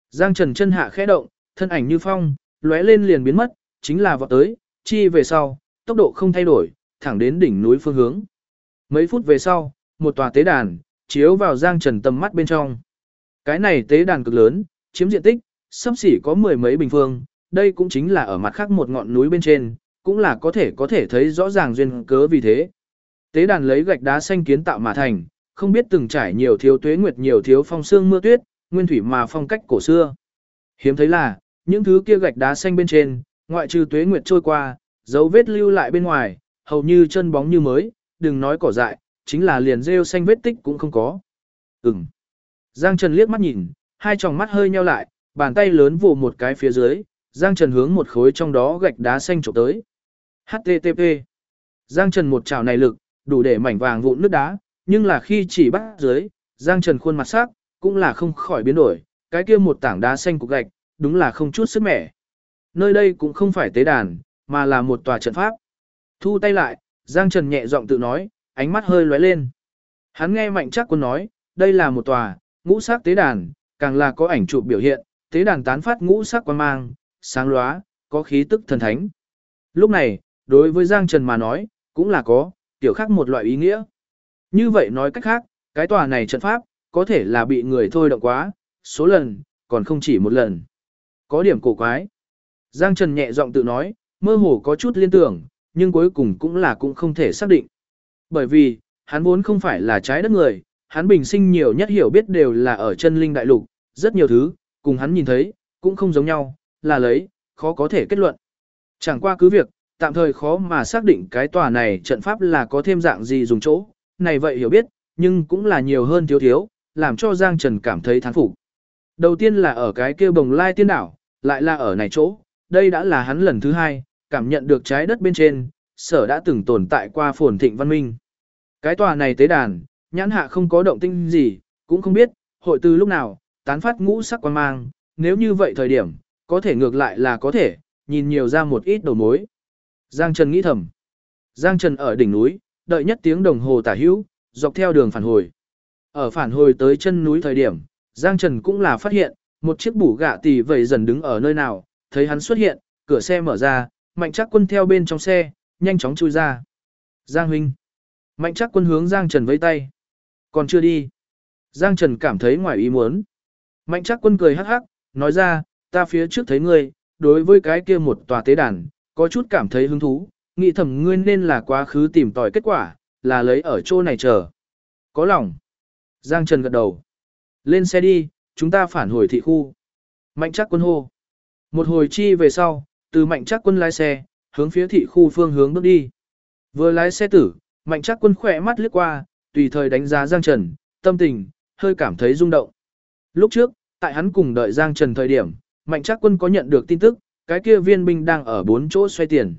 Giang Trần chân hạ khẽ động, thân ảnh như phong, lóe lên liền biến mất, chính là vọt tới, chi về sau, tốc độ không thay đổi, thẳng đến đỉnh núi phương hướng. Mấy phút về sau, một tòa tế đàn chiếu vào Giang Trần tầm mắt bên trong. Cái này tế đàn cực lớn, chiếm diện tích xấp xỉ có mười mấy bình phương, đây cũng chính là ở mặt khác một ngọn núi bên trên, cũng là có thể thấy rõ ràng duyên cớ vì thế. Tế đàn lấy gạch đá xanh kiến tạo mà thành, không biết từng trải nhiều thiếu tuế nguyệt nhiều thiếu phong sương mưa tuyết, nguyên thủy mà phong cách cổ xưa. Hiếm thấy là, những thứ kia gạch đá xanh bên trên, ngoại trừ tuế nguyệt trôi qua, dấu vết lưu lại bên ngoài, hầu như chân bóng như mới, đừng nói cỏ dại, chính là liền rêu xanh vết tích cũng không có. Giang Trần liếc mắt nhìn, hai tròng mắt hơi nheo lại, bàn tay lớn vồ một cái phía dưới, Giang Trần hướng một khối trong đó gạch đá xanh chụp tới. HTTP. Giang Trần một chảo này lực, đủ để mảnh vàng vụn nước đá, nhưng là khi chỉ bắt dưới, Giang Trần khuôn mặt sắc, cũng là không khỏi biến đổi, cái kia một tảng đá xanh cục gạch, đúng là không chút sức mẻ. Nơi đây cũng không phải tế đàn, mà là một tòa trận pháp. Thu tay lại, Giang Trần nhẹ giọng tự nói, ánh mắt hơi lóe lên. Hắn nghe Mạnh Trác Quân nói, đây là một tòa ngũ sắc tế đàn, càng là có ảnh chụp biểu hiện, tế đàn tán phát ngũ sắc quang mang, sáng lóa, có khí tức thần thánh. Lúc này, đối với Giang Trần mà nói, cũng là có tiểu khác một loại ý nghĩa. Như vậy nói cách khác, cái tòa này trận pháp có thể là bị người thôi động quá, số lần còn không chỉ một lần. Có điểm cổ quái. Giang Trần nhẹ giọng tự nói, mơ hồ có chút liên tưởng, nhưng cuối cùng cũng không thể xác định. Bởi vì, hắn vốn không phải là trái đất người, hắn bình sinh nhiều nhất hiểu biết đều là ở chân linh đại lục, rất nhiều thứ, cùng hắn nhìn thấy, cũng không giống nhau, là lấy, khó có thể kết luận. Chẳng qua cứ việc, tạm thời khó mà xác định cái tòa này trận pháp là có thêm dạng gì dùng chỗ, này vậy hiểu biết, nhưng cũng là nhiều hơn thiếu thiếu, làm cho Giang Trần cảm thấy thán phục. Đầu tiên là ở cái kia Bồng Lai Tiên Đảo, lại là ở này chỗ, đây đã là hắn lần thứ hai, cảm nhận được trái đất bên trên, sở đã từng tồn tại qua phồn thịnh văn minh. Cái tòa này tế đàn, nhãn hạ không có động tinh gì, cũng không biết, hội từ lúc nào, tán phát ngũ sắc quang mang, nếu như vậy thời điểm, có thể ngược lại là có thể, nhìn nhiều ra một ít đầu mối. Giang Trần nghĩ thầm. Giang Trần ở đỉnh núi, đợi nhất tiếng đồng hồ tả hữu, dọc theo đường phản hồi. Ở phản hồi tới chân núi thời điểm, Giang Trần cũng là phát hiện, một chiếc bủ gạ tì vẩy dần đứng ở nơi nào, thấy hắn xuất hiện, cửa xe mở ra, Mạnh Trác Quân theo bên trong xe, nhanh chóng chui ra. Giang huynh. Mạnh Trác Quân hướng Giang Trần vẫy tay. Còn chưa đi. Giang Trần cảm thấy ngoài ý muốn. Mạnh Trác Quân cười hắc hắc, nói ra, ta phía trước thấy ngươi, đối với cái kia một tòa tế đàn, có chút cảm thấy hứng thú, nghĩ thầm ngươi nên là quá khứ tìm tòi kết quả, là lấy ở chỗ này chờ. Có lòng. Giang Trần gật đầu. Lên xe đi, chúng ta phản hồi thị khu. Mạnh Trác Quân hô. Một hồi chi về sau, từ Mạnh Trác Quân lái xe, hướng phía thị khu phương hướng bước đi. Vừa lái xe tử, Mạnh Trác Quân khỏe mắt lướt qua, tùy thời đánh giá Giang Trần, tâm tình, hơi cảm thấy rung động. Lúc trước, tại hắn cùng đợi Giang Trần thời điểm, Mạnh Trác Quân có nhận được tin tức, cái kia viên binh đang ở 4 chỗ xoay tiền.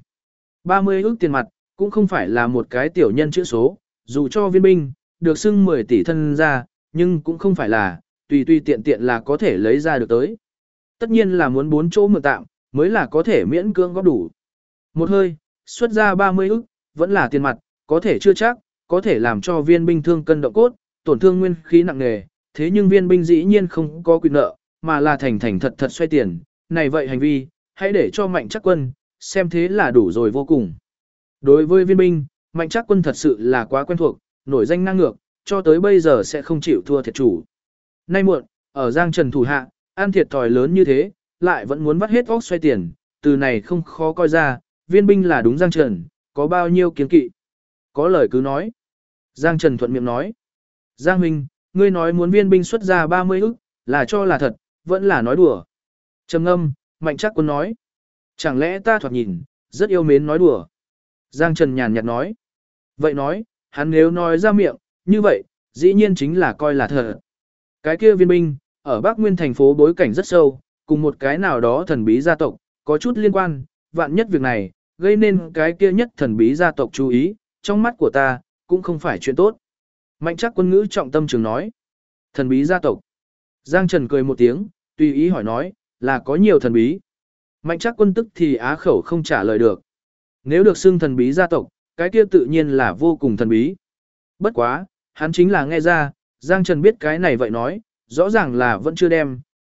30 ức tiền mặt, cũng không phải là một cái tiểu nhân chữ số, dù cho viên binh, được xưng 10 tỷ thân ra, nhưng cũng không phải là, tùy tùy tiện tiện là có thể lấy ra được tới. Tất nhiên là muốn 4 chỗ mượn tạm, mới là có thể miễn cưỡng góp đủ. Một hơi, xuất ra 30 ức, vẫn là tiền mặt, có thể chưa chắc, có thể làm cho viên binh thương cân động cốt, tổn thương nguyên khí nặng nề, thế nhưng viên binh dĩ nhiên không có quyền nợ, mà là thành thành thật thật xoay tiền, này vậy hành vi, hãy để cho Mạnh Trác Quân, xem thế là đủ rồi vô cùng. Đối với viên binh, Mạnh Trác Quân thật sự là quá quen thuộc, nổi danh năng ngược, cho tới bây giờ sẽ không chịu thua thiệt chủ. Nay muộn, ở Giang Trần thủ hạ, ăn thiệt thòi lớn như thế, lại vẫn muốn vắt hết óc xoay tiền, từ này không khó coi ra, viên binh là đúng Giang Trần, có bao nhiêu kiến kỵ. Có lời cứ nói. Giang Trần thuận miệng nói. Giang huynh, ngươi nói muốn viên binh xuất ra 30 ức, là cho là thật, vẫn là nói đùa. Trầm ngâm, Mạnh Trác Quân nói. Chẳng lẽ ta thoạt nhìn, rất yêu mến nói đùa. Giang Trần nhàn nhạt nói. Vậy nói, hắn nếu nói ra miệng, như vậy, dĩ nhiên chính là coi là thật. Cái kia viên binh, ở Bắc Nguyên thành phố bối cảnh rất sâu, cùng một cái nào đó thần bí gia tộc, có chút liên quan, vạn nhất việc này, gây nên cái kia nhất thần bí gia tộc chú ý, trong mắt của ta, cũng không phải chuyện tốt. Mạnh Trác Quân ngữ trọng tâm trường nói. Thần bí gia tộc. Giang Trần cười một tiếng, tùy ý hỏi nói, là có nhiều thần bí. Mạnh Trác Quân tức thì á khẩu không trả lời được. Nếu được xưng thần bí gia tộc, cái kia tự nhiên là vô cùng thần bí. Bất quá, hắn chính là nghe ra, Giang Trần biết cái này vậy nói, rõ ràng là vẫn chưa đem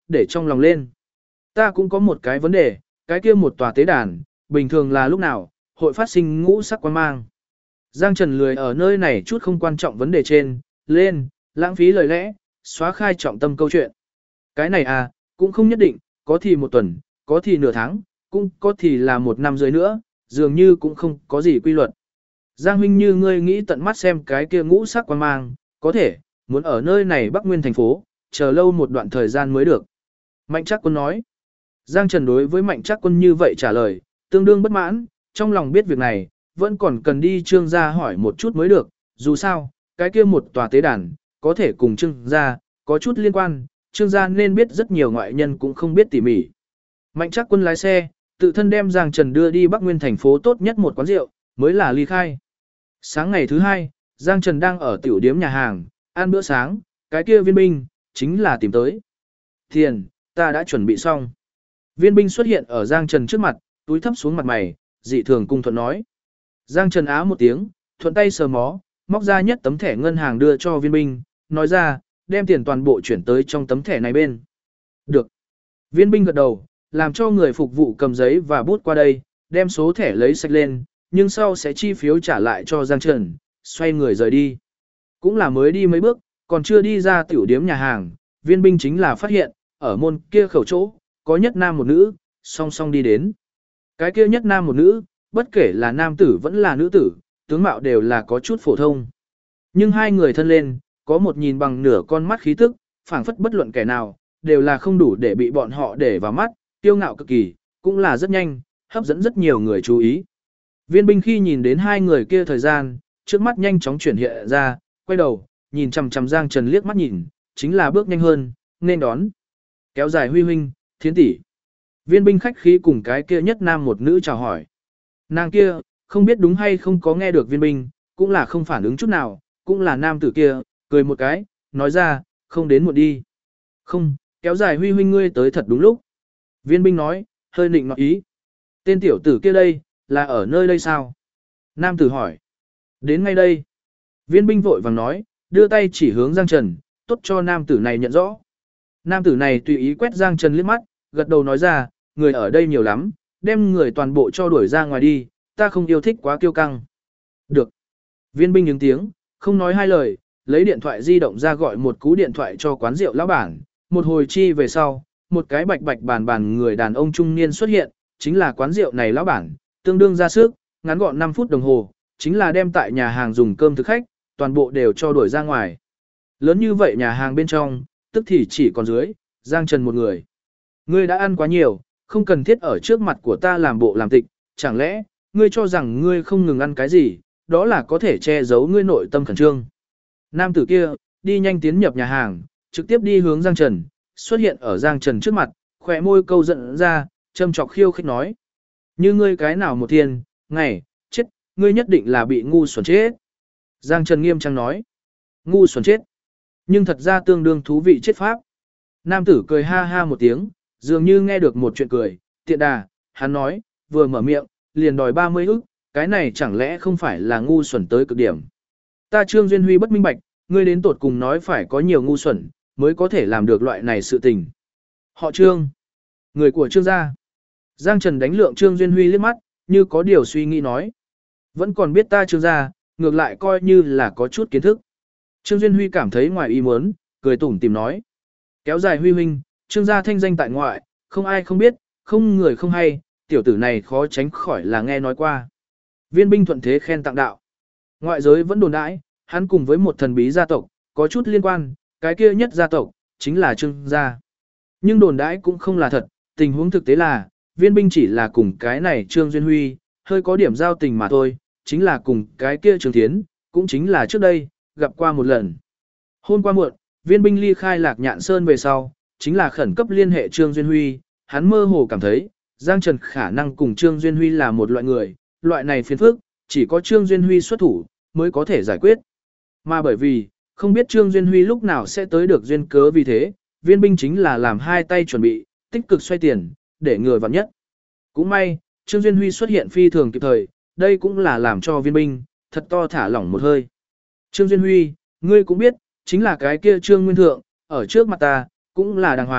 để trong lòng lên. Ta cũng có một cái vấn đề, cái kia một tòa tế đàn, bình thường là lúc nào, hội phát sinh ngũ sắc quang mang. Giang Trần lười ở nơi này chút không quan trọng vấn đề trên, lên, lãng phí lời lẽ, xóa khai trọng tâm câu chuyện. Cái này à, cũng không nhất định, có thì một tuần, có thì nửa tháng, cũng có thì là một năm dưới nữa, dường như cũng không có gì quy luật. Giang huynh như ngươi nghĩ tận mắt xem cái kia ngũ sắc quang mang, có thể, muốn ở nơi này Bắc Nguyên thành phố, chờ lâu một đoạn thời gian mới được. Mạnh Trác Quân nói. Giang Trần đối với Mạnh Trác Quân như vậy trả lời, tương đương bất mãn, trong lòng biết việc này, vẫn còn cần đi Trương gia hỏi một chút mới được, dù sao, cái kia một tòa tế đàn, có thể cùng Trương gia, có chút liên quan, Trương gia nên biết rất nhiều ngoại nhân cũng không biết tỉ mỉ. Mạnh Trác Quân lái xe, tự thân đem Giang Trần đưa đi Bắc Nguyên thành phố tốt nhất một quán rượu, mới là ly khai. Sáng ngày thứ hai, Giang Trần đang ở tiểu điếm nhà hàng, ăn bữa sáng, cái kia viên binh, chính là tìm tới. Tiền, ta đã chuẩn bị xong. Viên binh xuất hiện ở Giang Trần trước mặt, túi thấp xuống mặt mày, dị thường cung thuận nói. Giang Trần á một tiếng, thuận tay sờ mó, móc ra nhất tấm thẻ ngân hàng đưa cho viên binh, nói ra, đem tiền toàn bộ chuyển tới trong tấm thẻ này bên. Được. Viên binh gật đầu, làm cho người phục vụ cầm giấy và bút qua đây, đem số thẻ lấy sạch lên, nhưng sau sẽ chi phiếu trả lại cho Giang Trần, xoay người rời đi. Cũng là mới đi mấy bước, còn chưa đi ra tiểu điếm nhà hàng, viên binh chính là phát hiện, ở môn kia khẩu chỗ, có nhất nam một nữ, song song đi đến. Cái kia nhất nam một nữ, bất kể là nam tử vẫn là nữ tử, tướng mạo đều là có chút phổ thông. Nhưng hai người thân lên, có một nhìn bằng nửa con mắt khí tức, phảng phất bất luận kẻ nào, đều là không đủ để bị bọn họ để vào mắt, tiêu ngạo cực kỳ, cũng là rất nhanh, hấp dẫn rất nhiều người chú ý. Viên binh khi nhìn đến hai người kia thời gian, trước mắt nhanh chóng chuyển hiện ra, quay đầu, nhìn chằm chằm Giang Trần liếc mắt nhìn, chính là bước nhanh hơn, nên đón. Kéo dài huy huynh, thiến tỷ. Viên binh khách khí cùng cái kia nhất nam một nữ chào hỏi. Nàng kia, không biết đúng hay không có nghe được viên binh, cũng là không phản ứng chút nào, cũng là nam tử kia, cười một cái, nói ra, không đến muộn đi. Không, kéo dài huy huynh ngươi tới thật đúng lúc. Viên binh nói, hơi nịnh nọt ý. Tên tiểu tử kia đây, là ở nơi đây sao? Nam tử hỏi. Đến ngay đây. Viên binh vội vàng nói, đưa tay chỉ hướng Giang Trần, tốt cho nam tử này nhận rõ. Nam tử này tùy ý quét Giang Trần liếc mắt, gật đầu nói ra, người ở đây nhiều lắm, đem người toàn bộ cho đuổi ra ngoài đi, ta không yêu thích quá kiêu căng. Được. Viên binh những tiếng, không nói hai lời, lấy điện thoại di động ra gọi một cú điện thoại cho quán rượu lão bản, một hồi chi về sau, một cái bạch bạch bàn bàn người đàn ông trung niên xuất hiện, chính là quán rượu này lão bản, tương đương ra sức, ngắn gọn 5 phút đồng hồ, chính là đem tại nhà hàng dùng cơm thực khách, toàn bộ đều cho đuổi ra ngoài. Lớn như vậy nhà hàng bên trong, tức thì chỉ còn dưới, Giang Trần một người. Ngươi đã ăn quá nhiều, không cần thiết ở trước mặt của ta làm bộ làm tịch, chẳng lẽ, ngươi cho rằng ngươi không ngừng ăn cái gì, đó là có thể che giấu ngươi nội tâm khẩn trương. Nam tử kia, đi nhanh tiến nhập nhà hàng, trực tiếp đi hướng Giang Trần, xuất hiện ở Giang Trần trước mặt, khỏe môi câu giận ra, châm chọc khiêu khích nói. Như ngươi cái nào một thiên, ngày, chết, ngươi nhất định là bị ngu xuẩn chết. Giang Trần nghiêm trang nói. Ngu xuẩn chết. Nhưng thật ra tương đương thú vị chết pháp. Nam tử cười ha ha một tiếng, dường như nghe được một chuyện cười, tiện đà, hắn nói, vừa mở miệng, liền đòi 30 ức, cái này chẳng lẽ không phải là ngu xuẩn tới cực điểm. Ta Trương Duyên Huy bất minh bạch, ngươi đến tột cùng nói phải có nhiều ngu xuẩn, mới có thể làm được loại này sự tình. Họ Trương, người của Trương gia. Giang Trần đánh lượng Trương Duyên Huy liếc mắt, như có điều suy nghĩ nói. Vẫn còn biết ta Trương gia, ngược lại coi như là có chút kiến thức. Trương Duyên Huy cảm thấy ngoài ý muốn, cười tủm tìm nói. Kéo dài Huy huynh, Trương gia thanh danh tại ngoại, không ai không biết, không người không hay, tiểu tử này khó tránh khỏi là nghe nói qua. Viên binh thuận thế khen tặng đạo. Ngoại giới vẫn đồn đãi, hắn cùng với một thần bí gia tộc, có chút liên quan, cái kia nhất gia tộc, chính là Trương gia. Nhưng đồn đãi cũng không là thật, tình huống thực tế là, viên binh chỉ là cùng cái này Trương Duyên Huy, hơi có điểm giao tình mà thôi, chính là cùng cái kia Trương Thiến, cũng chính là trước đây, gặp qua một lần. Hôm qua muộn, viên binh ly khai Lạc Nhạn Sơn về sau, chính là khẩn cấp liên hệ Trương Duyên Huy, hắn mơ hồ cảm thấy, Giang Trần khả năng cùng Trương Duyên Huy là một loại người, loại này phiền phức, chỉ có Trương Duyên Huy xuất thủ, mới có thể giải quyết. Mà bởi vì, không biết Trương Duyên Huy lúc nào sẽ tới được duyên cớ vì thế, viên binh chính là làm hai tay chuẩn bị, tích cực xoay tiền, để ngừa vặn nhất. Cũng may, Trương Duyên Huy xuất hiện phi thường kịp thời, đây cũng là làm cho viên binh, thật to thả lỏng một hơi. Trương Duyên Huy, ngươi cũng biết, chính là cái kia Trương Nguyên Thượng, ở trước mặt ta, cũng là đàng hoàng,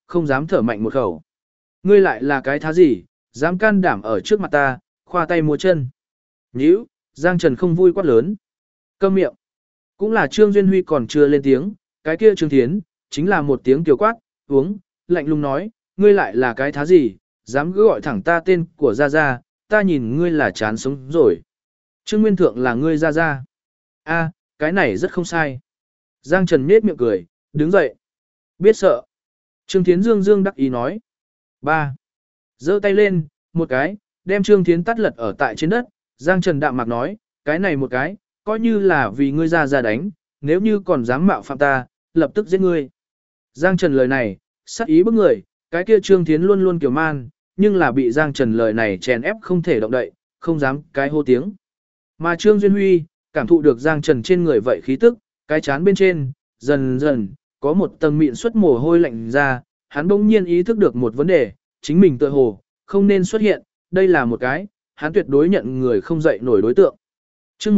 không dám thở mạnh một khẩu. Ngươi lại là cái thá gì, dám can đảm ở trước mặt ta, khoa tay múa chân. Nhíu, Giang Trần không vui quát lớn. Câm miệng. Cũng là Trương Duyên Huy còn chưa lên tiếng, cái kia Trương Thiến, chính là một tiếng kiều quát, uống, lạnh lùng nói, ngươi lại là cái thá gì, dám cứ gọi thẳng ta tên của Gia Gia, ta nhìn ngươi là chán sống rồi. Trương Nguyên Thượng là ngươi Gia Gia. A, cái này rất không sai. Giang Trần nhếch miệng cười, đứng dậy. Biết sợ. Trương Thiến dương dương đắc ý nói. 3. Giơ tay lên, một cái, đem Trương Thiến tắt lật ở tại trên đất. Giang Trần đạm mạc nói, cái này một cái, coi như là vì ngươi Gia Gia đánh, nếu như còn dám mạo phạm ta, lập tức giết ngươi. Giang Trần lời này, sát ý bức người, cái kia Trương Thiến luôn luôn kiều man, nhưng là bị Giang Trần lời này chèn ép không thể động đậy, không dám cái hô tiếng. Mà Trương Duyên Huy, cảm thụ được Giang Trần trên người vậy khí tức, cái chán bên trên, dần dần, có một tầng mịn xuất mồ hôi lạnh ra, hắn bỗng nhiên ý thức được một vấn đề, chính mình tựa hồ, không nên xuất hiện, đây là một cái, hắn tuyệt đối nhận người không dậy nổi đối tượng. Trước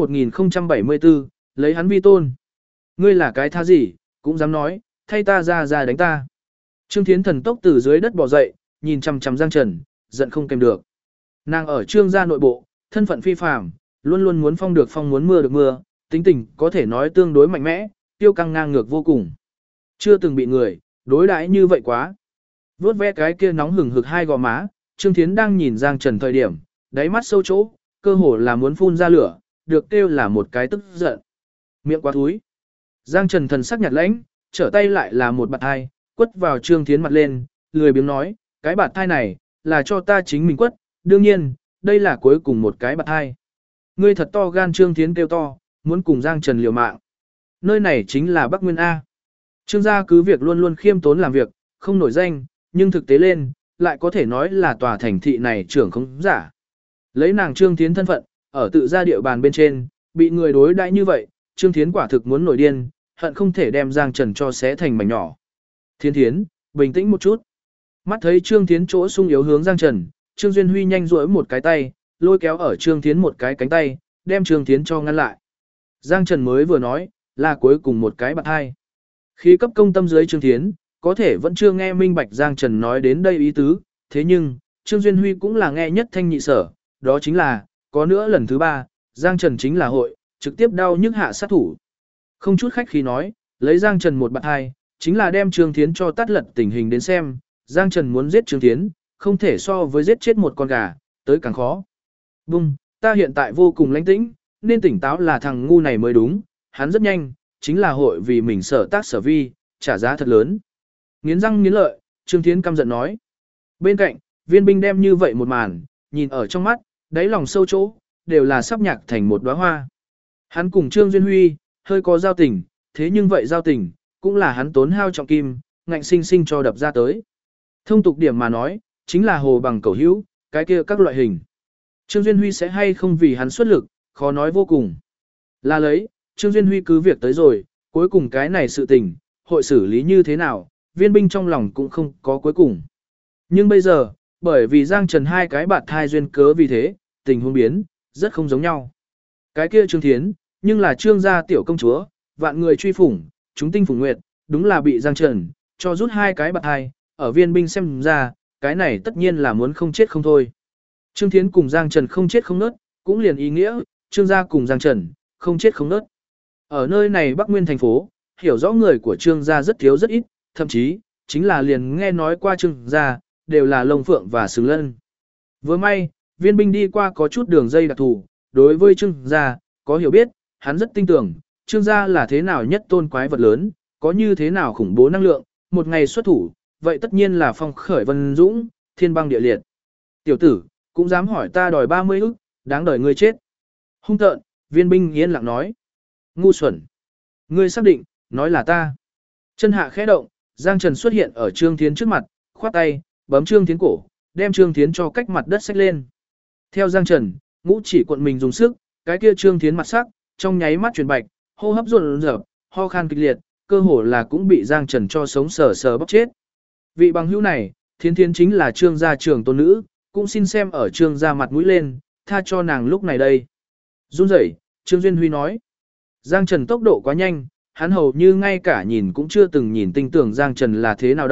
1074, lấy hắn vi tôn. Ngươi là cái tha gì, cũng dám nói, thay ta ra đánh ta. Trương Thiến thần tốc từ dưới đất bò dậy, nhìn chằm chằm Giang Trần, giận không kèm được. Nàng ở Trương gia nội bộ, thân phận phi phàm, luôn luôn muốn phong được phong muốn mưa được mưa, tính tình có thể nói tương đối mạnh mẽ, tiêu căng ngang ngược vô cùng. Chưa từng bị người đối đãi như vậy quá. Vốt ve cái kia nóng hừng hực hai gò má, Trương Thiến đang nhìn Giang Trần thời điểm, đáy mắt sâu chỗ, cơ hồ là muốn phun ra lửa, được kêu là một cái tức giận. Miệng quá thúi. Giang Trần thần sắc nhạt lãnh, trở tay lại là một bạt hai, quất vào Trương Thiến mặt lên, lười biếng nói, cái bạt thai này, là cho ta chính mình quất, đương nhiên, đây là cuối cùng một cái bạt thai. Ngươi thật to gan. Trương Thiến kêu to, muốn cùng Giang Trần liều mạng. Nơi này chính là Bắc Nguyên A. Trương gia cứ việc luôn luôn khiêm tốn làm việc, không nổi danh, nhưng thực tế lên, lại có thể nói là tòa thành thị này trưởng không giả. Lấy nàng Trương Thiến thân phận, ở tự gia địa bàn bên trên, bị người đối đãi như vậy, Trương Thiến quả thực muốn nổi điên, hận không thể đem Giang Trần cho xé thành mảnh nhỏ. Thiên Thiến, bình tĩnh một chút. Mắt thấy Trương Thiến chỗ sung yếu hướng Giang Trần, Trương Duyên Huy nhanh duỗi một cái tay, lôi kéo ở Trương Thiến một cái cánh tay, đem Trương Thiến cho ngăn lại. Giang Trần mới vừa nói, là cuối cùng một cái bạt hai. Khí cấp công tâm dưới Trương Thiến, có thể vẫn chưa nghe minh bạch Giang Trần nói đến đây ý tứ, thế nhưng, Trương Duyên Huy cũng là nghe nhất thanh nhị sở, đó chính là, có nữa lần thứ 3, Giang Trần chính là hội, trực tiếp đau nhức hạ sát thủ. Không chút khách khí nói, lấy Giang Trần một bạt hai, chính là đem Trương Thiến cho tắt lật tình hình đến xem, Giang Trần muốn giết Trương Thiến, không thể so với giết chết một con gà, tới càng khó. Bung, ta hiện tại vô cùng lãnh tĩnh, nên tỉnh táo là thằng ngu này mới đúng, hắn rất nhanh, chính là hội vì mình sở tác sở vi, trả giá thật lớn. Nghiến răng nghiến lợi, Trương Thiến căm giận nói. Bên cạnh, viên binh đem như vậy một màn, nhìn ở trong mắt, đáy lòng sâu chỗ, đều là sắp nhạc thành một đóa hoa. Hắn cùng Trương Duyên Huy, hơi có giao tình, thế nhưng vậy giao tình, cũng là hắn tốn hao trọng kim, ngạnh sinh sinh cho đập ra tới. Thông tục điểm mà nói, chính là hồ bằng cẩu hữu, cái kia các loại hình. Trương Duyên Huy sẽ hay không vì hắn xuất lực, khó nói vô cùng. Là lấy, Trương Duyên Huy cứ việc tới rồi, cuối cùng cái này sự tình, hội xử lý như thế nào, viên binh trong lòng cũng không có cuối cùng. Nhưng bây giờ, bởi vì Giang Trần hai cái bạt thai duyên cớ vì thế, tình huống biến, rất không giống nhau. Cái kia Trương Thiến, nhưng là Trương gia tiểu công chúa, vạn người truy phủng, chúng tinh phủng nguyệt, đúng là bị Giang Trần, cho rút hai cái bạt thai, ở viên binh xem ra, cái này tất nhiên là muốn không chết không thôi. Trương Thiến cùng Giang Trần không chết không nớt, cũng liền ý nghĩa, Trương gia cùng Giang Trần, không chết không nớt. Ở nơi này Bắc Nguyên thành phố, hiểu rõ người của Trương gia rất thiếu rất ít, thậm chí, chính là liền nghe nói qua Trương gia, đều là lông phượng và sừng lân. Vừa may, viên binh đi qua có chút đường dây đặc thù, đối với Trương gia, có hiểu biết, hắn rất tin tưởng, Trương gia là thế nào nhất tôn quái vật lớn, có như thế nào khủng bố năng lượng, một ngày xuất thủ, vậy tất nhiên là phong khởi vân dũng, thiên băng địa liệt. Tiểu tử, cũng dám hỏi ta đòi 30 ức, đáng đời ngươi chết. Hung tợn, viên binh yên lặng nói. Ngu xuẩn. Ngươi xác định, nói là ta. Chân hạ khẽ động, Giang Trần xuất hiện ở Trương Thiến trước mặt, khoát tay, bấm Trương Thiến cổ, đem Trương Thiến cho cách mặt đất xách lên. Theo Giang Trần, ngũ chỉ cuộn mình dùng sức, cái kia Trương Thiến mặt sắc, trong nháy mắt chuyển bạch, hô hấp run rợn, ho khan kịch liệt, cơ hồ là cũng bị Giang Trần cho sống sờ sờ bóc chết. Vị bằng hữu này, Thiến Thiến chính là Trương gia trưởng tôn nữ, cũng xin xem ở Trương gia mặt mũi lên, tha cho nàng lúc này đây. Run rẩy, Trương Duyên Huy nói. Giang Trần tốc độ quá nhanh, hắn hầu như ngay cả nhìn cũng chưa từng nhìn tinh tưởng Giang Trần là thế nào động,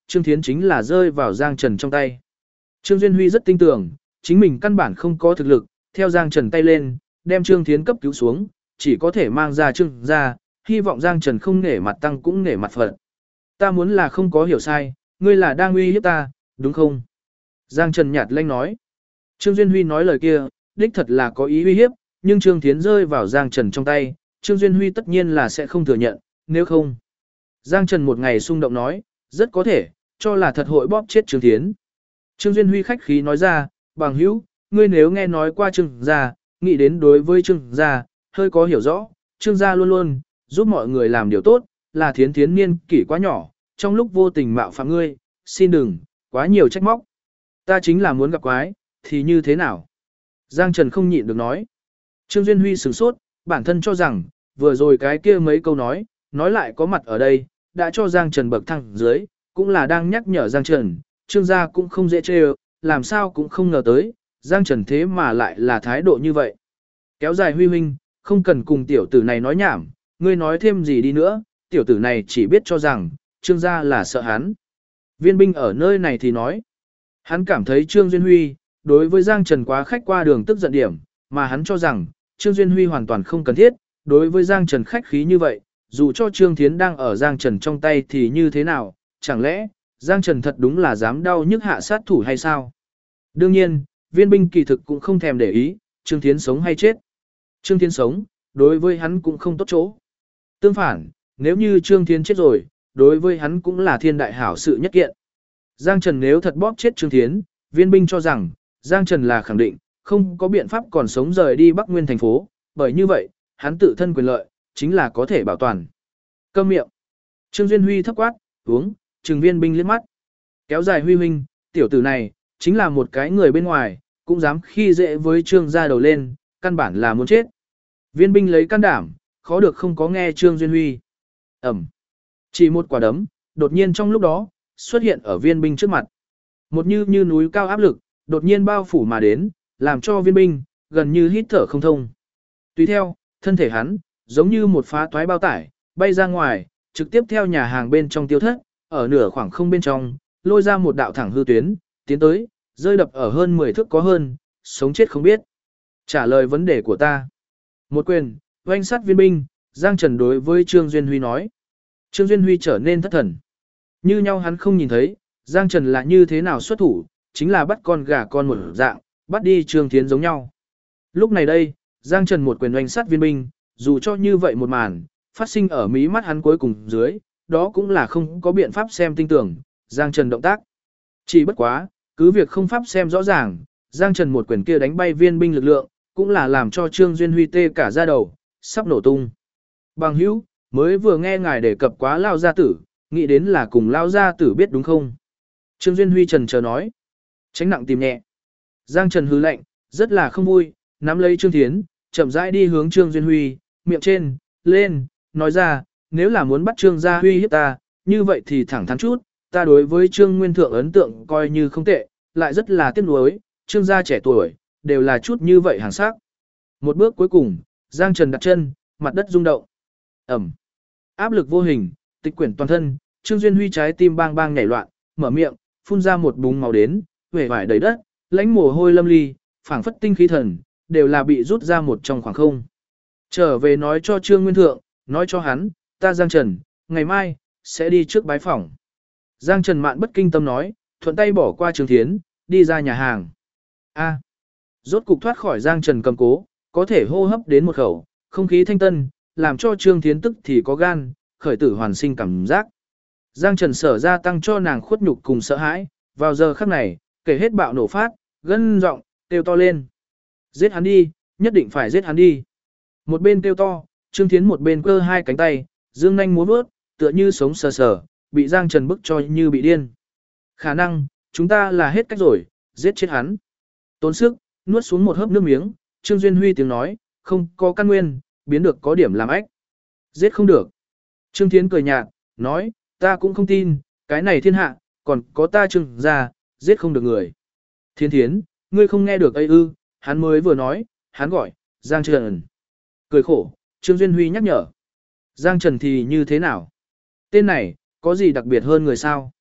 Trương Thiến chính là rơi vào Giang Trần trong tay. Trương Duyên Huy rất tin tưởng, chính mình căn bản không có thực lực, theo Giang Trần tay lên, đem Trương Thiến cấp cứu xuống, chỉ có thể mang ra Trương ra, hy vọng Giang Trần không nể mặt tăng cũng nể mặt Phật. Ta muốn là không có hiểu sai, ngươi là đang uy hiếp ta, đúng không? Giang Trần nhạt lanh nói. Trương Duyên Huy nói lời kia, đích thật là có ý uy hiếp, nhưng Trương Thiến rơi vào Giang Trần trong tay, Trương Duyên Huy tất nhiên là sẽ không thừa nhận, nếu không. Giang Trần một ngày xung động nói, rất có thể, cho là thật hội bóp chết Trương Thiến. Trương Duyên Huy khách khí nói ra, bằng hữu, ngươi nếu nghe nói qua Trương gia, nghĩ đến đối với Trương gia, hơi có hiểu rõ, Trương gia luôn luôn giúp mọi người làm điều tốt, là Thiến Thiến niên kỷ quá nhỏ, trong lúc vô tình mạo phạm ngươi, xin đừng, quá nhiều trách móc. Ta chính là muốn gặp quái, thì như thế nào? Giang Trần không nhịn được nói. Trương Duyên Huy sửng sốt, bản thân cho rằng, vừa rồi cái kia mấy câu nói lại có mặt ở đây, đã cho Giang Trần bậc thang dưới, cũng là đang nhắc nhở Giang Trần, Trương gia cũng không dễ chê làm sao cũng không ngờ tới, Giang Trần thế mà lại là thái độ như vậy. Kéo dài Huy huynh, không cần cùng tiểu tử này nói nhảm, ngươi nói thêm gì đi nữa, tiểu tử này chỉ biết cho rằng, Trương gia là sợ hắn. Viên binh ở nơi này thì nói, hắn cảm thấy Trương Duyên Huy, đối với Giang Trần quá khách qua đường tức giận điểm, mà hắn cho rằng, Trương Duyên Huy hoàn toàn không cần thiết, đối với Giang Trần khách khí như vậy, dù cho Trương Thiến đang ở Giang Trần trong tay thì như thế nào, chẳng lẽ, Giang Trần thật đúng là dám đau nhức hạ sát thủ hay sao? Đương nhiên, viên binh kỳ thực cũng không thèm để ý, Trương Thiến sống hay chết. Trương Thiến sống, đối với hắn cũng không tốt chỗ. Tương phản, nếu như Trương Thiến chết rồi, đối với hắn cũng là thiên đại hảo sự nhất kiện. Giang Trần nếu thật bóp chết Trương Thiến, viên binh cho rằng, Giang Trần là khẳng định, không có biện pháp còn sống rời đi Bắc Nguyên thành phố, bởi như vậy, hắn tự thân quyền lợi, chính là có thể bảo toàn. Câm miệng. Trương Duyên Huy thấp quát, uống, trừng viên binh liếc mắt. Kéo dài Huy huynh, tiểu tử này, chính là một cái người bên ngoài, cũng dám khi dễ với Trương gia đầu lên, căn bản là muốn chết. Viên binh lấy can đảm, khó được không có nghe Trương Duyên Huy. Ẩm. Chỉ một quả đấm, đột nhiên trong lúc đó, xuất hiện ở viên binh trước mặt. Một như núi cao áp lực, đột nhiên bao phủ mà đến, làm cho viên binh, gần như hít thở không thông. Tùy theo, thân thể hắn, giống như một phá toái bao tải, bay ra ngoài, trực tiếp theo nhà hàng bên trong tiêu thất, ở nửa khoảng không bên trong, lôi ra một đạo thẳng hư tuyến, tiến tới, rơi đập ở hơn 10 thước có hơn, sống chết không biết. Trả lời vấn đề của ta. Một quyền, oanh sát viên binh, Giang Trần đối với Trương Duyên Huy nói. Trương Duyên Huy trở nên thất thần. Như nhau hắn không nhìn thấy, Giang Trần là như thế nào xuất thủ, chính là bắt con gà con một dạng, bắt đi Trương Thiến giống nhau. Lúc này đây, Giang Trần một quyền oanh sát viên binh, dù cho như vậy một màn, phát sinh ở mí mắt hắn cuối cùng dưới, đó cũng là không có biện pháp xem tinh tưởng, Giang Trần động tác. Chỉ bất quá, cứ việc không pháp xem rõ ràng, Giang Trần một quyền kia đánh bay viên binh lực lượng, cũng là làm cho Trương Duyên Huy tê cả da đầu, sắp nổ tung. Bằng hữu, mới vừa nghe ngài đề cập quá lao gia tử, nghĩ đến là cùng lao gia tử biết đúng không? Trương Duyên Huy trần chờ nói. Tránh nặng tìm nhẹ. Giang Trần hứ lạnh, rất là không vui, nắm lấy Trương Thiến, chậm rãi đi hướng Trương Duyên Huy, miệng trên, lên, nói ra, nếu là muốn bắt Trương gia Huy hiếp ta, như vậy thì thẳng thắn chút, ta đối với Trương Nguyên Thượng ấn tượng coi như không tệ, lại rất là tiếc nuối, Trương gia trẻ tuổi, đều là chút như vậy hàng sắc. Một bước cuối cùng, Giang Trần đặt chân, mặt đất rung động. Ẩm. Áp lực vô hình, tịch quyển toàn thân, Trương Duyên Huy trái tim bang bang nhảy loạn, mở miệng, phun ra một búng máu đến, vẻ vải đầy đất, lãnh mồ hôi lâm ly, phảng phất tinh khí thần, đều là bị rút ra một trong khoảng không. Trở về nói cho Trương Nguyên Thượng, nói cho hắn, ta Giang Trần, ngày mai, sẽ đi trước bái phỏng. Giang Trần mạn bất kinh tâm nói, thuận tay bỏ qua Trương Thiến, đi ra nhà hàng. A. Rốt cục thoát khỏi Giang Trần cầm cố, có thể hô hấp đến một khẩu, không khí thanh tân, làm cho Trương Thiến tức thì có gan, khởi tử hoàn sinh cảm giác. Giang Trần sở ra tăng cho nàng khuất nhục cùng sợ hãi, vào giờ khắc này, kể hết bạo nổ phát, gân giọng kêu to lên. Giết hắn đi, nhất định phải giết hắn đi. Một bên kêu to, Trương Thiến một bên cơ hai cánh tay, dương nhanh múa vớt, tựa như sống sờ sờ, bị Giang Trần bức cho như bị điên. Khả năng, chúng ta là hết cách rồi, giết chết hắn. Tốn sức, nuốt xuống một hớp nước miếng, Trương Duyên Huy tiếng nói, không có căn nguyên, biến được có điểm làm ách. Giết không được. Trương Thiến cười nhạt, nói, ta cũng không tin, cái này thiên hạ, còn có ta Trương gia, giết không được người. Thiên Thiến, ngươi không nghe được ấy ư, hắn mới vừa nói, hắn gọi, Giang Trần. Cười khổ, Trương Duyên Huy nhắc nhở. Giang Trần thì như thế nào? Tên này, có gì đặc biệt hơn người sao?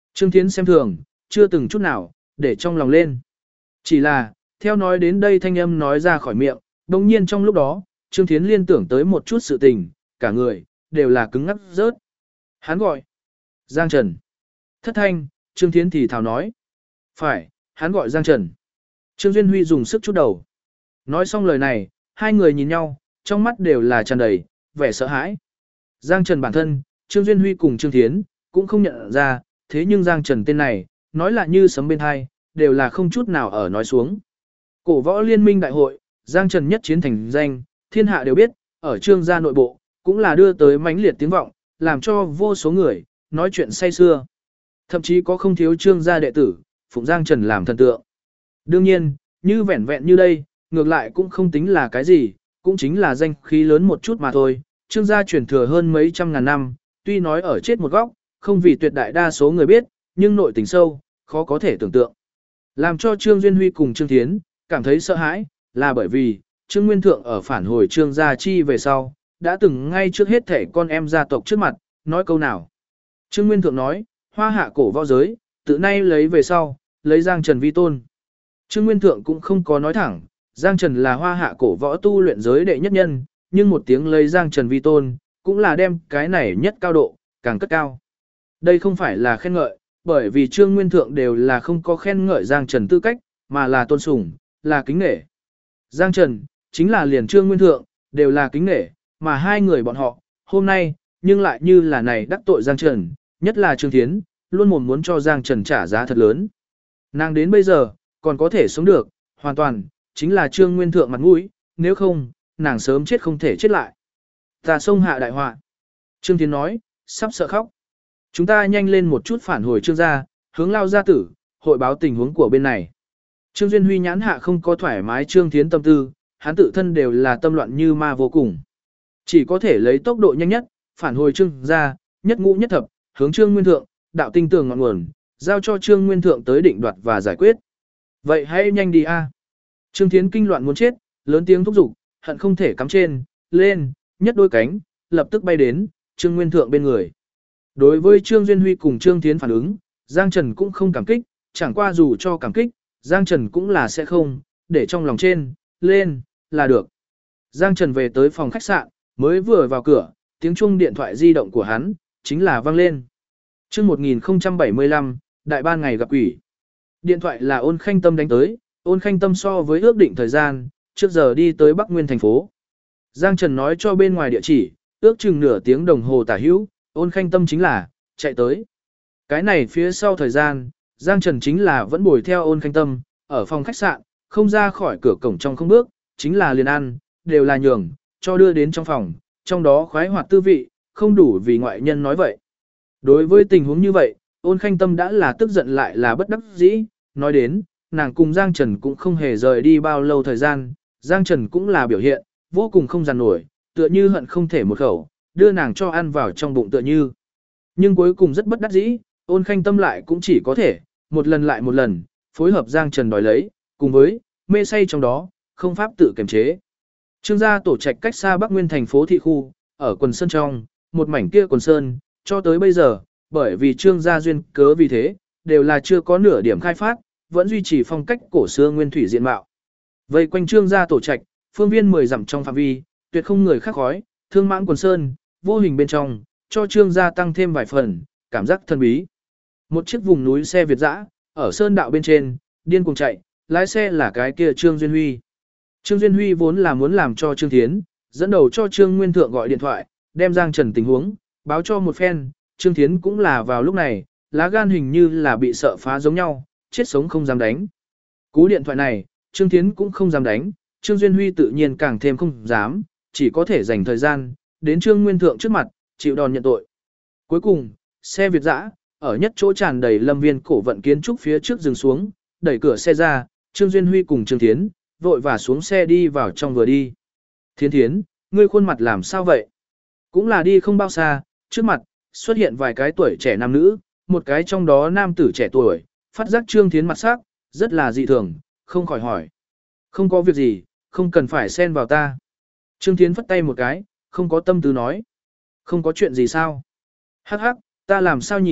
Trương Thiến xem thường, chưa từng chút nào, để trong lòng lên. Chỉ là, theo nói đến đây thanh âm nói ra khỏi miệng, đồng nhiên trong lúc đó, Trương Thiến liên tưởng tới một chút sự tình, cả người, đều là cứng ngắc rớt. Hắn gọi. Giang Trần. Thất thanh, Trương Thiến thì thào nói. Phải, hắn gọi Giang Trần. Trương Duyên Huy dùng sức chút đầu. Nói xong lời này, hai người nhìn nhau, trong mắt đều là tràn đầy, vẻ sợ hãi. Giang Trần bản thân, Trương Duyên Huy cùng Trương Thiến, cũng không nhận ra, thế nhưng Giang Trần tên này, nói là như sấm bên hai, đều là không chút nào ở nói xuống. Cổ võ liên minh đại hội, Giang Trần nhất chiến thành danh, thiên hạ đều biết, ở Trương gia nội bộ, cũng là đưa tới mãnh liệt tiếng vọng, làm cho vô số người, nói chuyện say xưa. Thậm chí có không thiếu Trương gia đệ tử, phụng Giang Trần làm thần tượng. Đương nhiên, như vẻn vẹn như đây, ngược lại cũng không tính là cái gì, cũng chính là danh khí lớn một chút mà thôi. Trương gia truyền thừa hơn mấy trăm ngàn năm, tuy nói ở chết một góc, không vì tuyệt đại đa số người biết, nhưng nội tình sâu, khó có thể tưởng tượng. Làm cho Trương Duyên Huy cùng Trương Thiến cảm thấy sợ hãi, là bởi vì Trương Nguyên Thượng ở phản hồi Trương gia chi về sau, đã từng ngay trước hết thể con em gia tộc trước mặt, nói câu nào. Trương Nguyên Thượng nói, hoa hạ cổ võ giới, tự nay lấy về sau, lấy Giang Trần vi tôn. Trương Nguyên Thượng cũng không có nói thẳng, Giang Trần là hoa hạ cổ võ tu luyện giới đệ nhất nhân, nhưng một tiếng lấy Giang Trần vi tôn, cũng là đem cái này nhất cao độ, càng cất cao. Đây không phải là khen ngợi, bởi vì Trương Nguyên Thượng đều là không có khen ngợi Giang Trần tư cách, mà là tôn sùng, là kính nể. Giang Trần, chính là liền Trương Nguyên Thượng, đều là kính nể, mà hai người bọn họ, hôm nay, nhưng lại như là này đắc tội Giang Trần, nhất là Trương Thiến, luôn muốn cho Giang Trần trả giá thật lớn. Nàng đến bây giờ, còn có thể sống được, hoàn toàn, chính là Trương Nguyên Thượng mặt mũi, nếu không, nàng sớm chết không thể chết lại. Ta xông hạ đại họa. Trương Thiến nói, sắp sợ khóc. Chúng ta nhanh lên một chút phản hồi Trương gia, hướng Lao gia tử, hội báo tình huống của bên này. Trương Duyên Huy nhãn hạ không có thoải mái Trương Thiến tâm tư, hắn tự thân đều là tâm loạn như ma vô cùng. Chỉ có thể lấy tốc độ nhanh nhất, phản hồi Trương gia, nhất ngũ nhất thập, hướng Trương Nguyên Thượng, đạo tinh tường ngọn nguồn, giao cho Trương Nguyên Thượng tới định đoạt và giải quyết. Vậy hãy nhanh đi a. Trương Thiến kinh loạn muốn chết, lớn tiếng thúc giục, hận không thể cắm trên, lên, nhất đôi cánh, lập tức bay đến, Trương Nguyên Thượng bên người. Đối với Trương Duyên Huy cùng Trương Thiến phản ứng, Giang Trần cũng không cảm kích, chẳng qua dù cho cảm kích, Giang Trần cũng là sẽ không, để trong lòng trên, lên, là được. Giang Trần về tới phòng khách sạn, mới vừa vào cửa, tiếng chuông điện thoại di động của hắn, chính là vang lên. Trước 1075, đại ban ngày gặp quỷ. Điện thoại là Ôn Khanh Tâm đánh tới, Ôn Khanh Tâm so với ước định thời gian, trước giờ đi tới Bắc Nguyên thành phố. Giang Trần nói cho bên ngoài địa chỉ, ước chừng nửa tiếng đồng hồ tả hữu, Ôn Khanh Tâm chính là, chạy tới. Cái này phía sau thời gian, Giang Trần chính là vẫn bồi theo Ôn Khanh Tâm, ở phòng khách sạn, không ra khỏi cửa cổng trong không bước, chính là liền ăn, đều là nhường, cho đưa đến trong phòng, trong đó khoái hoạt tư vị, không đủ vì ngoại nhân nói vậy. Đối với tình huống như vậy, Ôn Khanh Tâm đã là tức giận lại là bất đắc dĩ, nói đến, nàng cùng Giang Trần cũng không hề rời đi bao lâu thời gian, Giang Trần cũng là biểu hiện, vô cùng không giàn nổi, tựa như hận không thể một khẩu, đưa nàng cho ăn vào trong bụng tựa như. Nhưng cuối cùng rất bất đắc dĩ, Ôn Khanh Tâm lại cũng chỉ có thể, một lần lại một lần, phối hợp Giang Trần đòi lấy, cùng với, mê say trong đó, không pháp tự kiềm chế. Trương gia tổ trạch cách xa Bắc Nguyên thành phố thị khu, ở quần sơn trong, một mảnh kia quần sơn, cho tới bây giờ, bởi vì Trương gia duyên cớ vì thế, đều là chưa có nửa điểm khai phát, vẫn duy trì phong cách cổ xưa nguyên thủy diện mạo. Vây quanh Trương gia tổ trạch, phương viên 10 dặm trong phạm vi, tuyệt không người khác khói, thương mãn quần sơn, vô hình bên trong, cho Trương gia tăng thêm vài phần, cảm giác thân bí. Một chiếc vùng núi xe Việt dã, ở sơn đạo bên trên, điên cuồng chạy, lái xe là cái kia Trương Duyên Huy. Trương Duyên Huy vốn là muốn làm cho Trương Thiến, dẫn đầu cho Trương Nguyên Thượng gọi điện thoại, đem Giang Trần tình huống, báo cho một phen, Trương Thiến cũng là vào lúc này, lá gan hình như là bị sợ phá giống nhau, chết sống không dám đánh. Cú điện thoại này, Trương Thiến cũng không dám đánh, Trương Duyên Huy tự nhiên càng thêm không dám, chỉ có thể dành thời gian, đến Trương Nguyên Thượng trước mặt, chịu đòn nhận tội. Cuối cùng, xe Việt dã, ở nhất chỗ tràn đầy lâm viên cổ vận kiến trúc phía trước dừng xuống, đẩy cửa xe ra, Trương Duyên Huy cùng Trương Thiến, vội và xuống xe đi vào trong vừa đi. Thiến Thiến, ngươi khuôn mặt làm sao vậy? Cũng là đi không bao xa, trước mặt, xuất hiện vài cái tuổi trẻ nam nữ, một cái trong đó nam tử trẻ tuổi, phát giác Trương Thiến mặt sắc, rất là dị thường, không khỏi hỏi. Không có việc gì, không cần phải xen vào ta. Trương Thiến phất tay một cái, không có tâm tư nói. Không có chuyện gì sao? Hắc hắc, ta làm sao nhìn,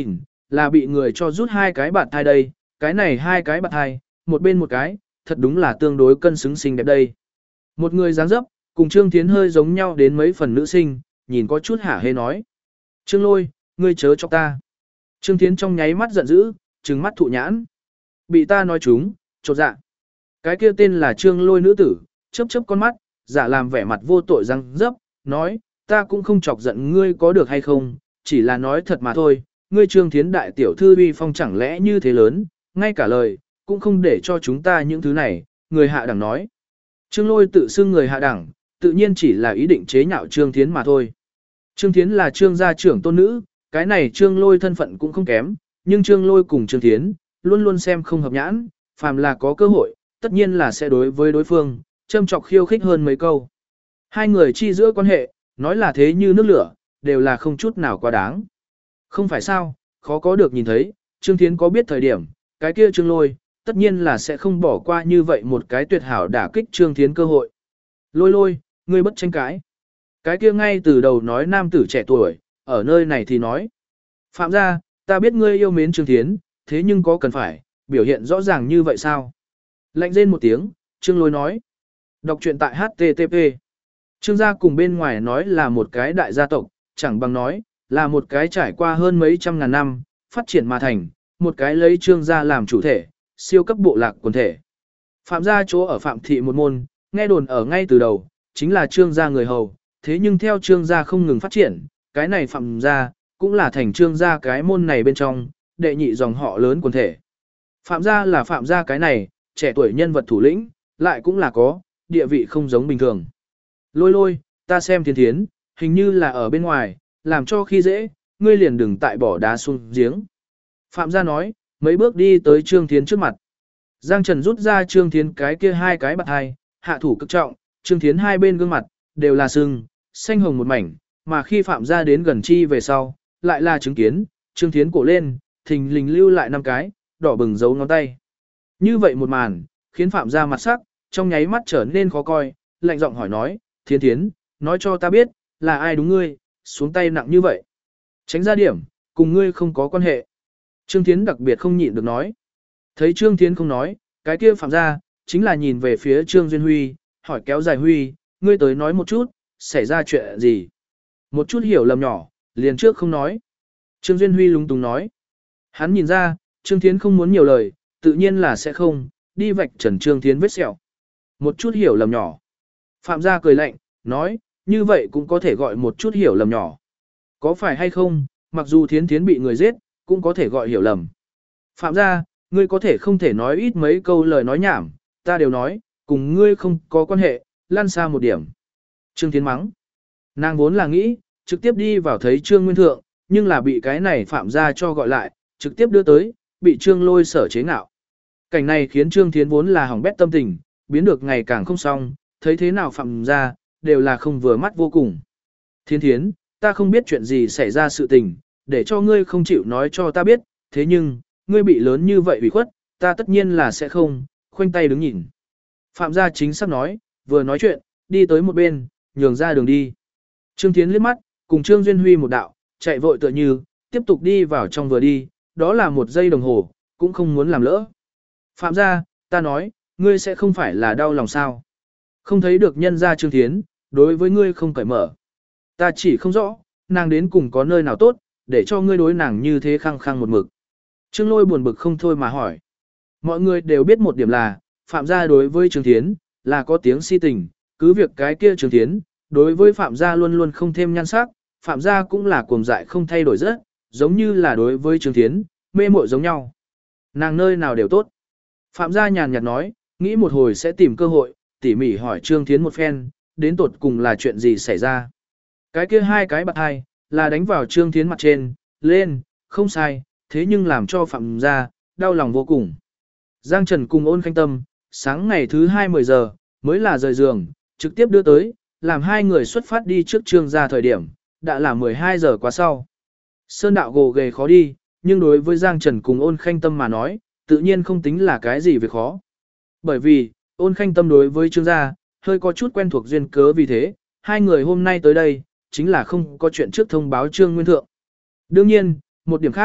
là bị người cho rút hai cái bạt thai đây, cái này hai cái bạt thai, một bên một cái, thật đúng là tương đối cân xứng xinh đẹp đây. Một người dáng dấp, cùng Trương Thiến hơi giống nhau đến mấy phần nữ sinh, nhìn có chút hả hê nói. Trương Lôi, ngươi chớ cho ta. Trương Thiến trong nháy mắt giận dữ, trừng mắt thụ nhãn. Bị ta nói trúng, chột dạ. Cái kia tên là Trương Lôi nữ tử, chớp chớp con mắt, giả làm vẻ mặt vô tội răng dấp, nói, ta cũng không chọc giận ngươi có được hay không, chỉ là nói thật mà thôi, ngươi Trương Thiến đại tiểu thư uy phong chẳng lẽ như thế lớn, ngay cả lời, cũng không để cho chúng ta những thứ này, người hạ đẳng nói. Trương Lôi tự xưng người hạ đẳng, tự nhiên chỉ là ý định chế nhạo Trương Thiến mà thôi. Trương Thiến là Trương gia trưởng tôn nữ, cái này Trương Lôi thân phận cũng không kém, nhưng Trương Lôi cùng Trương Thiến, luôn luôn xem không hợp nhãn, phàm là có cơ hội, tất nhiên là sẽ đối với đối phương, châm chọc khiêu khích hơn mấy câu. Hai người chi giữa quan hệ, nói là thế như nước lửa, đều là không chút nào quá đáng. Không phải sao, khó có được nhìn thấy, Trương Thiến có biết thời điểm, cái kia Trương Lôi, tất nhiên là sẽ không bỏ qua như vậy một cái tuyệt hảo đả kích Trương Thiến cơ hội. Lôi lôi, ngươi bất tranh cãi. Cái kia ngay từ đầu nói nam tử trẻ tuổi, ở nơi này thì nói. Phạm gia, ta biết ngươi yêu mến Trương Thiến, thế nhưng có cần phải, biểu hiện rõ ràng như vậy sao? Lạnh rên một tiếng, Trương Lôi nói. Đọc truyện tại HTTP. Trương gia cùng bên ngoài nói là một cái đại gia tộc, chẳng bằng nói, là một cái trải qua hơn mấy trăm ngàn năm, phát triển mà thành, một cái lấy Trương gia làm chủ thể, siêu cấp bộ lạc quần thể. Phạm gia chỗ ở Phạm thị một môn, nghe đồn ở ngay từ đầu, chính là Trương gia người hầu, thế nhưng theo Trương gia không ngừng phát triển, cái này Phạm gia, cũng là thành Trương gia cái môn này bên trong, đệ nhị dòng họ lớn quần thể. Phạm gia là Phạm gia cái này, trẻ tuổi nhân vật thủ lĩnh, lại cũng là có, địa vị không giống bình thường. Lôi lôi, ta xem Thiến Thiến, hình như là ở bên ngoài, làm cho khi dễ, ngươi liền đừng tại bỏ đá xuống giếng. Phạm gia nói, mấy bước đi tới Trương Thiến trước mặt. Giang Trần rút ra Trương Thiến cái kia hai cái bạt hai, hạ thủ cực trọng, Trương Thiến hai bên gương mặt, đều là sưng, xanh hồng một mảnh, mà khi Phạm gia đến gần chi về sau, lại là chứng kiến, Trương Thiến cổ lên, thình lình lưu lại 5 cái, đỏ bừng dấu ngón tay. Như vậy một màn, khiến Phạm gia mặt sắc, trong nháy mắt trở nên khó coi, lạnh giọng hỏi nói, Thiến Thiến, nói cho ta biết, là ai đúng ngươi, xuống tay nặng như vậy. Tránh ra điểm, cùng ngươi không có quan hệ. Trương Thiến đặc biệt không nhịn được nói. Thấy Trương Thiến không nói, cái kia Phạm gia, chính là nhìn về phía Trương Duyên Huy, hỏi kéo dài Huy, ngươi tới nói một chút, xảy ra chuyện gì. Một chút hiểu lầm nhỏ, liền trước không nói. Trương Duyên Huy lúng túng nói. Hắn nhìn ra, Trương Thiến không muốn nhiều lời, tự nhiên là sẽ không, đi vạch trần Trương Thiến vết sẹo. Một chút hiểu lầm nhỏ. Phạm gia cười lạnh, nói, như vậy cũng có thể gọi một chút hiểu lầm nhỏ. Có phải hay không, mặc dù Thiến Thiến bị người giết, cũng có thể gọi hiểu lầm. Phạm gia, ngươi có thể không thể nói ít mấy câu lời nói nhảm, ta đều nói, cùng ngươi không có quan hệ, lăn xa một điểm. Trương Thiến mắng. Nàng vốn là nghĩ, trực tiếp đi vào thấy Trương Nguyên Thượng, nhưng là bị cái này Phạm gia cho gọi lại, trực tiếp đưa tới, bị Trương Lôi sở chế ngạo. Cảnh này khiến Trương Thiến vốn là hỏng bét tâm tình, biến được ngày càng không xong, thấy thế nào Phạm gia, đều là không vừa mắt vô cùng. Thiến Thiến, ta không biết chuyện gì xảy ra sự tình, để cho ngươi không chịu nói cho ta biết, thế nhưng, ngươi bị lớn như vậy ủy khuất, ta tất nhiên là sẽ không, khoanh tay đứng nhìn. Phạm gia chính xác nói, vừa nói chuyện, đi tới một bên, nhường ra đường đi. Trương Thiến liếc mắt, cùng Trương Duyên Huy một đạo, chạy vội tựa như, tiếp tục đi vào trong vừa đi, đó là 1 giây đồng hồ, cũng không muốn làm lỡ. Phạm gia, ta nói, ngươi sẽ không phải là đau lòng sao. Không thấy được nhân gia Trương Thiến, đối với ngươi không cởi mở. Ta chỉ không rõ, nàng đến cùng có nơi nào tốt, để cho ngươi đối nàng như thế khăng khăng một mực. Trương Lôi buồn bực không thôi mà hỏi. Mọi người đều biết một điểm là, Phạm gia đối với Trương Thiến, là có tiếng si tình, cứ việc cái kia Trương Thiến, đối với Phạm gia luôn luôn không thêm nhan sắc, Phạm gia cũng là cuồng dại không thay đổi rất, giống như là đối với Trương Thiến, mê muội giống nhau. Nàng nơi nào đều tốt. Phạm gia nhàn nhạt nói, nghĩ một hồi sẽ tìm cơ hội, tỉ mỉ hỏi Trương Thiến một phen, đến tột cùng là chuyện gì xảy ra. Cái kia hai cái bạt hai, là đánh vào Trương Thiến mặt trên, lên, không sai, thế nhưng làm cho Phạm gia, đau lòng vô cùng. Giang Trần cùng Ôn Khanh Tâm, sáng ngày thứ 2 10 giờ, mới là rời giường, trực tiếp đưa tới, làm hai người xuất phát đi trước Trương gia thời điểm, đã là 12 giờ quá sau. Sơn đạo gồ ghề khó đi, nhưng đối với Giang Trần cùng Ôn Khanh Tâm mà nói, tự nhiên không tính là cái gì việc khó. Bởi vì, Ôn Khanh Tâm đối với Trương gia, hơi có chút quen thuộc duyên cớ vì thế, hai người hôm nay tới đây, chính là không có chuyện trước thông báo Trương Nguyên Thượng. Đương nhiên, một điểm khác,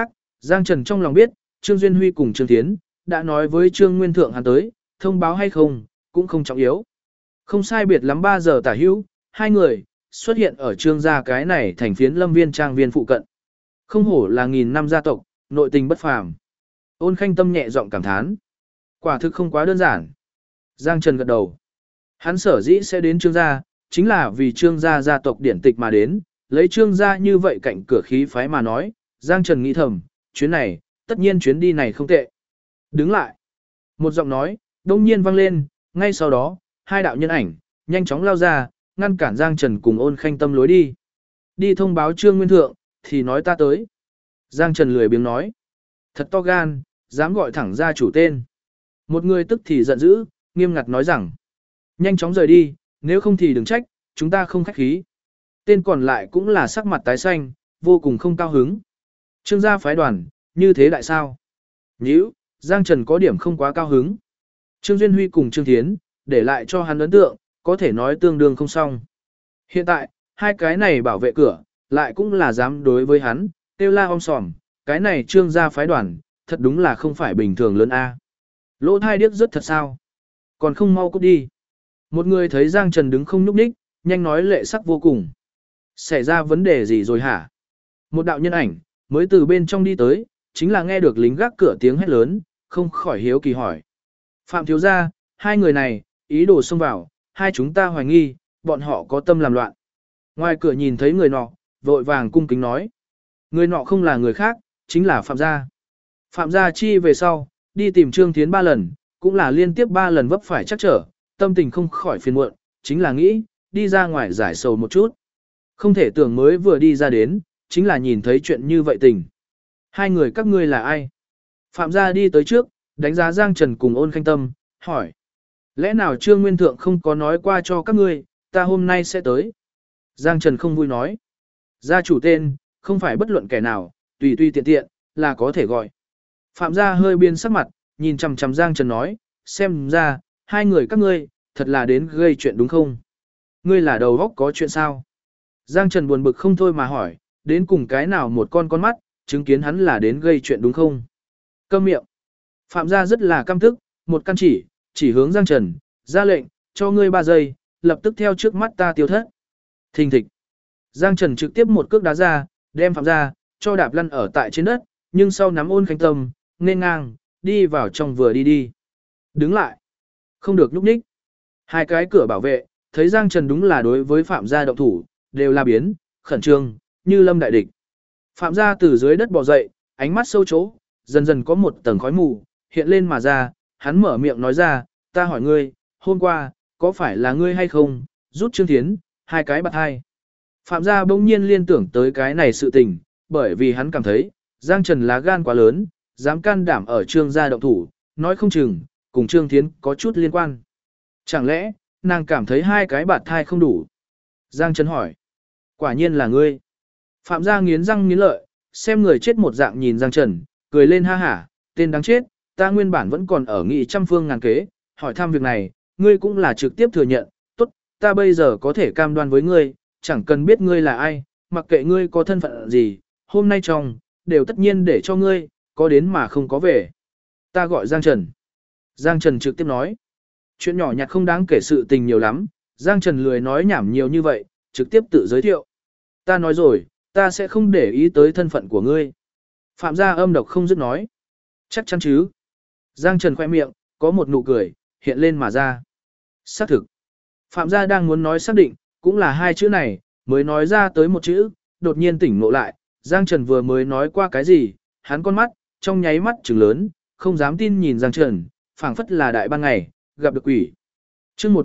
Giang Trần trong lòng biết, Trương Duyên Huy cùng Trương Thiến, đã nói với Trương Nguyên Thượng hắn tới, thông báo hay không, cũng không trọng yếu. Không sai biệt lắm 3 giờ tả hữu, hai người, xuất hiện ở Trương gia cái này thành phiến lâm viên trang viên phụ cận. Không hổ là nghìn năm gia tộc, nội tình bất phàm. Ôn Khanh Tâm nhẹ giọng cảm thán. Quả thực không quá đơn giản. Giang Trần gật đầu. Hắn sở dĩ sẽ đến Trương gia, chính là vì Trương gia gia tộc điển tịch mà đến, lấy Trương gia như vậy cạnh cửa khí phái mà nói, Giang Trần nghĩ thầm, chuyến này, tất nhiên chuyến đi này không tệ. Đứng lại. Một giọng nói, đông nhiên vang lên, ngay sau đó, hai đạo nhân ảnh, nhanh chóng lao ra, ngăn cản Giang Trần cùng Ôn Khanh Tâm lối đi. Đi thông báo Trương Nguyên Thượng, thì nói ta tới. Giang Trần lười biếng nói. Thật to gan, dám gọi thẳng ra chủ tên. Một người tức thì giận dữ, nghiêm ngặt nói rằng. Nhanh chóng rời đi, nếu không thì đừng trách, chúng ta không khách khí. Tên còn lại cũng là sắc mặt tái xanh, vô cùng không cao hứng. Trương gia phái đoàn, như thế đại sao? Nhữ, Giang Trần có điểm không quá cao hứng. Trương Duyên Huy cùng Trương Thiến, để lại cho hắn ấn tượng, có thể nói tương đương không xong. Hiện tại, hai cái này bảo vệ cửa, lại cũng là dám đối với hắn, tiêu la om sòm, cái này Trương gia phái đoàn, thật đúng là không phải bình thường lớn a. Lỗ thai điếc rất thật sao? Còn không mau cút đi. Một người thấy Giang Trần đứng không nhúc nhích, nhanh nói lệ sắc vô cùng. Xảy ra vấn đề gì rồi hả? Một đạo nhân ảnh, mới từ bên trong đi tới, chính là nghe được lính gác cửa tiếng hét lớn, không khỏi hiếu kỳ hỏi. Phạm thiếu gia, hai người này, ý đồ xông vào, hai chúng ta hoài nghi, bọn họ có tâm làm loạn. Ngoài cửa nhìn thấy người nọ, vội vàng cung kính nói. Người nọ không là người khác, chính là Phạm gia. Phạm gia chi về sau, đi tìm Trương Thiến 3 lần, cũng là liên tiếp 3 lần vấp phải chắc trở, tâm tình không khỏi phiền muộn, chính là nghĩ, đi ra ngoài giải sầu một chút. Không thể tưởng mới vừa đi ra đến, chính là nhìn thấy chuyện như vậy tình. Hai người các ngươi là ai? Phạm gia đi tới trước, đánh giá Giang Trần cùng Ôn Khanh Tâm, hỏi. Lẽ nào Trương Nguyên Thượng không có nói qua cho các ngươi, ta hôm nay sẽ tới. Giang Trần không vui nói. Gia chủ tên, không phải bất luận kẻ nào, tùy tùy tiện tiện, là có thể gọi. Phạm gia hơi biên sắc mặt, nhìn chằm chằm Giang Trần nói, xem ra, hai người các ngươi, thật là đến gây chuyện đúng không? Ngươi là đầu óc có chuyện sao? Giang Trần buồn bực không thôi mà hỏi, đến cùng cái nào một con mắt, chứng kiến hắn là đến gây chuyện đúng không? Câm miệng. Phạm gia rất là căm tức, một căn chỉ hướng Giang Trần, ra lệnh, cho ngươi 3 giây, lập tức theo trước mắt ta tiêu thất. Thình thịch. Giang Trần trực tiếp một cước đá ra, đem Phạm gia, cho đạp lăn ở tại trên đất, nhưng sau nắm Ôn Khanh Tâm, nên ngang, đi vào trong vừa đi. Đứng lại. Không được nhúc nhích. Hai cái cửa bảo vệ, thấy Giang Trần đúng là đối với Phạm gia động thủ, đều là biến, khẩn trương, như lâm đại địch. Phạm gia từ dưới đất bò dậy, ánh mắt sâu chỗ, dần dần có một tầng khói mù, hiện lên mà ra, hắn mở miệng nói ra, ta hỏi ngươi, hôm qua, có phải là ngươi hay không, rút Trương Thiến, hai cái bạt hai. Phạm gia bỗng nhiên liên tưởng tới cái này sự tình, bởi vì hắn cảm thấy, Giang Trần lá gan quá lớn, dám can đảm ở Trương gia động thủ, nói không chừng, cùng Trương Thiến có chút liên quan. Chẳng lẽ, nàng cảm thấy hai cái bạt thai không đủ? Giang Trần hỏi. Quả nhiên là ngươi. Phạm gia nghiến răng nghiến lợi, xem người chết một dạng nhìn Giang Trần, cười lên ha hả, tên đáng chết, ta nguyên bản vẫn còn ở nghị trăm phương ngàn kế, hỏi thăm việc này, ngươi cũng là trực tiếp thừa nhận, tốt, ta bây giờ có thể cam đoan với ngươi, chẳng cần biết ngươi là ai, mặc kệ ngươi có thân phận gì, hôm nay trong, đều tất nhiên để cho ngươi, có đến mà không có về. Ta gọi Giang Trần. Giang Trần trực tiếp nói, chuyện nhỏ nhặt không đáng kể sự tình nhiều lắm, Giang Trần lười nói nhảm nhiều như vậy, trực tiếp tự giới thiệu. Ta nói rồi, ta sẽ không để ý tới thân phận của ngươi. Phạm gia âm độc không dứt nói. Chắc chắn chứ. Giang Trần khoe miệng, có một nụ cười, hiện lên mà ra. Xác thực. Phạm gia đang muốn nói xác định, cũng là hai chữ này, mới nói ra tới một chữ, đột nhiên tỉnh ngộ lại. Giang Trần vừa mới nói qua cái gì, hắn con mắt, trong nháy mắt trừng lớn, không dám tin nhìn Giang Trần, phảng phất là đại ban ngày, gặp được quỷ. Chương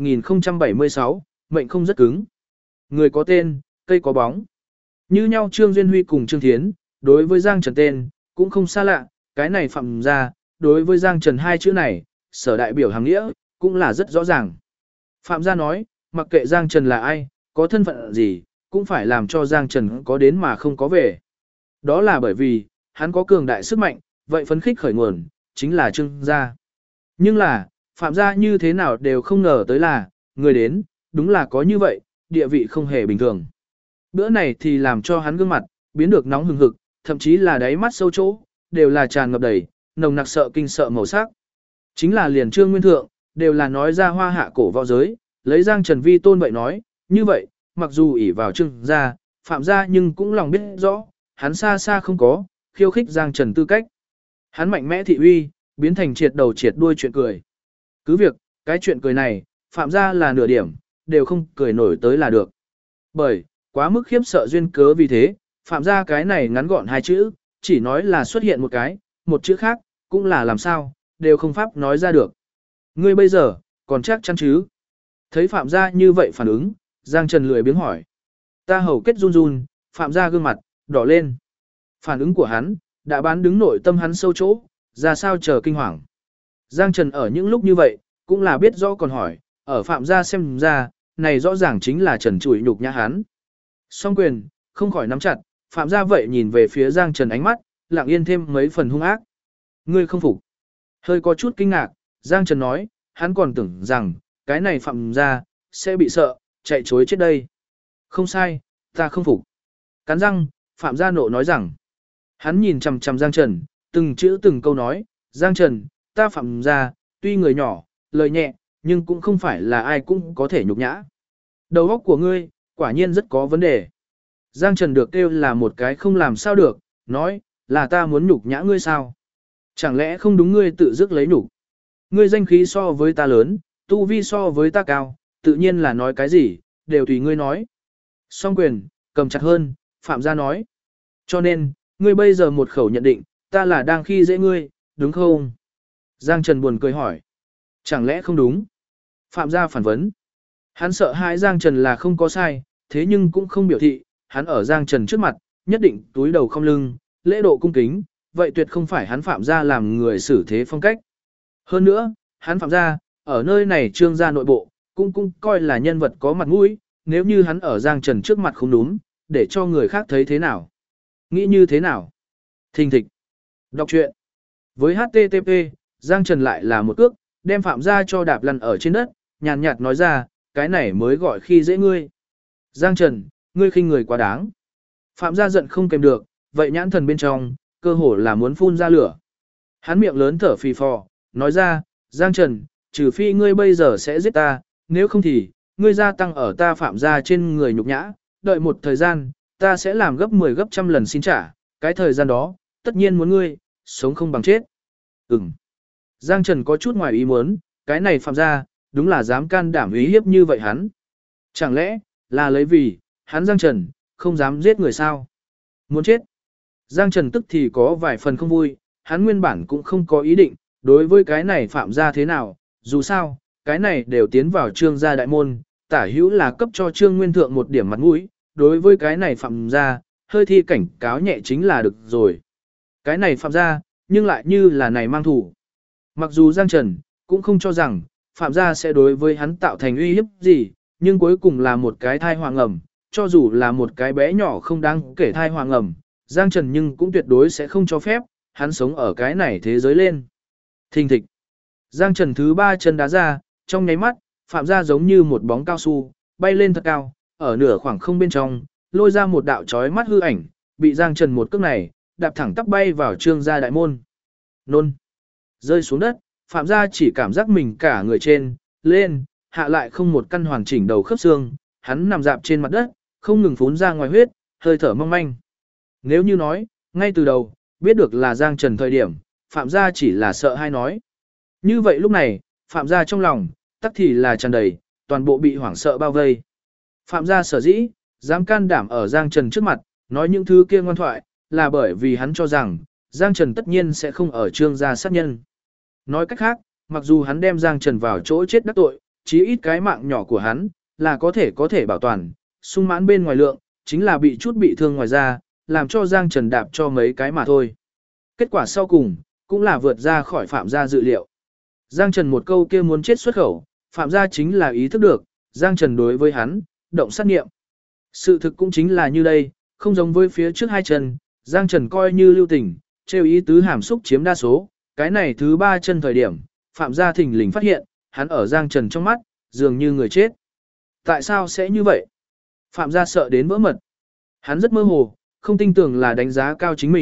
1076, mệnh không rất cứng. Người có tên, cây có bóng. Như nhau Trương Duyên Huy cùng Trương Thiến, đối với Giang Trần tên, cũng không xa lạ, cái này Phạm gia, đối với Giang Trần hai chữ này, sở đại biểu hàng nghĩa, cũng là rất rõ ràng. Phạm gia nói, mặc kệ Giang Trần là ai, có thân phận gì, cũng phải làm cho Giang Trần có đến mà không có về. Đó là bởi vì, hắn có cường đại sức mạnh, vậy phấn khích khởi nguồn, chính là Trương gia. Nhưng là, Phạm gia như thế nào đều không ngờ tới là, người đến, đúng là có như vậy, địa vị không hề bình thường. Bữa này thì làm cho hắn gương mặt, biến được nóng hừng hực, thậm chí là đáy mắt sâu chỗ, đều là tràn ngập đầy, nồng nặc sợ kinh sợ màu sắc. Chính là liền Trương Nguyên Thượng, đều là nói ra hoa hạ cổ võ giới, lấy Giang Trần vi tôn vậy nói, như vậy, mặc dù ỷ vào Trương gia, Phạm gia nhưng cũng lòng biết rõ, hắn xa xa không có, khiêu khích Giang Trần tư cách. Hắn mạnh mẽ thị uy, biến thành triệt đầu triệt đuôi chuyện cười. Cứ việc, cái chuyện cười này, Phạm gia là nửa điểm, đều không cười nổi tới là được. Bởi, quá mức khiếp sợ duyên cớ vì thế, Phạm gia cái này ngắn gọn hai chữ, chỉ nói là xuất hiện một cái, một chữ khác, cũng là làm sao, đều không pháp nói ra được. Ngươi bây giờ, còn chắc chắn chứ? Thấy Phạm gia như vậy phản ứng, Giang Trần lười biếng hỏi. Ta hầu kết run run, Phạm gia gương mặt, đỏ lên. Phản ứng của hắn, đã bán đứng nội tâm hắn sâu chỗ, ra sao chờ kinh hoàng. Giang Trần ở những lúc như vậy, cũng là biết rõ còn hỏi, ở Phạm gia xem ra, này rõ ràng chính là Trần chủi nhục nhã hắn. Song quyền, không khỏi nắm chặt, Phạm gia vậy nhìn về phía Giang Trần ánh mắt, lặng yên thêm mấy phần hung ác. Ngươi không phục. Hơi có chút kinh ngạc, Giang Trần nói, hắn còn tưởng rằng, cái này Phạm gia, sẽ bị sợ, chạy chối chết đây. Không sai, ta không phục. Cắn răng, Phạm gia nộ nói rằng, hắn nhìn chằm chằm Giang Trần, từng chữ từng câu nói, Giang Trần, ta Phạm gia, tuy người nhỏ, lời nhẹ, nhưng cũng không phải là ai cũng có thể nhục nhã. Đầu óc của ngươi, quả nhiên rất có vấn đề. Giang Trần được kêu là một cái không làm sao được, nói, là ta muốn nhục nhã ngươi sao? Chẳng lẽ không đúng ngươi tự dứt lấy nhục? Ngươi danh khí so với ta lớn, tu vi so với ta cao, tự nhiên là nói cái gì, đều tùy ngươi nói. Song quyền, cầm chặt hơn, Phạm gia nói. Cho nên, ngươi bây giờ một khẩu nhận định, ta là đang khi dễ ngươi, đúng không? Giang Trần buồn cười hỏi. Chẳng lẽ không đúng? Phạm gia phản vấn. Hắn sợ hãi Giang Trần là không có sai, thế nhưng cũng không biểu thị, hắn ở Giang Trần trước mặt, nhất định túi đầu không lưng, lễ độ cung kính, vậy tuyệt không phải hắn Phạm gia làm người xử thế phong cách. Hơn nữa, hắn Phạm gia, ở nơi này Trương gia nội bộ, cũng coi là nhân vật có mặt mũi, nếu như hắn ở Giang Trần trước mặt không đúng, để cho người khác thấy thế nào? Nghĩ như thế nào? Thình thịch. Đọc truyện. Với HTTP, Giang Trần lại là một cước, đem Phạm gia cho đạp lăn ở trên đất, nhàn nhạt nói ra, cái này mới gọi khi dễ ngươi. Giang Trần, ngươi khinh người quá đáng. Phạm gia giận không kèm được, vậy nhãn thần bên trong, cơ hồ là muốn phun ra lửa. Hắn miệng lớn thở phì phò, nói ra, Giang Trần, trừ phi ngươi bây giờ sẽ giết ta, nếu không thì, ngươi gia tăng ở ta Phạm gia trên người nhục nhã, đợi một thời gian, ta sẽ làm gấp 10 gấp trăm lần xin trả, cái thời gian đó, tất nhiên muốn ngươi, sống không bằng chết. Giang Trần có chút ngoài ý muốn, cái này Phạm gia, đúng là dám can đảm ý hiếp như vậy hắn. Chẳng lẽ, là lấy vì, hắn Giang Trần, không dám giết người sao? Muốn chết. Giang Trần tức thì có vài phần không vui, hắn nguyên bản cũng không có ý định, đối với cái này Phạm gia thế nào, dù sao, cái này đều tiến vào Trương gia đại môn, tả hữu là cấp cho Trương Nguyên Thượng một điểm mặt mũi, đối với cái này Phạm gia, hơi thi cảnh cáo nhẹ chính là được rồi. Cái này Phạm gia, nhưng lại như là này mang thủ. Mặc dù Giang Trần, cũng không cho rằng, Phạm gia sẽ đối với hắn tạo thành uy hiếp gì, nhưng cuối cùng là một cái thai hoàng ẩm, cho dù là một cái bé nhỏ không đáng kể thai hoàng ẩm, Giang Trần nhưng cũng tuyệt đối sẽ không cho phép, hắn sống ở cái này thế giới lên. Thình thịch. Giang Trần thứ 3 chân đá ra, trong nháy mắt, Phạm gia giống như một bóng cao su, bay lên thật cao, ở nửa khoảng không bên trong, lôi ra một đạo chói mắt hư ảnh, bị Giang Trần một cước này, đạp thẳng tắp bay vào Trương gia đại môn. Nôn. Rơi xuống đất, Phạm gia chỉ cảm giác mình cả người trên, lên, hạ lại không một căn hoàn chỉnh đầu khớp xương, hắn nằm dạp trên mặt đất, không ngừng phún ra ngoài huyết, hơi thở mong manh. Nếu như nói, ngay từ đầu, biết được là Giang Trần thời điểm, Phạm gia chỉ là sợ hay nói. Như vậy lúc này, Phạm gia trong lòng, tắc thì là tràn đầy, toàn bộ bị hoảng sợ bao vây. Phạm gia sở dĩ, dám can đảm ở Giang Trần trước mặt, nói những thứ kia ngoan thoại, là bởi vì hắn cho rằng, Giang Trần tất nhiên sẽ không ở Trương gia sát nhân. Nói cách khác, mặc dù hắn đem Giang Trần vào chỗ chết đắc tội, chí ít cái mạng nhỏ của hắn, là có thể bảo toàn, sung mãn bên ngoài lượng, chính là bị chút bị thương ngoài ra, làm cho Giang Trần đạp cho mấy cái mà thôi. Kết quả sau cùng, cũng là vượt ra khỏi Phạm gia dự liệu. Giang Trần một câu kia muốn chết xuất khẩu, Phạm gia chính là ý thức được, Giang Trần đối với hắn, động sát nghiệm. Sự thực cũng chính là như đây, không giống với phía trước hai chân, Giang Trần coi như lưu tình, trêu ý tứ hàm xúc chiếm đa số, cái này thứ 3 chân thời điểm, Phạm gia thình lình phát hiện, hắn ở Giang Trần trong mắt, dường như người chết. Tại sao sẽ như vậy? Phạm gia sợ đến vỡ mật. Hắn rất mơ hồ, không tin tưởng là đánh giá cao chính mình,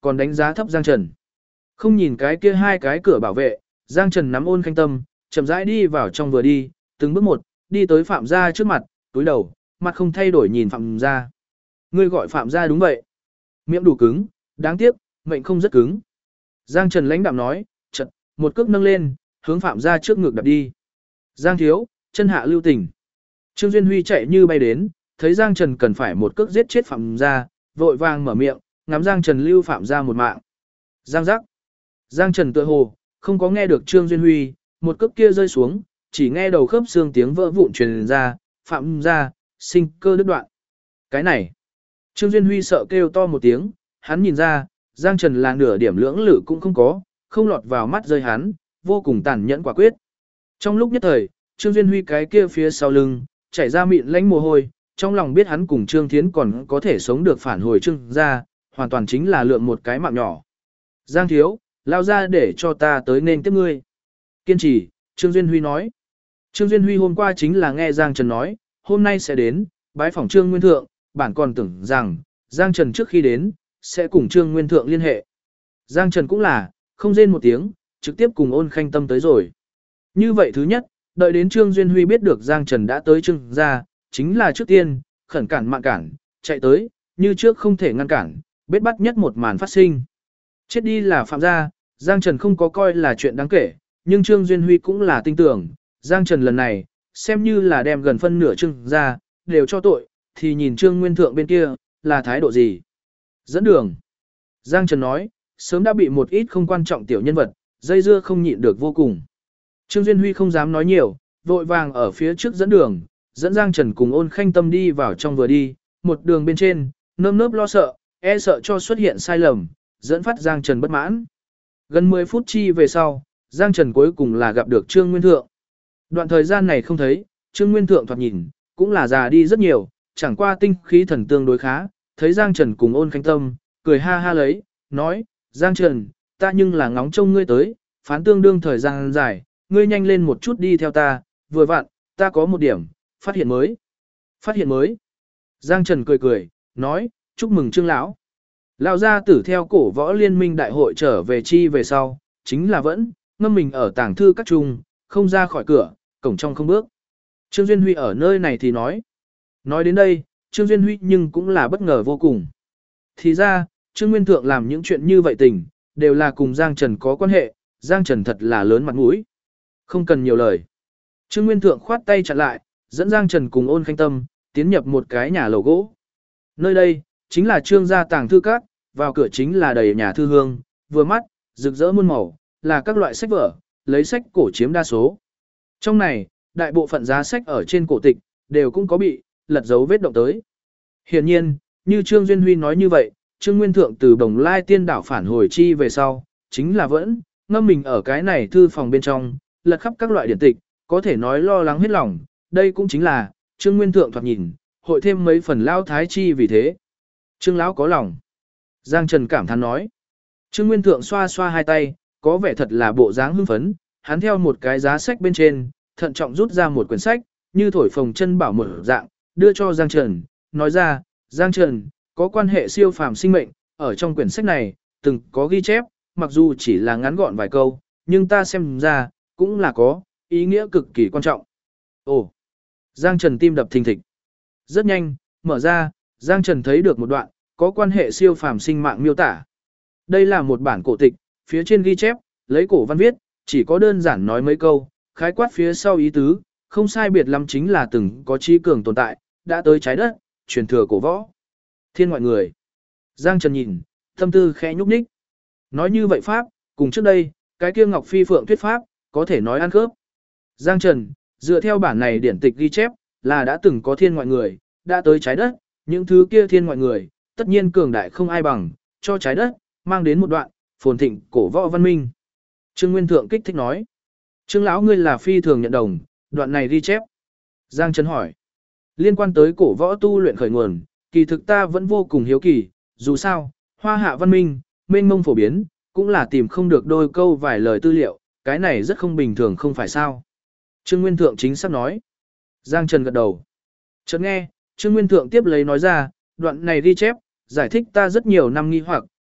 còn đánh giá thấp Giang Trần. Không nhìn cái kia hai cái cửa bảo vệ, Giang Trần nắm Ôn Khanh Tâm, chậm rãi đi vào trong vừa đi, từng bước một, đi tới Phạm gia trước mặt, túi đầu, mặt không thay đổi nhìn Phạm gia. Ngươi gọi Phạm gia đúng vậy. Miệng đủ cứng, đáng tiếc, mệnh không rất cứng. Giang Trần lãnh đạm nói, chật, một cước nâng lên, hướng Phạm gia trước ngực đạp đi. Giang thiếu, chân hạ lưu tình. Trương Duyên Huy chạy như bay đến, thấy Giang Trần cần phải một cước giết chết Phạm gia, vội vàng mở miệng, ngắm Giang Trần lưu Phạm gia một mạng. Giang giác. Giang Trần tựa hồ, không có nghe được Trương Duyên Huy, một cước kia rơi xuống, chỉ nghe đầu khớp xương tiếng vỡ vụn truyền ra, Phạm gia, sinh cơ đứt đoạn. Cái này. Trương Duyên Huy sợ kêu to một tiếng, hắn nhìn ra, Giang Trần là nửa điểm lưỡng lự cũng không có, không lọt vào mắt rơi hắn, vô cùng tàn nhẫn quả quyết. Trong lúc nhất thời, Trương Duyên Huy cái kia phía sau lưng, chảy ra mịn lánh mồ hôi, trong lòng biết hắn cùng Trương Thiến còn có thể sống được phản hồi Trương gia, hoàn toàn chính là lượng một cái mạng nhỏ. Giang thiếu, lao ra để cho ta tới nên tiếp ngươi. Kiên trì, Trương Duyên Huy nói. Trương Duyên Huy hôm qua chính là nghe Giang Trần nói, hôm nay sẽ đến, bái phỏng Trương Nguyên Thượng, bản còn tưởng rằng, Giang Trần trước khi đến, sẽ cùng Trương Nguyên Thượng liên hệ. Giang Trần cũng là, không rên một tiếng, trực tiếp cùng Ôn Khanh Tâm tới rồi. Như vậy thứ nhất, đợi đến Trương Duyên Huy biết được Giang Trần đã tới Trương gia, chính là trước tiên, khẩn cản mạn cản, chạy tới, như trước không thể ngăn cản, bết bắt nhất một màn phát sinh. Chết đi là Phạm gia, Giang Trần không có coi là chuyện đáng kể, nhưng Trương Duyên Huy cũng là tin tưởng, Giang Trần lần này, xem như là đem gần phân nửa Trương gia, đều cho tội, thì nhìn Trương Nguyên Thượng bên kia, là thái độ gì. Dẫn đường. Giang Trần nói, sớm đã bị một ít không quan trọng tiểu nhân vật, dây dưa không nhịn được vô cùng. Trương Duyên Huy không dám nói nhiều, vội vàng ở phía trước dẫn đường, dẫn Giang Trần cùng Ôn Khanh Tâm đi vào trong vừa đi, một đường bên trên, nơm nớp lo sợ, e sợ cho xuất hiện sai lầm, dẫn phát Giang Trần bất mãn. Gần 10 phút chi về sau, Giang Trần cuối cùng là gặp được Trương Nguyên Thượng. Đoạn thời gian này không thấy, Trương Nguyên Thượng thoạt nhìn, cũng là già đi rất nhiều, chẳng qua tinh khí thần tương đối khá, thấy Giang Trần cùng Ôn Khanh Tâm, cười ha ha lấy, nói, Giang Trần, ta nhưng là ngóng trông ngươi tới, phán tương đương thời gian dài, ngươi nhanh lên một chút đi theo ta, vừa vặn, ta có một điểm, phát hiện mới. Phát hiện mới. Giang Trần cười cười, nói, chúc mừng Trương lão. Lão gia tử theo cổ võ liên minh đại hội trở về chi về sau, chính là vẫn, ngâm mình ở tàng thư các trung, không ra khỏi cửa, cổng trong không bước. Trương Duyên Huy ở nơi này thì nói. Nói đến đây, Trương Duyên Huy nhưng cũng là bất ngờ vô cùng. Thì ra, Trương Nguyên Thượng làm những chuyện như vậy tình, đều là cùng Giang Trần có quan hệ, Giang Trần thật là lớn mặt mũi. Không cần nhiều lời. Trương Nguyên Thượng khoát tay chặn lại, dẫn Giang Trần cùng Ôn Khanh Tâm, tiến nhập một cái nhà lầu gỗ. Nơi đây, chính là Trương gia tàng thư các, vào cửa chính là đầy nhà thư hương, vừa mắt, rực rỡ muôn màu, là các loại sách vở, lấy sách cổ chiếm đa số. Trong này, đại bộ phận giá sách ở trên cổ tịch, đều cũng có bị lật dấu vết động tới. Hiển nhiên, như Trương Duyên Huy nói như vậy, Trương Nguyên Thượng từ Bồng Lai Tiên đảo phản hồi chi về sau, chính là vẫn ngâm mình ở cái này thư phòng bên trong, lật khắp các loại điển tịch, có thể nói lo lắng hết lòng, đây cũng chính là Trương Nguyên Thượng thoạt nhìn, hội thêm mấy phần lao thái chi vì thế. Trương lão có lòng. Giang Trần cảm thán nói. Trương Nguyên Thượng xoa xoa hai tay, có vẻ thật là bộ dáng hưng phấn, hắn theo một cái giá sách bên trên, thận trọng rút ra một quyển sách, như thổi phồng chân bảo một dạng, đưa cho Giang Trần, nói ra, Giang Trần, có quan hệ siêu phàm sinh mệnh, ở trong quyển sách này, từng có ghi chép, mặc dù chỉ là ngắn gọn vài câu, nhưng ta xem ra, cũng là có, ý nghĩa cực kỳ quan trọng. Ồ! Giang Trần tim đập thình thịch. Rất nhanh, mở ra, Giang Trần thấy được một đoạn, có quan hệ siêu phàm sinh mạng miêu tả. Đây là một bản cổ tịch, phía trên ghi chép, lấy cổ văn viết, chỉ có đơn giản nói mấy câu, khái quát phía sau ý tứ, không sai biệt lắm chính là từng có trí cường tồn tại, đã tới trái đất, truyền thừa cổ võ. Thiên ngoại người. Giang Trần nhìn, tâm tư khẽ nhúc nhích. Nói như vậy Pháp, cùng trước đây, cái kia Ngọc Phi Phượng thuyết Pháp, có thể nói ăn khớp. Giang Trần, dựa theo bản này điển tịch ghi chép, là đã từng có thiên ngoại người, đã tới trái đất, những thứ kia thiên ngoại người, tất nhiên cường đại không ai bằng, cho trái đất, mang đến một đoạn, phồn thịnh cổ võ văn minh. Trương Nguyên Thượng kích thích nói. Trương lão ngươi là phi thường nhận đồng, đoạn này ghi chép. Giang Trần hỏi. Liên quan tới cổ võ tu luyện khởi nguồn, kỳ thực ta vẫn vô cùng hiếu kỳ, dù sao, hoa hạ văn minh, mênh mông phổ biến, cũng là tìm không được đôi câu vài lời tư liệu, cái này rất không bình thường không phải sao. Trương Nguyên Thượng chính xác nói. Giang Trần gật đầu. Chợt nghe, Trương Nguyên Thượng tiếp lấy nói ra, đoạn này ghi chép, giải thích ta rất nhiều năm nghi hoặc,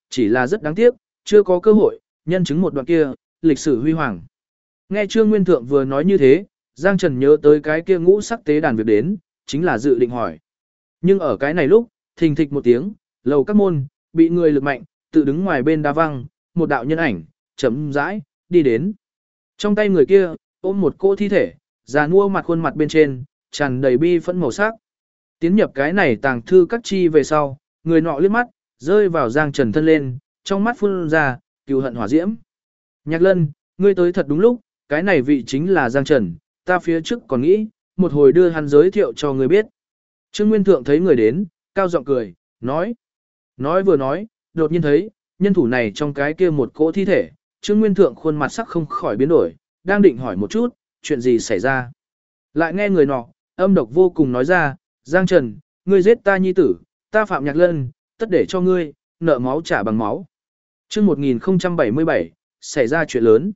chỉ là rất đáng tiếc, chưa có cơ hội, nhân chứng một đoạn kia, lịch sử huy hoàng. Nghe Trương Nguyên Thượng vừa nói như thế, Giang Trần nhớ tới cái kia ngũ sắc tế đàn việc đến, chính là dự định hỏi. Nhưng ở cái này lúc, thình thịch một tiếng, lầu các môn, bị người lực mạnh, tự đứng ngoài bên đá văng, một đạo nhân ảnh, chấm rãi, đi đến. Trong tay người kia, ôm một cô thi thể, già nua mặt khuôn mặt bên trên, tràn đầy bi phẫn màu sắc. Tiến nhập cái này tàng thư các chi về sau, người nọ liếc mắt, rơi vào Giang Trần thân lên, trong mắt phun ra, cừu hận hỏa diễm. Nhạc Lân, ngươi tới thật đúng lúc, cái này vị chính là Giang Trần, ta phía trước còn nghĩ, một hồi đưa hắn giới thiệu cho ngươi biết. Trương Nguyên Thượng thấy người đến, cao giọng cười, nói. Nói vừa nói, đột nhiên thấy, nhân thủ này trong cái kia một cỗ thi thể, Trương Nguyên Thượng khuôn mặt sắc không khỏi biến đổi, đang định hỏi một chút, chuyện gì xảy ra. Lại nghe người nọ, âm độc vô cùng nói ra, Giang Trần, ngươi giết ta nhi tử, ta Phạm Nhạc Lân, tất để cho ngươi, nợ máu trả bằng máu. Chương 1077, xảy ra chuyện lớn.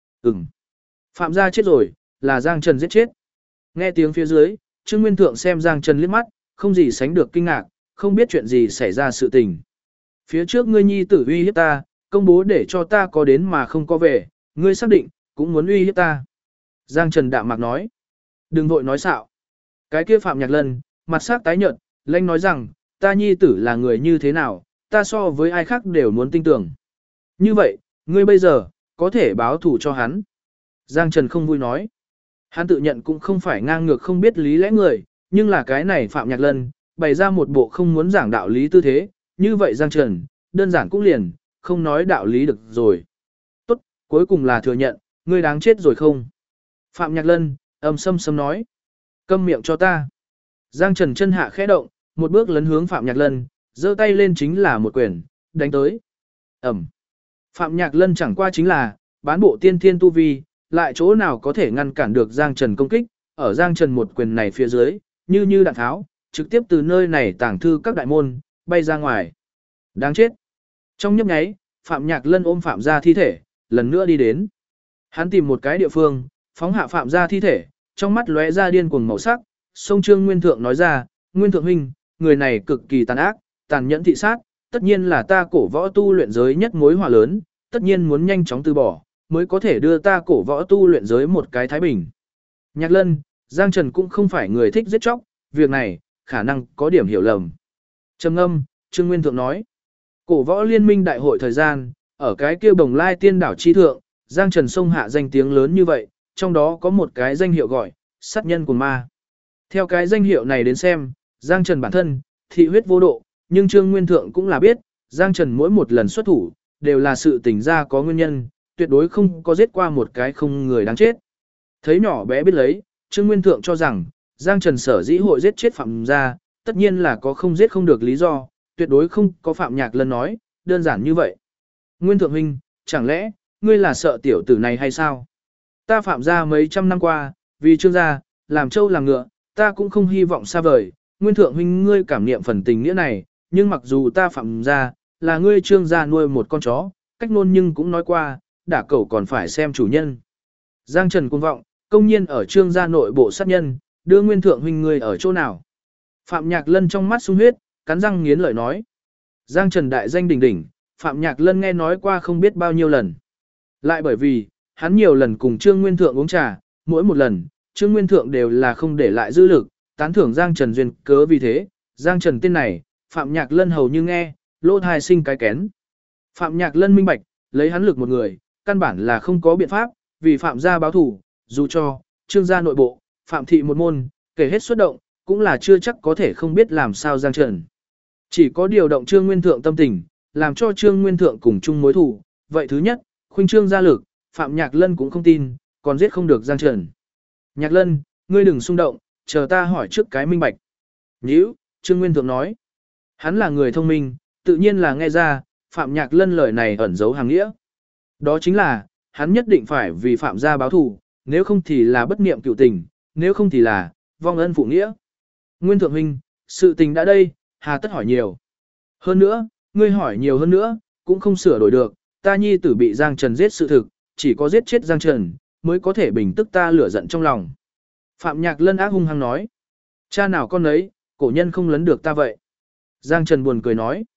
Phạm gia chết rồi, là Giang Trần giết chết. Nghe tiếng phía dưới, Trương Nguyên Thượng xem Giang Trần liếc mắt, không gì sánh được kinh ngạc, không biết chuyện gì xảy ra sự tình. Phía trước ngươi nhi tử uy hiếp ta, công bố để cho ta có đến mà không có về, ngươi xác định, cũng muốn uy hiếp ta. Giang Trần đạm mạc nói. Đừng vội nói xạo. Cái kia Phạm Nhạc Lân, mặt sắc tái nhợt, lanh nói rằng, ta nhi tử là người như thế nào, ta so với ai khác đều muốn tin tưởng. Như vậy, ngươi bây giờ, có thể báo thủ cho hắn. Giang Trần không vui nói. Hắn tự nhận cũng không phải ngang ngược không biết lý lẽ người, nhưng là cái này Phạm Nhạc Lân, bày ra một bộ không muốn giảng đạo lý tư thế, như vậy Giang Trần, đơn giản cũng liền, không nói đạo lý được rồi. Tốt, cuối cùng là thừa nhận, ngươi đáng chết rồi không? Phạm Nhạc Lân, âm sâm sâm nói. Câm miệng cho ta. Giang Trần chân hạ khẽ động, một bước lấn hướng Phạm Nhạc Lân, giơ tay lên chính là một quyền, đánh tới. Ẩm. Phạm Nhạc Lân chẳng qua chính là, bán bộ tiên thiên tu vi, lại chỗ nào có thể ngăn cản được Giang Trần công kích, ở Giang Trần một quyền này phía dưới, như đạn tháo, trực tiếp từ nơi này tàng thư các đại môn, bay ra ngoài. Đáng chết. Trong nhấp nháy, Phạm Nhạc Lân ôm Phạm gia thi thể, lần nữa đi đến. Hắn tìm một cái địa phương, phóng hạ Phạm gia thi thể, trong mắt lóe ra điên cuồng màu sắc, sông Trương Nguyên Thượng nói ra, Nguyên Thượng huynh, người này cực kỳ tàn ác, tàn nhẫn thị sát, tất nhiên là ta cổ võ tu luyện giới nhất mối họa lớn, tất nhiên muốn nhanh chóng từ bỏ, mới có thể đưa ta cổ võ tu luyện giới một cái thái bình. Nhạc Lân, Giang Trần cũng không phải người thích giết chóc, việc này, khả năng có điểm hiểu lầm. Trầm ngâm, Trương Nguyên Thượng nói, cổ võ liên minh đại hội thời gian, ở cái kia Bồng Lai Tiên đảo chi thượng, Giang Trần sông hạ danh tiếng lớn như vậy, trong đó có một cái danh hiệu gọi, sát nhân của ma. Theo cái danh hiệu này đến xem, Giang Trần bản thân, thị huyết vô độ, nhưng Trương Nguyên Thượng cũng là biết, Giang Trần mỗi một lần xuất thủ, đều là sự tình ra có nguyên nhân, tuyệt đối không có giết qua một cái không người đáng chết. Thấy nhỏ bé biết lấy, Trương Nguyên Thượng cho rằng, Giang Trần sở dĩ hội giết chết Phạm gia, tất nhiên là có không giết không được lý do, tuyệt đối không có Phạm Nhạc Lân nói, đơn giản như vậy. Nguyên Thượng huynh, chẳng lẽ, ngươi là sợ tiểu tử này hay sao? Ta Phạm gia mấy trăm năm qua, vì Trương gia, làm trâu làm ngựa, ta cũng không hy vọng xa vời, Nguyên Thượng huynh ngươi cảm niệm phần tình nghĩa này, nhưng mặc dù ta Phạm gia, là ngươi Trương gia nuôi một con chó, cách nôn nhưng cũng nói qua, đả cẩu còn phải xem chủ nhân. Giang Trần cuồng vọng, công nhiên ở Trương gia nội bộ sát nhân, đưa Nguyên Thượng huynh ngươi ở chỗ nào? Phạm Nhạc Lân trong mắt sung huyết, cắn răng nghiến lợi nói. Giang Trần đại danh đỉnh đỉnh, Phạm Nhạc Lân nghe nói qua không biết bao nhiêu lần. Lại bởi vì, hắn nhiều lần cùng Trương Nguyên Thượng uống trà, mỗi một lần, Trương Nguyên Thượng đều là không để lại dư lực, tán thưởng Giang Trần duyên cớ vì thế, Giang Trần tên này, Phạm Nhạc Lân hầu như nghe, lỗ thai sinh cái kén. Phạm Nhạc Lân minh bạch, lấy hắn lực một người, căn bản là không có biện pháp, vì Phạm gia báo thủ, dù cho, Trương gia nội bộ, Phạm thị một môn, kể hết xuất động, cũng là chưa chắc có thể không biết làm sao Giang Trần. Chỉ có điều động Trương Nguyên Thượng tâm tình, làm cho Trương Nguyên Thượng cùng chung mối thủ, vậy thứ nhất, khuynh Trương gia lực, Phạm Nhạc Lân cũng không tin, còn giết không được Giang Trần. Nhạc Lân, ngươi đừng xung động, chờ ta hỏi trước cái minh bạch. Nhữ, Trương Nguyên Thượng nói. Hắn là người thông minh, tự nhiên là nghe ra, Phạm Nhạc Lân lời này ẩn giấu hàng nghĩa. Đó chính là, hắn nhất định phải vì Phạm gia báo thù, nếu không thì là bất niệm cựu tình, nếu không thì là vong ân phụ nghĩa. Nguyên Thượng huynh, sự tình đã đây, hà tất hỏi nhiều. Hơn nữa, ngươi hỏi nhiều hơn nữa, cũng không sửa đổi được, ta nhi tử bị Giang Trần giết sự thực, chỉ có giết chết Giang Trần, mới có thể bình tức ta lửa giận trong lòng. Phạm Nhạc Lân ác hung hăng nói. Cha nào con ấy, cổ nhân không lấn được ta vậy. Giang Trần buồn cười nói.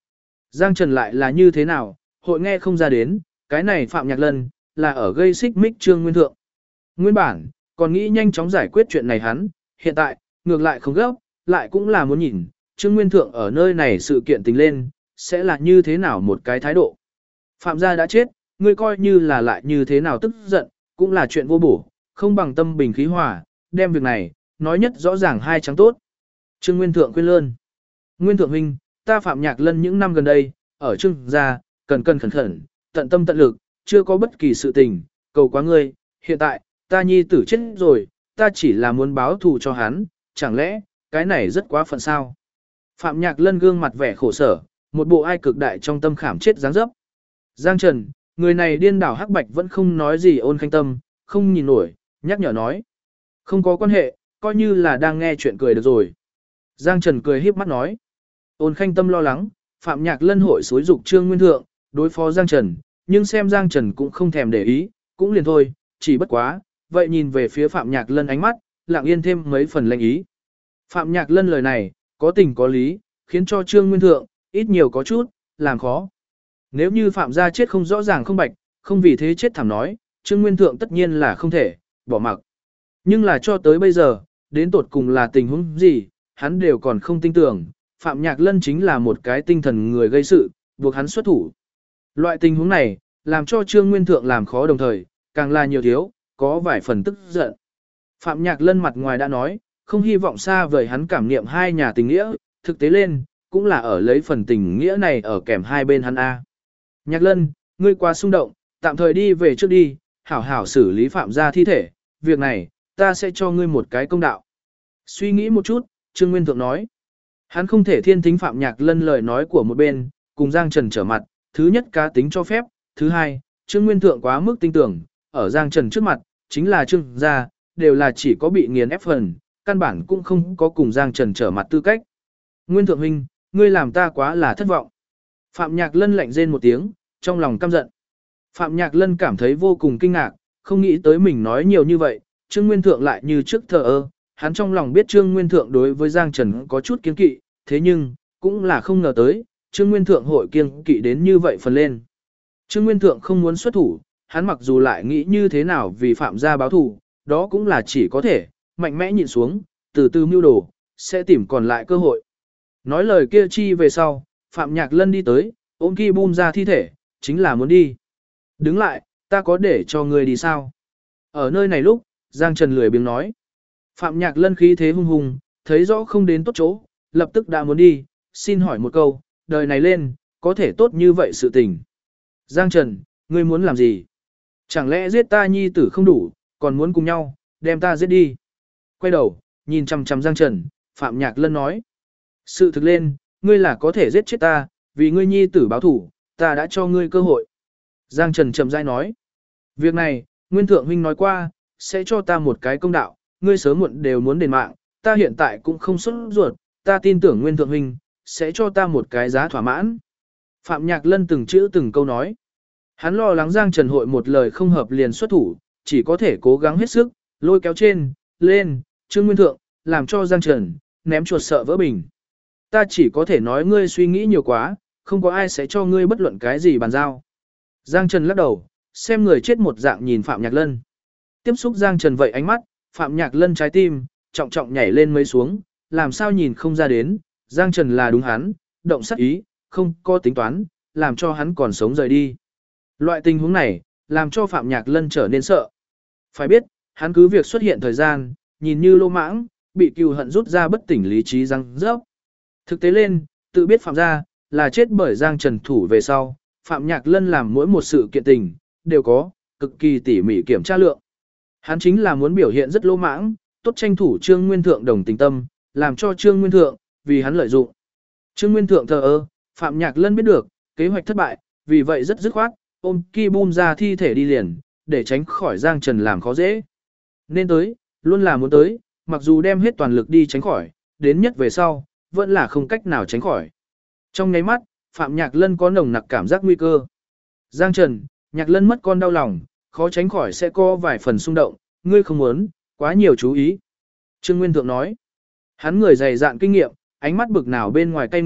Giang Trần lại là như thế nào, hội nghe không ra đến, cái này Phạm Nhạc Lân, là ở gây xích mích Trương Nguyên Thượng. Nguyên bản, còn nghĩ nhanh chóng giải quyết chuyện này hắn, hiện tại, ngược lại không gấp, lại cũng là muốn nhìn, Trương Nguyên Thượng ở nơi này sự kiện tình lên, sẽ là như thế nào một cái thái độ. Phạm gia đã chết, ngươi coi như là lại như thế nào tức giận, cũng là chuyện vô bổ, không bằng tâm bình khí hòa, đem việc này, nói nhất rõ ràng hai trắng tốt. Trương Nguyên Thượng khuyên lơn. Nguyên Thượng huynh, ta Phạm Nhạc Lân những năm gần đây, ở Trương gia, cần khẩn khẩn, tận tâm tận lực, chưa có bất kỳ sự tình, cầu quá ngươi, hiện tại, ta nhi tử chết rồi, ta chỉ là muốn báo thù cho hắn, chẳng lẽ, cái này rất quá phận sao? Phạm Nhạc Lân gương mặt vẻ khổ sở, một bộ ai cực đại trong tâm khảm chết dáng dấp. Giang Trần, người này điên đảo hắc bạch vẫn không nói gì Ôn Khanh Tâm, không nhìn nổi, nhắc nhở nói. Không có quan hệ, coi như là đang nghe chuyện cười được rồi. Giang Trần cười híp mắt nói. Ôn Khanh Tâm lo lắng, Phạm Nhạc Lân hội xối dục Trương Nguyên Thượng, đối phó Giang Trần, nhưng xem Giang Trần cũng không thèm để ý, cũng liền thôi, chỉ bất quá, vậy nhìn về phía Phạm Nhạc Lân ánh mắt, lặng yên thêm mấy phần lệnh ý. Phạm Nhạc Lân lời này, có tình có lý, khiến cho Trương Nguyên Thượng, ít nhiều có chút, làm khó. Nếu như Phạm gia chết không rõ ràng không bạch, không vì thế chết thảm nói, Trương Nguyên Thượng tất nhiên là không thể, bỏ mặc. Nhưng là cho tới bây giờ, đến tột cùng là tình huống gì, hắn đều còn không tin tưởng, Phạm Nhạc Lân chính là một cái tinh thần người gây sự, buộc hắn xuất thủ. Loại tình huống này, làm cho Trương Nguyên Thượng làm khó đồng thời, càng là nhiều thiếu, có vài phần tức giận. Phạm Nhạc Lân mặt ngoài đã nói, không hy vọng xa vời hắn cảm niệm hai nhà tình nghĩa, thực tế lên, cũng là ở lấy phần tình nghĩa này ở kèm hai bên hắn A. Nhạc Lân, ngươi quá xung động, tạm thời đi về trước đi, hảo hảo xử lý Phạm gia thi thể, việc này, ta sẽ cho ngươi một cái công đạo. Suy nghĩ một chút, Trương Nguyên Thượng nói. Hắn không thể thiên thính Phạm Nhạc Lân lời nói của một bên, cùng Giang Trần trở mặt, thứ nhất cá tính cho phép, thứ hai, Trương Nguyên Thượng quá mức tin tưởng, ở Giang Trần trước mặt, chính là Trương gia, đều là chỉ có bị nghiền ép phần, căn bản cũng không có cùng Giang Trần trở mặt tư cách. Nguyên Thượng huynh, ngươi làm ta quá là thất vọng. Phạm Nhạc Lân lạnh rên một tiếng, trong lòng căm giận. Phạm Nhạc Lân cảm thấy vô cùng kinh ngạc, không nghĩ tới mình nói nhiều như vậy, Trương Nguyên Thượng lại như trước thờ ơ, hắn trong lòng biết Trương Nguyên Thượng đối với Giang Trần có chút kiêng kỵ, thế nhưng, cũng là không ngờ tới, Trương Nguyên Thượng hội kiêng kỵ đến như vậy phần lên. Trương Nguyên Thượng không muốn xuất thủ, hắn mặc dù lại nghĩ như thế nào vì Phạm gia báo thù, đó cũng là chỉ có thể, mạnh mẽ nhịn xuống, từ từ mưu đồ, sẽ tìm còn lại cơ hội. Nói lời kia chi về sau, Phạm Nhạc Lân đi tới, ôm Ki Bum ra thi thể, chính là muốn đi. Đứng lại, ta có để cho ngươi đi sao? Ở nơi này lúc, Giang Trần lười biếng nói. Phạm Nhạc Lân khí thế hung hùng, thấy rõ không đến tốt chỗ, lập tức đã muốn đi, xin hỏi một câu, đời này lên, có thể tốt như vậy sự tình. Giang Trần, ngươi muốn làm gì? Chẳng lẽ giết ta nhi tử không đủ, còn muốn cùng nhau, đem ta giết đi. Quay đầu, nhìn chằm chằm Giang Trần, Phạm Nhạc Lân nói. Sự thực lên, ngươi là có thể giết chết ta, vì ngươi nhi tử báo thủ, ta đã cho ngươi cơ hội. Giang Trần chậm rãi nói. Việc này, Nguyên Thượng huynh nói qua, sẽ cho ta một cái công đạo, ngươi sớm muộn đều muốn đền mạng, ta hiện tại cũng không xuất ruột, ta tin tưởng Nguyên Thượng huynh sẽ cho ta một cái giá thỏa mãn. Phạm Nhạc Lân từng chữ từng câu nói. Hắn lo lắng Giang Trần hội một lời không hợp liền xuất thủ, chỉ có thể cố gắng hết sức, lôi kéo trên, lên, Trương Nguyên Thượng, làm cho Giang Trần, ném chuột sợ vỡ bình. Ta chỉ có thể nói ngươi suy nghĩ nhiều quá, không có ai sẽ cho ngươi bất luận cái gì bàn giao. Giang Trần lắc đầu, xem người chết một dạng nhìn Phạm Nhạc Lân. Tiếp xúc Giang Trần vậy ánh mắt, Phạm Nhạc Lân trái tim, trọng trọng nhảy lên mấy xuống, làm sao nhìn không ra đến, Giang Trần là đúng hắn, động sát ý, không có tính toán, làm cho hắn còn sống rời đi. Loại tình huống này, làm cho Phạm Nhạc Lân trở nên sợ. Phải biết, hắn cứ việc xuất hiện thời gian, nhìn như lô mãng, bị cừu hận rút ra bất tỉnh lý trí răng rớp. Thực tế lên, tự biết Phạm gia là chết bởi Giang Trần thủ về sau, Phạm Nhạc Lân làm mỗi một sự kiện tình, đều có, cực kỳ tỉ mỉ kiểm tra lượng. Hắn chính là muốn biểu hiện rất lô mãng, tốt tranh thủ Trương Nguyên Thượng đồng tình tâm, làm cho Trương Nguyên Thượng, vì hắn lợi dụng. Trương Nguyên Thượng thờ ơ, Phạm Nhạc Lân biết được, kế hoạch thất bại, vì vậy rất dứt khoát, ôm Ki Bum ra thi thể đi liền, để tránh khỏi Giang Trần làm khó dễ. Nên tới, luôn là muốn tới, mặc dù đem hết toàn lực đi tránh khỏi, đến nhất về sau, vẫn là không cách nào tránh khỏi. Trong nháy mắt, Phạm Nhạc Lân có nồng nặc cảm giác nguy cơ. Giang Trần, Nhạc Lân mất con đau lòng, khó tránh khỏi sẽ có vài phần xung động, ngươi không muốn, quá nhiều chú ý. Trương Nguyên Thượng nói, hắn người dày dạn kinh nghiệm, ánh mắt bực nào bên ngoài cay nghiệt,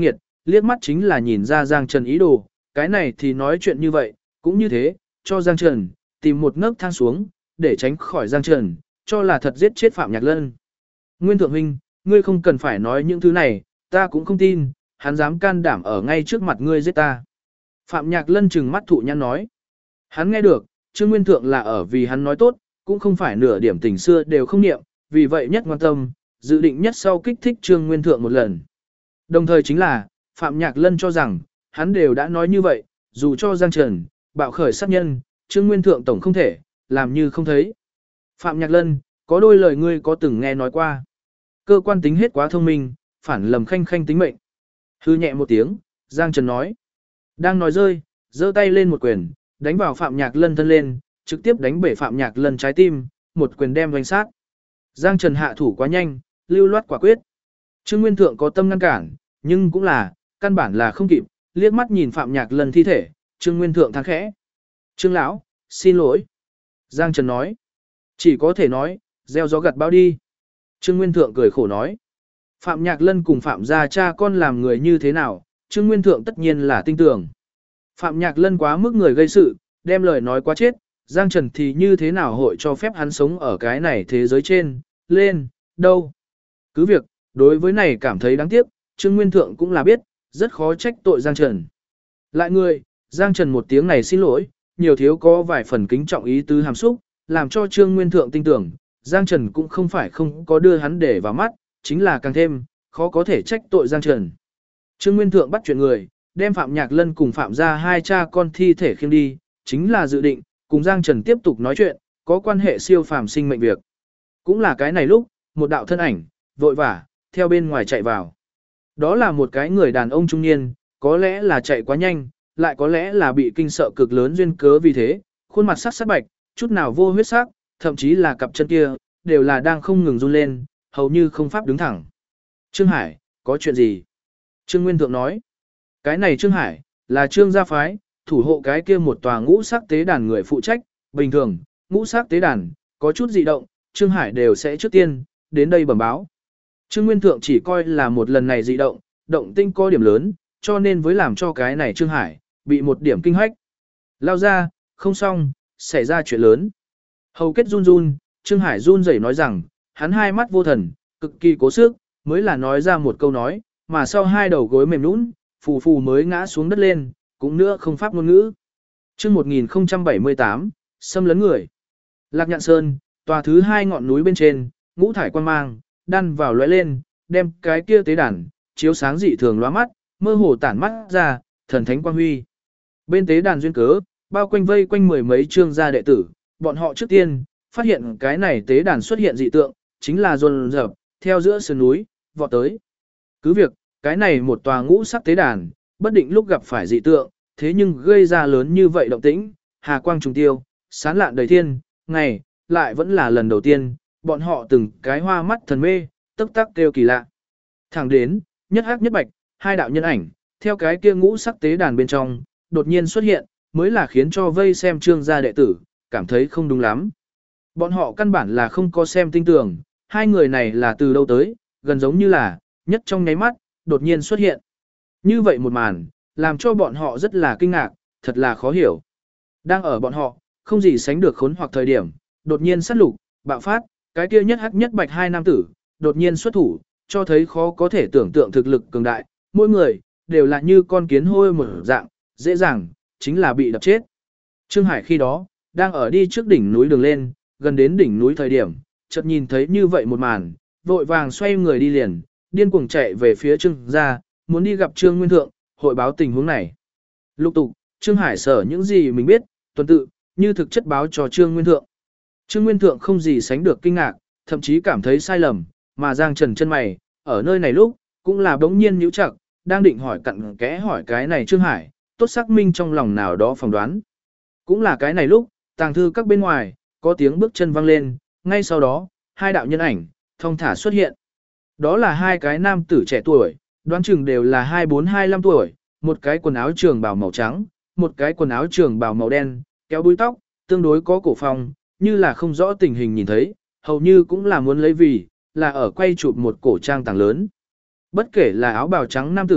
liếc mắt chính là nhìn ra Giang Trần ý đồ, cái này thì nói chuyện như vậy, cũng như thế, cho Giang Trần, tìm một nấc thang xuống, để tránh khỏi Giang Trần, cho là thật giết chết Phạm Nhạc Lân. Nguyên Thượng Huynh, ngươi không cần phải nói những thứ này, ta cũng không tin, hắn dám can đảm ở ngay trước mặt ngươi giết ta. Phạm Nhạc Lân trừng mắt thụ nhãn nói. Hắn nghe được, Trương Nguyên Thượng là ở vì hắn nói tốt, cũng không phải nửa điểm tình xưa đều không niệm, vì vậy nhất quan tâm, dự định nhất sau kích thích Trương Nguyên Thượng một lần. Đồng thời chính là, Phạm Nhạc Lân cho rằng, hắn đều đã nói như vậy, dù cho Giang Trần, bạo khởi sát nhân, Trương Nguyên Thượng tổng không thể, làm như không thấy. Phạm Nhạc Lân, có đôi lời ngươi có từng nghe nói qua. Cơ quan tính hết quá thông minh, phản lầm khanh khanh tính mệnh. Hư nhẹ một tiếng, Giang Trần nói. Đang nói rơi, giơ tay lên một quyền, đánh vào Phạm Nhạc Lân thân lên, trực tiếp đánh bể Phạm Nhạc Lân trái tim, một quyền đem đánh sát. Giang Trần hạ thủ quá nhanh, lưu loát quả quyết. Trương Nguyên Thượng có tâm ngăn cản, nhưng cũng là, căn bản là không kịp, liếc mắt nhìn Phạm Nhạc Lân thi thể, Trương Nguyên Thượng than khẽ. Trương lão, xin lỗi. Giang Trần nói. Chỉ có thể nói, gieo gió gặt bão đi. Trương Nguyên Thượng cười khổ nói. Phạm Nhạc Lân cùng Phạm gia cha con làm người như thế nào, Trương Nguyên Thượng tất nhiên là tin tưởng. Phạm Nhạc Lân quá mức người gây sự, đem lời nói quá chết, Giang Trần thì như thế nào hội cho phép hắn sống ở cái này thế giới trên, lên, đâu. Cứ việc, đối với này cảm thấy đáng tiếc, Trương Nguyên Thượng cũng là biết, rất khó trách tội Giang Trần. Lại người, Giang Trần một tiếng này xin lỗi, nhiều thiếu có vài phần kính trọng ý tứ hàm xúc, làm cho Trương Nguyên Thượng tin tưởng, Giang Trần cũng không phải không có đưa hắn để vào mắt, chính là càng thêm, khó có thể trách tội Giang Trần. Trương Nguyên Thượng bắt chuyện người, đem Phạm Nhạc Lân cùng Phạm gia hai cha con thi thể khiêng đi, chính là dự định, cùng Giang Trần tiếp tục nói chuyện, có quan hệ siêu phàm sinh mệnh việc. Cũng là cái này lúc, một đạo thân ảnh, vội vã, theo bên ngoài chạy vào. Đó là một cái người đàn ông trung niên, có lẽ là chạy quá nhanh, lại có lẽ là bị kinh sợ cực lớn duyên cớ vì thế, khuôn mặt sắc bạch, chút nào vô huyết sắc, thậm chí là cặp chân kia, đều là đang không ngừng run lên, hầu như không pháp đứng thẳng. Trương Hải, có chuyện gì? Trương Nguyên Thượng nói. Cái này Trương Hải, là Trương gia phái, thủ hộ cái kia một tòa ngũ sắc tế đàn người phụ trách, bình thường, ngũ sắc tế đàn, có chút dị động, Trương Hải đều sẽ trước tiên, đến đây bẩm báo. Trương Nguyên Thượng chỉ coi là một lần này dị động, động tinh có điểm lớn, cho nên với làm cho cái này Trương Hải, bị một điểm kinh hách. Lao ra, không xong, xảy ra chuyện lớn. Hầu kết run run, Trương Hải run rẩy nói rằng, hắn hai mắt vô thần, cực kỳ cố sức, mới là nói ra một câu nói, mà sau hai đầu gối mềm nhũn, phù phù mới ngã xuống đất lên, cũng nữa không pháp ngôn ngữ. Chương 1078, xâm lấn người. Lạc Nhạn Sơn, tòa thứ hai ngọn núi bên trên, ngũ thải quang mang, đan vào lóe lên, đem cái kia tế đàn, chiếu sáng dị thường lóa mắt, mơ hồ tản mắt ra, thần thánh quang huy. Bên tế đàn duyên cớ, bao quanh vây quanh mười mấy Trương gia đệ tử, bọn họ trước tiên, phát hiện cái này tế đàn xuất hiện dị tượng, chính là dồn dập, theo giữa sườn núi, vọt tới. Cứ việc, cái này một tòa ngũ sắc tế đàn, bất định lúc gặp phải dị tượng, thế nhưng gây ra lớn như vậy động tĩnh, hà quang trùng tiêu, sán lạn đầy thiên, ngày, lại vẫn là lần đầu tiên, bọn họ từng cái hoa mắt thần mê, tức tắc kêu kỳ lạ. Thẳng đến, nhất hắc nhất bạch, hai đạo nhân ảnh, theo cái kia ngũ sắc tế đàn bên trong, đột nhiên xuất hiện, mới là khiến cho vây xem Trương gia đệ tử, cảm thấy không đúng lắm. Bọn họ căn bản là không có xem tinh tường, hai người này là từ đâu tới, gần giống như là, nhất trong nháy mắt, đột nhiên xuất hiện. Như vậy một màn, làm cho bọn họ rất là kinh ngạc, thật là khó hiểu. Đang ở bọn họ, không gì sánh được khốn hoặc thời điểm, đột nhiên sát lục, bạo phát, cái kia nhất hắc nhất bạch hai nam tử, đột nhiên xuất thủ, cho thấy khó có thể tưởng tượng thực lực cường đại, mỗi người, đều là như con kiến hôi một dạng, dễ dàng, chính là bị đập chết. Trương Hải khi đó, đang ở đi trước đỉnh núi đường lên, gần đến đỉnh núi thời điểm, chợt nhìn thấy như vậy một màn, vội vàng xoay người đi liền, điên cuồng chạy về phía Trương gia, muốn đi gặp Trương Nguyên Thượng, hội báo tình huống này. Lục tục, Trương Hải sở những gì mình biết, tuần tự, như thực chất báo cho Trương Nguyên Thượng. Trương Nguyên Thượng không gì sánh được kinh ngạc, thậm chí cảm thấy sai lầm, mà Giang Trần chân mày, ở nơi này lúc, cũng là bỗng nhiên nhíu chặt, đang định hỏi cặn kẽ hỏi cái này Trương Hải, tốt xác minh trong lòng nào đó phỏng đoán. Cũng là cái này lúc, tàng thư các bên ngoài, có tiếng bước chân vang lên, ngay sau đó, hai đạo nhân ảnh, thong thả xuất hiện. Đó là hai cái nam tử trẻ tuổi, đoán chừng đều là 24-25 tuổi, một cái quần áo trường bào màu trắng, một cái quần áo trường bào màu đen, kéo búi tóc, tương đối có cổ phong, như là không rõ tình hình nhìn thấy, hầu như cũng là muốn lấy vì, là ở quay chụp một cổ trang tàng lớn. Bất kể là áo bào trắng nam tử,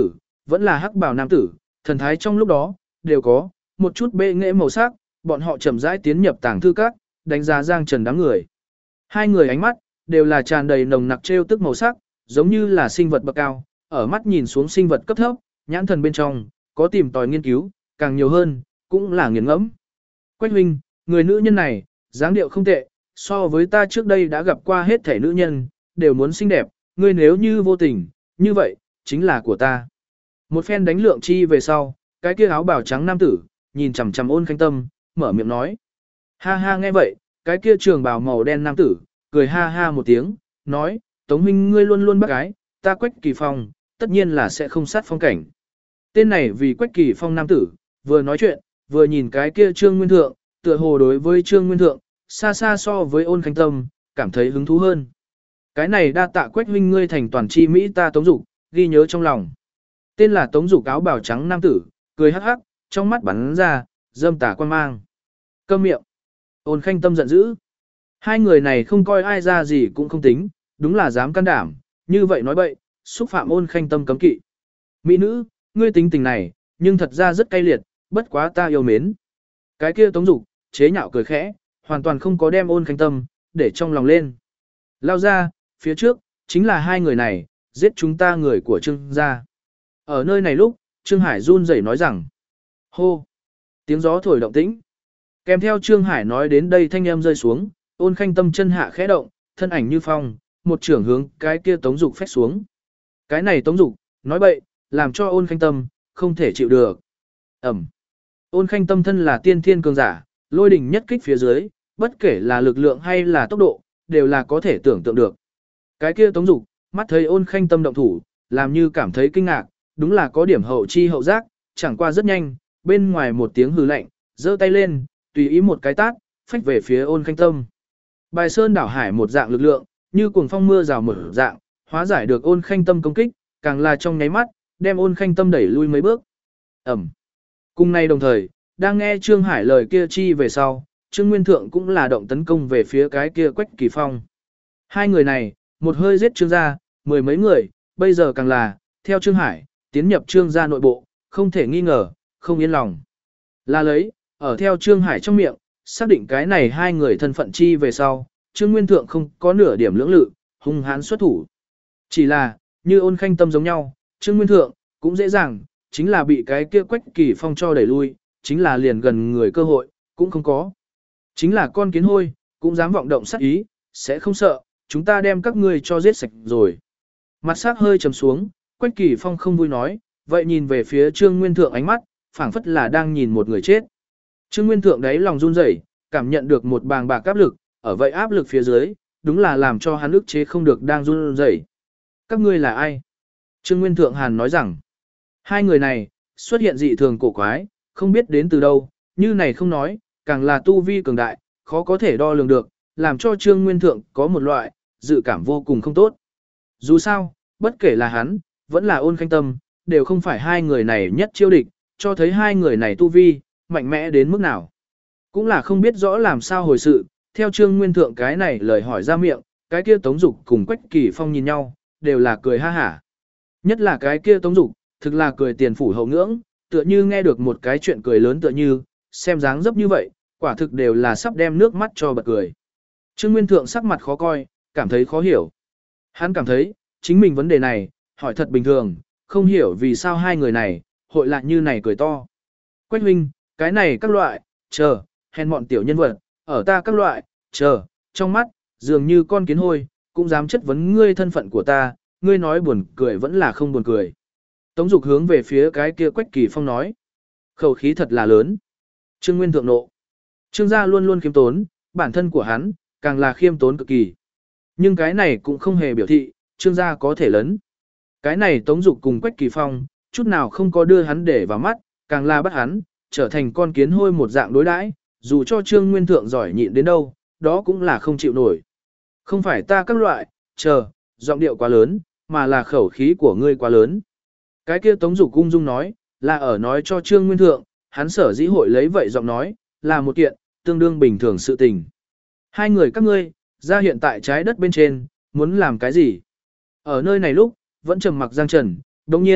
vẫn là hắc bào nam tử, thần thái trong lúc đó, đều có một chút bệ nghệ màu sắc, bọn họ chậm rãi tiến nhập tàng thư các, đánh giá Giang Trần đám người. Hai người ánh mắt, đều là tràn đầy nồng nặc trêu tức màu sắc, giống như là sinh vật bậc cao, ở mắt nhìn xuống sinh vật cấp thấp, nhãn thần bên trong, có tìm tòi nghiên cứu, càng nhiều hơn, cũng là nghiền ngẫm. Quách huynh, người nữ nhân này, dáng điệu không tệ, so với ta trước đây đã gặp qua hết thể nữ nhân, đều muốn xinh đẹp, ngươi nếu như vô tình, như vậy, chính là của ta. Một phen đánh lượng chi về sau, cái kia áo bào trắng nam tử, nhìn chằm chằm Ôn Khanh Tâm, mở miệng nói. Ha ha nghe vậy, cái kia trường bào màu đen nam tử, cười ha ha một tiếng, nói, Tống huynh ngươi luôn luôn bác gái, ta Quách Kỳ Phong, tất nhiên là sẽ không sát phong cảnh. Tên này vì Quách Kỳ Phong nam tử, vừa nói chuyện, vừa nhìn cái kia Trương Nguyên Thượng, tựa hồ đối với Trương Nguyên Thượng, xa xa so với Ôn Khanh Tâm, cảm thấy hứng thú hơn. Cái này đa tạ Quách huynh ngươi thành toàn chi Mỹ ta Tống Dục, ghi nhớ trong lòng. Tên là Tống Dục áo bào trắng nam tử, cười hắc hắc, trong mắt bắn ra, dâm tà quan mang. Câm miệng. Ôn Khanh Tâm giận dữ. Hai người này không coi ai ra gì cũng không tính, đúng là dám can đảm, như vậy nói bậy, xúc phạm Ôn Khanh Tâm cấm kỵ. Mỹ nữ, ngươi tính tình này, nhưng thật ra rất cay liệt, bất quá ta yêu mến. Cái kia Tống Dục, chế nhạo cười khẽ, hoàn toàn không có đem Ôn Khanh Tâm, để trong lòng lên. Lao ra, phía trước, chính là hai người này, giết chúng ta người của Trương gia. Ở nơi này lúc, Trương Hải run rẩy nói rằng, hô, tiếng gió thổi động tĩnh. Kèm theo Trương Hải nói đến đây thanh âm rơi xuống, Ôn Khanh Tâm chân hạ khẽ động, thân ảnh như phong, một trưởng hướng cái kia Tống Dục phách xuống. Cái này Tống Dục, nói bậy, làm cho Ôn Khanh Tâm, không thể chịu được. Ẩm. Ôn Khanh Tâm thân là tiên thiên cường giả, lôi đỉnh nhất kích phía dưới, bất kể là lực lượng hay là tốc độ, đều là có thể tưởng tượng được. Cái kia Tống Dục, mắt thấy Ôn Khanh Tâm động thủ, làm như cảm thấy kinh ngạc, đúng là có điểm hậu chi hậu giác, chẳng qua rất nhanh, bên ngoài một tiếng hừ lạnh, giơ tay lên, tùy ý một cái tát, phách về phía Ôn Khanh Tâm. Bài sơn đảo hải một dạng lực lượng, như cuồng phong mưa rào mở dạng, hóa giải được Ôn Khanh Tâm công kích, càng là trong nháy mắt, đem Ôn Khanh Tâm đẩy lui mấy bước. Ẩm. Cùng nay đồng thời, đang nghe Trương Hải lời kia chi về sau, Trương Nguyên Thượng cũng là động tấn công về phía cái kia Quách Kỳ Phong. Hai người này, một hơi giết Trương gia, mười mấy người, bây giờ càng là, theo Trương Hải, tiến nhập Trương gia nội bộ, không thể nghi ngờ, không yên lòng. Là lấy, ở theo Trương Hải trong miệng, xác định cái này hai người thân phận chi về sau, Trương Nguyên Thượng không có nửa điểm lưỡng lự, hung hãn xuất thủ. Chỉ là, như Ôn Khanh Tâm giống nhau, Trương Nguyên Thượng, cũng dễ dàng, chính là bị cái kia Quách Kỳ Phong cho đẩy lui, chính là liền gần người cơ hội, cũng không có. Chính là con kiến hôi, cũng dám vọng động sát ý, sẽ không sợ, chúng ta đem các ngươi cho giết sạch rồi. Mặt sắc hơi trầm xuống, Quách Kỳ Phong không vui nói, vậy nhìn về phía Trương Nguyên Thượng ánh mắt, phảng phất là đang nhìn một người chết. Trương Nguyên Thượng đấy lòng run rẩy, cảm nhận được một bàng bạc áp lực, ở vậy áp lực phía dưới, đúng là làm cho hắn ức chế không được đang run rẩy. Các ngươi là ai? Trương Nguyên Thượng Hàn nói rằng, hai người này, xuất hiện dị thường cổ quái, không biết đến từ đâu, như này không nói, càng là tu vi cường đại, khó có thể đo lường được, làm cho Trương Nguyên Thượng có một loại, dự cảm vô cùng không tốt. Dù sao, bất kể là hắn, vẫn là Ôn Khanh Tâm, đều không phải hai người này nhất chiêu địch, cho thấy hai người này tu vi, mạnh mẽ đến mức nào. Cũng là không biết rõ làm sao hồi sự, theo Trương Nguyên Thượng cái này lời hỏi ra miệng, cái kia Tống Dục cùng Quách Kỳ Phong nhìn nhau, đều là cười ha hả. Nhất là cái kia Tống Dục, thực là cười tiền phủ hậu ngưỡng, tựa như nghe được một cái chuyện cười lớn tựa như, xem dáng dấp như vậy, quả thực đều là sắp đem nước mắt cho bật cười. Trương Nguyên Thượng sắc mặt khó coi, cảm thấy khó hiểu. Hắn cảm thấy, chính mình vấn đề này, hỏi thật bình thường, không hiểu vì sao hai người này, hội lại như này cười to. Quách huynh, cái này các loại, chờ, hèn mọn tiểu nhân vật, ở ta các loại, chờ, trong mắt, dường như con kiến hôi, cũng dám chất vấn ngươi thân phận của ta, ngươi nói buồn cười vẫn là không buồn cười. Tống Dục hướng về phía cái kia Quách Kỳ Phong nói. Khẩu khí thật là lớn. Trương Nguyên Thượng nộ. Trương gia luôn luôn khiêm tốn, bản thân của hắn, càng là khiêm tốn cực kỳ. Nhưng cái này cũng không hề biểu thị, Trương gia có thể lớn. Cái này Tống Dục cùng Quách Kỳ Phong, chút nào không có đưa hắn để vào mắt, càng là bắt hắn, trở thành con kiến hôi một dạng đối đãi, dù cho Trương Nguyên Thượng giỏi nhịn đến đâu, đó cũng là không chịu nổi. Không phải ta các loại, chờ, giọng điệu quá lớn, mà là khẩu khí của ngươi quá lớn. Cái kia Tống Dục ung dung nói, là ở nói cho Trương Nguyên Thượng, hắn sở dĩ hội lấy vậy giọng nói, là một kiện, tương đương bình thường sự tình. Hai người các ngươi, ra hiện tại trái đất bên trên, muốn làm cái gì? Ở nơi này lúc, vẫn trầm mặc Giang Trần, đồng nhiên,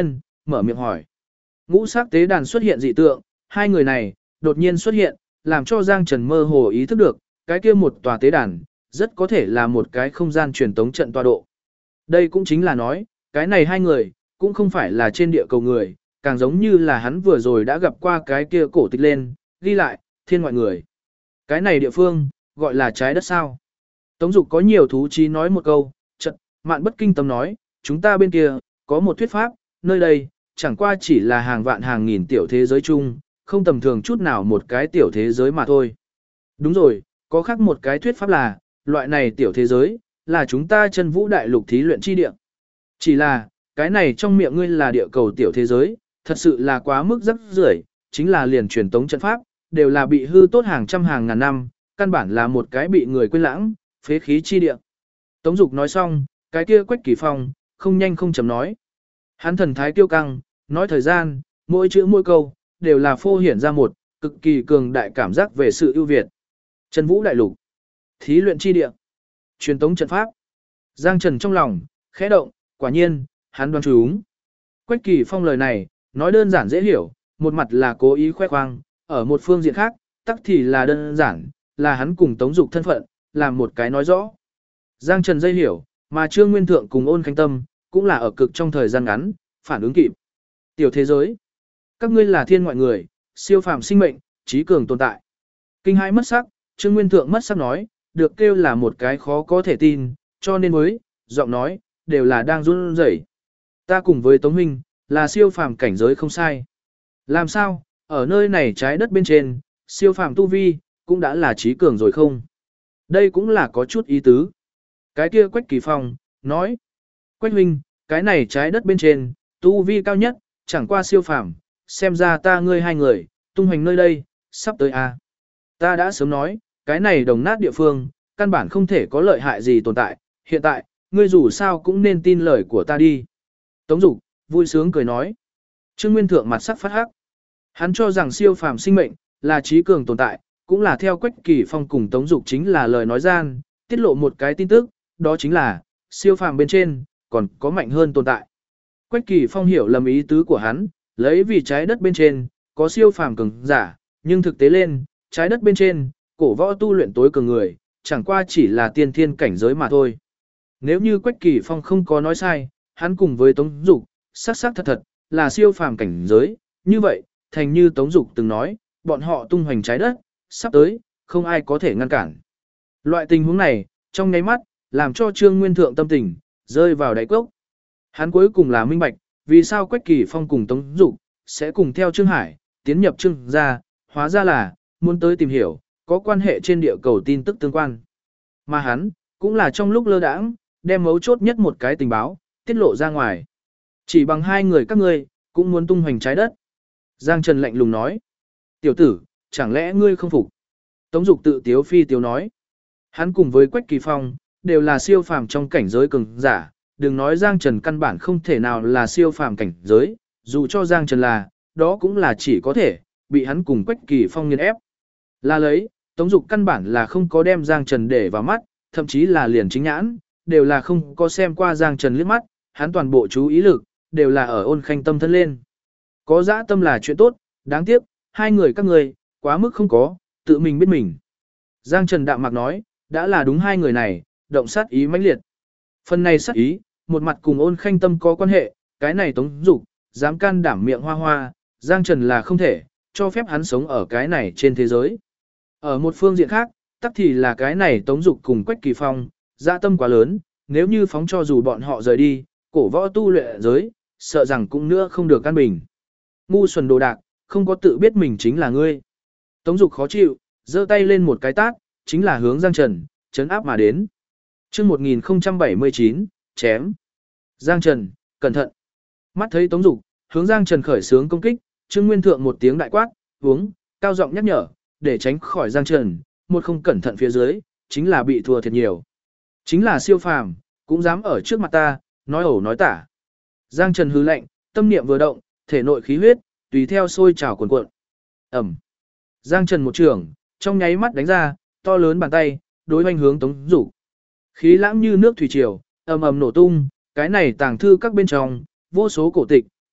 mở miệng hỏi. Ngũ sắc tế đàn xuất hiện dị tượng, hai người này đột nhiên xuất hiện, làm cho Giang Trần mơ hồ ý thức được, cái kia một tòa tế đàn, rất có thể là một cái không gian truyền tống trận tọa độ. Đây cũng chính là nói, cái này hai người, cũng không phải là trên địa cầu người, càng giống như là hắn vừa rồi đã gặp qua cái kia cổ tịch lên, ghi lại, thiên ngoại người. Cái này địa phương, gọi là trái đất sao. Tống Dục có nhiều thú chí nói một câu, chợt Mạn Bất Kinh Tâm nói, chúng ta bên kia, có một thuyết pháp, nơi đây, chẳng qua chỉ là hàng vạn hàng nghìn tiểu thế giới chung, không tầm thường chút nào một cái tiểu thế giới mà thôi. Đúng rồi, có khác một cái thuyết pháp là, loại này tiểu thế giới, là chúng ta chân vũ đại lục thí luyện chi địa. Chỉ là, cái này trong miệng ngươi là địa cầu tiểu thế giới, thật sự là quá mức rắc rưởi, chính là liền truyền tống trận pháp, đều là bị hư tốt hàng trăm hàng ngàn năm, căn bản là một cái bị người quên lãng, phế khí chi địa. Tống Dục nói xong, cái kia Quách Kỳ Phong, không nhanh không chậm nói. Hắn thần thái kiêu căng, nói thời gian, mỗi chữ mỗi câu, đều là phô hiển ra một, cực kỳ cường đại cảm giác về sự ưu việt. Chân vũ đại lục, thí luyện chi địa, truyền tống trận pháp. Giang Trần trong lòng, khẽ động, quả nhiên, hắn đoán trúng. Quách Kỳ Phong lời này, nói đơn giản dễ hiểu, một mặt là cố ý khoe khoang, ở một phương diện khác, tắc thì là đơn giản, là hắn cùng Tống Dục thân phận, làm một cái nói rõ. Giang Trần dây hiểu, mà Trương Nguyên Thượng cùng Ôn Khánh Tâm, cũng là ở cực trong thời gian ngắn, phản ứng kịp. Tiểu thế giới, các ngươi là thiên ngoại người, siêu phàm sinh mệnh, trí cường tồn tại. Kinh hãi mất sắc, Trương Nguyên Thượng mất sắc nói, được kêu là một cái khó có thể tin, cho nên với, giọng nói, đều là đang run rẩy. Ta cùng với Tống Huynh, là siêu phàm cảnh giới không sai. Làm sao, ở nơi này trái đất bên trên, siêu phàm tu vi, cũng đã là trí cường rồi không? Đây cũng là có chút ý tứ. Cái kia Quách Kỳ Phong, nói. Quách Huynh, cái này trái đất bên trên, tu vi cao nhất, chẳng qua siêu phàm, xem ra ta ngươi hai người, tung hoành nơi đây, sắp tới a. Ta đã sớm nói, cái này đồng nát địa phương, căn bản không thể có lợi hại gì tồn tại, hiện tại, ngươi dù sao cũng nên tin lời của ta đi. Tống Dục vui sướng cười nói. Trương Nguyên Thượng mặt sắc phát hắc. Hắn cho rằng siêu phàm sinh mệnh, là trí cường tồn tại, cũng là theo Quách Kỳ Phong cùng Tống Dục chính là lời nói gian, tiết lộ một cái tin tức, đó chính là, siêu phàm bên trên, còn có mạnh hơn tồn tại. Quách Kỳ Phong hiểu lầm ý tứ của hắn, lấy vì trái đất bên trên, có siêu phàm cường giả, nhưng thực tế lên, trái đất bên trên, cổ võ tu luyện tối cường người, chẳng qua chỉ là tiên thiên cảnh giới mà thôi. Nếu như Quách Kỳ Phong không có nói sai, hắn cùng với Tống Dục, sắc thật thật, là siêu phàm cảnh giới, như vậy, thành như Tống Dục từng nói, bọn họ tung hoành trái đất, sắp tới, không ai có thể ngăn cản. Loại tình huống này, trong nháy mắt, làm cho Trương Nguyên Thượng tâm tình, rơi vào đáy cốc. Hắn cuối cùng là minh bạch, vì sao Quách Kỳ Phong cùng Tống Dục, sẽ cùng theo Trương Hải, tiến nhập Trương gia, hóa ra là, muốn tới tìm hiểu, có quan hệ trên địa cầu tin tức tương quan. Mà hắn, cũng là trong lúc lơ đãng, đem mấu chốt nhất một cái tình báo, tiết lộ ra ngoài. Chỉ bằng hai người các ngươi, cũng muốn tung hoành trái đất. Giang Trần lạnh lùng nói. Tiểu tử, chẳng lẽ ngươi không phục? Tống Dục tự tiếu phi tiếu nói. Hắn cùng với Quách Kỳ Phong, đều là siêu phàm trong cảnh giới cường giả. Đừng nói Giang Trần căn bản không thể nào là siêu phàm cảnh giới, dù cho Giang Trần là, đó cũng là chỉ có thể, bị hắn cùng Quách Kỳ Phong nghiền ép. Là lấy, Tống Dục căn bản là không có đem Giang Trần để vào mắt, thậm chí là liền chính nhãn, đều là không có xem qua Giang Trần liếc mắt, hắn toàn bộ chú ý lực, đều là ở Ôn Khanh Tâm thân lên. Có dã tâm là chuyện tốt, đáng tiếc, hai người các ngươi, quá mức không có, tự mình biết mình. Giang Trần đạm mạc nói, đã là đúng hai người này, động sát ý mãnh liệt. Phần này sát ý, một mặt cùng Ôn Khanh Tâm có quan hệ, cái này Tống Dục, dám can đảm miệng hoa hoa, Giang Trần là không thể, cho phép hắn sống ở cái này trên thế giới. Ở một phương diện khác, tắc thì là cái này Tống Dục cùng Quách Kỳ Phong, dã tâm quá lớn, nếu như phóng cho dù bọn họ rời đi, cổ võ tu luyện giới, sợ rằng cũng nữa không được căn bình. Ngu xuẩn đồ đạc, không có tự biết mình chính là ngươi. Tống Dục khó chịu, giơ tay lên một cái tát, chính là hướng Giang Trần, chấn áp mà đến. Chương 1079, chém. Giang Trần, cẩn thận. Mắt thấy Tống Dục, hướng Giang Trần khởi xướng công kích, Trương Nguyên Thượng một tiếng đại quát, uống, cao giọng nhắc nhở, để tránh khỏi Giang Trần, một không cẩn thận phía dưới, chính là bị thua thiệt nhiều. Chính là siêu phàm, cũng dám ở trước mặt ta, nói ẩu nói tả. Giang Trần hứ lạnh, tâm niệm vừa động, thể nội khí huyết, tùy theo sôi trào cuồn cuộn. Ẩm. Giang Trần một trường, trong nháy mắt đánh ra, to lớn bàn tay, đối hoành hướng Tống Dục. Khí lãng như nước thủy triều, ầm ầm nổ tung, cái này tàng thư các bên trong, vô số cổ tịch,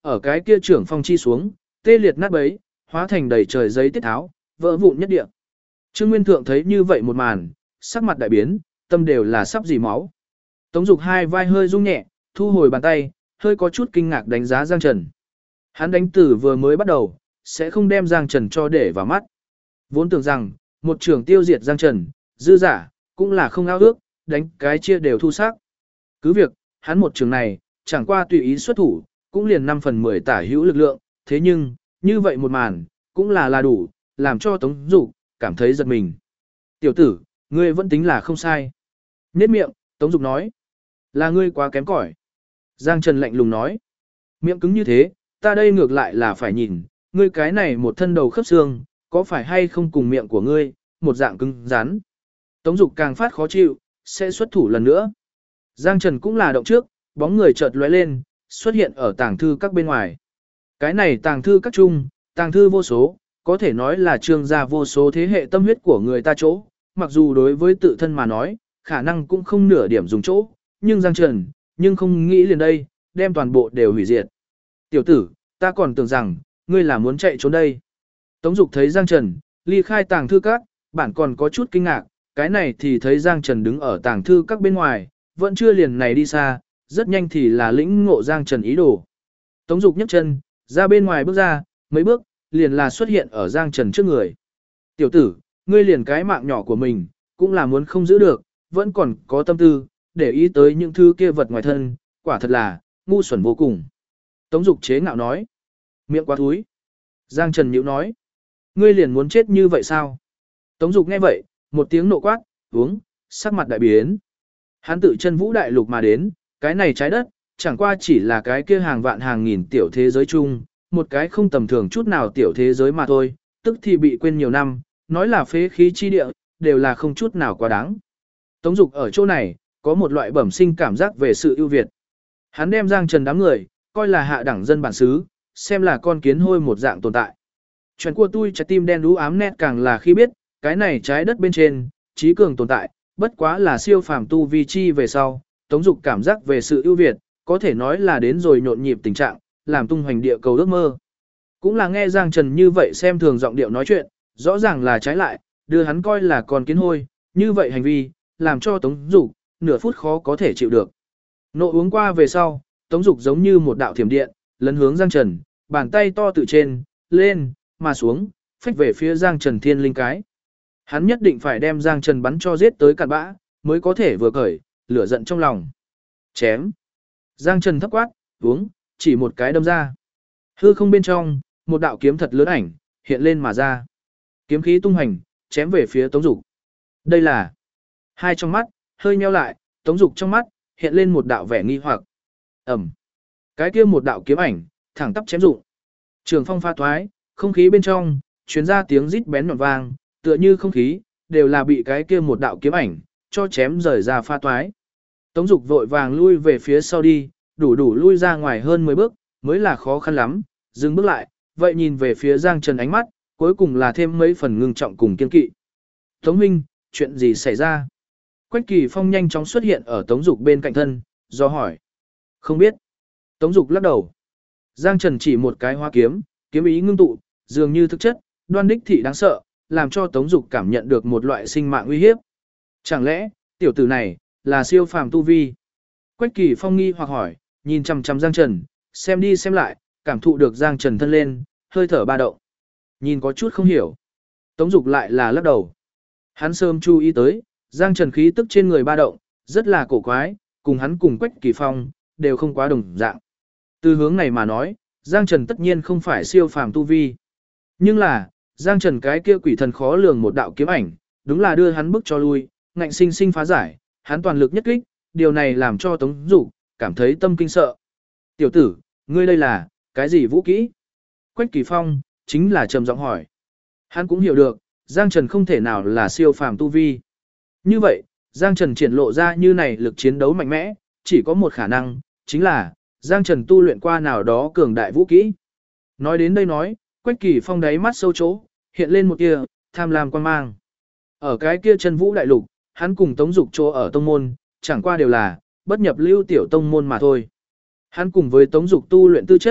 ở cái kia trưởng phong chi xuống, tê liệt nát bấy, hóa thành đầy trời giấy tiết tháo, vỡ vụn nhất địa. Trương Nguyên Thượng thấy như vậy một màn, sắc mặt đại biến, tâm đều là sắp dì máu. Tống Dục hai vai hơi rung nhẹ, thu hồi bàn tay, hơi có chút kinh ngạc đánh giá Giang Trần. Hắn đánh tử vừa mới bắt đầu, sẽ không đem Giang Trần cho để vào mắt. Vốn tưởng rằng, một trường tiêu diệt Giang Trần, dư giả, cũng là không ao ước, đánh cái chia đều thu sắc. Cứ việc, hắn một trường này, chẳng qua tùy ý xuất thủ, cũng liền 5 phần 10 tả hữu lực lượng, thế nhưng, như vậy một màn, cũng là đủ, làm cho Tống Dục cảm thấy giật mình. Tiểu tử, ngươi vẫn tính là không sai. Nhết miệng, Tống Dục nói, là ngươi quá kém cỏi. Giang Trần lạnh lùng nói, miệng cứng như thế, ta đây ngược lại là phải nhìn, ngươi cái này một thân đầu khớp xương, có phải hay không cùng miệng của ngươi, một dạng cứng rắn. Tống Dục càng phát khó chịu, sẽ xuất thủ lần nữa. Giang Trần cũng là động trước, bóng người chợt lóe lên, xuất hiện ở tàng thư các bên ngoài. Cái này tàng thư các chung, tàng thư vô số, có thể nói là trương gia vô số thế hệ tâm huyết của người ta chỗ, mặc dù đối với tự thân mà nói, khả năng cũng không nửa điểm dùng chỗ, nhưng Giang Trần, nhưng không nghĩ liền đây, đem toàn bộ đều hủy diệt. Tiểu tử, ta còn tưởng rằng, ngươi là muốn chạy trốn đây. Tống Dục thấy Giang Trần, ly khai tàng thư các, bản còn có chút kinh ngạc, cái này thì thấy Giang Trần đứng ở tàng thư các bên ngoài, vẫn chưa liền này đi xa, rất nhanh thì là lĩnh ngộ Giang Trần ý đồ. Tống Dục nhấc chân, ra bên ngoài bước ra, mấy bước, liền là xuất hiện ở Giang Trần trước người. Tiểu tử, ngươi liền cái mạng nhỏ của mình, cũng là muốn không giữ được, vẫn còn có tâm tư, để ý tới những thứ kia vật ngoài thân, quả thật là, ngu xuẩn vô cùng. Tống Dục chế ngạo nói, miệng quá thúi. Giang Trần nhíu nói, ngươi liền muốn chết như vậy sao? Tống Dục nghe vậy, một tiếng nộ quát, uống, sắc mặt đại biến. Hắn tự chân vũ đại lục mà đến, cái này trái đất, chẳng qua chỉ là cái kia hàng vạn hàng nghìn tiểu thế giới chung, một cái không tầm thường chút nào tiểu thế giới mà thôi, tức thì bị quên nhiều năm, nói là phế khí chi địa, đều là không chút nào quá đáng. Tống Dục ở chỗ này, có một loại bẩm sinh cảm giác về sự ưu việt. Hắn đem Giang Trần đám người, coi là hạ đẳng dân bản xứ, xem là con kiến hôi một dạng tồn tại. Chuyện của tôi trái tim đen đú ám nét càng là khi biết, cái này trái đất bên trên, trí cường tồn tại, bất quá là siêu phàm tu vi chi về sau, Tống Dục cảm giác về sự ưu việt, có thể nói là đến rồi nhộn nhịp tình trạng, làm tung hoành địa cầu ước mơ. Cũng là nghe Giang Trần như vậy xem thường giọng điệu nói chuyện, rõ ràng là trái lại, đưa hắn coi là con kiến hôi, như vậy hành vi, làm cho Tống Dục nửa phút khó có thể chịu được. Nộ uống qua về sau, Tống Dục giống như một đạo thiểm điện, lấn hướng Giang Trần, bàn tay to từ trên, lên, mà xuống, phách về phía Giang Trần thiên linh cái. Hắn nhất định phải đem Giang Trần bắn cho giết tới cạn bã, mới có thể vừa cởi, lửa giận trong lòng. Chém. Giang Trần thấp quát, uống, chỉ một cái đâm ra. Hư không bên trong, một đạo kiếm thật lớn ảnh, hiện lên mà ra. Kiếm khí tung hành, chém về phía Tống Dục. Đây là hai trong mắt, hơi nheo lại, Tống Dục trong mắt, hiện lên một đạo vẻ nghi hoặc. Ẩm. Cái kia một đạo kiếm ảnh, thẳng tắp chém dụng. Trường phong pha thoái, không khí bên trong, truyền ra tiếng rít bén nhọn vang, tựa như không khí, đều là bị cái kia một đạo kiếm ảnh, cho chém rời ra pha toái. Tống Dục vội vàng lui về phía sau đi, đủ lui ra ngoài hơn 10 bước, mới là khó khăn lắm, dừng bước lại, vậy nhìn về phía Giang Trần ánh mắt, cuối cùng là thêm mấy phần ngưng trọng cùng kiên kỵ. Tống Minh, chuyện gì xảy ra? Quách Kỳ Phong nhanh chóng xuất hiện ở Tống Dục bên cạnh thân, do hỏi. Không biết. Tống Dục lắc đầu. Giang Trần chỉ một cái hoa kiếm, kiếm ý ngưng tụ, dường như thực chất, đoan đích thị đáng sợ, làm cho Tống Dục cảm nhận được một loại sinh mạng uy hiếp. Chẳng lẽ, tiểu tử này, là siêu phàm tu vi? Quách Kỳ Phong nghi hoặc hỏi, nhìn chằm chằm Giang Trần, xem đi xem lại, cảm thụ được Giang Trần thân lên, hơi thở ba động. Nhìn có chút không hiểu. Tống Dục lại là lắc đầu. Hắn sớm chú ý tới, Giang Trần khí tức trên người ba động, rất là cổ quái, cùng hắn cùng Quách Kỳ Phong, đều không quá đồng dạng. Từ hướng này mà nói, Giang Trần tất nhiên không phải siêu phàm tu vi. Nhưng là, Giang Trần cái kia quỷ thần khó lường một đạo kiếm ảnh, đúng là đưa hắn bức cho lui, ngạnh sinh sinh phá giải, hắn toàn lực nhất kích, điều này làm cho Tống Dục cảm thấy tâm kinh sợ. Tiểu tử, ngươi đây là, cái gì vũ kỹ? Quách Kỳ Phong, chính là trầm giọng hỏi. Hắn cũng hiểu được, Giang Trần không thể nào là siêu phàm tu vi. Như vậy, Giang Trần triển lộ ra như này lực chiến đấu mạnh mẽ, chỉ có một khả năng, chính là, Giang Trần tu luyện qua nào đó cường đại vũ kỹ. Nói đến đây nói, Quách Kỳ Phong đáy mắt sâu chỗ, hiện lên một tia tham lam quan mang. Ở cái kia chân vũ đại lục, hắn cùng Tống Dục chỗ ở tông môn, chẳng qua đều là bất nhập lưu tiểu tông môn mà thôi. Hắn cùng với Tống Dục tu luyện tư chất,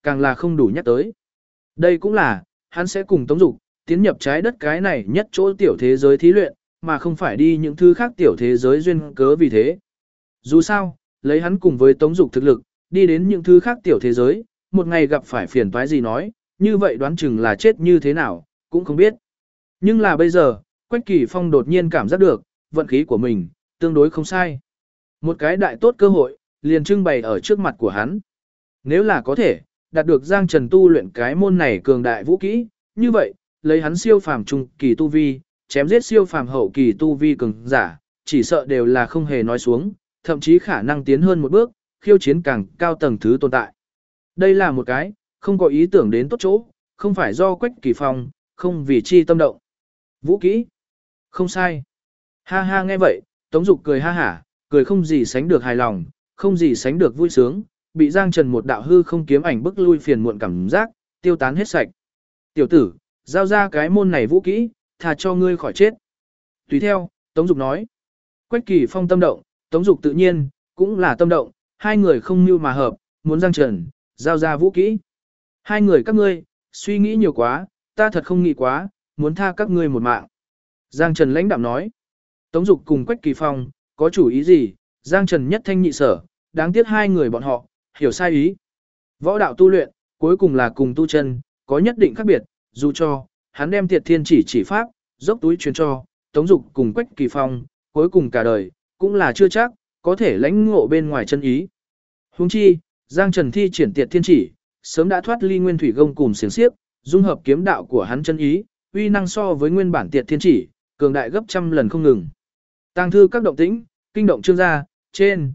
càng là không đủ nhắc tới. Đây cũng là, hắn sẽ cùng Tống Dục tiến nhập trái đất cái này nhất chỗ tiểu thế giới thí luyện, mà không phải đi những thứ khác tiểu thế giới duyên cớ vì thế. Dù sao, lấy hắn cùng với Tống Dục thực lực, đi đến những thứ khác tiểu thế giới, một ngày gặp phải phiền toái gì nói, như vậy đoán chừng là chết như thế nào, cũng không biết. Nhưng là bây giờ, Quách Kỳ Phong đột nhiên cảm giác được, vận khí của mình, tương đối không sai. Một cái đại tốt cơ hội, liền trưng bày ở trước mặt của hắn. Nếu là có thể, đạt được Giang Trần tu luyện cái môn này cường đại vũ kỹ, như vậy, lấy hắn siêu phàm trung kỳ tu vi, chém giết siêu phàm hậu kỳ tu vi cường giả, chỉ sợ đều là không hề nói xuống, thậm chí khả năng tiến hơn một bước, khiêu chiến càng cao tầng thứ tồn tại. Đây là một cái, không có ý tưởng đến tốt chỗ, không phải do Quách Kỳ Phong, không vì chi tâm động. Vũ kỹ. Không sai. Ha ha nghe vậy, Tống Dục cười ha hả, cười không gì sánh được hài lòng, không gì sánh được vui sướng, bị Giang Trần một đạo hư không kiếm ảnh bức lui phiền muộn cảm giác, tiêu tán hết sạch. Tiểu tử, giao ra cái môn này vũ kỹ, thà cho ngươi khỏi chết. Tùy theo, Tống Dục nói. Quách Kỳ Phong tâm động, Tống Dục tự nhiên, cũng là tâm động, hai người không mưu mà hợp, muốn Giang Trần, giao ra vũ kỹ. Hai người các ngươi, suy nghĩ nhiều quá, ta thật không nghĩ quá, muốn tha các ngươi một mạng. Giang Trần lãnh đạm nói. Tống Dục cùng Quách Kỳ Phong, có chủ ý gì, Giang Trần nhất thanh nhị sở, đáng tiếc hai người bọn họ, hiểu sai ý. Võ đạo tu luyện, cuối cùng là cùng tu chân, có nhất định khác biệt, dù cho, hắn đem Tiệt Thiên chỉ pháp, dốc túi truyền cho, Tống Dục cùng Quách Kỳ Phong, cuối cùng cả đời, cũng là chưa chắc, có thể lãnh ngộ bên ngoài chân ý. Huống chi, Giang Trần thi triển Tiệt Thiên chỉ, sớm đã thoát ly nguyên thủy gông cùm xiềng xiếc, dung hợp kiếm đạo của hắn chân ý, uy năng so với nguyên bản Tiệt Thiên chỉ, cường đại gấp trăm lần không ngừng. Tàng thư các động tĩnh, kinh động trương gia, trên,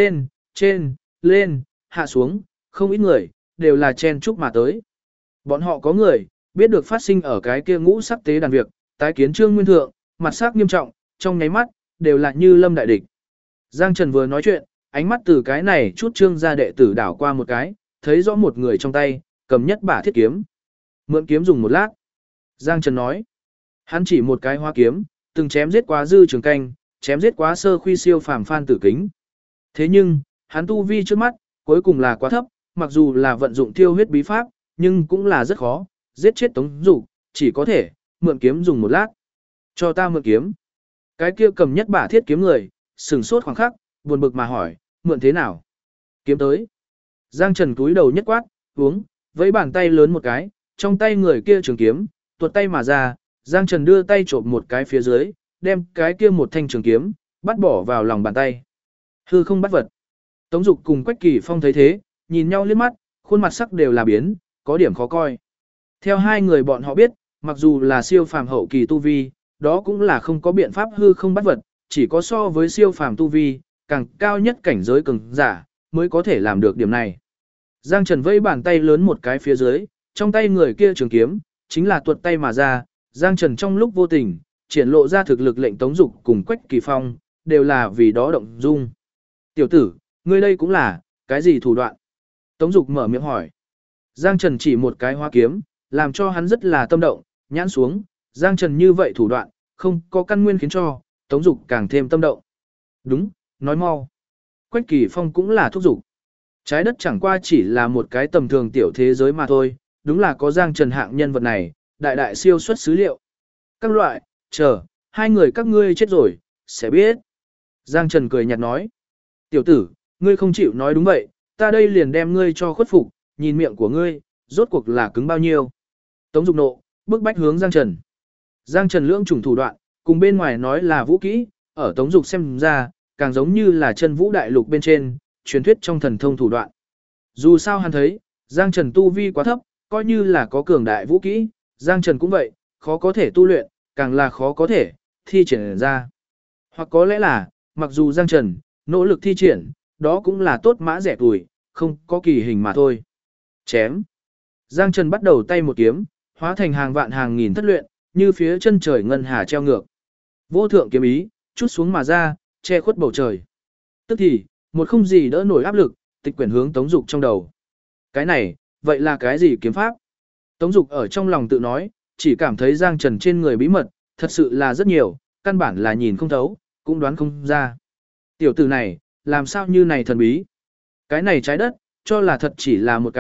lên, hạ xuống, không ít người, đều là chen chúc mà tới. Bọn họ có người, biết được phát sinh ở cái kia ngũ sắc tế đàn việc, tái kiến Trương Nguyên Thượng, mặt sắc nghiêm trọng, trong nháy mắt, đều là như lâm đại địch. Giang Trần vừa nói chuyện, ánh mắt từ cái này chút Trương gia đệ tử đảo qua một cái, thấy rõ một người trong tay, cầm nhất bả thiết kiếm. Mượn kiếm dùng một lát. Giang Trần nói, hắn chỉ một cái hoa kiếm, từng chém giết quá Dư Trường Canh, chém giết quá Sơ Khuy siêu phàm Phan Tử Kính. Thế nhưng, hắn tu vi trước mắt, cuối cùng là quá thấp, mặc dù là vận dụng tiêu huyết bí pháp, nhưng cũng là rất khó, giết chết Tống Dục, chỉ có thể mượn kiếm dùng một lát. Cho ta mượn kiếm. Cái kia cầm nhất bả thiết kiếm người, sừng sốt khoảng khắc, buồn bực mà hỏi, mượn thế nào? Kiếm tới. Giang Trần cúi đầu nhất quát, uống, vẫy bàn tay lớn một cái, trong tay người kia trường kiếm, tuột tay mà ra, Giang Trần đưa tay trộm một cái phía dưới, đem cái kia một thanh trường kiếm, bắt bỏ vào lòng bàn tay. Hư không bắt vật. Tống Dục cùng Quách Kỳ Phong thấy thế, nhìn nhau liếc mắt, khuôn mặt sắc đều là biến, có điểm khó coi. Theo hai người bọn họ biết, mặc dù là siêu phàm hậu kỳ tu vi, đó cũng là không có biện pháp hư không bắt vật, chỉ có so với siêu phàm tu vi, càng cao nhất cảnh giới cường giả, mới có thể làm được điểm này. Giang Trần vẫy bàn tay lớn một cái phía dưới, trong tay người kia trường kiếm, chính là tuột tay mà ra, Giang Trần trong lúc vô tình, triển lộ ra thực lực lệnh Tống Dục cùng Quách Kỳ Phong, đều là vì đó động dung. Tiểu tử, ngươi đây cũng là, cái gì thủ đoạn? Tống Dục mở miệng hỏi. Giang Trần chỉ một cái hoa kiếm, làm cho hắn rất là tâm động, nhãn xuống, Giang Trần như vậy thủ đoạn, không có căn nguyên khiến cho, Tống Dục càng thêm tâm động. Đúng, nói mau. Quách Kỳ Phong cũng là thúc dục. Trái đất chẳng qua chỉ là một cái tầm thường tiểu thế giới mà thôi, đúng là có Giang Trần hạng nhân vật này, đại đại siêu xuất xứ liệu. Các loại, chờ, hai người các ngươi chết rồi, sẽ biết. Giang Trần cười nhạt nói. Tiểu tử, ngươi không chịu nói đúng vậy, ta đây liền đem ngươi cho khuất phục, nhìn miệng của ngươi, rốt cuộc là cứng bao nhiêu. Tống Dục nộ, bước bách hướng Giang Trần. Giang Trần lưỡng chủng thủ đoạn, cùng bên ngoài nói là vũ kỹ, ở Tống Dục xem ra, càng giống như là chân vũ đại lục bên trên, truyền thuyết trong thần thông thủ đoạn. Dù sao hắn thấy, Giang Trần tu vi quá thấp, coi như là có cường đại vũ kỹ, Giang Trần cũng vậy, khó có thể tu luyện, càng là khó có thể thi triển ra. Hoặc có lẽ là, mặc dù Giang Trần nỗ lực thi triển, đó cũng là tốt mã rẻ tuổi, không có kỳ hình mà thôi. Chém. Giang Trần bắt đầu tay một kiếm, hóa thành hàng vạn hàng nghìn thất luyện, như phía chân trời ngân hà treo ngược. Vô thượng kiếm ý, chút xuống mà ra, che khuất bầu trời. Tức thì, một không gì đỡ nổi áp lực, tịch quyển hướng Tống Dục trong đầu. Cái này, vậy là cái gì kiếm pháp? Tống Dục ở trong lòng tự nói, chỉ cảm thấy Giang Trần trên người bí mật, thật sự là rất nhiều, căn bản là nhìn không thấu, cũng đoán không ra. Tiểu tử này, làm sao như này thần bí? Cái này trái đất, cho là thật chỉ là một cái,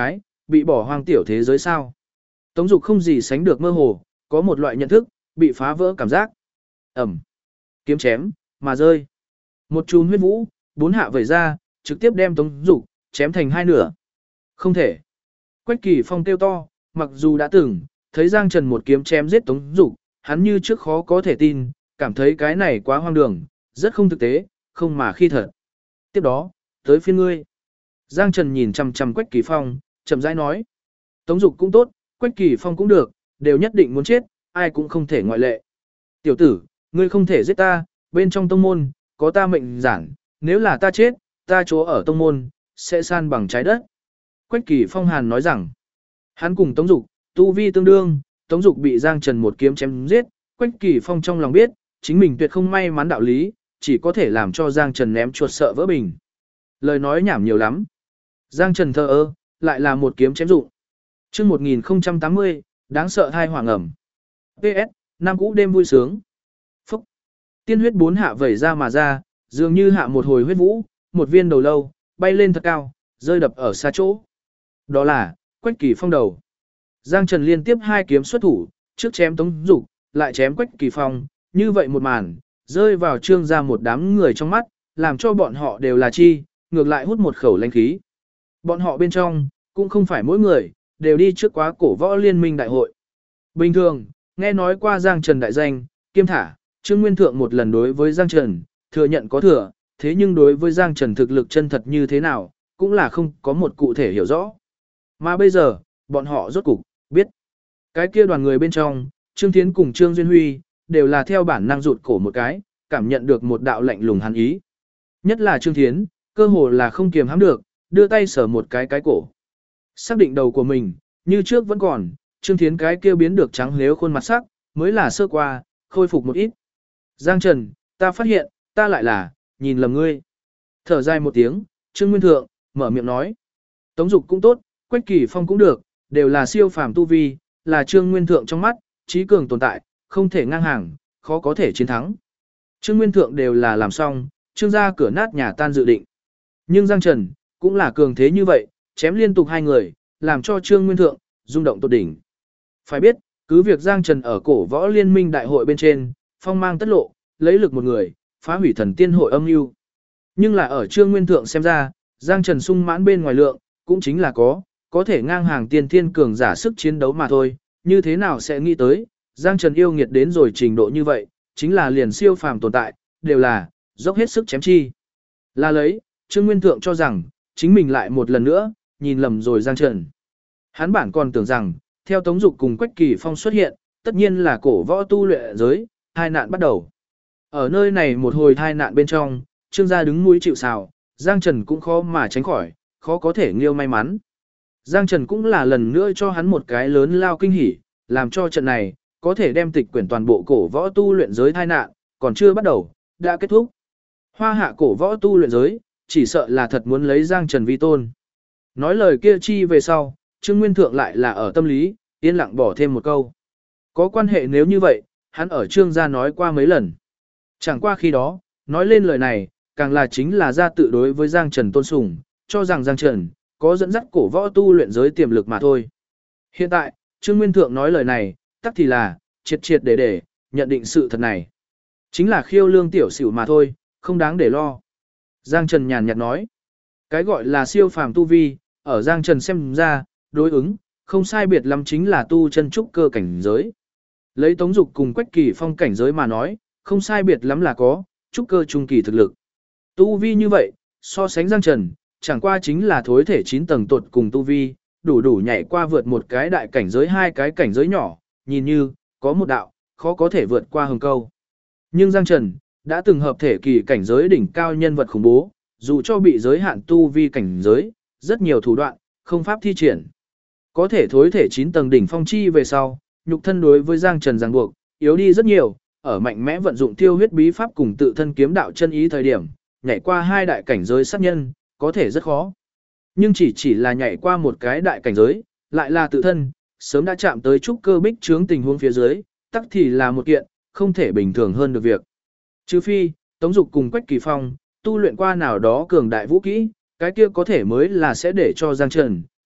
bị bỏ hoang tiểu thế giới sao? Tống Dục không gì sánh được mơ hồ, có một loại nhận thức, bị phá vỡ cảm giác. Ẩm, kiếm chém, mà rơi. Một chùm huyết vũ, 4 hạ vẩy ra, trực tiếp đem Tống Dục chém thành 2 nửa. Không thể. Quách Kỳ Phong kêu to, mặc dù đã từng thấy Giang Trần một kiếm chém giết Tống Dục, hắn như trước khó có thể tin, cảm thấy cái này quá hoang đường, rất không thực tế, không mà khi thật. Tiếp đó, tới phiên ngươi. Giang Trần nhìn chằm chằm Quách Kỳ Phong, chậm rãi nói. Tống Dục cũng tốt, Quách Kỳ Phong cũng được, đều nhất định muốn chết, ai cũng không thể ngoại lệ. Tiểu tử, ngươi không thể giết ta, bên trong tông môn, có ta mệnh giản, nếu là ta chết, ta chỗ ở tông môn, sẽ san bằng trái đất. Quách Kỳ Phong hàn nói rằng, hắn cùng Tống Dục, tu vi tương đương, Tống Dục bị Giang Trần một kiếm chém giết, Quách Kỳ Phong trong lòng biết, chính mình tuyệt không may mắn đạo lý, chỉ có thể làm cho Giang Trần ném chuột sợ vỡ bình. Lời nói nhảm nhiều lắm. Giang Trần thờ ơ, lại là một kiếm chém dụng. Chương 1080, đáng sợ hai hoàng ẩm. PS, năm cũ đêm vui sướng. Phúc. Tiên huyết 4 hạ vẩy ra mà ra, dường như hạ một hồi huyết vũ, một viên đầu lâu, bay lên thật cao, rơi đập ở xa chỗ. Đó là, Quách Kỳ Phong đầu. Giang Trần liên tiếp 2 kiếm xuất thủ, trước chém Tống Dục, lại chém Quách Kỳ Phong, như vậy một màn, rơi vào Trương gia một đám người trong mắt, làm cho bọn họ đều là chi, ngược lại hút một khẩu lãnh khí. Bọn họ bên trong, cũng không phải mỗi người, đều đi trước quá cổ võ liên minh đại hội. Bình thường, nghe nói qua Giang Trần đại danh, kiêm thả, Trương Nguyên Thượng một lần đối với Giang Trần, thừa nhận có thừa, thế nhưng đối với Giang Trần thực lực chân thật như thế nào, cũng là không có một cụ thể hiểu rõ. Mà bây giờ, bọn họ rốt cục, biết. Cái kia đoàn người bên trong, Trương Thiến cùng Trương Duyên Huy, đều là theo bản năng rụt cổ một cái, cảm nhận được một đạo lạnh lùng hắn ý. Nhất là Trương Thiến, cơ hồ là không kiềm hãm được, đưa tay sờ một cái cổ. Xác định đầu của mình, như trước vẫn còn, Trương Thiến cái kia biến được trắng lếu khuôn mặt sắc, mới là sơ qua, khôi phục một ít. Giang Trần, ta phát hiện, ta lại là, nhìn lầm ngươi. Thở dài một tiếng, Trương Nguyên Thượng, mở miệng nói. Tống Dục cũng tốt, Quách Kỳ Phong cũng được, đều là siêu phàm tu vi, là Trương Nguyên Thượng trong mắt, trí cường tồn tại, không thể ngang hàng, khó có thể chiến thắng. Trương Nguyên Thượng đều là làm xong, Trương gia cửa nát nhà tan dự định. Nhưng Giang Trần, cũng là cường thế như vậy, chém liên tục 2 người, làm cho Trương Nguyên Thượng, rung động tột đỉnh. Phải biết, cứ việc Giang Trần ở cổ võ liên minh đại hội bên trên, phong mang tất lộ, lấy lực một người, phá hủy thần tiên hội âm mưu. Nhưng là ở Trương Nguyên Thượng xem ra, Giang Trần sung mãn bên ngoài lượng, cũng chính là có thể ngang hàng tiên thiên cường giả sức chiến đấu mà thôi, như thế nào sẽ nghĩ tới, Giang Trần yêu nghiệt đến rồi trình độ như vậy, chính là liền siêu phàm tồn tại, đều là, dốc hết sức chém chi. Là lấy, Trương Nguyên Thượng cho rằng, chính mình lại một lần nữa, nhìn lầm rồi Giang Trần. Hắn bản còn tưởng rằng, theo Tống Dục cùng Quách Kỳ Phong xuất hiện, tất nhiên là cổ võ tu luyện giới, tai nạn bắt đầu. Ở nơi này một hồi tai nạn bên trong, Trương gia đứng mũi chịu sào, Giang Trần cũng khó mà tránh khỏi, khó có thể nghiêu may mắn. Giang Trần cũng là lần nữa cho hắn một cái lớn lao kinh hỉ, làm cho trận này, có thể đem tịch quyển toàn bộ cổ võ tu luyện giới tai nạn, còn chưa bắt đầu, đã kết thúc. Hoa hạ cổ võ tu luyện giới, chỉ sợ là thật muốn lấy Giang Trần vi tôn. Nói lời kia chi về sau, Trương Nguyên Thượng lại là ở tâm lý, yên lặng bỏ thêm một câu. Có quan hệ nếu như vậy, hắn ở Trương gia nói qua mấy lần. Chẳng qua khi đó, nói lên lời này, càng là chính là gia tự đối với Giang Trần tôn sùng, cho rằng Giang Trần có dẫn dắt cổ võ tu luyện giới tiềm lực mà thôi. Hiện tại, Trương Nguyên Thượng nói lời này, tắc thì là, triệt triệt để nhận định sự thật này. Chính là khiêu lương tiểu xỉu mà thôi, không đáng để lo. Giang Trần nhàn nhạt nói, cái gọi là siêu phàm tu vi, ở Giang Trần xem ra, đối ứng, không sai biệt lắm chính là tu chân trúc cơ cảnh giới. Lấy Tống Dục cùng Quách Kỳ Phong cảnh giới mà nói, không sai biệt lắm là có, trúc cơ trung kỳ thực lực. Tu vi như vậy, so sánh Giang Trần, chẳng qua chính là thối thể 9 tầng tột cùng tu vi, đủ nhảy qua vượt một cái đại cảnh giới 2 cái cảnh giới nhỏ, nhìn như, có một đạo, khó có thể vượt qua hừng câu. Nhưng Giang Trần, đã từng hợp thể kỳ cảnh giới đỉnh cao nhân vật khủng bố, dù cho bị giới hạn tu vi cảnh giới, rất nhiều thủ đoạn, không pháp thi triển. Có thể thối thể 9 tầng đỉnh phong chi về sau, nhục thân đối với Giang Trần ràng buộc, yếu đi rất nhiều, ở mạnh mẽ vận dụng tiêu huyết bí pháp cùng tự thân kiếm đạo chân ý thời điểm, nhảy qua 2 đại cảnh giới sát nhân, có thể rất khó. Nhưng chỉ là nhảy qua một cái đại cảnh giới, lại là tự thân, sớm đã chạm tới trúc cơ bích trướng tình huống phía dưới, tắc thì là một kiện, không thể bình thường hơn được việc. Trừ phi, Tống Dục cùng Quách Kỳ Phong, tu luyện qua nào đó cường đại vũ kỹ, cái kia có thể mới là sẽ để cho Giang Trần,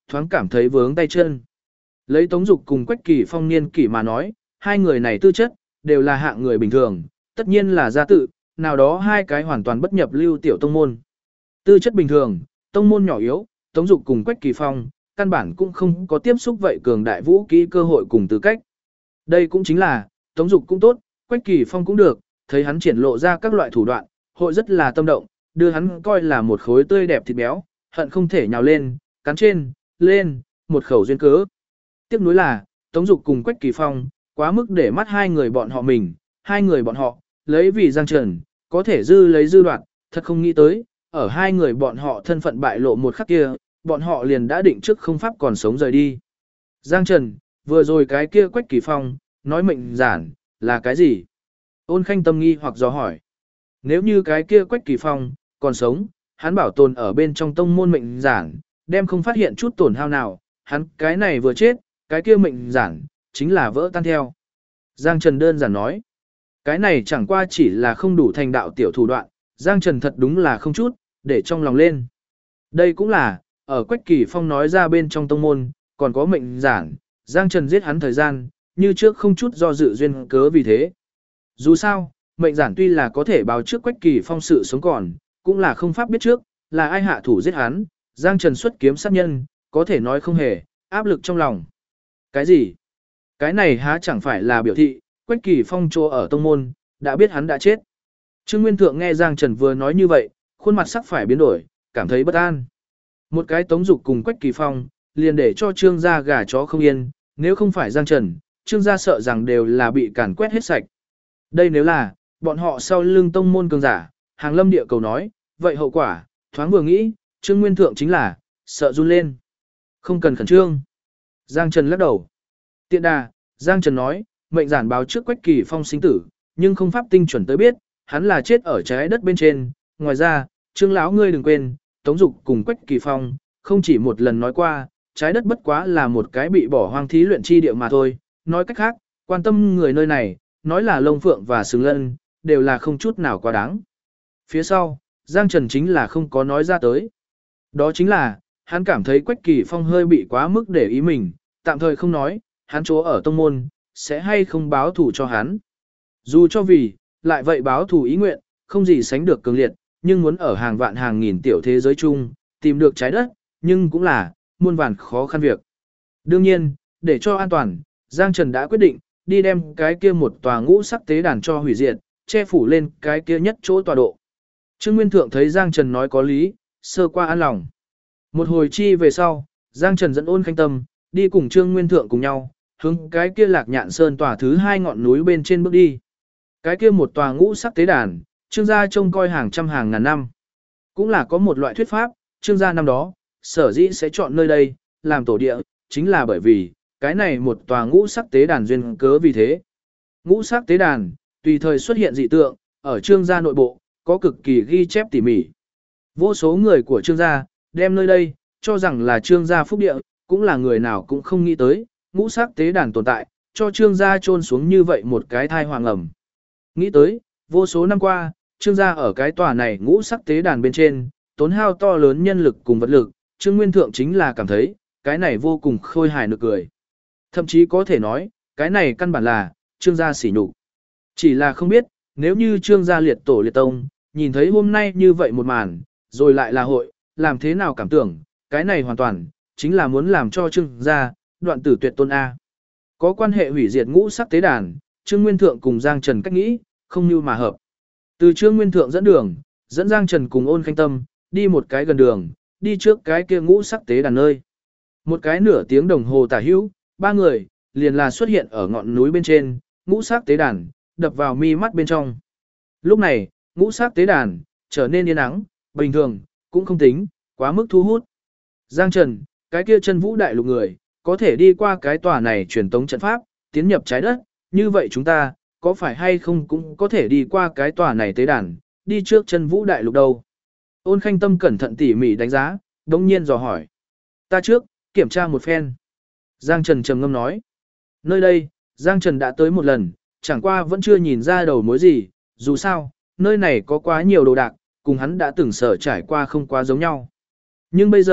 thoáng cảm thấy vướng tay chân. Lấy Tống Dục cùng Quách Kỳ Phong niên kỷ mà nói, hai người này tư chất, đều là hạng người bình thường, tất nhiên là gia tự, nào đó hai cái hoàn toàn bất nhập lưu tiểu tông môn. Tư chất bình thường, tông môn nhỏ yếu, Tống Dục cùng Quách Kỳ Phong, căn bản cũng không có tiếp xúc vậy cường đại vũ kỹ cơ hội cùng tư cách. Đây cũng chính là, Tống Dục cũng tốt, Quách Kỳ Phong cũng được, thấy hắn triển lộ ra các loại thủ đoạn, hội rất là tâm động, đưa hắn coi là một khối tươi đẹp thịt béo, hận không thể nhào lên, cắn trên, lên, một khẩu duyên cớ. Tiếc nuối là, Tống Dục cùng Quách Kỳ Phong, quá mức để mắt hai người bọn họ mình, hai người bọn họ, lấy vì Giang Trần, có thể lấy dư đoạn, thật không nghĩ tới, ở hai người bọn họ thân phận bại lộ một khắc kia, bọn họ liền đã định trước không pháp còn sống rời đi. Giang Trần, vừa rồi cái kia Quách Kỳ Phong, nói mệnh giản, là cái gì? Ôn Khanh tâm nghi hoặc dò hỏi. Nếu như cái kia Quách Kỳ Phong, còn sống, hắn bảo tồn ở bên trong tông môn mệnh giản, đem không phát hiện chút tổn hao nào, hắn cái này vừa chết, cái kia mệnh giản, chính là vỡ tan theo. Giang Trần đơn giản nói, cái này chẳng qua chỉ là không đủ thành đạo tiểu thủ đoạn, Giang Trần thật đúng là không chút, để trong lòng lên. Đây cũng là, ở Quách Kỳ Phong nói ra bên trong tông môn, còn có mệnh giản, Giang Trần giết hắn thời gian, như trước không chút do dự duyên cớ vì thế. Dù sao, mệnh giản tuy là có thể báo trước Quách Kỳ Phong sự sống còn, cũng là không pháp biết trước, là ai hạ thủ giết hắn, Giang Trần xuất kiếm sát nhân, có thể nói không hề, áp lực trong lòng. Cái gì? Cái này há chẳng phải là biểu thị, Quách Kỳ Phong chỗ ở tông môn, đã biết hắn đã chết. Trương Nguyên Thượng nghe Giang Trần vừa nói như vậy, khuôn mặt sắc phải biến đổi, cảm thấy bất an. Một cái Tống Dục cùng Quách Kỳ Phong, liền để cho Trương gia gà chó không yên, nếu không phải Giang Trần, Trương gia sợ rằng đều là bị càn quét hết sạch. Đây nếu là, bọn họ sau lưng tông môn cường giả, hàng lâm địa cầu nói, vậy hậu quả, thoáng vừa nghĩ, Trương Nguyên Thượng chính là, sợ run lên. Không cần khẩn trương. Giang Trần lắc đầu. Tiện đà, Giang Trần nói, mệnh giản báo trước Quách Kỳ Phong sinh tử, nhưng không pháp tinh chuẩn tới biết, hắn là chết ở trái đất bên trên. Ngoài ra, Trương lão ngươi đừng quên, Tống Dục cùng Quách Kỳ Phong, không chỉ một lần nói qua, trái đất bất quá là một cái bị bỏ hoang thí luyện chi địa mà thôi. Nói cách khác, quan tâm người nơi này, nói là Lông Phượng và Sừng Lân, đều là không chút nào quá đáng. Phía sau, Giang Trần chính là không có nói ra tới. Đó chính là, hắn cảm thấy Quách Kỳ Phong hơi bị quá mức để ý mình, tạm thời không nói, hắn chỗ ở tông môn, sẽ hay không báo thù cho hắn. Dù cho vì, lại vậy báo thù ý nguyện, không gì sánh được cường liệt, nhưng muốn ở hàng vạn hàng nghìn tiểu thế giới chung, tìm được trái đất, nhưng cũng là, muôn vàn khó khăn việc. Đương nhiên, để cho an toàn, Giang Trần đã quyết định, đi đem cái kia một tòa ngũ sắc tế đàn cho hủy diệt, che phủ lên cái kia nhất chỗ tọa độ. Trương Nguyên Thượng thấy Giang Trần nói có lý, sơ qua an lòng. Một hồi chi về sau, Giang Trần dẫn Ôn Khanh Tâm, đi cùng Trương Nguyên Thượng cùng nhau, hướng cái kia Lạc Nhạn Sơn tòa thứ hai ngọn núi bên trên bước đi. Cái kia một tòa ngũ sắc tế đàn, Trương gia trông coi hàng trăm hàng ngàn năm. Cũng là có một loại thuyết pháp, Trương gia năm đó, sở dĩ sẽ chọn nơi đây, làm tổ địa, chính là bởi vì, cái này một tòa ngũ sắc tế đàn duyên cớ vì thế. Ngũ sắc tế đàn, tùy thời xuất hiện dị tượng, ở Trương gia nội bộ, có cực kỳ ghi chép tỉ mỉ. Vô số người của Trương gia, đem nơi đây, cho rằng là Trương gia phúc địa, cũng là người nào cũng không nghĩ tới, ngũ sắc tế đàn tồn tại, cho Trương gia chôn xuống như vậy một cái thai hoàng ẩm. Nghĩ tới, vô số năm qua, Trương gia ở cái tòa này ngũ sắc tế đàn bên trên, tốn hao to lớn nhân lực cùng vật lực, Trương Nguyên Thượng chính là cảm thấy, cái này vô cùng khôi hài nực cười. Thậm chí có thể nói, cái này căn bản là, Trương gia sỉ nhục. Chỉ là không biết, nếu như Trương gia liệt tổ liệt tông, nhìn thấy hôm nay như vậy một màn, rồi lại là hội, làm thế nào cảm tưởng, cái này hoàn toàn, chính là muốn làm cho Trương gia, đoạn tử tuyệt tôn A. Có quan hệ hủy diệt ngũ sắc tế đàn, Trương Nguyên Thượng cùng Giang Trần cách nghĩ, không như mà hợp. Từ Trương Nguyên Thượng dẫn đường, dẫn Giang Trần cùng Ôn Khanh Tâm, đi một cái gần đường, đi trước cái kia ngũ sắc tế đàn nơi. Một cái nửa tiếng đồng hồ tả hữu, ba người, liền là xuất hiện ở ngọn núi bên trên, ngũ sắc tế đàn, đập vào mi mắt bên trong. Lúc này, ngũ sắc tế đàn, trở nên yên ắng, bình thường, cũng không tính, quá mức thu hút. Giang Trần, cái kia chân vũ đại lục người, có thể đi qua cái tòa này truyền tống trận pháp, tiến nhập trái đất, như vậy chúng ta, có phải hay không cũng có thể đi qua cái tòa này tế đàn, đi trước chân vũ đại lục đâu. Ôn Khanh Tâm cẩn thận tỉ mỉ đánh giá, đồng nhiên dò hỏi. Ta trước, kiểm tra một phen. Giang Trần trầm ngâm nói. Nơi đây, Giang Trần đã tới một lần, chẳng qua vẫn chưa nhìn ra đầu mối gì, dù sao, nơi này có quá nhiều đồ đạc, cùng hắn đã từng sở trải qua không quá giống nhau. Nhưng bây giờ,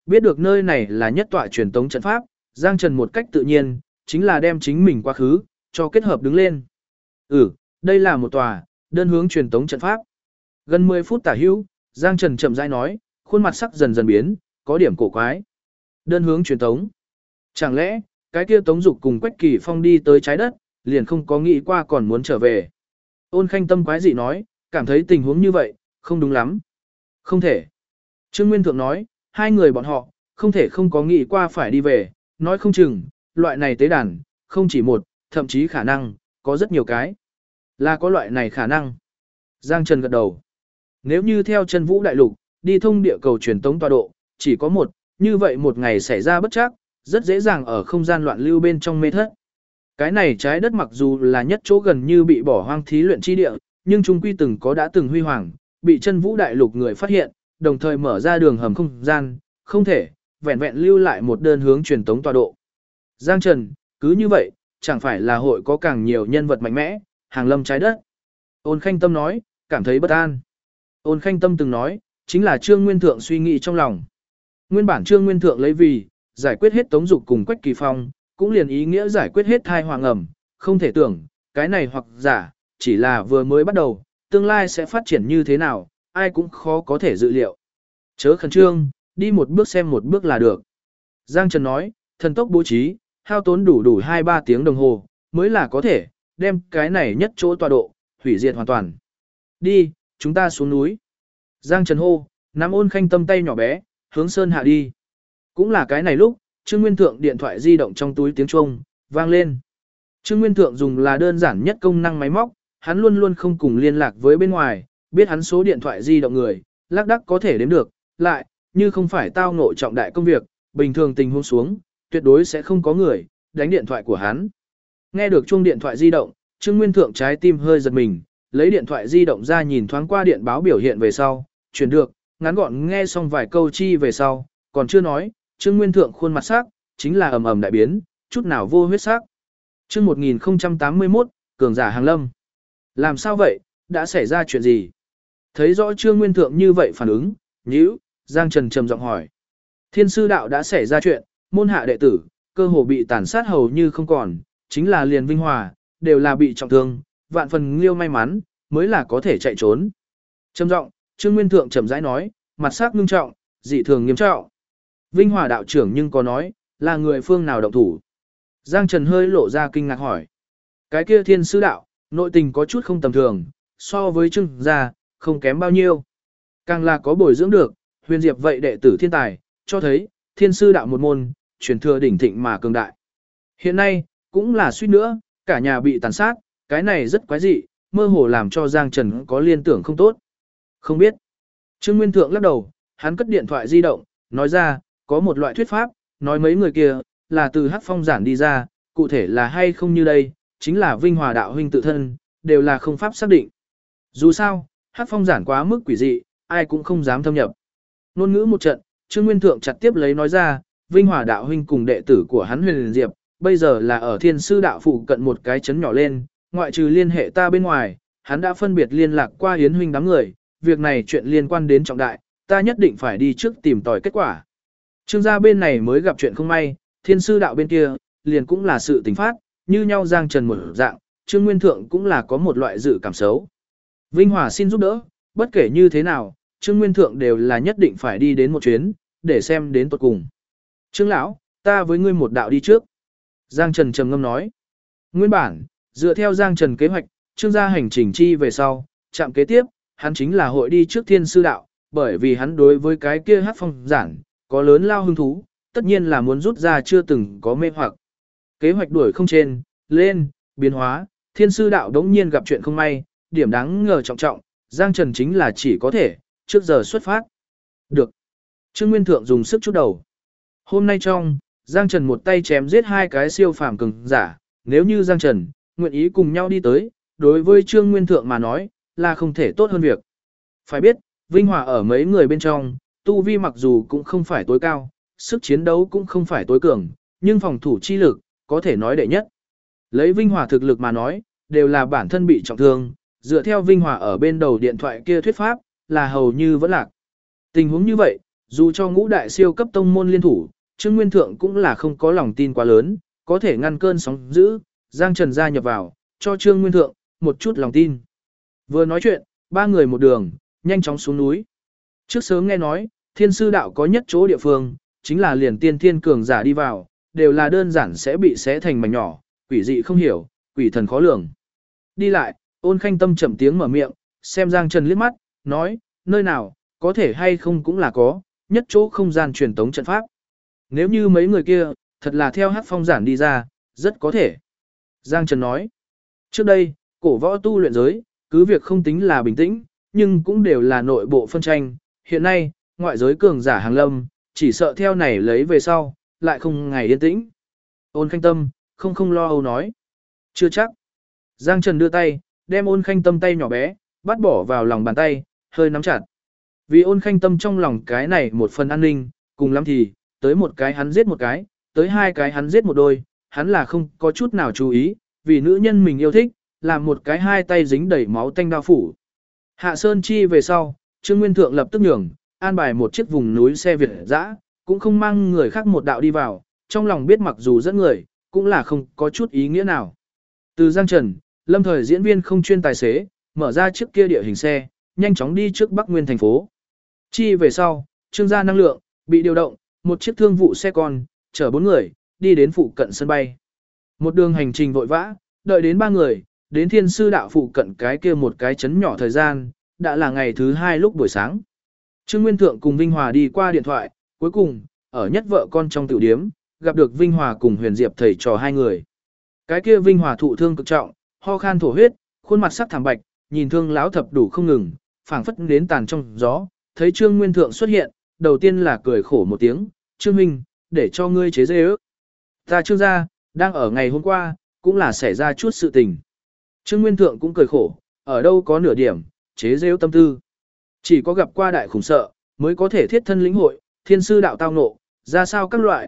biết được nơi này là nhất tọa truyền tống trận pháp, Giang Trần một cách tự nhiên, chính là đem chính mình quá khứ, cho kết hợp đứng lên. Đây là một tòa, đơn hướng truyền tống trận pháp. Gần 10 phút tả hữu, Giang Trần chậm rãi nói, khuôn mặt sắc dần dần biến, có điểm cổ quái. Đơn hướng truyền tống. Chẳng lẽ, cái kia Tống Dục cùng Quách Kỳ Phong đi tới trái đất, liền không có nghĩ qua còn muốn trở về. Ôn Khanh Tâm quái dị nói, cảm thấy tình huống như vậy, không đúng lắm. Không thể. Trương Nguyên Thượng nói, hai người bọn họ, không thể không có nghĩ qua phải đi về, nói không chừng, loại này tế đàn, không chỉ một, thậm chí khả năng, có rất nhiều cái. Là có loại này khả năng. Giang Trần gật đầu. Nếu như theo chân vũ đại lục, đi thông địa cầu truyền tống tọa độ, chỉ có một, như vậy một ngày xảy ra bất chắc, rất dễ dàng ở không gian loạn lưu bên trong mê thất. Cái này trái đất mặc dù là nhất chỗ gần như bị bỏ hoang thí luyện chi địa, nhưng chung quy đã từng huy hoàng, bị chân vũ đại lục người phát hiện, đồng thời mở ra đường hầm không gian, không thể, vẹn vẹn lưu lại một đơn hướng truyền tống tọa độ. Giang Trần, cứ như vậy, chẳng phải là hội có càng nhiều nhân vật mạnh mẽ, hàng lâm trái đất. Ôn Khanh Tâm nói, cảm thấy bất an. Ôn Khanh Tâm từng nói, chính là Trương Nguyên Thượng suy nghĩ trong lòng. Nguyên bản Trương Nguyên Thượng lấy vì, giải quyết hết Tống Dục cùng Quách Kỳ Phong, cũng liền ý nghĩa giải quyết hết thai hoàng ẩm, không thể tưởng, cái này hoặc giả, chỉ là vừa mới bắt đầu, tương lai sẽ phát triển như thế nào, ai cũng khó có thể dự liệu. Chớ khẩn trương, đi một bước xem một bước là được. Giang Trần nói, thần tốc bố trí, hao tốn đủ 2-3 tiếng đồng hồ, mới là có thể, đem cái này nhất chỗ tọa độ, hủy diệt hoàn toàn. Đi, chúng ta xuống núi. Giang Trần hô, nắm Ôn Khanh Tâm tay nhỏ bé, hướng sơn hạ đi. Cũng là cái này lúc, Trương Nguyên Thượng điện thoại di động trong túi tiếng chuông vang lên. Trương Nguyên Thượng dùng là đơn giản nhất công năng máy móc, hắn luôn luôn không cùng liên lạc với bên ngoài, biết hắn số điện thoại di động người, lác đác có thể đếm được, lại, như không phải tao ngộ trọng đại công việc, bình thường tình huống xuống, tuyệt đối sẽ không có người đánh điện thoại của hắn. Nghe được chuông điện thoại di động, Trương Nguyên Thượng trái tim hơi giật mình, lấy điện thoại di động ra nhìn thoáng qua điện báo biểu hiện về sau, chuyển được, ngắn gọn nghe xong vài câu chi về sau, còn chưa nói, Trương Nguyên Thượng khuôn mặt sắc, chính là ầm ầm đại biến, chút nào vô huyết sắc. Chương 1081, cường giả hàng lâm. Làm sao vậy, đã xảy ra chuyện gì? Thấy rõ Trương Nguyên Thượng như vậy phản ứng, nhíu, Giang Trần trầm giọng hỏi. Thiên sư đạo đã xảy ra chuyện, môn hạ đệ tử, cơ hồ bị tàn sát hầu như không còn, chính là liền Vinh Hòa, đều là bị trọng thương, vạn phần Liêu may mắn, mới là có thể chạy trốn. Trầm giọng, Trương Nguyên Thượng trầm rãi nói, mặt sắc ngưng trọng, dị thường nghiêm trọng. Vinh Hòa đạo trưởng nhưng có nói, là người phương nào động thủ. Giang Trần hơi lộ ra kinh ngạc hỏi. Cái kia thiên sư đạo, nội tình có chút không tầm thường, so với Trương gia, không kém bao nhiêu. Càng là có bồi dưỡng được, huyền diệp vậy đệ tử thiên tài, cho thấy, thiên sư đạo một môn, truyền thừa đỉnh thịnh mà cường đại. Hiện nay, cũng là suýt nữa, cả nhà bị tàn sát, cái này rất quái dị, mơ hồ làm cho Giang Trần có liên tưởng không tốt. Không biết. Trương Nguyên Thượng lắc đầu, hắn cất điện thoại di động, nói ra, có một loại thuyết pháp, nói mấy người kia, là từ Hắc Phong giản đi ra, cụ thể là hay không như đây, chính là Vinh Hòa đạo huynh tự thân, đều là không pháp xác định. Dù sao, Hắc Phong giản quá mức quỷ dị, ai cũng không dám thâm nhập. Nôn ngữ một trận, Trương Nguyên Thượng chặt tiếp lấy nói ra, Vinh Hòa đạo huynh cùng đệ tử của hắn Huyền Diệp, bây giờ là ở Thiên sư đạo phụ cận một cái trấn nhỏ lên, ngoại trừ liên hệ ta bên ngoài, hắn đã phân biệt liên lạc qua Yến huynh đám người, việc này chuyện liên quan đến trọng đại, ta nhất định phải đi trước tìm tòi kết quả. Trương gia bên này mới gặp chuyện không may, Thiên sư đạo bên kia, liền cũng là sự tình phát, như nhau Giang Trần một dạng, Trương Nguyên Thượng cũng là có một loại dự cảm xấu. Vinh Hòa xin giúp đỡ, bất kể như thế nào, Trương Nguyên Thượng đều là nhất định phải đi đến một chuyến, để xem đến tuột cùng. Trương lão, ta với ngươi một đạo đi trước. Giang Trần trầm ngâm nói. Nguyên bản, dựa theo Giang Trần kế hoạch, Trương gia hành trình chi về sau, chạm kế tiếp, hắn chính là hội đi trước Thiên sư đạo, bởi vì hắn đối với cái kia Hắc Phong giản, có lớn lao hứng thú, tất nhiên là muốn rút ra chưa từng có mê hoặc. Kế hoạch đuổi không trên, lên, biến hóa, Thiên sư đạo đống nhiên gặp chuyện không may, điểm đáng ngờ trọng trọng, Giang Trần chính là chỉ có thể, trước giờ xuất phát. Được. Trương Nguyên Thượng dùng sức chút đầu. Hôm nay trong, Giang Trần một tay chém giết hai cái siêu phàm cường giả, nếu như Giang Trần, nguyện ý cùng nhau đi tới, đối với Trương Nguyên Thượng mà nói, là không thể tốt hơn việc. Phải biết, Vinh Hòa ở mấy người bên trong, tu vi mặc dù cũng không phải tối cao, sức chiến đấu cũng không phải tối cường, nhưng phòng thủ chi lực, có thể nói đệ nhất. Lấy Vinh Hòa thực lực mà nói, đều là bản thân bị trọng thương, dựa theo Vinh Hòa ở bên đầu điện thoại kia thuyết pháp, là hầu như vẫn lạc. Tình huống như vậy, Dù cho ngũ đại siêu cấp tông môn liên thủ, Trương Nguyên Thượng cũng là không có lòng tin quá lớn, có thể ngăn cơn sóng dữ, Giang Trần gia nhập vào, cho Trương Nguyên Thượng một chút lòng tin. Vừa nói chuyện, ba người một đường, nhanh chóng xuống núi. Trước sớm nghe nói, thiên sư đạo có nhất chỗ địa phương, chính là liền tiên thiên cường giả đi vào, đều là đơn giản sẽ bị xé thành mảnh nhỏ, quỷ dị không hiểu, quỷ thần khó lường. Đi lại, Ôn Khanh Tâm chậm tiếng mở miệng, xem Giang Trần liếc mắt, nói, nơi nào, có thể hay không cũng là có, nhất chỗ không gian truyền tống trận pháp. Nếu như mấy người kia, thật là theo Hắc Phong giản đi ra, rất có thể. Giang Trần nói, trước đây, cổ võ tu luyện giới, cứ việc không tính là bình tĩnh, nhưng cũng đều là nội bộ phân tranh. Hiện nay, ngoại giới cường giả hàng lâm, chỉ sợ theo này lấy về sau, lại không ngày yên tĩnh. Ôn Khanh Tâm, không lo âu nói. Chưa chắc. Giang Trần đưa tay, đem Ôn Khanh Tâm tay nhỏ bé, bắt bỏ vào lòng bàn tay, hơi nắm chặt. Vì Ôn Khanh Tâm trong lòng cái này một phần an ninh, cùng lắm thì, tới một cái hắn giết một cái, tới hai cái hắn giết một đôi, hắn là không có chút nào chú ý, vì nữ nhân mình yêu thích, làm một cái hai tay dính đầy máu tanh đao phủ. Hạ Sơn Chi về sau, Trương Nguyên Thượng lập tức nhường, an bài một chiếc vùng núi xe Việt dã, cũng không mang người khác một đạo đi vào, trong lòng biết mặc dù dẫn người, cũng là không có chút ý nghĩa nào. Từ Giang Trần, lâm thời diễn viên không chuyên tài xế, mở ra chiếc kia địa hình xe, nhanh chóng đi trước Bắc Nguyên thành phố. Chi về sau, Trương gia năng lượng, bị điều động, một chiếc thương vụ xe con, chở 4 người, đi đến phụ cận sân bay. Một đường hành trình vội vã, đợi đến 3 người, đến thiên sư đạo phụ cận cái kia một cái chấn nhỏ thời gian, đã là ngày thứ 2 lúc buổi sáng. Trương Nguyên Thượng cùng Vinh Hòa đi qua điện thoại, cuối cùng, ở nhất vợ con trong tiểu điếm, gặp được Vinh Hòa cùng Huyền Diệp thầy trò hai người. Cái kia Vinh Hòa thụ thương cực trọng, ho khan thổ huyết, khuôn mặt sắc thảm bạch, nhìn thương lão thập đủ không ngừng, phảng phất đến tàn trong gió, thấy Trương Nguyên Thượng xuất hiện, đầu tiên là cười khổ một tiếng, "Trương huynh, để cho ngươi chế giễu. Ta Trương gia, đang ở ngày hôm qua, cũng là xảy ra chút sự tình." Trương Nguyên Thượng cũng cười khổ, ở đâu có nửa điểm chế giễu tâm tư. Chỉ có gặp qua đại khủng sợ, mới có thể thiết thân lĩnh hội, thiên sư đạo tao ngộ, ra sao các loại,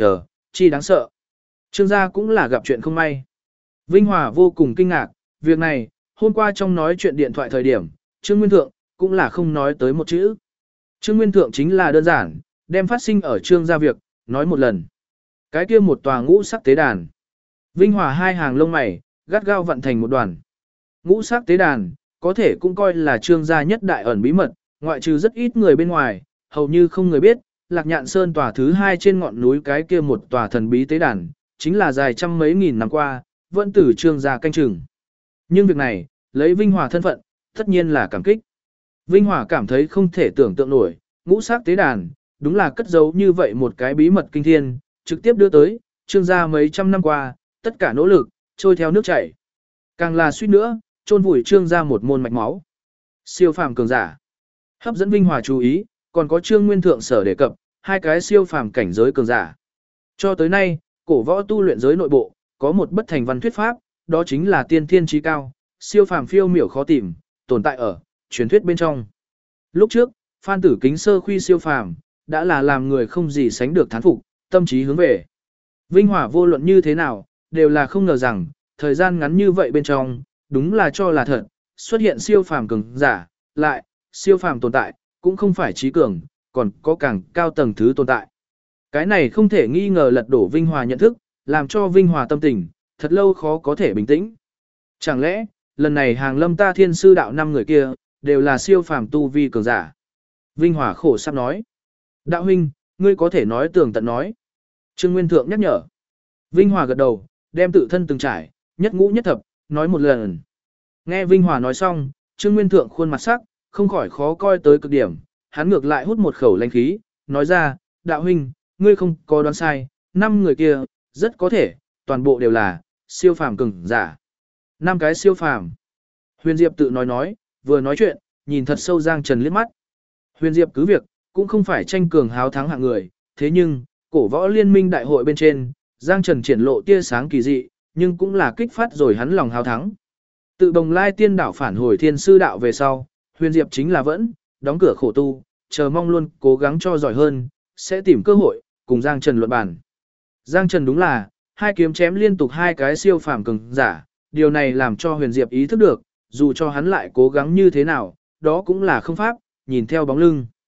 chi đáng sợ. Trương gia cũng là gặp chuyện không may. Vinh Hòa vô cùng kinh ngạc, việc này, hôm qua trong nói chuyện điện thoại thời điểm, Trương Nguyên Thượng, cũng là không nói tới một chữ. Trương Nguyên Thượng chính là đơn giản, đem phát sinh ở Trương gia việc, nói một lần. Cái kia một tòa ngũ sắc tế đàn. Vinh Hòa hai hàng lông mày, gắt gao vặn thành một đoàn. Ngũ sắc tế đàn, có thể cũng coi là Trương gia nhất đại ẩn bí mật, ngoại trừ rất ít người bên ngoài, hầu như không người biết, Lạc Nhạn Sơn tòa thứ 2 trên ngọn núi cái kia một tòa thần bí tế đàn, chính là dài trăm mấy nghìn năm qua, vẫn từ Trương gia canh chừng. Nhưng việc này, lấy Vinh Hòa thân phận, tất nhiên là cảm kích. Vinh Hòa cảm thấy không thể tưởng tượng nổi, ngũ sắc tế đàn, đúng là cất giấu như vậy một cái bí mật kinh thiên, trực tiếp đưa tới, Trương gia mấy trăm năm qua, tất cả nỗ lực, trôi theo nước chảy. Càng là suýt nữa, chôn vùi Trương gia một môn mạch máu. Siêu phàm cường giả. Hấp dẫn Vinh Hòa chú ý, còn có Trương Nguyên Thượng sở đề cập, hai cái siêu phàm cảnh giới cường giả. Cho tới nay, cổ võ tu luyện giới nội bộ, có một bất thành văn thuyết pháp, đó chính là tiên thiên trí cao, siêu phàm phiêu miểu khó tìm, tồn tại ở truyền thuyết bên trong. Lúc trước, Phan Tử Kính sơ khuy siêu phàm, đã là làm người không gì sánh được thán phục, tâm trí hướng về. Vinh Hòa vô luận như thế nào, đều là không ngờ rằng, thời gian ngắn như vậy bên trong, đúng là cho là thật, xuất hiện siêu phàm cường giả, lại, siêu phàm tồn tại, cũng không phải trí cường, còn có càng cao tầng thứ tồn tại. Cái này không thể nghi ngờ lật đổ Vinh Hòa nhận thức, làm cho Vinh Hòa tâm tình, thật lâu khó có thể bình tĩnh. Chẳng lẽ, lần này hàng lâm ta thiên sư đạo 5 người kia, đều là siêu phàm tu vi cường giả. Vinh Hòa khổ sắp nói. Đạo huynh, ngươi có thể nói tường tận nói. Trương Nguyên Thượng nhắc nhở. Vinh Hòa gật đầu, đem tự thân từng trải, nhất ngũ nhất thập, nói một lần. Nghe Vinh Hòa nói xong, Trương Nguyên Thượng khuôn mặt sắc, không khỏi khó coi tới cực điểm, hắn ngược lại hút một khẩu lãnh khí, nói ra, đạo huynh, ngươi không có đoán sai, 5 người kia, rất có thể, toàn bộ đều là siêu phàm cường giả. 5 cái siêu phàm. Huyền Diệp tự nói, vừa nói chuyện, nhìn thật sâu Giang Trần liếc mắt. Huyền Diệp cứ việc, cũng không phải tranh cường háo thắng hạng người, thế nhưng, cổ võ liên minh đại hội bên trên, Giang Trần triển lộ tia sáng kỳ dị, nhưng cũng là kích phát rồi hắn lòng háo thắng. Tự Bồng Lai Tiên đảo phản hồi Thiên Sư đạo về sau, Huyền Diệp chính là vẫn đóng cửa khổ tu, chờ mong luôn cố gắng cho giỏi hơn, sẽ tìm cơ hội cùng Giang Trần luận bàn. Giang Trần đúng là hai kiếm chém liên tục 2 cái siêu phàm cường giả, điều này làm cho Huyền Diệp ý thức được, dù cho hắn lại cố gắng như thế nào, đó cũng là không pháp, nhìn theo bóng lưng.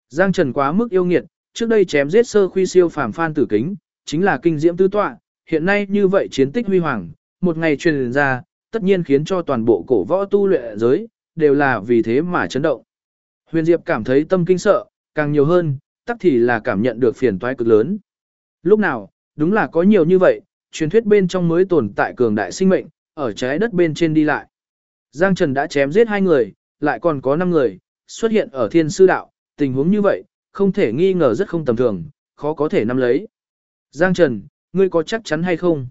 Giang Trần quá mức yêu nghiệt, trước đây chém giết sơ khuy siêu phàm Phan Tử Kính, chính là kinh diễm tứ tọa, hiện nay như vậy chiến tích huy hoàng, một ngày truyền ra, tất nhiên khiến cho toàn bộ cổ võ tu luyện giới, đều là vì thế mà chấn động. Huyền Diệp cảm thấy tâm kinh sợ, càng nhiều hơn, tắc thì là cảm nhận được phiền toái cực lớn. Lúc nào, đúng là có nhiều như vậy, truyền thuyết bên trong mới tồn tại cường đại sinh mệnh, ở trái đất bên trên đi lại. Giang Trần đã chém giết 2 người, lại còn có 5 người, xuất hiện ở thiên sư đạo, tình huống như vậy, không thể nghi ngờ rất không tầm thường, khó có thể nắm lấy. Giang Trần, ngươi có chắc chắn hay không?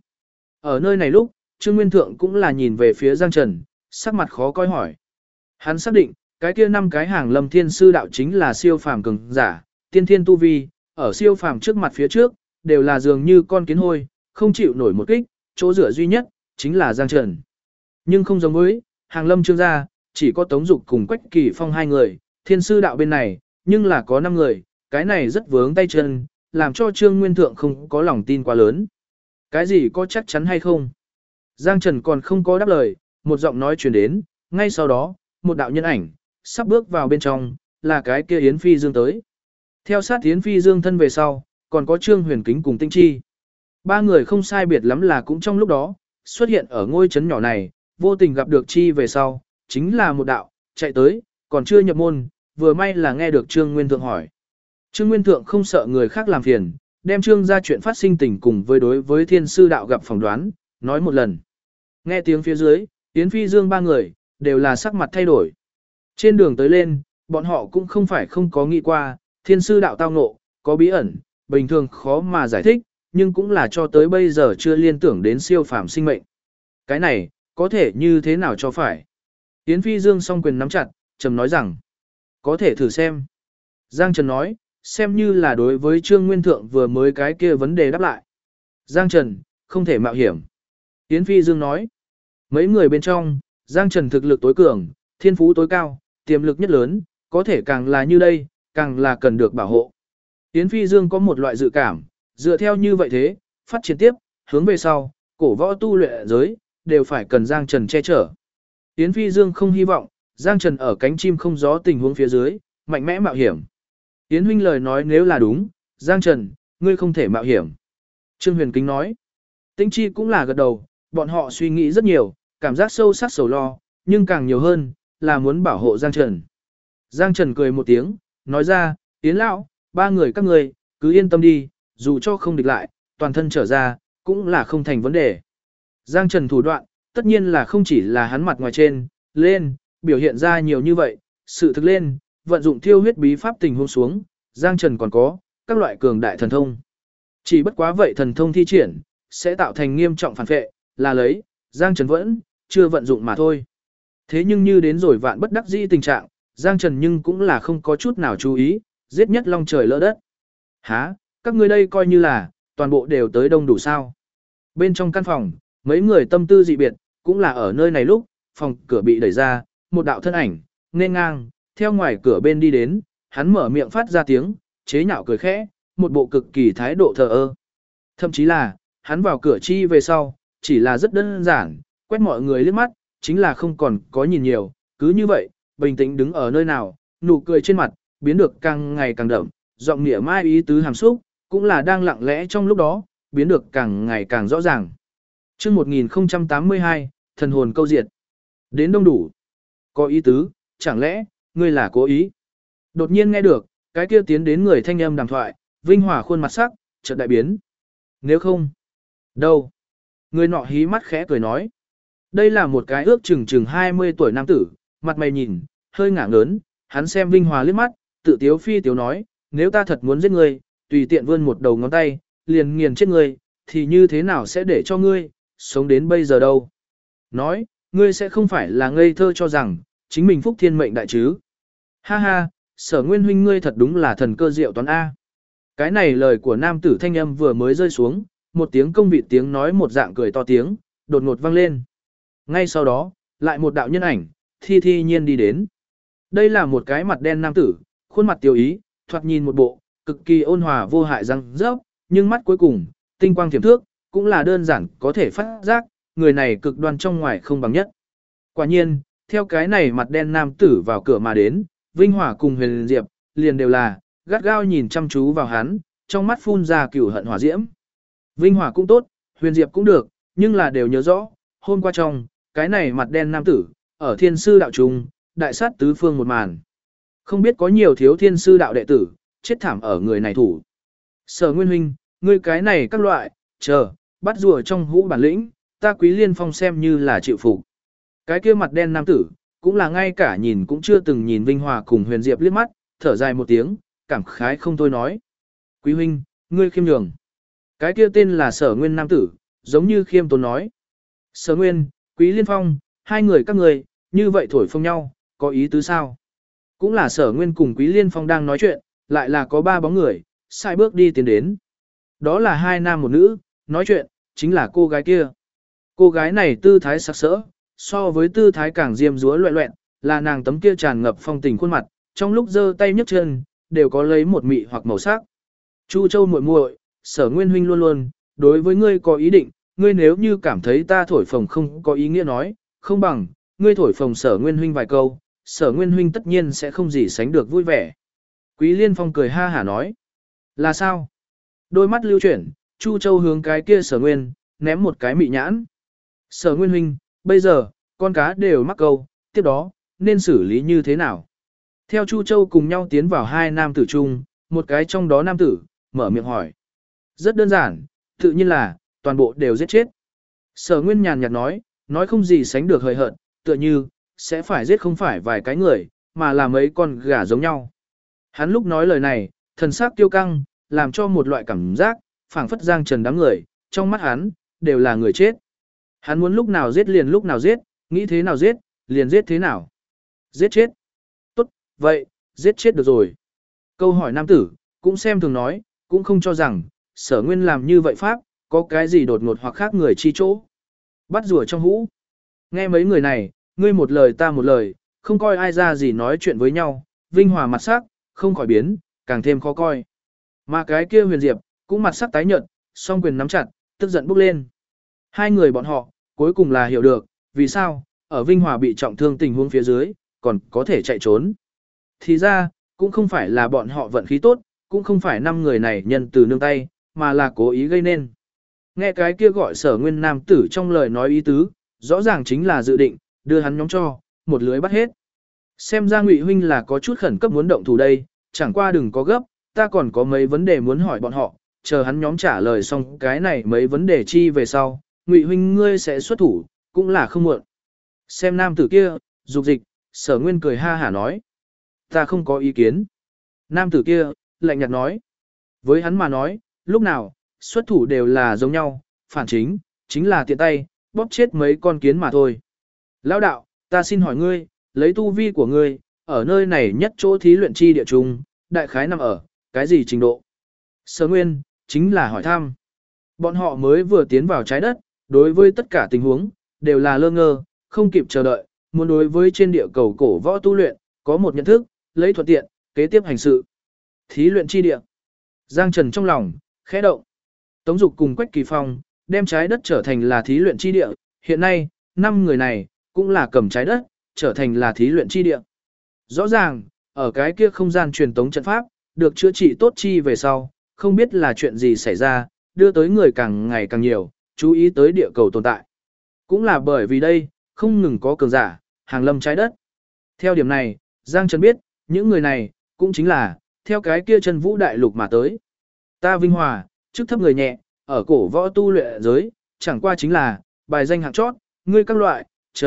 Ở nơi này lúc, Trương Nguyên Thượng cũng là nhìn về phía Giang Trần, sắc mặt khó coi hỏi. Hắn xác định, cái kia 5 cái hàng lâm thiên sư đạo chính là siêu phàm cường giả, tiên thiên tu vi, ở siêu phàm trước mặt phía trước, đều là dường như con kiến hôi, không chịu nổi một kích, chỗ dựa duy nhất, chính là Giang Trần. Nhưng không giống với, hàng lâm trương gia, chỉ có Tống Dục cùng Quách Kỳ Phong 2 người, thiên sư đạo bên này, nhưng là có 5 người, cái này rất vướng tay chân, làm cho Trương Nguyên Thượng không có lòng tin quá lớn. Cái gì có chắc chắn hay không? Giang Trần còn không có đáp lời, một giọng nói truyền đến, ngay sau đó, một đạo nhân ảnh, sắp bước vào bên trong, là cái kia Yến Phi Dương tới. Theo sát Yến Phi Dương thân về sau, còn có Trương Huyền Kính cùng Tinh Chi. 3 người không sai biệt lắm là cũng trong lúc đó, xuất hiện ở ngôi trấn nhỏ này, vô tình gặp được Chi về sau, chính là một đạo, chạy tới, còn chưa nhập môn, vừa may là nghe được Trương Nguyên Thượng hỏi. Trương Nguyên Thượng không sợ người khác làm phiền, đem Trương ra chuyện phát sinh tình cùng với đối với thiên sư đạo gặp phỏng đoán, nói một lần. Nghe tiếng phía dưới, Yến Phi Dương 3 người, đều là sắc mặt thay đổi. Trên đường tới lên, bọn họ cũng không phải không có nghĩ qua, thiên sư đạo tao ngộ, có bí ẩn, bình thường khó mà giải thích, nhưng cũng là cho tới bây giờ chưa liên tưởng đến siêu phàm sinh mệnh. Cái này, có thể như thế nào cho phải? Yến Phi Dương song quyền nắm chặt, trầm nói rằng, có thể thử xem. Giang Trần nói, xem như là đối với Trương Nguyên Thượng vừa mới cái kia vấn đề đáp lại. Giang Trần, không thể mạo hiểm. Yến Phi Dương nói, mấy người bên trong, Giang Trần thực lực tối cường, thiên phú tối cao, tiềm lực nhất lớn, có thể càng là như đây, càng là cần được bảo hộ. Yến Phi Dương có một loại dự cảm, dựa theo như vậy thế, phát triển tiếp, hướng về sau, cổ võ tu luyện giới, đều phải cần Giang Trần che chở. Yến Phi Dương không hy vọng, Giang Trần ở cánh chim không gió tình huống phía dưới, mạnh mẽ mạo hiểm. Yến huynh lời nói nếu là đúng, Giang Trần, ngươi không thể mạo hiểm. Trương Huyền Kính nói, Tĩnh Chi cũng là gật đầu, bọn họ suy nghĩ rất nhiều, cảm giác sâu sắc sầu lo, nhưng càng nhiều hơn, là muốn bảo hộ Giang Trần. Giang Trần cười một tiếng, nói ra, Yến lão, 3 người các ngươi, cứ yên tâm đi, dù cho không địch lại, toàn thân trở ra, cũng là không thành vấn đề. Giang Trần thủ đoạn, tất nhiên là không chỉ là hắn mặt ngoài trên, lên, biểu hiện ra nhiều như vậy, sự thực lên, vận dụng thiêu huyết bí pháp tình huống xuống, Giang Trần còn có các loại cường đại thần thông. Chỉ bất quá vậy thần thông thi triển, sẽ tạo thành nghiêm trọng phản phệ, là lấy, Giang Trần vẫn chưa vận dụng mà thôi. Thế nhưng như đến rồi vạn bất đắc dĩ tình trạng, Giang Trần nhưng cũng là không có chút nào chú ý, giết nhất long trời lỡ đất. Hả, các ngươi đây coi như là, toàn bộ đều tới đông đủ sao. Bên trong căn phòng, mấy người tâm tư dị biệt, cũng là ở nơi này lúc, phòng cửa bị đẩy ra, một đạo thân ảnh, nên ngang, theo ngoài cửa bên đi đến, hắn mở miệng phát ra tiếng, chế nhạo cười khẽ, một bộ cực kỳ thái độ thờ ơ. Thậm chí là, hắn vào cửa chi về sau, chỉ là rất đơn giản, quét mọi người liếc mắt, chính là không còn có nhìn nhiều, cứ như vậy, bình tĩnh đứng ở nơi nào, nụ cười trên mặt, biến được càng ngày càng đậm, giọng nghĩa mai ý tứ hàm xúc, cũng là đang lặng lẽ trong lúc đó, biến được càng ngày càng rõ ràng. Chương 1082, thần hồn câu diệt. Đến đông đủ. Có ý tứ, chẳng lẽ, ngươi là cố ý? Đột nhiên nghe được, cái kia tiến đến người thanh âm đàm thoại, Vinh Hòa khuôn mặt sắc, chợt đại biến. Nếu không, đâu? Người nọ hí mắt khẽ cười nói. Đây là một cái ước chừng 20 tuổi nam tử, mặt mày nhìn, hơi ngả ngớn, hắn xem Vinh Hòa liếc mắt, tự tiếu phi tiếu nói, nếu ta thật muốn giết ngươi, tùy tiện vươn một đầu ngón tay, liền nghiền chết ngươi, thì như thế nào sẽ để cho ngươi, sống đến bây giờ đâu? Nói, ngươi sẽ không phải là ngây thơ cho rằng, chính mình phúc thiên mệnh đại chứ? Ha ha, Sở Nguyên huynh ngươi thật đúng là thần cơ diệu toán A. Cái này lời của nam tử thanh âm vừa mới rơi xuống, một tiếng công vị tiếng nói một dạng cười to tiếng, đột ngột vang lên. Ngay sau đó, lại một đạo nhân ảnh, thi thi nhiên đi đến. Đây là một cái mặt đen nam tử, khuôn mặt tiêu ý, thoạt nhìn một bộ, cực kỳ ôn hòa vô hại răng rớp, nhưng mắt cuối cùng, tinh quang thiểm thước, cũng là đơn giản có thể phát giác, người này cực đoan trong ngoài không bằng nhất. Quả nhiên, theo cái này mặt đen nam tử vào cửa mà đến, Vinh Hỏa cùng Huyền Diệp, liền đều là, gắt gao nhìn chăm chú vào hắn, trong mắt phun ra cửu hận hỏa diễm. Vinh Hòa cũng tốt, Huyền Diệp cũng được, nhưng là đều nhớ rõ, hôm qua trong, cái này mặt đen nam tử, ở thiên sư đạo trung, đại sát tứ phương một màn. Không biết có nhiều thiếu thiên sư đạo đệ tử, chết thảm ở người này thủ. Sở Nguyên huynh, ngươi cái này các loại, chờ, bắt rùa trong hũ bản lĩnh, ta Quý Liên Phong xem như là chịu phục. Cái kia mặt đen nam tử, cũng là ngay cả nhìn cũng chưa từng nhìn Vinh Hòa cùng Huyền Diệp liếc mắt, thở dài một tiếng, cảm khái không thôi nói. Quý huynh, ngươi khiêm nhường. Cái kia tên là Sở Nguyên nam tử, giống như khiêm tốn nói. Sở Nguyên, Quý Liên Phong, hai người các người, như vậy thổi phồng nhau, có ý tứ sao? Cũng là Sở Nguyên cùng Quý Liên Phong đang nói chuyện, lại là có ba bóng người, sai bước đi tiến đến. Đó là hai nam một nữ, nói chuyện, chính là cô gái kia. Cô gái này tư thái sặc sỡ, so với tư thái càng diêm dúa loẹ loẹn, là nàng tấm kia tràn ngập phong tình khuôn mặt, trong lúc giơ tay nhấc chân, đều có lấy một mị hoặc màu sắc. Chu Châu muội muội, Sở Nguyên huynh luôn luôn, đối với ngươi có ý định, ngươi nếu như cảm thấy ta thổi phồng không có ý nghĩa nói, không bằng, ngươi thổi phồng Sở Nguyên huynh vài câu, Sở Nguyên huynh tất nhiên sẽ không gì sánh được vui vẻ. Quý Liên Phong cười ha hả nói, là sao? Đôi mắt lưu chuyển, Chu Châu hướng cái kia Sở Nguyên, ném một cái mị nhãn. Sở Nguyên huynh, bây giờ, con cá đều mắc câu, tiếp đó, nên xử lý như thế nào? Theo Chu Châu cùng nhau tiến vào hai nam tử chung, một cái trong đó nam tử, mở miệng hỏi. Rất đơn giản, tự nhiên là, toàn bộ đều giết chết. Sở Nguyên nhàn nhạt nói không gì sánh được hời hợt, tựa như, sẽ phải giết không phải vài cái người, mà là mấy con gà giống nhau. Hắn lúc nói lời này, thần sắc tiêu căng, làm cho một loại cảm giác, phảng phất giang trần đám người, trong mắt hắn, đều là người chết. Hắn muốn lúc nào giết liền lúc nào giết, nghĩ thế nào giết, liền giết thế nào. Giết chết. Tốt, vậy, giết chết được rồi. Câu hỏi nam tử, cũng xem thường nói, cũng không cho rằng, Sở Nguyên làm như vậy pháp, có cái gì đột ngột hoặc khác người chi chỗ. Bắt rùa trong hũ. Nghe mấy người này, ngươi một lời ta một lời, không coi ai ra gì nói chuyện với nhau, Vinh Hòa mặt sắc, không khỏi biến, càng thêm khó coi. Mà cái kia Huyền Diệp, cũng mặt sắc tái nhợt, song quyền nắm chặt, tức giận bốc lên. Hai người bọn họ, cuối cùng là hiểu được, vì sao, ở Vinh Hòa bị trọng thương tình huống phía dưới, còn có thể chạy trốn. Thì ra, cũng không phải là bọn họ vận khí tốt, cũng không phải năm người này nhân từ nương tay, mà là cố ý gây nên. Nghe cái kia gọi Sở Nguyên nam tử trong lời nói ý tứ, rõ ràng chính là dự định, đưa hắn nhóm cho, một lưới bắt hết. Xem ra Ngụy huynh là có chút khẩn cấp muốn động thủ đây, chẳng qua đừng có gấp, ta còn có mấy vấn đề muốn hỏi bọn họ, chờ hắn nhóm trả lời xong cái này mấy vấn đề chi về sau, Ngụy huynh ngươi sẽ xuất thủ, cũng là không muộn. Xem nam tử kia, dục dịch, Sở Nguyên cười ha hả nói. Ta không có ý kiến. Nam tử kia, lạnh nhạt nói. Với hắn mà nói, lúc nào, xuất thủ đều là giống nhau, phản chính là tiện tay, bóp chết mấy con kiến mà thôi. Lão đạo, ta xin hỏi ngươi, lấy tu vi của ngươi, ở nơi này nhất chỗ thí luyện chi địa trung, đại khái nằm ở, cái gì trình độ? Sở Nguyên, chính là hỏi thăm. Bọn họ mới vừa tiến vào trái đất, đối với tất cả tình huống, đều là lơ ngơ, không kịp chờ đợi, muốn đối với trên địa cầu cổ võ tu luyện, có một nhận thức, lấy thuận tiện, kế tiếp hành sự. Thí luyện chi địa. Giang Trần trong lòng, khẽ động. Tống Dục cùng Quách Kỳ Phong, đem trái đất trở thành là thí luyện chi địa, hiện nay, 5 người này, cũng là cầm trái đất, trở thành là thí luyện chi địa. Rõ ràng, ở cái kia không gian truyền tống trận pháp, được chữa trị tốt chi về sau, không biết là chuyện gì xảy ra, đưa tới người càng ngày càng nhiều, chú ý tới địa cầu tồn tại. Cũng là bởi vì đây, không ngừng có cường giả, hàng lâm trái đất. Theo điểm này, Giang Trần biết, những người này, cũng chính là, theo cái kia chân vũ đại lục mà tới. Ta Vinh Hòa, chức thấp người nhẹ, ở cổ võ tu luyện giới, chẳng qua chính là, bài danh hạng chót, ngươi các loại,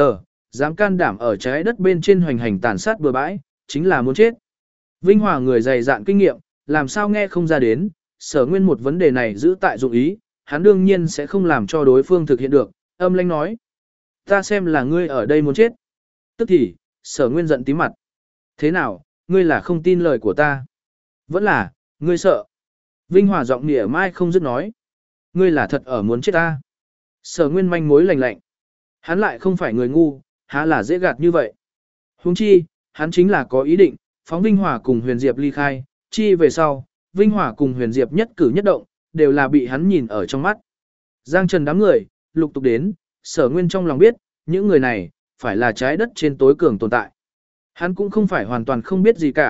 dám can đảm ở trái đất bên trên hoành hành tàn sát bừa bãi, chính là muốn chết. Vinh Hòa người dày dạn kinh nghiệm, làm sao nghe không ra đến, Sở Nguyên một vấn đề này giữ tại dụng ý, hắn đương nhiên sẽ không làm cho đối phương thực hiện được, âm lãnh nói. Ta xem là ngươi ở đây muốn chết. Tức thì, Sở Nguyên giận tím mặt. Thế nào, ngươi là không tin lời của ta? Vẫn là, ngươi sợ. Vinh Hòa giọng nịa mai không dứt nói. Ngươi là thật ở muốn chết ta. Sở Nguyên manh mối lạnh lạnh. Hắn lại không phải người ngu, há là dễ gạt như vậy. Huống chi, hắn chính là có ý định, phóng Vinh Hòa cùng Huyền Diệp ly khai, chi về sau, Vinh Hòa cùng Huyền Diệp nhất cử nhất động, đều là bị hắn nhìn ở trong mắt. Giang Trần đám người, lục tục đến, Sở Nguyên trong lòng biết, những người này, phải là trái đất trên tối cường tồn tại. Hắn cũng không phải hoàn toàn không biết gì cả,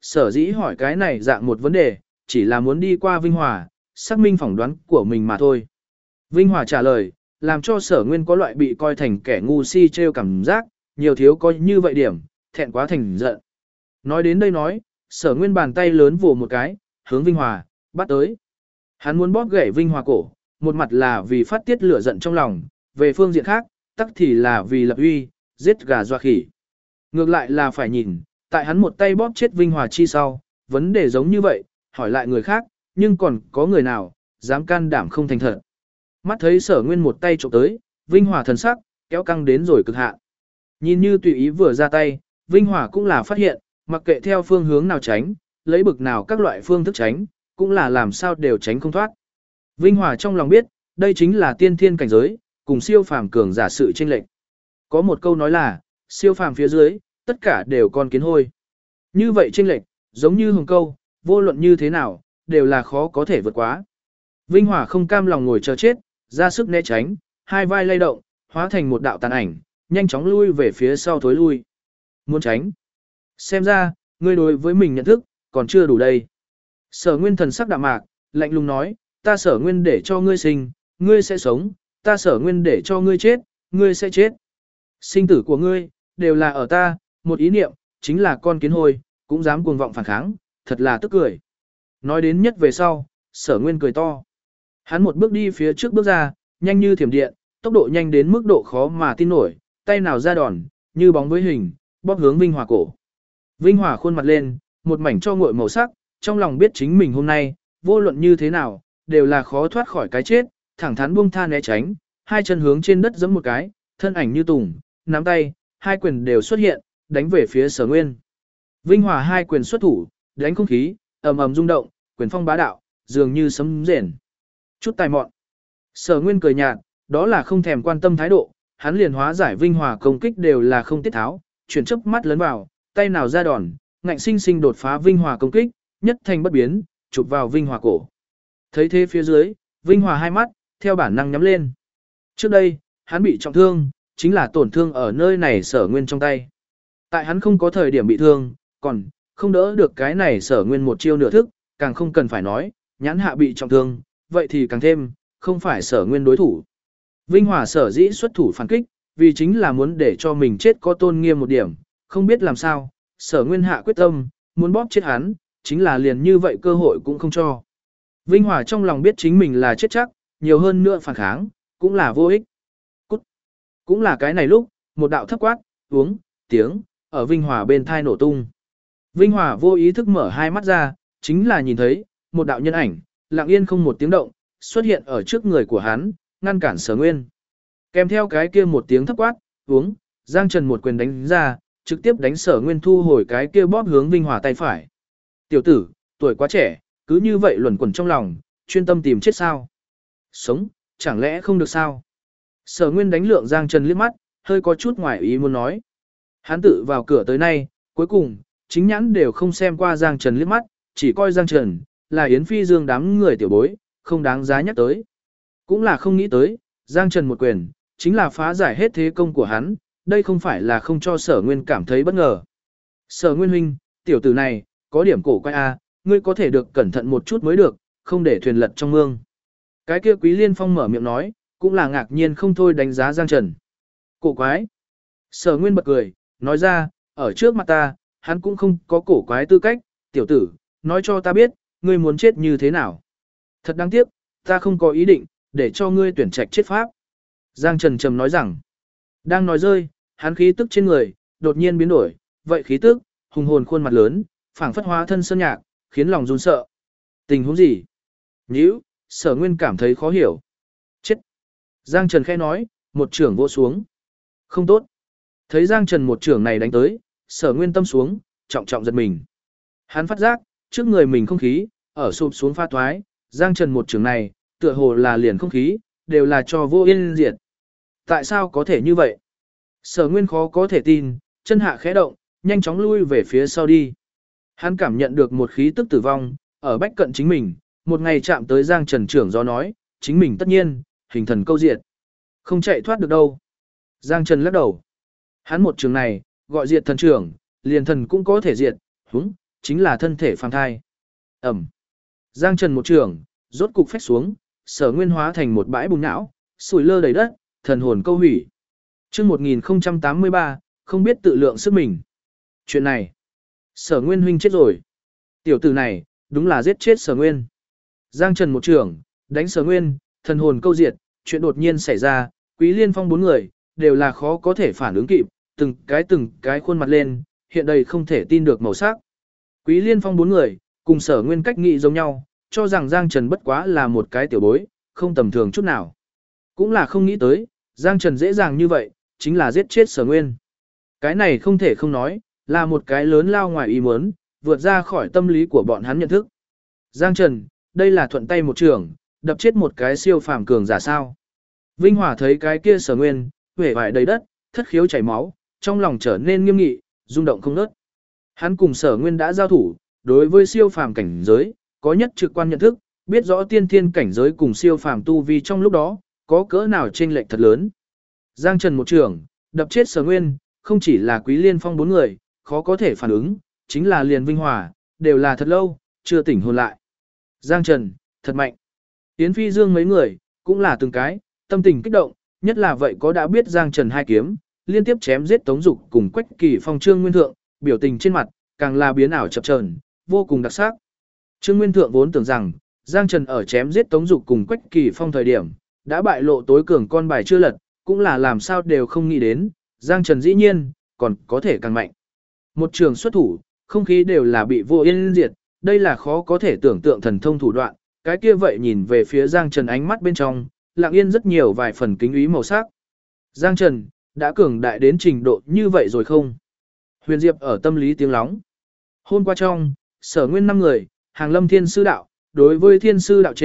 sở dĩ hỏi cái này dạng một vấn đề, chỉ là muốn đi qua Vinh Hòa, xác minh phỏng đoán của mình mà thôi. Vinh Hòa trả lời, làm cho sở nguyên có loại bị coi thành kẻ ngu si trêu cảm giác, nhiều thiếu có như vậy điểm, thẹn quá thành giận. Nói đến đây nói, sở nguyên bàn tay lớn vồ một cái, hướng Vinh Hòa, bắt tới. Hắn muốn bóp gãy Vinh Hòa cổ, một mặt là vì phát tiết lửa giận trong lòng, về phương diện khác, tắc thì là vì lập uy, giết gà doa khỉ. Ngược lại là phải nhìn, tại hắn một tay bóp chết Vinh Hòa chi sau, vấn đề giống như vậy, hỏi lại người khác, nhưng còn có người nào, dám can đảm không thành thật. Mắt thấy sở nguyên một tay trộm tới, Vinh Hòa thần sắc, kéo căng đến rồi cực hạn. Nhìn như tùy ý vừa ra tay, Vinh Hòa cũng là phát hiện, mặc kệ theo phương hướng nào tránh, lấy bực nào các loại phương thức tránh, cũng là làm sao đều tránh không thoát. Vinh Hòa trong lòng biết, đây chính là tiên thiên cảnh giới, cùng siêu phàm cường giả sự chênh lệch. Có một câu nói là, siêu phàm phía dưới, tất cả đều con kiến hôi. Như vậy chênh lệch, giống như hồng câu, vô luận như thế nào, đều là khó có thể vượt quá. Vinh Hòa không cam lòng ngồi chờ chết, ra sức né tránh, hai vai lay động, hóa thành một đạo tàn ảnh, nhanh chóng lui về phía sau thối lui. Muốn tránh. Xem ra, ngươi đối với mình nhận thức, còn chưa đủ đây. Sở Nguyên thần sắc đạm mạc, lạnh lùng nói, ta Sở Nguyên để cho ngươi sinh, ngươi sẽ sống, ta Sở Nguyên để cho ngươi chết, ngươi sẽ chết. Sinh tử của ngươi, đều là ở ta, một ý niệm, chính là con kiến hôi, cũng dám cuồng vọng phản kháng, thật là tức cười. Nói đến nhất về sau, Sở Nguyên cười to. Hắn một bước đi phía trước bước ra, nhanh như thiểm điện, tốc độ nhanh đến mức độ khó mà tin nổi, tay nào ra đòn, như bóng với hình, bóp hướng Vinh Hòa cổ. Vinh Hòa khuôn mặt lên, một mảnh cho nguội màu sắc, trong lòng biết chính mình hôm nay, vô luận như thế nào, đều là khó thoát khỏi cái chết, thẳng thắn buông tha né tránh, hai chân hướng trên đất giẫm một cái, thân ảnh như tùng, nắm tay, hai quyền đều xuất hiện, đánh về phía Sở Nguyên. Vinh Hòa hai quyền xuất thủ, đánh không khí, ầm ầm rung động, quyền phong bá đạo, dường như sấm rền. Chút tài mọn. Sở Nguyên cười nhạt, đó là không thèm quan tâm thái độ, hắn liền hóa giải Vinh Hòa công kích đều là không tiết tháo, chuyển chớp mắt lớn vào, tay nào ra đòn, ngạnh sinh sinh đột phá Vinh Hòa công kích, nhất thành bất biến, chụp vào Vinh Hòa cổ. Thấy thế phía dưới, Vinh Hòa hai mắt, theo bản năng nhắm lên. Trước đây, hắn bị trọng thương, chính là tổn thương ở nơi này Sở Nguyên trong tay. Tại hắn không có thời điểm bị thương, còn không đỡ được cái này Sở Nguyên một chiêu nửa thức, càng không cần phải nói, nhãn hạ bị trọng thương, vậy thì càng thêm, không phải Sở Nguyên đối thủ. Vinh Hòa sở dĩ xuất thủ phản kích, vì chính là muốn để cho mình chết có tôn nghiêm một điểm, không biết làm sao, Sở Nguyên hạ quyết tâm, muốn bóp chết hắn, chính là liền như vậy cơ hội cũng không cho. Vinh Hòa trong lòng biết chính mình là chết chắc, nhiều hơn nữa phản kháng, cũng là vô ích. Cút. Cũng là cái này lúc, một đạo thấp quát, uống, tiếng, ở Vinh Hòa bên thai nổ tung. Vinh Hòa vô ý thức mở hai mắt ra, chính là nhìn thấy, một đạo nhân ảnh, lặng yên không một tiếng động, xuất hiện ở trước người của hắn, ngăn cản Sở Nguyên. Kèm theo cái kia một tiếng thấp quát, uống, Giang Trần một quyền đánh ra, trực tiếp đánh Sở Nguyên thu hồi cái kia bóp hướng Vinh Hòa tay phải. Tiểu tử, tuổi quá trẻ, cứ như vậy luẩn quẩn trong lòng, chuyên tâm tìm chết sao? Sống, chẳng lẽ không được sao? Sở Nguyên đánh lượng Giang Trần liếc mắt, hơi có chút ngoài ý muốn nói. Hắn tự vào cửa tới nay, cuối cùng, chính nhãn đều không xem qua Giang Trần liếc mắt, chỉ coi Giang Trần là Yến Phi Dương đám người tiểu bối, không đáng giá nhắc tới. Cũng là không nghĩ tới, Giang Trần một quyền, chính là phá giải hết thế công của hắn, đây không phải là không cho Sở Nguyên cảm thấy bất ngờ. Sở Nguyên huynh, tiểu tử này, có điểm cổ quái a, ngươi có thể được cẩn thận một chút mới được, không để thuyền lật trong mương. Cái kia Quý Liên Phong mở miệng nói, cũng là ngạc nhiên không thôi đánh giá Giang Trần. Cổ quái. Sở Nguyên bật cười, nói ra, ở trước mặt ta, hắn cũng không có cổ quái tư cách, tiểu tử, nói cho ta biết, ngươi muốn chết như thế nào. Thật đáng tiếc, ta không có ý định, để cho ngươi tuyển trạch chết pháp. Giang Trần trầm nói rằng, đang nói rơi, hắn khí tức trên người, đột nhiên biến đổi, vậy khí tức, hùng hồn khuôn mặt lớn, phảng phất hóa thân sơn nhạc, khiến lòng run sợ. Tình huống gì? Nhíu, Sở Nguyên cảm thấy khó hiểu. Chết. Giang Trần khẽ nói, một trưởng vỗ xuống. Không tốt. Thấy Giang Trần một trưởng này đánh tới, Sở Nguyên tâm xuống, trọng trọng giật mình. Hắn phát giác, trước người mình không khí, ở sụp xuống pha thoái, Giang Trần một trưởng này, tựa hồ là liền không khí, đều là cho vô yên diệt. Tại sao có thể như vậy? Sở Nguyên khó có thể tin, chân hạ khẽ động, nhanh chóng lui về phía sau đi. Hắn cảm nhận được một khí tức tử vong, ở bách cận chính mình, một ngày chạm tới Giang Trần trưởng do nói, chính mình tất nhiên, hình thần câu diệt. Không chạy thoát được đâu. Giang Trần lắc đầu. Hắn một trường này, gọi diệt thần trưởng, liền thần cũng có thể diệt, húng, chính là thân thể phàm thai. Ẩm. Giang Trần một trường, rốt cục phách xuống, Sở Nguyên hóa thành một bãi bùn nhão, sủi lơ đầy đất, thần hồn câu hủy. Chương 1083, không biết tự lượng sức mình. Chuyện này, Sở Nguyên huynh chết rồi. Tiểu tử này, đúng là giết chết Sở Nguyên. Giang Trần một trường, đánh Sở Nguyên, thần hồn câu diệt, chuyện đột nhiên xảy ra, Quý Liên Phong bốn người, đều là khó có thể phản ứng kịp, từng cái khuôn mặt lên, hiện đầy không thể tin được màu sắc. Quý Liên Phong bốn người, cùng Sở Nguyên cách nghĩ giống nhau, cho rằng Giang Trần bất quá là một cái tiểu bối, không tầm thường chút nào. Cũng là không nghĩ tới, Giang Trần dễ dàng như vậy, chính là giết chết Sở Nguyên. Cái này không thể không nói, là một cái lớn lao ngoài ý muốn, vượt ra khỏi tâm lý của bọn hắn nhận thức. Giang Trần, đây là thuận tay một trường, đập chết một cái siêu phàm cường giả sao. Vinh Hòa thấy cái kia Sở Nguyên, huệ vải đầy đất, thất khiếu chảy máu, trong lòng trở nên nghiêm nghị, rung động không ngớt. Hắn cùng Sở Nguyên đã giao thủ, đối với siêu phàm cảnh giới, có nhất trực quan nhận thức, biết rõ tiên thiên cảnh giới cùng siêu phàm tu vi trong lúc đó, có cỡ nào chênh lệch thật lớn. Giang Trần một trường, đập chết Sở Nguyên, không chỉ là Quý Liên Phong bốn người, khó có thể phản ứng, chính là liền Vinh Hòa, đều là thật lâu, chưa tỉnh hồn lại. Giang Trần, thật mạnh. Yến Phi Dương mấy người, cũng là từng cái, tâm tình kích động, nhất là vậy có đã biết Giang Trần hai kiếm, liên tiếp chém giết Tống Dục cùng Quách Kỳ Phong Trương Nguyên Thượng, biểu tình trên mặt, càng là biến ảo chập chờn, vô cùng đặc sắc. Trương Nguyên Thượng vốn tưởng rằng, Giang Trần ở chém giết Tống Dục cùng Quách Kỳ Phong thời điểm, đã bại lộ tối cường con bài chưa lật, cũng là làm sao đều không nghĩ đến, Giang Trần dĩ nhiên, còn có thể càng mạnh. Một trường xuất thủ, không khí đều là bị vô yên diệt, đây là khó có thể tưởng tượng thần thông thủ đoạn, cái kia vậy nhìn về phía Giang Trần ánh mắt bên trong, lặng yên rất nhiều vài phần kính ý màu sắc. Giang Trần, đã cường đại đến trình độ như vậy rồi không? Huyền Diệp ở tâm lý tiếng lóng. Hôm qua trong, Sở Nguyên 5 người, hàng lâm thiên sư đạo, đối với thiên sư đạo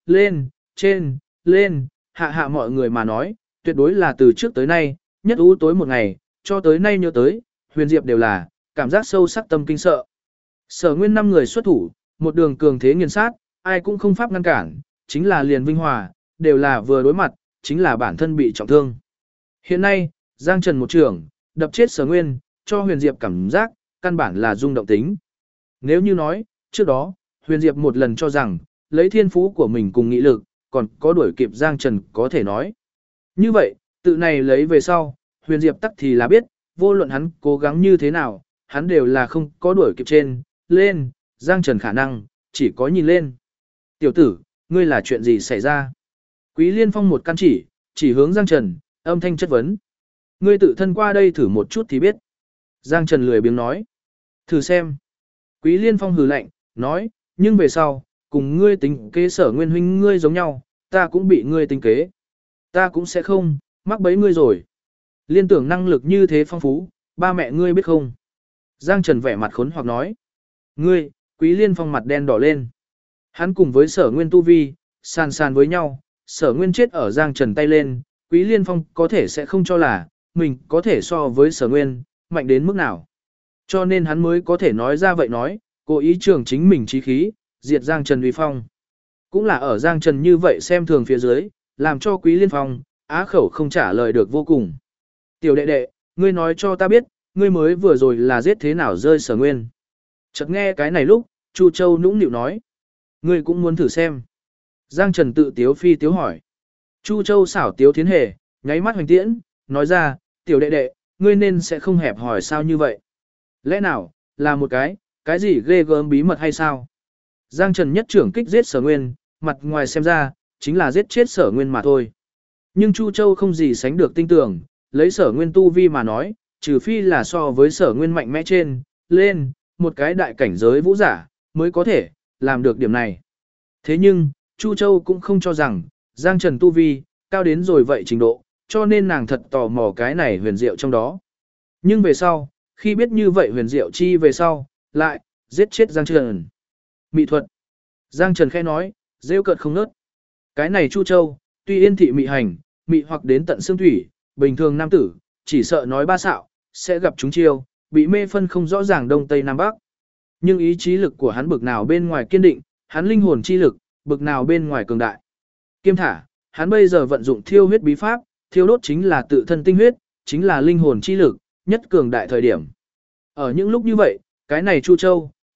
trên, lên, hạ mọi người mà nói, tuyệt đối là từ trước tới nay, nhất ưu tối một ngày, cho tới nay nhớ tới, Huyền Diệp đều là, cảm giác sâu sắc tâm kinh sợ. Sở Nguyên 5 người xuất thủ, một đường cường thế nghiền sát, ai cũng không pháp ngăn cản, chính là liền Vinh Hòa, đều là vừa đối mặt, chính là bản thân bị trọng thương. Hiện nay, Giang Trần một trường, đập chết Sở Nguyên, cho Huyền Diệp cảm giác, căn bản là rung động tính. Nếu như nói, trước đó, Huyền Diệp một lần cho rằng, lấy thiên phú của mình cùng nghị lực, còn có đuổi kịp Giang Trần có thể nói. Như vậy, tự này lấy về sau, Huyền Diệp tắc thì là biết, vô luận hắn cố gắng như thế nào, hắn đều là không có đuổi kịp lên, Giang Trần khả năng, chỉ có nhìn lên. Tiểu tử, ngươi là chuyện gì xảy ra? Quý Liên Phong một căn chỉ hướng Giang Trần, âm thanh chất vấn. Ngươi tự thân qua đây thử một chút thì biết. Giang Trần lười biếng nói. Thử xem. Quý Liên Phong hừ lạnh, nói, nhưng về sau, cùng ngươi tính kế Sở Nguyên huynh ngươi giống nhau, ta cũng bị ngươi tính kế. Ta cũng sẽ không, mắc bẫy ngươi rồi. Liên tưởng năng lực như thế phong phú, ba mẹ ngươi biết không? Giang Trần vẻ mặt khốn hoặc nói. Ngươi, Quý Liên Phong mặt đen đỏ lên. Hắn cùng với Sở Nguyên tu vi, san với nhau, Sở Nguyên chết ở Giang Trần tay lên, Quý Liên Phong có thể sẽ không cho là, mình có thể so với Sở Nguyên, mạnh đến mức nào. Cho nên hắn mới có thể nói ra vậy nói, cố ý trường chính mình chí khí, diệt Giang Trần uy phong. Cũng là ở Giang Trần như vậy xem thường phía dưới, làm cho Quý Liên Phong, á khẩu không trả lời được vô cùng. Tiểu đệ đệ, ngươi nói cho ta biết, ngươi mới vừa rồi là giết thế nào rơi Sở Nguyên. Chợt nghe cái này lúc, Chu Châu nũng nịu nói. Ngươi cũng muốn thử xem. Giang Trần tự tiếu phi tiếu hỏi. Chu Châu xảo tiếu thiến hề, nháy mắt hoành tiễn, nói ra, tiểu đệ đệ, ngươi nên sẽ không hẹp hỏi sao như vậy. Lẽ nào, là một cái gì ghê gớm bí mật hay sao? Giang Trần nhất trưởng kích giết Sở Nguyên, mặt ngoài xem ra, chính là giết chết Sở Nguyên mà thôi. Nhưng Chu Châu không gì sánh được tinh tưởng, lấy Sở Nguyên tu vi mà nói, trừ phi là so với Sở Nguyên mạnh mẽ lên, một cái đại cảnh giới vũ giả, mới có thể làm được điểm này. Thế nhưng, Chu Châu cũng không cho rằng, Giang Trần tu vi, cao đến rồi vậy trình độ, cho nên nàng thật tò mò cái này huyền diệu trong đó. Nhưng về sau, khi biết như vậy huyền diệu chi về sau, lại, giết chết Giang Trần. Mị thuật. Giang Trần khẽ nói, rêu cợt không nớt. Cái này Chu Châu, tuy yên thị mị hành, mị hoặc đến tận xương thủy, bình thường nam tử, chỉ sợ nói ba xạo, sẽ gặp chúng chiêu, bị mê phân không rõ ràng đông tây nam bắc. Nhưng ý chí lực của hắn bực nào bên ngoài kiên định, hắn linh hồn chi lực, bực nào bên ngoài cường đại. Kiêm thả, hắn bây giờ vận dụng thiêu huyết bí pháp, thiêu đốt chính là tự thân tinh huyết, chính là linh hồn chi lực, nhất cường đại thời điểm. Ở những lúc như vậy, cái này Chu Châu,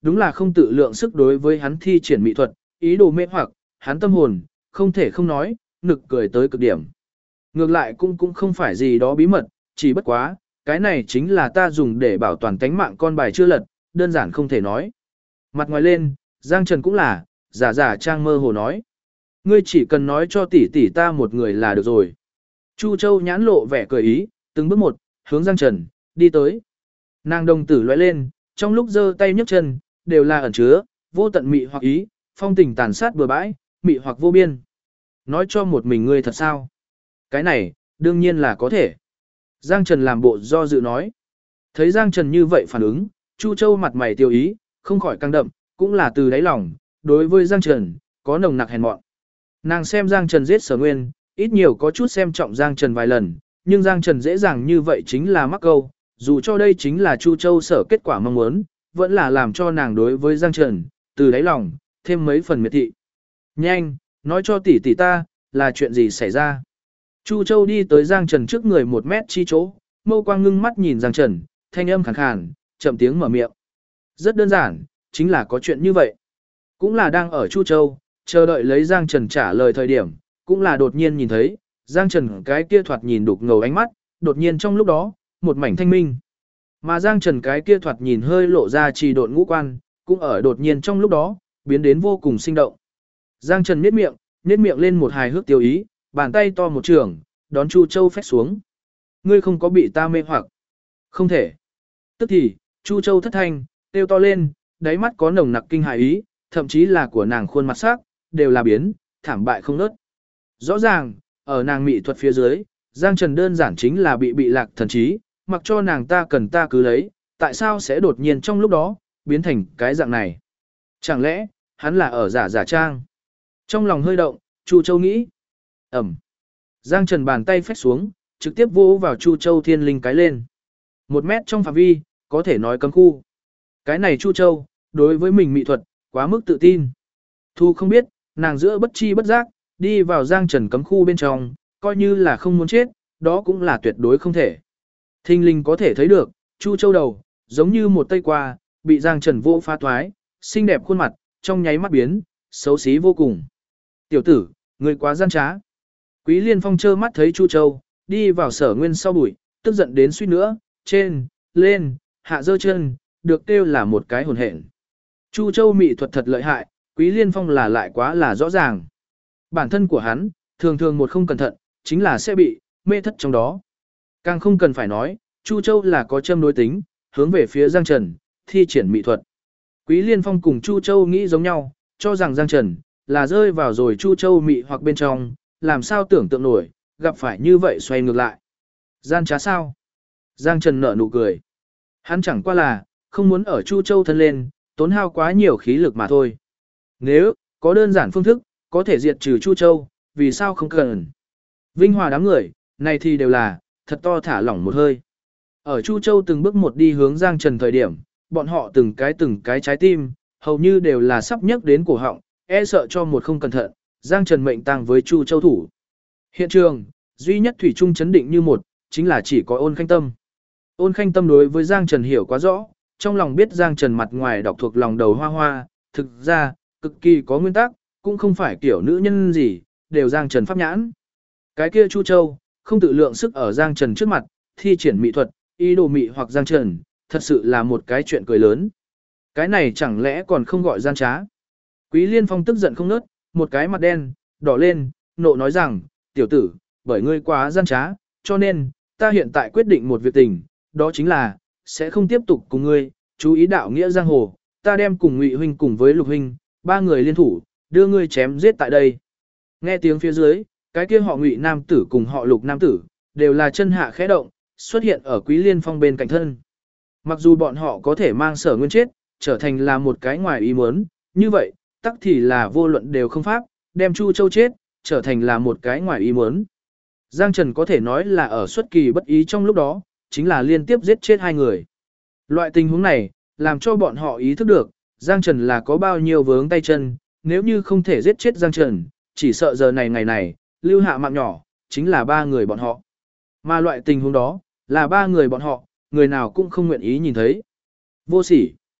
đúng là không tự lượng sức đối với hắn thi triển mỹ thuật, ý đồ mê hoặc, hắn tâm hồn, không thể không nói, nực cười tới cực điểm. Ngược lại cũng không phải gì đó bí mật, chỉ bất quá, cái này chính là ta dùng để bảo toàn tánh mạng con bài chưa lật, đơn giản không thể nói. Mặt ngoài lên, Giang Trần cũng là, giả trang mơ hồ nói. Ngươi chỉ cần nói cho tỷ tỷ ta một người là được rồi. Chu Châu nhãn lộ vẻ cười ý, từng bước một, hướng Giang Trần, đi tới. Nàng đồng tử lóe lên, trong lúc giơ tay nhấc chân, đều là ẩn chứa, vô tận mị hoặc ý, phong tình tàn sát bừa bãi, mị hoặc vô biên. Nói cho một mình ngươi thật sao? Cái này, đương nhiên là có thể. Giang Trần làm bộ do dự nói. Thấy Giang Trần như vậy phản ứng, Chu Châu mặt mày tiêu ý, không khỏi căng đậm, cũng là từ đáy lòng, đối với Giang Trần, có nồng nặc hèn mọn. Nàng xem Giang Trần giết Sở Nguyên, ít nhiều có chút xem trọng Giang Trần vài lần, nhưng Giang Trần dễ dàng như vậy chính là mắc câu, dù cho đây chính là Chu Châu sở kết quả mong muốn, vẫn là làm cho nàng đối với Giang Trần, từ đáy lòng, thêm mấy phần miệt thị. Nhanh, nói cho tỷ tỷ ta, là chuyện gì xảy ra? Chu Châu đi tới Giang Trần trước người 1 mét chi chỗ, mâu quang ngưng mắt nhìn Giang Trần, thanh âm khàn khàn, chậm tiếng mở miệng. Rất đơn giản, chính là có chuyện như vậy. Cũng là đang ở Chu Châu, chờ đợi lấy Giang Trần trả lời thời điểm, cũng là đột nhiên nhìn thấy, Giang Trần cái kia thoạt nhìn đục ngầu ánh mắt, đột nhiên trong lúc đó, một mảnh thanh minh. Mà Giang Trần cái kia thoạt nhìn hơi lộ ra trì độn ngũ quan, cũng ở đột nhiên trong lúc đó, biến đến vô cùng sinh động. Giang Trần nhếch miệng lên một hài hước tiêu ý, bàn tay to một trường, đón Chu Châu phách xuống. Ngươi không có bị ta mê hoặc. Không thể. Tức thì, Chu Châu thất thanh, kêu to lên, đáy mắt có nồng nặc kinh hài ý, thậm chí là của nàng khuôn mặt sắc, đều là biến, thảm bại không nớt. Rõ ràng, ở nàng mỹ thuật phía dưới, Giang Trần đơn giản chính là bị lạc thần trí, mặc cho nàng ta cần ta cứ lấy, tại sao sẽ đột nhiên trong lúc đó, biến thành cái dạng này. Chẳng lẽ, hắn là ở giả trang. Trong lòng hơi động, Chu Châu nghĩ. Ẩm. Giang Trần bàn tay phách xuống, trực tiếp vỗ vào Chu Châu thiên linh cái lên. 1 mét trong phạm vi, có thể nói cấm khu. Cái này Chu Châu, đối với mình mỹ thuật, quá mức tự tin. Thu không biết, nàng giữa bất chi bất giác, đi vào Giang Trần cấm khu bên trong, coi như là không muốn chết, đó cũng là tuyệt đối không thể. Thinh linh có thể thấy được, Chu Châu đầu, giống như một tây qua, bị Giang Trần vỗ phá thoái, xinh đẹp khuôn mặt, trong nháy mắt biến, xấu xí vô cùng. Tiểu tử, người quá gian trá. Quý Liên Phong trơ mắt thấy Chu Châu, đi vào Sở Nguyên sau bụi, tức giận đến suýt nữa, trên, lên, hạ dơ chân, được kêu là một cái hồn hện. Chu Châu mỹ thuật thật lợi hại, Quý Liên Phong là lại quá là rõ ràng. Bản thân của hắn, thường thường một không cẩn thận, chính là sẽ bị mê thất trong đó. Càng không cần phải nói, Chu Châu là có châm đối tính, hướng về phía Giang Trần, thi triển mỹ thuật. Quý Liên Phong cùng Chu Châu nghĩ giống nhau, cho rằng Giang Trần là rơi vào rồi Chu Châu mị hoặc bên trong, làm sao tưởng tượng nổi, gặp phải như vậy xoay ngược lại. Gian trá sao? Giang Trần nở nụ cười. Hắn chẳng qua là, không muốn ở Chu Châu thân lên, tốn hao quá nhiều khí lực mà thôi. Nếu, có đơn giản phương thức, có thể diệt trừ Chu Châu, vì sao không cần? Vinh Hòa đám người, này thì đều là, thật to thả lỏng một hơi. Ở Chu Châu từng bước một đi hướng Giang Trần thời điểm, bọn họ từng cái trái tim, hầu như đều là sắp nhấc đến cổ họng, e sợ cho một không cẩn thận, Giang Trần mệnh tang với Chu Châu thủ. Hiện trường, duy nhất thủy chung chấn định như một, chính là chỉ có Ôn Khanh Tâm. Ôn Khanh Tâm đối với Giang Trần hiểu quá rõ, trong lòng biết Giang Trần mặt ngoài đọc thuộc lòng đầu hoa hoa, thực ra, cực kỳ có nguyên tắc, cũng không phải kiểu nữ nhân gì, đều Giang Trần pháp nhãn. Cái kia Chu Châu, không tự lượng sức ở Giang Trần trước mặt, thi triển mỹ thuật, ý đồ mị hoặc Giang Trần, thật sự là một cái chuyện cười lớn. Cái này chẳng lẽ còn không gọi gian trá. Quý Liên Phong tức giận không nớt, một cái mặt đen, đỏ lên, nộ nói rằng, tiểu tử, bởi ngươi quá gian trá, cho nên, ta hiện tại quyết định một việc tình, đó chính là, sẽ không tiếp tục cùng ngươi, chú ý đạo nghĩa giang hồ, ta đem cùng Ngụy huynh cùng với Lục huynh, 3 người liên thủ, đưa ngươi chém giết tại đây. Nghe tiếng phía dưới, cái kia họ Ngụy nam tử cùng họ Lục nam tử, đều là chân hạ khẽ động, xuất hiện ở Quý Liên Phong bên cạnh thân. Mặc dù bọn họ có thể mang Sở Nguyên chết, trở thành là một cái ngoài ý muốn, như vậy, tắc thì là vô luận đều không pháp, đem Chu Châu chết, trở thành là một cái ngoài ý muốn. Giang Trần có thể nói là ở xuất kỳ bất ý trong lúc đó, chính là liên tiếp giết chết 2 người. Loại tình huống này, làm cho bọn họ ý thức được, Giang Trần là có bao nhiêu vướng tay chân, nếu như không thể giết chết Giang Trần, chỉ sợ giờ này ngày này, lưu hạ mạng nhỏ, chính là 3 người bọn họ. Mà loại tình huống đó, là 3 người bọn họ, người nào cũng không nguyện ý nhìn thấy. Vô sỉ.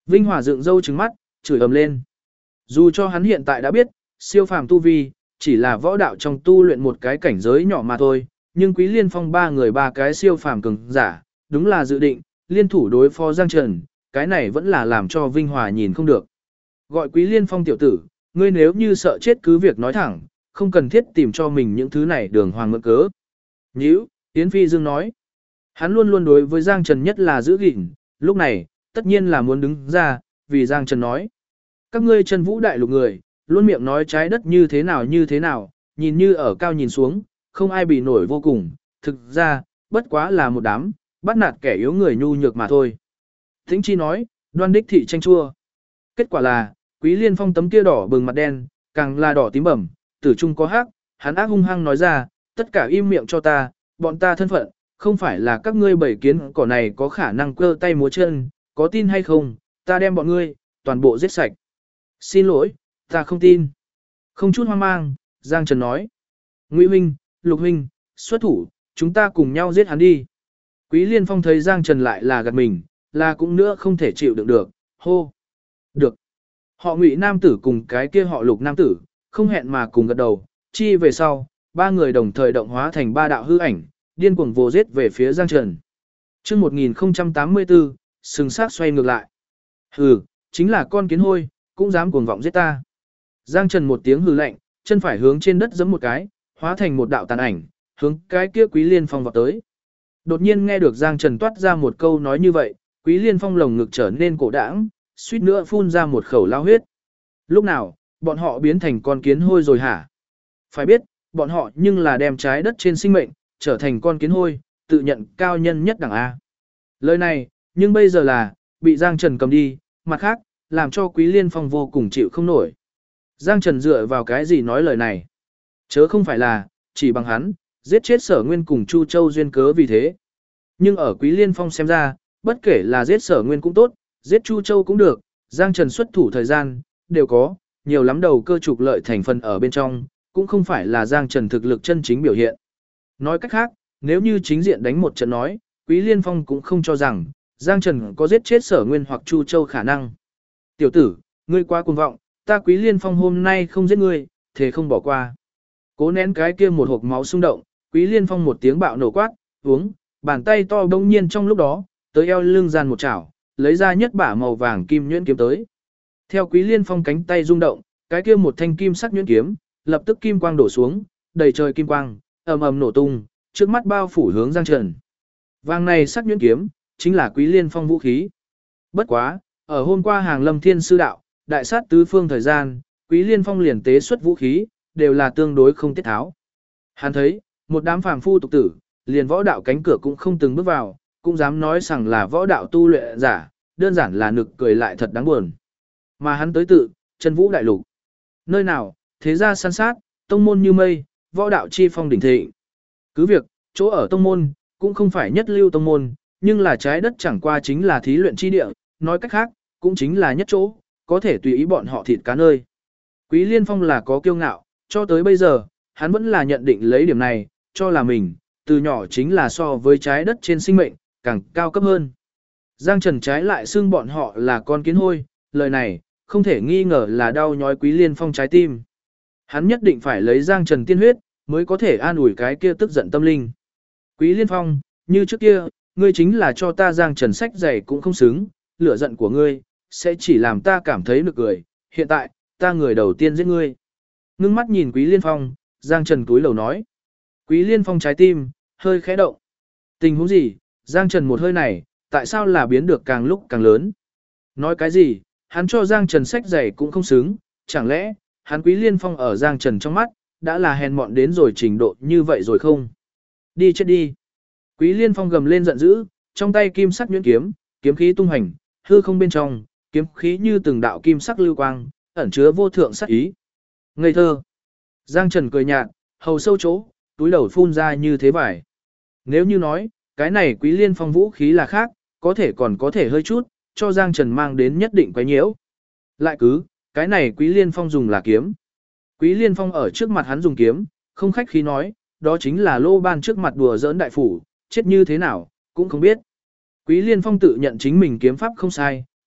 Vinh Hòa dựng râu trừng mắt, chửi ầm lên. Dù cho hắn hiện tại đã biết, siêu phàm tu vi, chỉ là võ đạo trong tu luyện một cái cảnh giới nhỏ mà thôi, nhưng Quý Liên Phong ba người ba cái siêu phàm cường giả, đúng là dự định, liên thủ đối phó Giang Trần, cái này vẫn là làm cho Vinh Hòa nhìn không được. Gọi Quý Liên Phong tiểu tử, ngươi nếu như sợ chết cứ việc nói thẳng, không cần thiết tìm cho mình những thứ này đường hoàng mượn cớ. Nhíu, Yến Phi Dương nói. Hắn luôn luôn đối với Giang Trần nhất là giữ gìn, lúc này, tất nhiên là muốn đứng ra, vì Giang Trần nói. Các ngươi Chân Vũ đại lục người, luôn miệng nói trái đất như thế nào, nhìn như ở cao nhìn xuống, không ai bị nổi vô cùng, thực ra, bất quá là một đám, bắt nạt kẻ yếu người nhu nhược mà thôi. Tĩnh Chi nói, đoan đích thị tranh chua. Kết quả là, Quý Liên Phong tấm kia đỏ bừng mặt đen, càng là đỏ tím bẩm, tử trung có hắc, hắn ác hung hăng nói ra, tất cả im miệng cho ta, bọn ta thân phận, không phải là các ngươi bảy kiến cỏ này có khả năng cơ tay múa chân, có tin hay không, ta đem bọn ngươi, toàn bộ giết sạch. Xin lỗi, ta không tin. Không chút hoang mang, Giang Trần nói. Ngụy huynh, Lục huynh, xuất thủ, chúng ta cùng nhau giết hắn đi. Quý Liên Phong thấy Giang Trần lại là gạt mình, là cũng nữa không thể chịu đựng được, hô. Được. Họ Ngụy nam tử cùng cái kia họ Lục nam tử, không hẹn mà cùng gật đầu, chi về sau, ba người đồng thời động hóa thành ba đạo hư ảnh, điên cuồng vồ giết về phía Giang Trần. Chương 1084, sừng sát xoay ngược lại. Hừ, chính là con kiến hôi, cũng dám cuồng vọng giết ta. Giang Trần một tiếng hừ lạnh, chân phải hướng trên đất giẫm một cái, hóa thành một đạo tàn ảnh, hướng cái kia Quý Liên Phong vọt tới. Đột nhiên nghe được Giang Trần toát ra một câu nói như vậy, Quý Liên Phong lồng ngực trở nên cổ đãng, suýt nữa phun ra một khẩu lao huyết. Lúc nào, bọn họ biến thành con kiến hôi rồi hả? Phải biết, bọn họ nhưng là đem trái đất trên sinh mệnh, trở thành con kiến hôi, tự nhận cao nhân nhất đẳng A. Lời này, nhưng bây giờ là, bị Giang Trần cầm đi, mặt khác, làm cho Quý Liên Phong vô cùng chịu không nổi. Giang Trần dựa vào cái gì nói lời này? Chớ không phải là, chỉ bằng hắn, giết chết Sở Nguyên cùng Chu Châu duyên cớ vì thế. Nhưng ở Quý Liên Phong xem ra, bất kể là giết Sở Nguyên cũng tốt, giết Chu Châu cũng được, Giang Trần xuất thủ thời gian, đều có, nhiều lắm đầu cơ trục lợi thành phần ở bên trong, cũng không phải là Giang Trần thực lực chân chính biểu hiện. Nói cách khác, nếu như chính diện đánh một trận nói, Quý Liên Phong cũng không cho rằng, Giang Trần có giết chết Sở Nguyên hoặc Chu Châu khả năng. Tiểu tử, ngươi quá cuồng vọng, ta Quý Liên Phong hôm nay không giết ngươi, thế không bỏ qua. Cố nén cái kia một hộp máu xung động, Quý Liên Phong một tiếng bạo nổ quát, uống, bàn tay to bỗng nhiên trong lúc đó, tới eo lưng gian một chảo, lấy ra nhất bả màu vàng kim nhuyễn kiếm tới. Theo Quý Liên Phong cánh tay rung động, cái kia một thanh kim sắc nhuyễn kiếm, lập tức kim quang đổ xuống, đầy trời kim quang, ầm ầm nổ tung, trước mắt bao phủ hướng Giang Trần. Vàng này sắc nhuyễn kiếm, chính là Quý Liên Phong vũ khí. Bất quá, ở hôm qua Hàng Lâm Thiên Sư Đạo, đại sát tứ phương thời gian, Quý Liên Phong liền tế xuất vũ khí, đều là tương đối không tiết tháo. Hắn thấy, một đám phàm phu tục tử, liền võ đạo cánh cửa cũng không từng bước vào, cũng dám nói rằng là võ đạo tu luyện giả, đơn giản là nực cười lại thật đáng buồn. Mà hắn tới tự, Chân Vũ đại lục. Nơi nào, thế gia san sát, tông môn như mây, võ đạo chi phong đỉnh thịnh. Cứ việc, chỗ ở tông môn, cũng không phải nhất lưu tông môn, nhưng là trái đất chẳng qua chính là thí luyện chi địa, nói cách khác, cũng chính là nhất chỗ, có thể tùy ý bọn họ thịt cá nơi. Quý Liên Phong là có kiêu ngạo, cho tới bây giờ, hắn vẫn là nhận định lấy điểm này, cho là mình, từ nhỏ chính là so với trái đất trên sinh mệnh, càng cao cấp hơn. Giang Trần trái lại xưng bọn họ là con kiến hôi, lời này, không thể nghi ngờ là đau nhói Quý Liên Phong trái tim. Hắn nhất định phải lấy Giang Trần tiên huyết, mới có thể an ủi cái kia tức giận tâm linh. Quý Liên Phong, như trước kia, ngươi chính là cho ta Giang Trần sách giày cũng không xứng, lửa giận của ngươi, sẽ chỉ làm ta cảm thấy nực cười, hiện tại, ta người đầu tiên giết ngươi. Ngưng mắt nhìn Quý Liên Phong, Giang Trần túi lầu nói. Quý Liên Phong trái tim, hơi khẽ động. Tình huống gì, Giang Trần một hơi này, tại sao là biến được càng lúc càng lớn? Nói cái gì, hắn cho Giang Trần sách giày cũng không xứng, chẳng lẽ, hắn Quý Liên Phong ở Giang Trần trong mắt, đã là hèn mọn đến rồi trình độ như vậy rồi không? Đi chết đi. Quý Liên Phong gầm lên giận dữ, trong tay kim sắc nhuyễn kiếm, kiếm khí tung hành, hư không bên trong, kiếm khí như từng đạo kim sắc lưu quang, ẩn chứa vô thượng sắc ý. Ngây thơ. Giang Trần cười nhạt, hầu sâu chỗ, túi đầu phun ra như thế vải. Nếu như nói, cái này Quý Liên Phong vũ khí là khác, có thể còn có thể hơi chút, cho Giang Trần mang đến nhất định quấy nhiễu. Lại cứ, cái này Quý Liên Phong dùng là kiếm. Quý Liên Phong ở trước mặt hắn dùng kiếm, không khách khí nói, đó chính là Lô Ban trước mặt đùa giỡn đại phủ, chết như thế nào, cũng không biết. Quý Liên Phong tự nhận chính mình kiếm pháp không sai,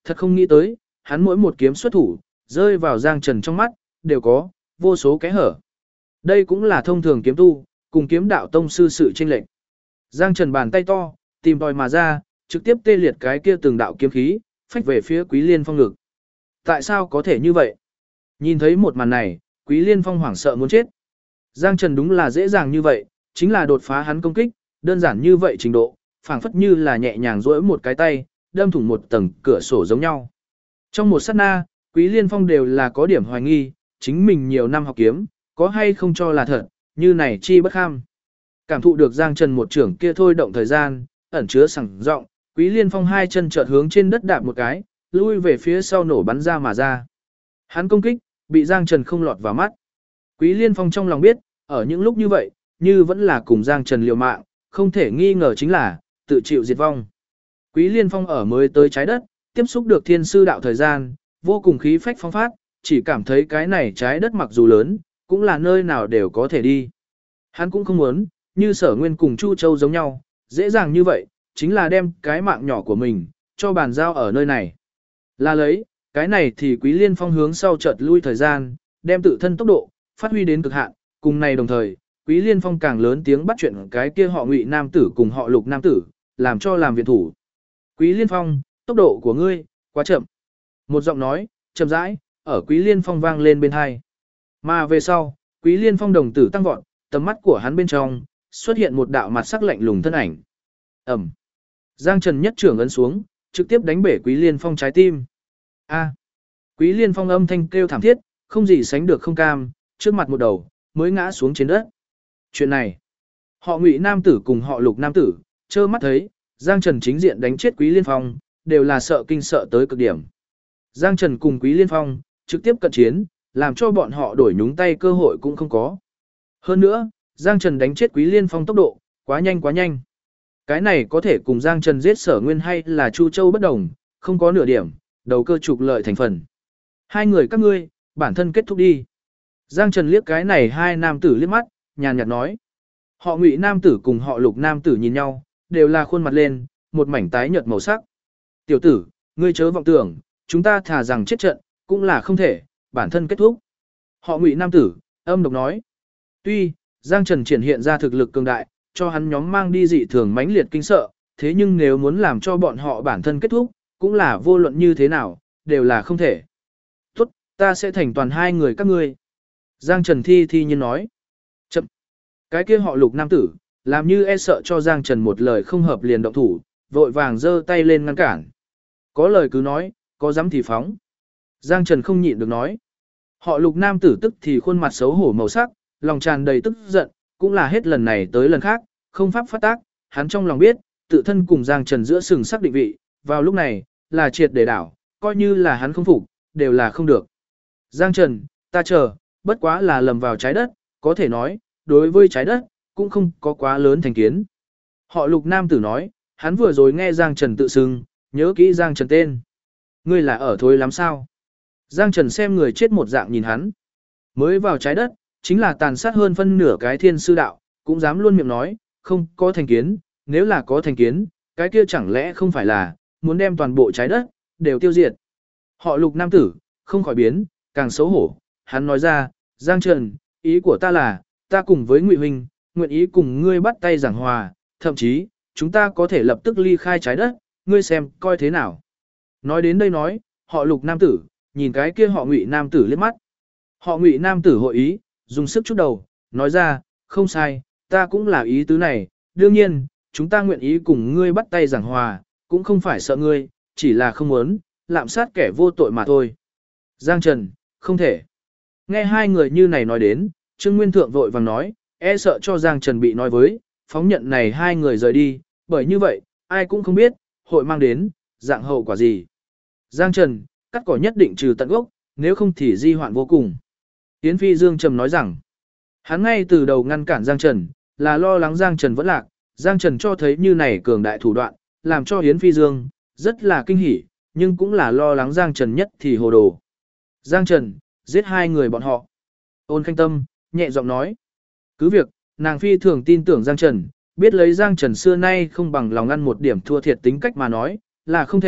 thật không nghĩ tới, hắn mỗi một kiếm xuất thủ, rơi vào Giang Trần trong mắt, đều có vô số kẽ hở. Đây cũng là thông thường kiếm tu, cùng kiếm đạo tông sư sự chênh lệch. Giang Trần bàn tay to, tìm tòi mà ra, trực tiếp tê liệt cái kia từng đạo kiếm khí, phách về phía Quý Liên Phong ngực. Tại sao có thể như vậy? Nhìn thấy một màn này, Quý Liên Phong hoảng sợ muốn chết. Giang Trần đúng là dễ dàng như vậy, chính là đột phá hắn công kích, đơn giản như vậy trình độ, phảng phất như là nhẹ nhàng duỗi một cái tay, đâm thủng một tầng cửa sổ giống nhau. Trong một sát na, Quý Liên Phong đều là có điểm hoài nghi, chính mình nhiều năm học kiếm, có hay không cho là thật, như này chi bất kham. Cảm thụ được Giang Trần một trưởng kia thôi động thời gian, ẩn chứa sẵn rộng, Quý Liên Phong hai chân chợt hướng trên đất đạp một cái, lui về phía sau nổ bắn ra mà ra. Hắn công kích, bị Giang Trần không lọt vào mắt. Quý Liên Phong trong lòng biết, ở những lúc như vậy, như vẫn là cùng Giang Trần liều mạng, không thể nghi ngờ chính là tự chịu diệt vong. Quý Liên Phong ở mới tới trái đất, tiếp xúc được thiên sư đạo thời gian, vô cùng khí phách phong phát, chỉ cảm thấy cái này trái đất mặc dù lớn, cũng là nơi nào đều có thể đi. Hắn cũng không muốn, như Sở Nguyên cùng Chu Châu giống nhau, dễ dàng như vậy, chính là đem cái mạng nhỏ của mình, cho bàn giao ở nơi này. Là lấy, cái này thì Quý Liên Phong hướng sau chợt lui thời gian, đem tự thân tốc độ, phát huy đến cực hạn, cùng này đồng thời, Quý Liên Phong càng lớn tiếng bắt chuyện cái kia họ Ngụy nam tử cùng họ Lục nam tử, làm cho làm viện thủ. Quý Liên Phong, tốc độ của ngươi, quá chậm. Một giọng nói, chậm rãi, ở Quý Liên Phong vang lên bên hai. Mà về sau, Quý Liên Phong đồng tử tăng vọt, tầm mắt của hắn bên trong, xuất hiện một đạo mặt sắc lạnh lùng thân ảnh. Ẩm. Giang Trần nhất trưởng ấn xuống, trực tiếp đánh bể Quý Liên Phong trái tim. A. Quý Liên Phong âm thanh kêu thảm thiết, không gì sánh được không cam, trước mặt một đầu, mới ngã xuống trên đất. Chuyện này, họ Ngụy nam tử cùng họ Lục nam tử, trơ mắt thấy, Giang Trần chính diện đánh chết Quý Liên Phong, đều là sợ kinh sợ tới cực điểm. Giang Trần cùng Quý Liên Phong, trực tiếp cận chiến, làm cho bọn họ đổi nhúng tay cơ hội cũng không có. Hơn nữa, Giang Trần đánh chết Quý Liên Phong tốc độ, quá nhanh quá nhanh. Cái này có thể cùng Giang Trần giết Sở Nguyên hay là Chu Châu bất đồng, không có nửa điểm, đầu cơ trục lợi thành phần. Hai người các ngươi, bản thân kết thúc đi. Giang Trần liếc cái này hai nam tử liếc mắt, nhàn nhạt nói. Họ Ngụy nam tử cùng họ Lục nam tử nhìn nhau, đều là khuôn mặt lên, một mảnh tái nhợt màu sắc. Tiểu tử, ngươi chớ vọng tưởng, chúng ta thà rằng chết trận, cũng là không thể, bản thân kết thúc. Họ Ngụy nam tử, âm độc nói. Tuy, Giang Trần triển hiện ra thực lực cường đại, cho hắn nhóm mang đi dị thường mãnh liệt kinh sợ, thế nhưng nếu muốn làm cho bọn họ bản thân kết thúc, cũng là vô luận như thế nào, đều là không thể. Tốt, ta sẽ thành toàn hai người các ngươi. Giang Trần thi nhiên nói. Chậm. Cái kia họ Lục nam tử, làm như e sợ cho Giang Trần một lời không hợp liền động thủ, vội vàng giơ tay lên ngăn cản. Có lời cứ nói, có dám thì phóng. Giang Trần không nhịn được nói. Họ Lục nam tử tức thì khuôn mặt xấu hổ màu sắc, lòng tràn đầy tức giận, cũng là hết lần này tới lần khác, không pháp phát tác, hắn trong lòng biết, tự thân cùng Giang Trần giữa sừng sắc định vị, vào lúc này, là triệt để đảo, coi như là hắn không phục, đều là không được. Giang Trần, ta chờ, bất quá là lầm vào trái đất, có thể nói, đối với trái đất, cũng không có quá lớn thành kiến. Họ Lục nam tử nói, hắn vừa rồi nghe Giang Trần tự xưng, nhớ kỹ Giang Trần tên. Ngươi là ở thối lắm sao? Giang Trần xem người chết một dạng nhìn hắn. Mới vào trái đất, chính là tàn sát hơn phân nửa cái thiên sư đạo, cũng dám luôn miệng nói, không có thành kiến, nếu là có thành kiến, cái kia chẳng lẽ không phải là, muốn đem toàn bộ trái đất, đều tiêu diệt. Họ Lục nam tử, không khỏi biến, càng xấu hổ, hắn nói ra, Giang Trần, ý của ta là, ta cùng với Ngụy Huynh, nguyện ý cùng ngươi bắt tay giảng hòa, thậm chí, chúng ta có thể lập tức ly khai trái đất, ngươi xem, coi thế nào. Nói đến đây nói, họ Lục nam tử, nhìn cái kia họ Ngụy nam tử liếc mắt. Họ Ngụy nam tử hội ý, dùng sức chút đầu, nói ra, không sai, ta cũng là ý tứ này, đương nhiên, chúng ta nguyện ý cùng ngươi bắt tay giảng hòa, cũng không phải sợ ngươi, chỉ là không muốn, lạm sát kẻ vô tội mà thôi. Giang Trần, không thể. Nghe hai người như này nói đến, Trương Nguyên Thượng vội vàng nói, e sợ cho Giang Trần bị nói với, phóng nhận này hai người rời đi, bởi như vậy, ai cũng không biết, hội mang đến, dạng hậu quả gì. Giang Trần, cắt cỏ nhất định trừ tận gốc, nếu không thì di hoạn vô cùng. Yến Phi Dương trầm nói rằng, hắn ngay từ đầu ngăn cản Giang Trần, là lo lắng Giang Trần vẫn lạc, Giang Trần cho thấy như này cường đại thủ đoạn, làm cho Yến Phi Dương rất là kinh hỉ, nhưng cũng là lo lắng Giang Trần nhất thì hồ đồ. Giang Trần, giết hai người bọn họ. Ôn Khanh Tâm, nhẹ giọng nói. Cứ việc, nàng phi thường tin tưởng Giang Trần, biết lấy Giang Trần xưa nay không bằng lòng ăn một điểm thua thiệt tính cách mà nói, là không thể,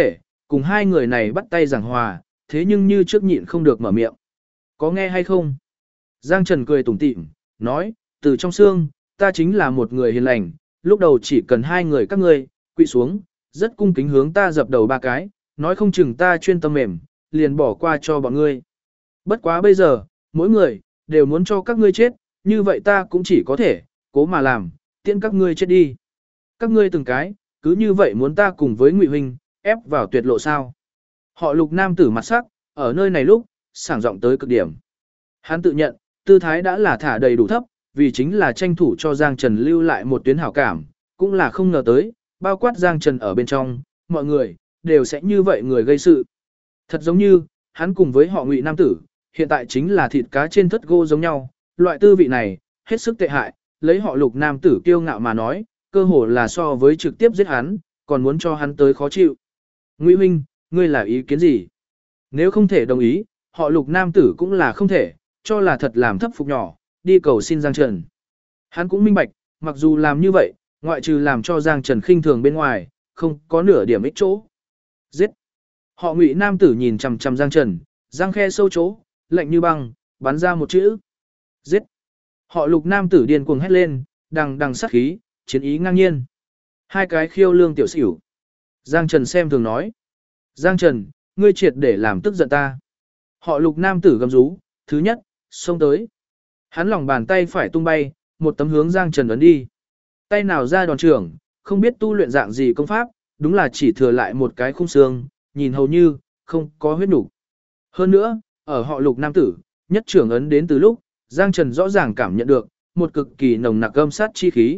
cùng hai người này bắt tay giảng hòa, thế nhưng như trước nhịn không được mở miệng. Có nghe hay không? Giang Trần cười tủm tỉm, nói, từ trong xương, ta chính là một người hiền lành, lúc đầu chỉ cần hai người các ngươi, quỵ xuống, rất cung kính hướng ta dập đầu ba cái, nói không chừng ta chuyên tâm mềm, liền bỏ qua cho bọn ngươi. Bất quá bây giờ, mỗi người, đều muốn cho các ngươi chết, như vậy ta cũng chỉ có thể, cố mà làm, tiễn các ngươi chết đi. Các ngươi từng cái, cứ như vậy muốn ta cùng với Ngụy Huynh, ép vào tuyệt lộ sao. Họ Lục nam tử mặt sắc, ở nơi này lúc, sảng giọng tới cực điểm. Hắn tự nhận, tư thái đã là thả đầy đủ thấp, vì chính là tranh thủ cho Giang Trần lưu lại một tuyến hảo cảm, cũng là không ngờ tới, bao quát Giang Trần ở bên trong, mọi người, đều sẽ như vậy người gây sự. Thật giống như, hắn cùng với họ Ngụy nam tử, hiện tại chính là thịt cá trên thất gỗ giống nhau, loại tư vị này, hết sức tệ hại, lấy họ Lục nam tử kiêu ngạo mà nói, cơ hồ là so với trực tiếp giết hắn, còn muốn cho hắn tới khó chịu. Ngụy Huynh, ngươi là ý kiến gì? Nếu không thể đồng ý, họ Lục nam tử cũng là không thể, cho là thật làm thấp phục nhỏ, đi cầu xin Giang Trần. Hắn cũng minh bạch, mặc dù làm như vậy, ngoại trừ làm cho Giang Trần khinh thường bên ngoài, không có nửa điểm ích chỗ. Giết! Họ Ngụy nam tử nhìn chằm chằm Giang Trần, răng khe sâu chỗ, lạnh như băng, bắn ra một chữ. Giết! Họ Lục nam tử điên cuồng hét lên, đằng đằng sát khí, chiến ý ngang nhiên. Hai cái khiêu lương tiểu xỉu. Giang Trần xem thường nói. Giang Trần, ngươi triệt để làm tức giận ta. Họ Lục nam tử gầm rú, thứ nhất, xông tới. Hắn lòng bàn tay phải tung bay, một tấm hướng Giang Trần ấn đi. Tay nào ra đòn trưởng, không biết tu luyện dạng gì công pháp, đúng là chỉ thừa lại một cái khung xương, nhìn hầu như, không có huyết nục. Hơn nữa, ở họ Lục nam tử, nhất trưởng ấn đến từ lúc, Giang Trần rõ ràng cảm nhận được, một cực kỳ nồng nặc âm sát chi khí.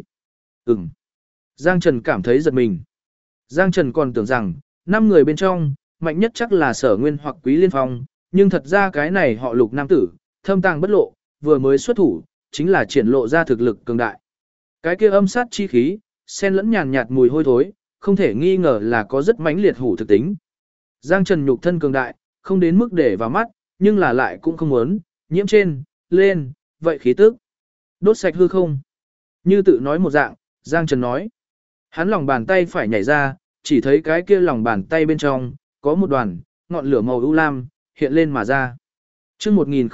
Giang Trần cảm thấy giật mình. Giang Trần còn tưởng rằng, 5 người bên trong, mạnh nhất chắc là Sở Nguyên hoặc Quý Liên Phong, nhưng thật ra cái này họ Lục nam tử, thâm tàng bất lộ, vừa mới xuất thủ, chính là triển lộ ra thực lực cường đại. Cái kia âm sát chi khí, xen lẫn nhàn nhạt mùi hôi thối, không thể nghi ngờ là có rất mãnh liệt hủ thực tính. Giang Trần nhục thân cường đại, không đến mức để vào mắt, nhưng là lại cũng không muốn, nhiễm trên, lên, vậy khí tức. Đốt sạch hư không? Như tự nói một dạng, Giang Trần nói. Hắn lòng bàn tay phải nhảy ra, chỉ thấy cái kia lòng bàn tay bên trong, có một đoàn, ngọn lửa màu ưu lam, hiện lên mà ra. Trước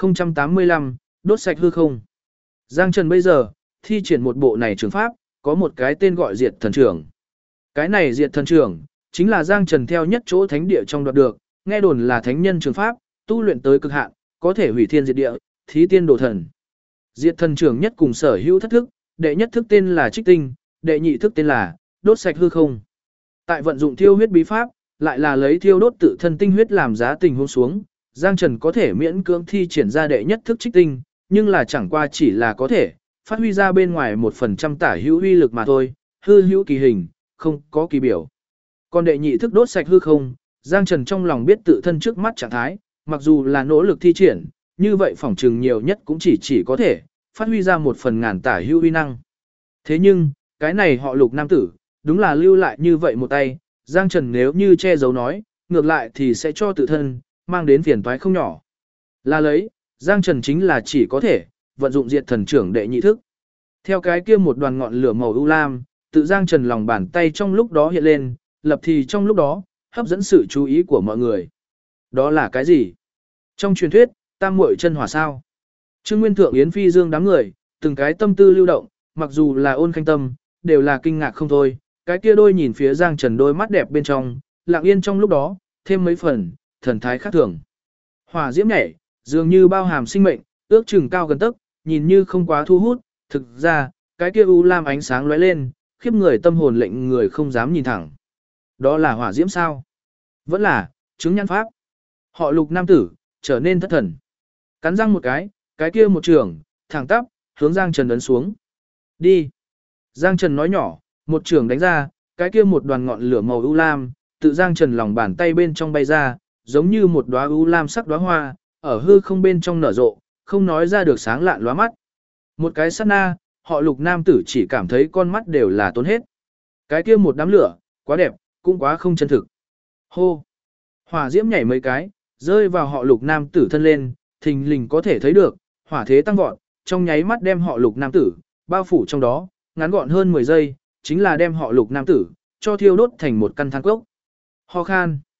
1085, đốt sạch hư không. Giang Trần bây giờ, thi triển một bộ này trường pháp, có một cái tên gọi diệt thần trưởng. Cái này diệt thần trưởng, chính là Giang Trần theo nhất chỗ thánh địa trong đoạt được, nghe đồn là thánh nhân trường pháp, tu luyện tới cực hạn, có thể hủy thiên diệt địa, thí tiên đồ thần. Diệt thần trưởng nhất cùng sở hữu thất thức, đệ nhất thức tên là trích tinh, đệ nhị thức tên là đốt sạch hư không. Tại vận dụng thiêu huyết bí pháp, lại là lấy thiêu đốt tự thân tinh huyết làm giá tình huống xuống, Giang Trần có thể miễn cưỡng thi triển ra đệ nhất thức trích tinh, nhưng là chẳng qua chỉ là có thể phát huy ra bên ngoài 1% tả hữu uy lực mà thôi, hư hữu kỳ hình, không có kỳ biểu. Còn đệ nhị thức đốt sạch hư không, Giang Trần trong lòng biết tự thân trước mắt trạng thái, mặc dù là nỗ lực thi triển, như vậy phỏng trừng nhiều nhất cũng chỉ có thể phát huy ra 1/1000 tả hữu uy năng. Thế nhưng, cái này họ Lục nam tử, đúng là lưu lại như vậy một tay, Giang Trần nếu như che giấu nói, ngược lại thì sẽ cho tự thân mang đến phiền toái không nhỏ. Là lấy, Giang Trần chính là chỉ có thể vận dụng diệt thần trưởng đệ nhị thức. Theo cái kia một đoàn ngọn lửa màu ưu lam, tự Giang Trần lòng bàn tay trong lúc đó hiện lên, lập thì trong lúc đó, hấp dẫn sự chú ý của mọi người. Đó là cái gì? Trong truyền thuyết, tam muội chân hỏa sao? Trương Nguyên Thượng Yến Phi Dương đám người, từng cái tâm tư lưu động, mặc dù là Ôn Khanh Tâm, đều là kinh ngạc không thôi. Cái kia đôi nhìn phía Giang Trần đôi mắt đẹp bên trong, lặng yên trong lúc đó, thêm mấy phần thần thái khác thường. Hỏa diễm nhảy, dường như bao hàm sinh mệnh, ước chừng cao gần tấc, nhìn như không quá thu hút, thực ra, cái kia u lam ánh sáng lóe lên, khiếp người tâm hồn lệnh người không dám nhìn thẳng. Đó là hỏa diễm sao? Vẫn là chứng nhãn pháp. Họ Lục nam tử trở nên thất thần. Cắn răng một cái kia một trường, thẳng tắp, hướng Giang Trần ấn xuống. Đi. Giang Trần nói nhỏ, một trường đánh ra, cái kia một đoàn ngọn lửa màu u lam, tự Giang Trần lòng bàn tay bên trong bay ra, giống như một đóa u lam sắc đóa hoa, ở hư không bên trong nở rộ, không nói ra được sáng lạn lóa mắt. Một cái sát na, họ Lục nam tử chỉ cảm thấy con mắt đều là tốn hết. Cái kia một đám lửa, quá đẹp, cũng quá không chân thực. Hô. Hỏa diễm nhảy mấy cái, rơi vào họ Lục nam tử thân lên, thình lình có thể thấy được, hỏa thế tăng vọt, trong nháy mắt đem họ Lục nam tử bao phủ trong đó, ngắn gọn hơn 10 giây, chính là đem họ Lục nam tử cho thiêu đốt thành một căn than cốc. Ho khan.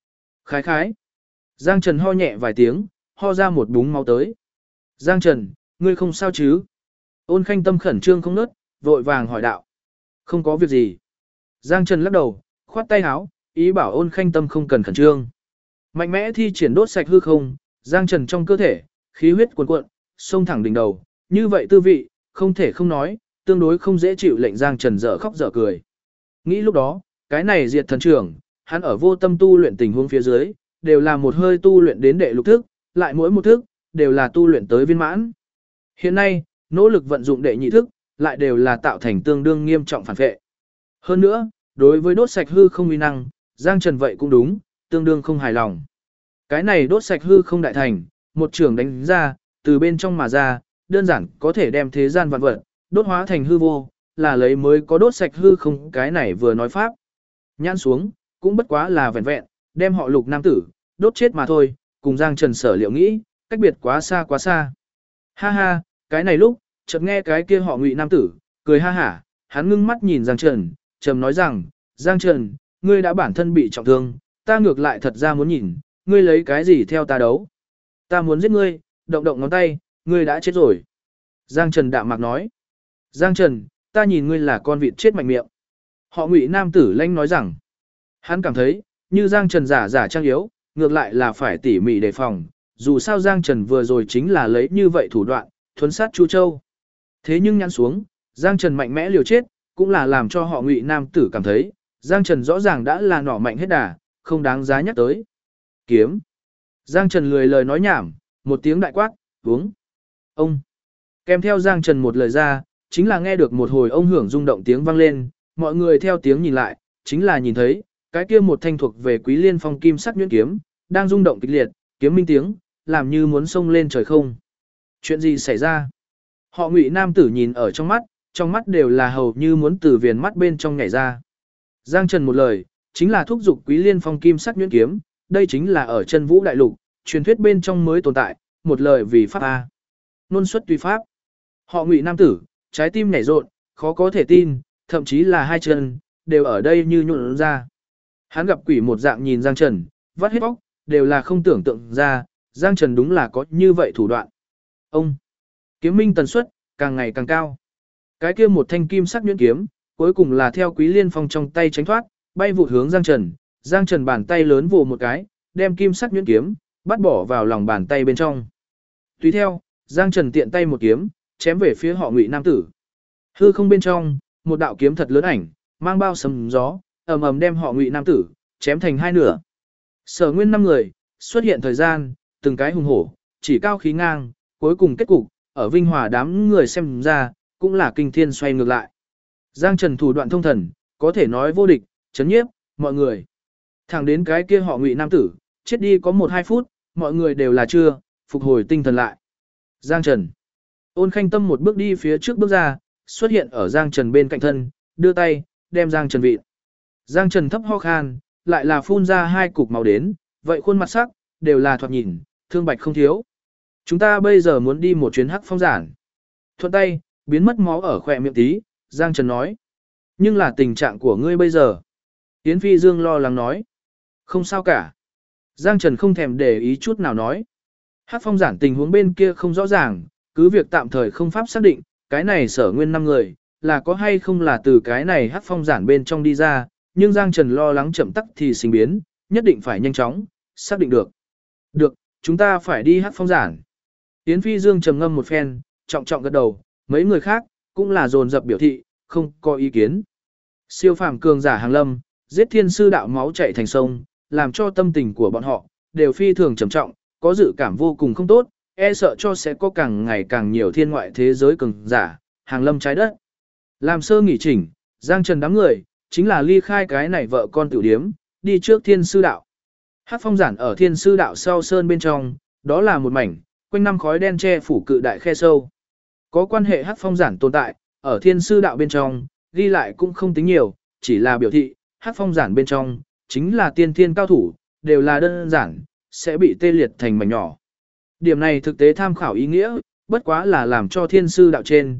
Khái khái. Giang Trần ho nhẹ vài tiếng, ho ra một búng máu tới. Giang Trần, ngươi không sao chứ? Ôn Khanh Tâm khẩn trương không nớt, vội vàng hỏi đạo. Không có việc gì. Giang Trần lắc đầu, khoát tay áo, ý bảo Ôn Khanh Tâm không cần khẩn trương. Mạnh mẽ thi triển đốt sạch hư không, Giang Trần trong cơ thể, khí huyết cuồn cuộn, xông thẳng đỉnh đầu, như vậy tư vị, không thể không nói, tương đối không dễ chịu lệnh Giang Trần dở khóc dở cười. Nghĩ lúc đó, cái này diệt thần trưởng, hắn ở vô tâm tu luyện tình huống phía dưới, đều là một hơi tu luyện đến đệ lục thức, lại mỗi một thức, đều là tu luyện tới viên mãn. Hiện nay, nỗ lực vận dụng đệ nhị thức, lại đều là tạo thành tương đương nghiêm trọng phản vệ. Hơn nữa, đối với đốt sạch hư không uy năng, Giang Trần vậy cũng đúng, tương đương không hài lòng. Cái này đốt sạch hư không đại thành, một trường đánh ra, từ bên trong mà ra, đơn giản có thể đem thế gian vạn vật, đốt hóa thành hư vô, là lấy mới có đốt sạch hư không cái này vừa nói pháp. Nhãn xuống, cũng bất quá là vẹn vẹn, đem họ Lục nam tử, đốt chết mà thôi, cùng Giang Trần sở liệu nghĩ, cách biệt quá xa quá xa. Ha ha, cái này lúc, chợt nghe cái kia họ Ngụy nam tử, cười ha hả, hắn ngưng mắt nhìn Giang Trần, trầm nói rằng, Giang Trần, ngươi đã bản thân bị trọng thương, ta ngược lại thật ra muốn nhìn, ngươi lấy cái gì theo ta đấu. Ta muốn giết ngươi, động động ngón tay, ngươi đã chết rồi. Giang Trần đạm mạc nói. Giang Trần, ta nhìn ngươi là con vịt chết mạnh miệng. Họ Ngụy nam tử lanh nói rằng, hắn cảm thấy, như Giang Trần giả giả trang yếu, ngược lại là phải tỉ mỉ đề phòng, dù sao Giang Trần vừa rồi chính là lấy như vậy thủ đoạn, thuấn sát Chu Châu. Thế nhưng nhăn xuống, Giang Trần mạnh mẽ liều chết, cũng là làm cho họ Ngụy nam tử cảm thấy, Giang Trần rõ ràng đã là nỏ mạnh hết đà, không đáng giá nhắc tới. Kiếm. Giang Trần lười lời nói nhảm, một tiếng đại quát, uống. Ông. Kèm theo Giang Trần một lời ra, chính là nghe được một hồi ông hưởng rung động tiếng vang lên, mọi người theo tiếng nhìn lại, chính là nhìn thấy, cái kia một thanh thuộc về Quý Liên Phong kim sắc nhuyễn kiếm, đang rung động kịch liệt, kiếm minh tiếng, làm như muốn xông lên trời không. Chuyện gì xảy ra? Họ Ngụy nam tử nhìn ở trong mắt đều là hầu như muốn từ viền mắt bên trong nhảy ra. Giang Trần một lời, chính là thúc giục Quý Liên Phong kim sắc nhuyễn kiếm, đây chính là ở chân vũ đại lục, truyền thuyết bên trong mới tồn tại, một lời vì pháp A. Nôn xuất tùy pháp. Họ Ngụy nam tử, trái tim nhảy rộn, khó có thể tin, thậm chí là hai chân, đều ở đây như nhuộn ra. Hắn gặp quỷ một dạng nhìn Giang Trần, vắt hết óc, đều là không tưởng tượng ra, Giang Trần đúng là có như vậy thủ đoạn. Ông, kiếm minh tần suất, càng ngày càng cao. Cái kia một thanh kim sắc nhuyễn kiếm, cuối cùng là theo Quý Liên Phong trong tay tránh thoát, bay vụt hướng Giang Trần. Giang Trần bàn tay lớn vồ một cái, đem kim sắc nhuyễn kiếm, bắt bỏ vào lòng bàn tay bên trong. Tùy theo, Giang Trần tiện tay một kiếm, chém về phía họ Ngụy nam tử. Hư không bên trong, một đạo kiếm thật lớn ảnh, mang bao sấm gió, ầm ầm đem họ Ngụy nam tử chém thành hai nửa. Sở Nguyên 5 người xuất hiện thời gian, từng cái hùng hổ, chỉ cao khí ngang, cuối cùng kết cục, ở Vinh Hòa đám người xem ra, cũng là kinh thiên xoay ngược lại. Giang Trần thủ đoạn thông thần, có thể nói vô địch, chấn nhiếp mọi người. Thẳng đến cái kia họ Ngụy nam tử, chết đi có 1-2 phút, mọi người đều là chưa phục hồi tinh thần lại. Giang Trần. Ôn Khanh Tâm một bước đi phía trước bước ra, xuất hiện ở Giang Trần bên cạnh thân, đưa tay, đem Giang Trần vịn. Giang Trần thấp ho khan, lại là phun ra 2 cục máu đến, vậy khuôn mặt sắc, đều là thoạt nhìn, thương bạch không thiếu. Chúng ta bây giờ muốn đi một chuyến hắc phong giản. Thuận tay, biến mất máu ở khỏe miệng tí, Giang Trần nói. Nhưng là tình trạng của ngươi bây giờ. Yến Phi Dương lo lắng nói. Không sao cả. Giang Trần không thèm để ý chút nào nói. Hắc phong giản tình huống bên kia không rõ ràng, cứ việc tạm thời không pháp xác định, cái này Sở Nguyên 5 người, là có hay không là từ cái này hắc phong giản bên trong đi ra, nhưng Giang Trần lo lắng chậm tắc thì sinh biến, nhất định phải nhanh chóng, xác định được. Được, chúng ta phải đi hắc phong giản. Yến Phi Dương trầm ngâm một phen, trọng trọng gật đầu, mấy người khác, cũng là dồn dập biểu thị, không có ý kiến. Siêu phàm cường giả hàng lâm, giết thiên sư đạo máu chảy thành sông, làm cho tâm tình của bọn họ, đều phi thường trầm trọng, có dự cảm vô cùng không tốt, e sợ cho sẽ có càng ngày càng nhiều thiên ngoại thế giới cường giả, hàng lâm trái đất. Làm sơ nghỉ chỉnh, Giang Trần đám người, chính là ly khai cái này vợ con tiểu điếm, đi trước thiên sư đạo. Hắc phong giản ở thiên sư đạo sau sơn bên trong, đó là một mảnh, quanh năm khói đen che phủ cự đại khe sâu. Có quan hệ hắc phong giản tồn tại, ở thiên sư đạo bên trong, ghi lại cũng không tính nhiều, chỉ là biểu thị, hắc phong giản bên trong, chính là tiên thiên cao thủ, đều là đơn giản, sẽ bị tê liệt thành mảnh nhỏ. Điểm này thực tế tham khảo ý nghĩa, bất quá là làm cho thiên sư đạo trên,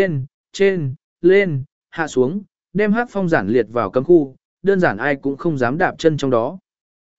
lên, hạ xuống, đem hắc phong giản liệt vào cấm khu, đơn giản ai cũng không dám đạp chân trong đó.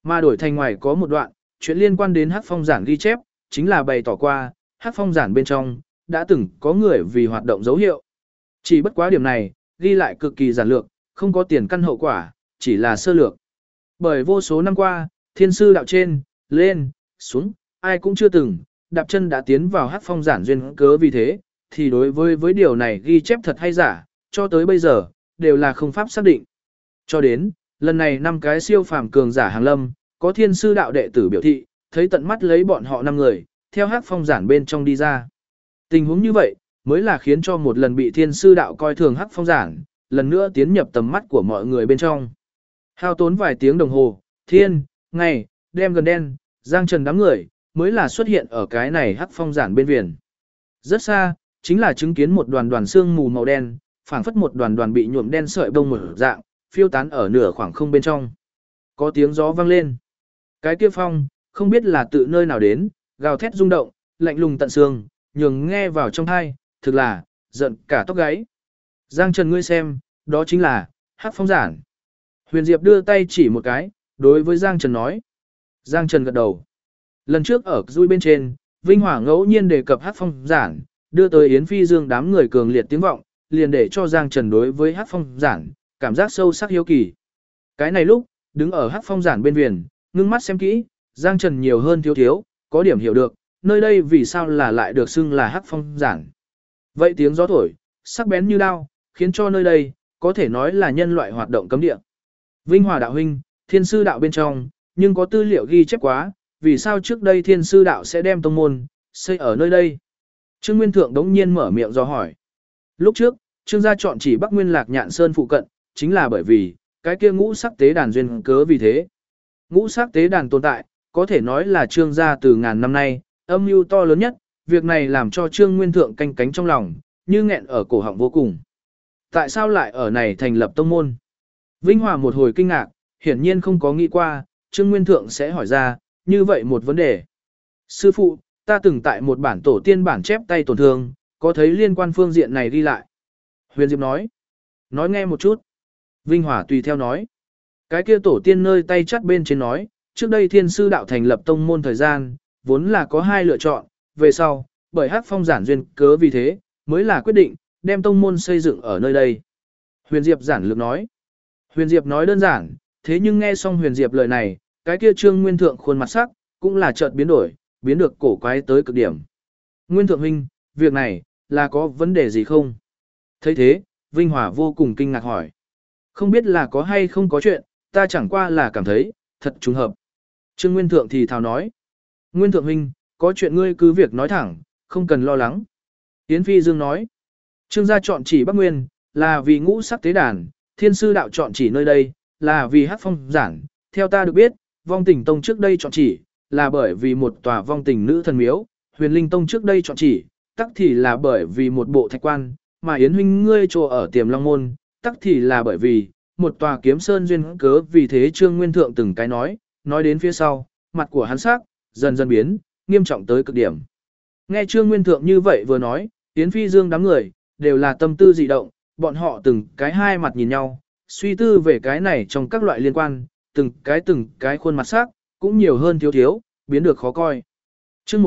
Mà đổi thành ngoài có một đoạn, chuyện liên quan đến Hắc Phong giản ghi chép, chính là bày tỏ qua, Hắc Phong giản bên trong, đã từng có người vì hoạt động dấu hiệu. Chỉ bất quá điểm này, ghi lại cực kỳ giản lược, không có tiền căn hậu quả, chỉ là sơ lược. Bởi vô số năm qua, thiên sư đạo trên, lên, xuống, ai cũng chưa từng, đạp chân đã tiến vào Hắc Phong giản duyên cớ vì thế, thì đối với điều này ghi chép thật hay giả, cho tới bây giờ, đều là không pháp xác định. Cho đến, lần này 5 cái siêu phàm cường giả hàng lâm, có thiên sư đạo đệ tử biểu thị, thấy tận mắt lấy bọn họ 5 người, theo Hắc Phong giản bên trong đi ra. Tình huống như vậy, mới là khiến cho một lần bị thiên sư đạo coi thường Hắc Phong giản, lần nữa tiến nhập tầm mắt của mọi người bên trong. Hao tốn vài tiếng đồng hồ, thiên, ngày, đem gần đen, Giang Trần đám người, mới là xuất hiện ở cái này Hắc Phong giản bên viền. Rất xa, chính là chứng kiến một đoàn đoàn sương mù màu đen, phảng phất một đoàn đoàn bị nhuộm đen sợi bông mở dạng, phiêu tán ở nửa khoảng không bên trong. Có tiếng gió vang lên. Cái kia phong, không biết là tự nơi nào đến, gào thét rung động, lạnh lùng tận xương, nhường nghe vào trong tai, thực là giận cả tóc gáy. Giang Trần ngươi xem, đó chính là Hắc Phong giản. Huyền Diệp đưa tay chỉ một cái, đối với Giang Trần nói. Giang Trần gật đầu. Lần trước ở dui bên trên, Vinh Hỏa ngẫu nhiên đề cập Hắc Phong giản, đưa tới Yến Phi Dương đám người cường liệt tiếng vọng, liền để cho Giang Trần đối với Hắc Phong giản, cảm giác sâu sắc hiếu kỳ. Cái này lúc, đứng ở Hắc Phong giản bên viền, ngưng mắt xem kỹ, Giang Trần nhiều hơn thiếu, có điểm hiểu được, nơi đây vì sao là lại được xưng là Hắc Phong giản. Vậy tiếng gió thổi, sắc bén như đao, khiến cho nơi đây, có thể nói là nhân loại hoạt động cấm địa. Vinh Hòa đạo huynh, thiên sư đạo bên trong, nhưng có tư liệu ghi chép quá, vì sao trước đây thiên sư đạo sẽ đem tông môn, xây ở nơi đây. Trương Nguyên Thượng đống nhiên mở miệng do hỏi. Lúc trước, Trương gia chọn chỉ Bắc Nguyên Lạc Nhạn Sơn phụ cận, chính là bởi vì, cái kia ngũ sắc tế đàn duyên cớ vì thế. Ngũ sắc tế đàn tồn tại, có thể nói là Trương gia từ ngàn năm nay, âm mưu to lớn nhất, việc này làm cho Trương Nguyên Thượng canh cánh trong lòng, như nghẹn ở cổ họng vô cùng. Tại sao lại ở này thành lập tông môn? Vinh Hòa một hồi kinh ngạc, hiển nhiên không có nghĩ qua, Trương Nguyên Thượng sẽ hỏi ra, như vậy một vấn đề. Sư phụ, ta từng tại một bản tổ tiên bản chép tay tổn thương, có thấy liên quan phương diện này ghi lại. Huyền Diệp nói. Nói nghe một chút. Vinh Hòa tùy theo nói. Cái kia tổ tiên nơi tay chắt bên trên nói, trước đây thiên sư đạo thành lập tông môn thời gian, vốn là có 2 lựa chọn, về sau, bởi Hắc Phong giản duyên cớ vì thế, mới là quyết định, đem tông môn xây dựng ở nơi đây. Huyền Diệp giản lược nói. Huyền Diệp nói đơn giản, thế nhưng nghe xong Huyền Diệp lời này, cái kia Trương Nguyên Thượng khuôn mặt sắc, cũng là chợt biến đổi, biến được cổ quái tới cực điểm. Nguyên Thượng huynh, việc này, là có vấn đề gì không? Thấy thế, Vinh Hòa vô cùng kinh ngạc hỏi. Không biết là có hay không có chuyện, ta chẳng qua là cảm thấy, thật trùng hợp. Trương Nguyên Thượng thì thào nói. Nguyên Thượng huynh, có chuyện ngươi cứ việc nói thẳng, không cần lo lắng. Yến Phi Dương nói. Trương gia chọn chỉ Bắc Nguyên, là vì ngũ sắc tế đàn, thiên sư đạo chọn chỉ nơi đây, là vì Hắc Phong giản. Theo ta được biết, vong tình tông trước đây chọn chỉ, là bởi vì một tòa vong tình nữ thần miếu, huyền linh tông trước đây chọn chỉ, tắc thì là bởi vì một bộ thạch quan, mà Yến huynh ngươi trồ ở Tiềm Long Môn, tắc thì là bởi vì một tòa kiếm sơn duyên cớ. Vì thế Trương Nguyên Thượng từng cái nói đến phía sau, mặt của hắn sắc dần dần biến, nghiêm trọng tới cực điểm. Nghe Trương Nguyên Thượng như vậy vừa nói, Yến Phi Dương đám người, đều là tâm tư dị động, bọn họ từng cái hai mặt nhìn nhau, suy tư về cái này trong các loại liên quan, từng cái khuôn mặt sắc, cũng nhiều hơn thiếu, biến được khó coi. Chương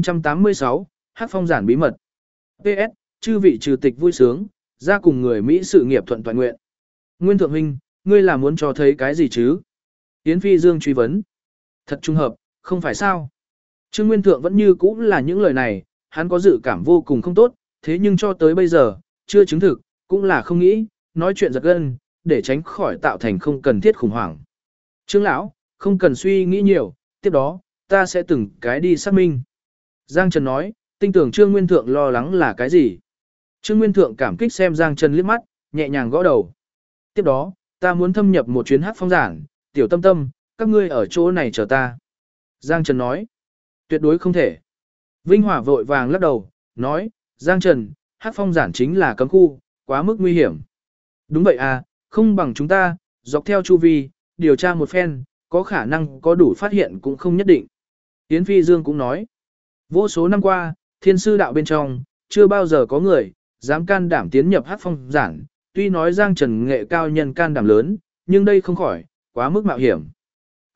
1086, Hắc Phong giản bí mật. PS, chư vị trừ tịch vui sướng, ra cùng người Mỹ sự nghiệp thuận toàn nguyện. Nguyên Thượng huynh, ngươi là muốn cho thấy cái gì chứ? Yến Phi Dương truy vấn. Thật trùng hợp, không phải sao? Trương Nguyên Thượng vẫn như cũ là những lời này, hắn có dự cảm vô cùng không tốt, thế nhưng cho tới bây giờ, chưa chứng thực, cũng là không nghĩ, nói chuyện giật gân, để tránh khỏi tạo thành không cần thiết khủng hoảng. Trương lão, không cần suy nghĩ nhiều, tiếp đó, ta sẽ từng cái đi xác minh. Giang Trần nói, tin tưởng Trương Nguyên Thượng lo lắng là cái gì. Trương Nguyên Thượng cảm kích xem Giang Trần liếc mắt, nhẹ nhàng gõ đầu. Tiếp đó, ta muốn thâm nhập một chuyến Hắc Phong giản, Tiểu Tâm Tâm, các ngươi ở chỗ này chờ ta. Giang Trần nói, tuyệt đối không thể. Vinh Hỏa vội vàng lắc đầu, nói, Giang Trần, Hắc Phong giản chính là cấm khu, quá mức nguy hiểm. Đúng vậy à, không bằng chúng ta, dọc theo chu vi, điều tra một phen, có khả năng có đủ phát hiện cũng không nhất định. Yến Phi Dương cũng nói, vô số năm qua, thiên sư đạo bên trong, chưa bao giờ có người, dám can đảm tiến nhập Hắc Phong giản, tuy nói Giang Trần nghệ cao nhân can đảm lớn, nhưng đây không khỏi, quá mức mạo hiểm.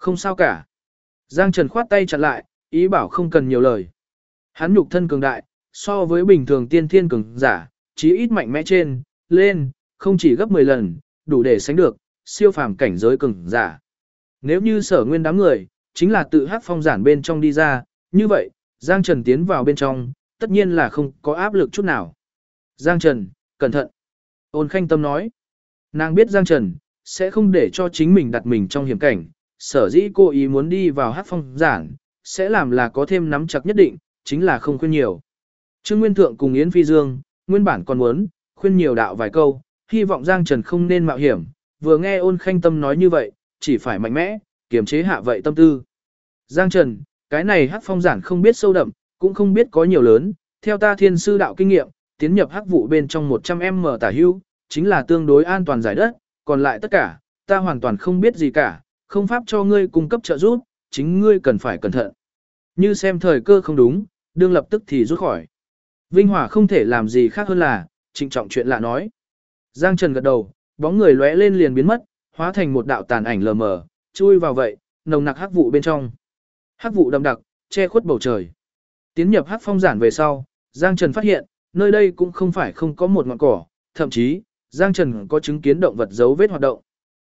Không sao cả. Giang Trần khoát tay chặn lại, ý bảo không cần nhiều lời. Hắn nhục thân cường đại, so với bình thường tiên thiên cường giả, chí ít mạnh mẽ trên, lên, không chỉ gấp 10 lần, đủ để sánh được, siêu phàm cảnh giới cường giả. Nếu như Sở Nguyên đám người, chính là tự hắc phong giản bên trong đi ra, như vậy, Giang Trần tiến vào bên trong, tất nhiên là không có áp lực chút nào. Giang Trần, cẩn thận. Ôn Khanh Tâm nói. Nàng biết Giang Trần, sẽ không để cho chính mình đặt mình trong hiểm cảnh, sở dĩ cô ý muốn đi vào hắc phong giản, sẽ làm là có thêm nắm chặt nhất định, chính là không khuyên nhiều. Trương Nguyên Thượng cùng Yến Phi Dương, nguyên bản còn muốn khuyên nhiều đạo vài câu, hy vọng Giang Trần không nên mạo hiểm, vừa nghe Ôn Khanh Tâm nói như vậy, chỉ phải mạnh mẽ, kiềm chế hạ vậy tâm tư. Giang Trần, cái này hắc phong giản không biết sâu đậm, cũng không biết có nhiều lớn, theo ta thiên sư đạo kinh nghiệm, tiến nhập hắc vụ bên trong 100m tả hữu, chính là tương đối an toàn giải đất, còn lại tất cả, ta hoàn toàn không biết gì cả, không pháp cho ngươi cung cấp trợ giúp, chính ngươi cần phải cẩn thận. Như xem thời cơ không đúng, đương lập tức thì rút khỏi. Vinh Hỏa không thể làm gì khác hơn là, trịnh trọng chuyện lạ nói. Giang Trần gật đầu, bóng người lóe lên liền biến mất, hóa thành một đạo tàn ảnh lờ mờ, chui vào vậy, nồng nặc hắc vụ bên trong. Hắc vụ đậm đặc, che khuất bầu trời. Tiến nhập hắc phong giản về sau, Giang Trần phát hiện, nơi đây cũng không phải không có một ngọn cỏ, thậm chí, Giang Trần có chứng kiến động vật dấu vết hoạt động.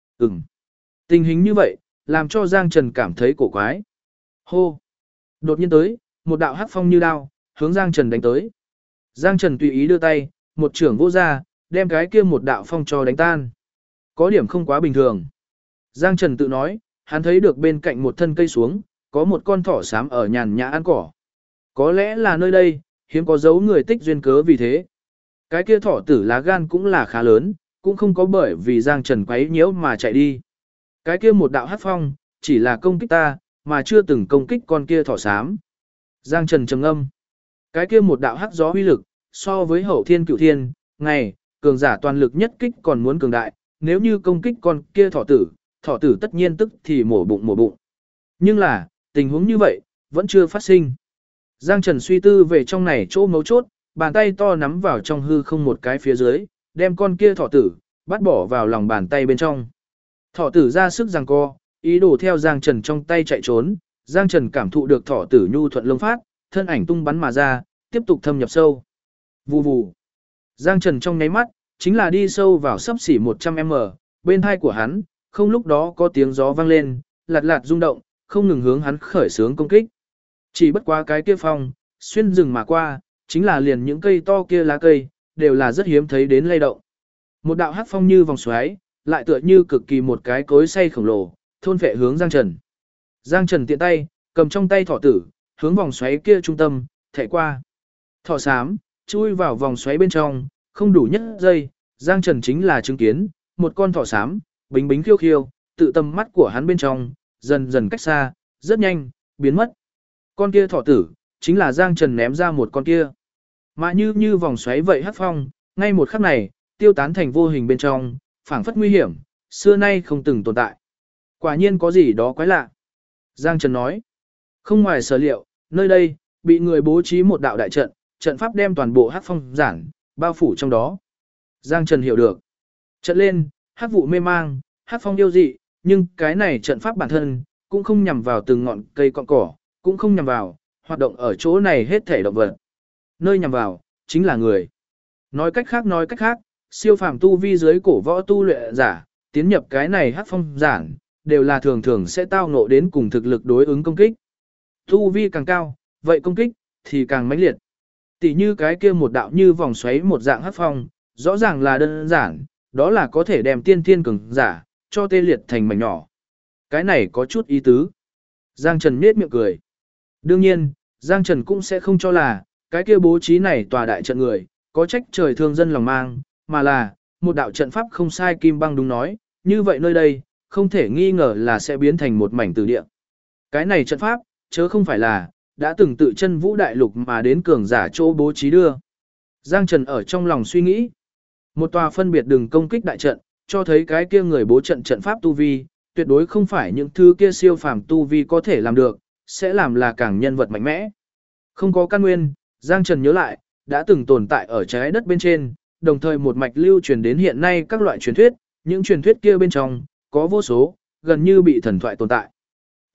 Tình hình như vậy, làm cho Giang Trần cảm thấy cổ quái. Hô! Đột nhiên tới, một đạo hắc phong như đao, hướng Giang Trần đánh tới. Giang Trần tùy ý đưa tay, một trưởng vô ra, đem cái kia một đạo phong cho đánh tan. Có điểm không quá bình thường. Giang Trần tự nói, hắn thấy được bên cạnh một thân cây xuống, có một con thỏ xám ở nhàn nhã ăn cỏ. Có lẽ là nơi đây, hiếm có dấu người tích duyên cớ vì thế. Cái kia thỏ tử lá gan cũng là khá lớn, cũng không có bởi vì Giang Trần quấy nhiễu mà chạy đi. Cái kia một đạo hắc phong, chỉ là công kích ta, mà chưa từng công kích con kia thỏ xám. Giang Trần trầm ngâm. Cái kia một đạo hắc gió uy lực, so với hậu thiên cửu thiên, ngày, cường giả toàn lực nhất kích còn muốn cường đại, nếu như công kích con kia thỏ tử tất nhiên tức thì mổ bụng. Nhưng là, tình huống như vậy, vẫn chưa phát sinh. Giang Trần suy tư về trong này chỗ mấu chốt, bàn tay to nắm vào trong hư không một cái phía dưới, đem con kia thỏ tử, bắt bỏ vào lòng bàn tay bên trong. Thỏ tử ra sức giằng co, ý đồ theo Giang Trần trong tay chạy trốn, Giang Trần cảm thụ được thỏ tử nhu thuận lông phát, thân ảnh tung bắn mà ra, tiếp tục thâm nhập sâu. Vù vù. Giang Trần trong nháy mắt, chính là đi sâu vào sấp xỉ 100m, bên hai của hắn, không lúc đó có tiếng gió vang lên, lạt lạt rung động, không ngừng hướng hắn khởi xướng công kích. Chỉ bất quá cái kia phong, xuyên rừng mà qua, chính là liền những cây to kia lá cây, đều là rất hiếm thấy đến lay động. Một đạo hắc phong như vòng xoáy, lại tựa như cực kỳ một cái cối xay khổng lồ, thôn phệ hướng Giang Trần. Giang Trần tiện tay, cầm trong tay thỏ tử, hướng vòng xoáy kia trung tâm, thảy qua. Thỏ xám, chui vào vòng xoáy bên trong, không đủ nhất giây, Giang Trần chính là chứng kiến, một con thỏ xám, bính bính khiêu khiêu, tự tầm mắt của hắn bên trong, dần dần cách xa, rất nhanh, biến mất. Con kia thỏ tử, chính là Giang Trần ném ra một con kia. Mà như vòng xoáy vậy hắc phong, ngay một khắc này, tiêu tán thành vô hình bên trong, phảng phất nguy hiểm, xưa nay không từng tồn tại. Quả nhiên có gì đó quái lạ. Giang Trần nói, không ngoài sở liệu, nơi đây, bị người bố trí một đạo đại trận, trận pháp đem toàn bộ hắc phong giản, bao phủ trong đó. Giang Trần hiểu được. Trận lên, hắc vụ mê mang, hắc phong yêu dị, nhưng cái này trận pháp bản thân, cũng không nhằm vào từng ngọn cây cọn cỏ, cũng không nhằm vào, hoạt động ở chỗ này hết thể động vật. Nơi nhằm vào, chính là người. Nói cách khác, siêu phàm tu vi dưới cổ võ tu luyện giả, tiến nhập cái này hắc phong giản, đều là thường sẽ tao ngộ đến cùng thực lực đối ứng công kích. Tu vi càng cao, vậy công kích, thì càng mãnh liệt. Tỷ như cái kia một đạo như vòng xoáy một dạng hắc phong, rõ ràng là đơn giản, đó là có thể đem tiên thiên cường giả, cho tê liệt thành mảnh nhỏ. Cái này có chút ý tứ. Giang Trần nhếch miệng cười. Đương nhiên, Giang Trần cũng sẽ không cho là, cái kia bố trí này tòa đại trận người, có trách trời thương dân lòng mang, mà là, một đạo trận pháp không sai Kim Băng đúng nói, như vậy nơi đây, không thể nghi ngờ là sẽ biến thành một mảnh tử địa. Cái này trận pháp, chớ không phải là, đã từng tự chân vũ đại lục mà đến cường giả chỗ bố trí đưa. Giang Trần ở trong lòng suy nghĩ, một tòa phân biệt đường công kích đại trận, cho thấy cái kia người bố trận trận pháp tu vi, tuyệt đối không phải những thứ kia siêu phàm tu vi có thể làm được, sẽ làm là càng nhân vật mạnh mẽ. Không có căn nguyên, Giang Trần nhớ lại, đã từng tồn tại ở trái đất bên trên, đồng thời một mạch lưu truyền đến hiện nay các loại truyền thuyết, những truyền thuyết kia bên trong, có vô số, gần như bị thần thoại tồn tại.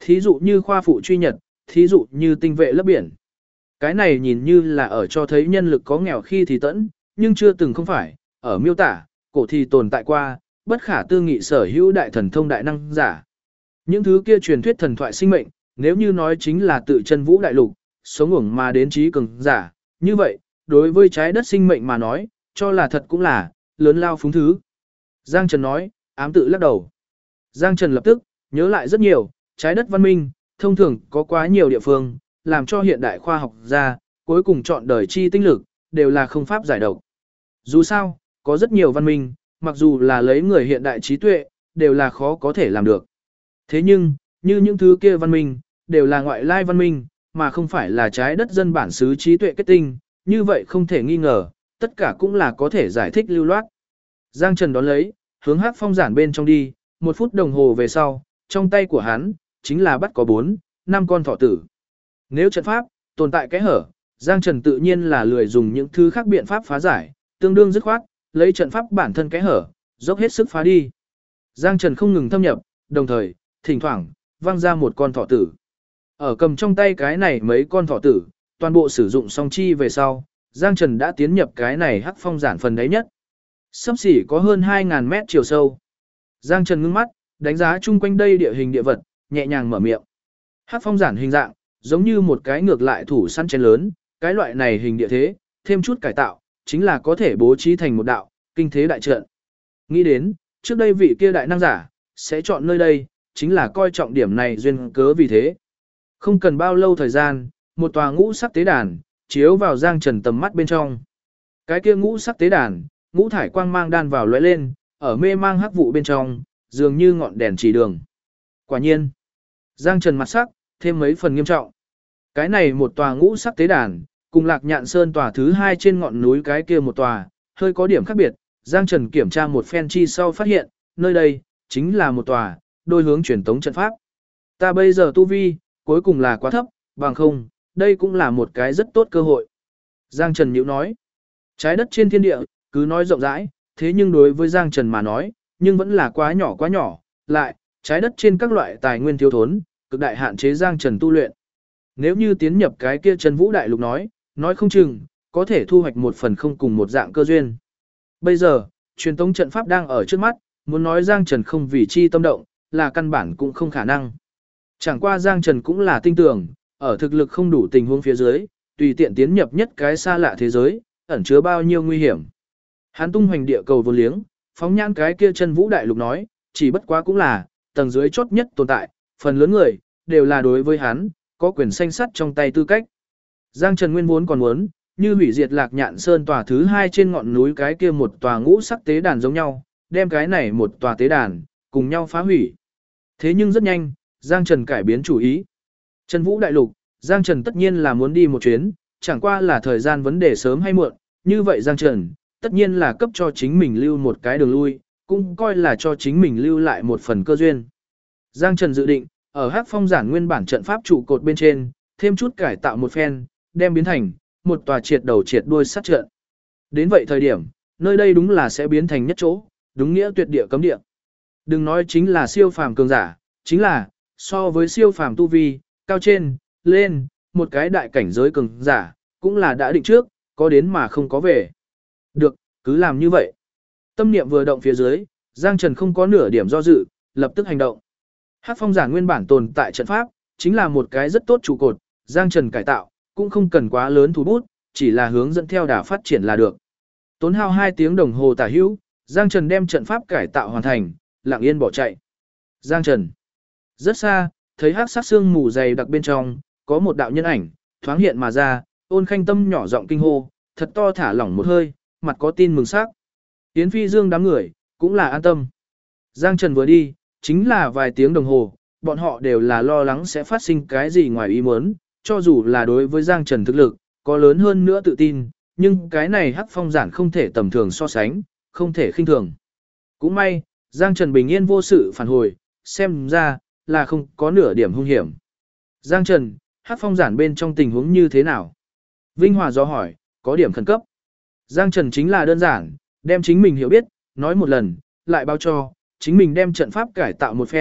thí dụ như khoa phụ truy nhật, thí dụ như tinh vệ lấp biển. Cái này nhìn như là ở cho thấy nhân lực có nghèo khi thì tẫn, nhưng chưa từng không phải, ở miêu tả, cổ thì tồn tại qua, bất khả tư nghị sở hữu đại thần thông đại năng giả. Những thứ kia truyền thuyết thần thoại sinh mệnh, nếu như nói chính là tự chân vũ đại lục, sống ngủng mà đến trí cường giả, như vậy, đối với trái đất sinh mệnh mà nói, cho là thật cũng là, lớn lao phúng thứ. Giang Trần nói, ám tự lắc đầu. Giang Trần lập tức, nhớ lại rất nhiều, trái đất văn minh, thông thường có quá nhiều địa phương, làm cho hiện đại khoa học gia, cuối cùng chọn đời chi tinh lực, đều là không pháp giải độc. Dù sao, có rất nhiều văn minh, mặc dù là lấy người hiện đại trí tuệ, đều là khó có thể làm được. Thế nhưng, như những thứ kia văn minh, đều là ngoại lai văn minh, mà không phải là trái đất dân bản xứ trí tuệ kết tinh, như vậy không thể nghi ngờ, tất cả cũng là có thể giải thích lưu loát. Giang Trần đón lấy, hướng Hắc Phong giản bên trong đi, 1 phút đồng hồ về sau, trong tay của hắn, chính là bắt có 4, 5 con thỏ tử. Nếu trận pháp, tồn tại cái hở, Giang Trần tự nhiên là lười dùng những thứ khác biện pháp phá giải, tương đương dứt khoát, lấy trận pháp bản thân cái hở, dốc hết sức phá đi. Giang Trần không ngừng thâm nhập, đồng thời, thỉnh thoảng, văng ra một con thỏ tử. Ở cầm trong tay cái này mấy con thỏ tử, toàn bộ sử dụng song chi về sau, Giang Trần đã tiến nhập cái này Hắc Phong giản phần đáy nhất. Sắp xỉ có hơn 2.000 mét chiều sâu. Giang Trần ngưng mắt, đánh giá chung quanh đây địa hình địa vật, nhẹ nhàng mở miệng. Hắc Phong giản hình dạng, giống như một cái ngược lại thủ săn chén lớn, cái loại này hình địa thế, thêm chút cải tạo, chính là có thể bố trí thành một đạo, kinh thế đại trận. Nghĩ đến, trước đây vị kia đại năng giả, sẽ chọn nơi đây, chính là coi trọng điểm này duyên cớ vì thế. Không cần bao lâu thời gian, một tòa ngũ sắc tế đàn, chiếu vào Giang Trần tầm mắt bên trong. Cái kia ngũ sắc tế đàn, ngũ thải quang mang đan vào lóe lên, ở mê mang hắc vụ bên trong, dường như ngọn đèn chỉ đường. Quả nhiên, Giang Trần mặt sắc, thêm mấy phần nghiêm trọng. Cái này một tòa ngũ sắc tế đàn, cùng Lạc Nhạn Sơn tòa thứ 2 trên ngọn núi cái kia một tòa, hơi có điểm khác biệt. Giang Trần kiểm tra một phen chi sau phát hiện, nơi đây, chính là một tòa, đôi hướng truyền tống trận pháp. Ta bây giờ tu vi, cuối cùng là quá thấp, bằng không, đây cũng là một cái rất tốt cơ hội. Giang Trần nhíu nói, trái đất trên thiên địa, cứ nói rộng rãi, thế nhưng đối với Giang Trần mà nói, nhưng vẫn là quá nhỏ, lại, trái đất trên các loại tài nguyên thiếu thốn, cực đại hạn chế Giang Trần tu luyện. Nếu như tiến nhập cái kia Chân Vũ Đại Lục nói không chừng, có thể thu hoạch một phần không cùng một dạng cơ duyên. Bây giờ, truyền tống trận pháp đang ở trước mắt, muốn nói Giang Trần không vì chi tâm động, là căn bản cũng không khả năng. Chẳng qua Giang Trần cũng là tin tưởng, ở thực lực không đủ tình huống phía dưới, tùy tiện tiến nhập nhất cái xa lạ thế giới, ẩn chứa bao nhiêu nguy hiểm. Hắn tung hoành địa cầu vô liếng, phóng nhãn cái kia Chân Vũ Đại Lục chỉ bất quá cũng là tầng dưới chốt nhất tồn tại, phần lớn người đều là đối với hắn có quyền xanh sắt trong tay tư cách. Giang Trần nguyên vốn còn muốn như hủy diệt Lạc Nhạn Sơn tòa thứ 2 trên ngọn núi cái kia một tòa ngũ sắc tế đàn giống nhau, đem cái này một tòa tế đàn cùng nhau phá hủy. Thế nhưng rất nhanh, Giang Trần cải biến chủ ý. Chân Vũ Đại Lục, Giang Trần tất nhiên là muốn đi một chuyến, chẳng qua là thời gian vấn đề sớm hay muộn, như vậy Giang Trần tất nhiên là cấp cho chính mình lưu một cái đường lui, cũng coi là cho chính mình lưu lại một phần cơ duyên. Giang Trần dự định, ở Hắc Phong giản nguyên bản trận pháp trụ cột bên trên, thêm chút cải tạo một phen, đem biến thành một tòa triệt đầu triệt đuôi sát trận. Đến vậy thời điểm, nơi đây đúng là sẽ biến thành nhất chỗ, đúng nghĩa tuyệt địa cấm địa. Đừng nói chính là siêu phàm cường giả, chính là so với siêu phàm tu vi, cao trên, lên, một cái đại cảnh giới cường giả, cũng là đã định trước, có đến mà không có về. Được, cứ làm như vậy. Tâm niệm vừa động phía dưới, Giang Trần không có nửa điểm do dự, lập tức hành động. Hắc Phong giản nguyên bản tồn tại trận pháp, chính là một cái rất tốt trụ cột, Giang Trần cải tạo, cũng không cần quá lớn thủ bút, chỉ là hướng dẫn theo đà phát triển là được. Tốn hao 2 tiếng đồng hồ tả hữu, Giang Trần đem trận pháp cải tạo hoàn thành, lặng yên bỏ chạy. Giang Trần. Rất xa, thấy hắc sắc xương mù dày đặc bên trong, có một đạo nhân ảnh, thoáng hiện mà ra, Ôn Khanh Tâm nhỏ giọng kinh hô, thật to thả lỏng một hơi, mặt có tin mừng sắc. Yến Phi Dương đám người, cũng là an tâm. Giang Trần vừa đi, chính là vài tiếng đồng hồ, bọn họ đều là lo lắng sẽ phát sinh cái gì ngoài ý muốn, cho dù là đối với Giang Trần thực lực, có lớn hơn nữa tự tin, nhưng cái này Hắc Phong giản không thể tầm thường so sánh, không thể khinh thường. Cũng may, Giang Trần bình yên vô sự phản hồi, xem ra, là không có nửa điểm hung hiểm. Giang Trần, Hắc Phong giản bên trong tình huống như thế nào? Vinh Hòa do hỏi, có điểm khẩn cấp. Giang Trần chính là đơn giản, đem chính mình hiểu biết, nói một lần, lại báo cho, chính mình đem trận pháp cải tạo một phen,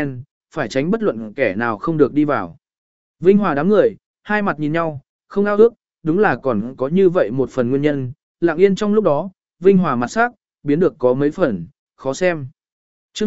phải tránh bất luận kẻ nào không được đi vào. Vinh Hòa đám người, hai mặt nhìn nhau, không ao ước, đúng là còn có như vậy một phần nguyên nhân, lặng yên trong lúc đó, Vinh Hòa mặt sắc, biến được có mấy phần, khó xem. Trước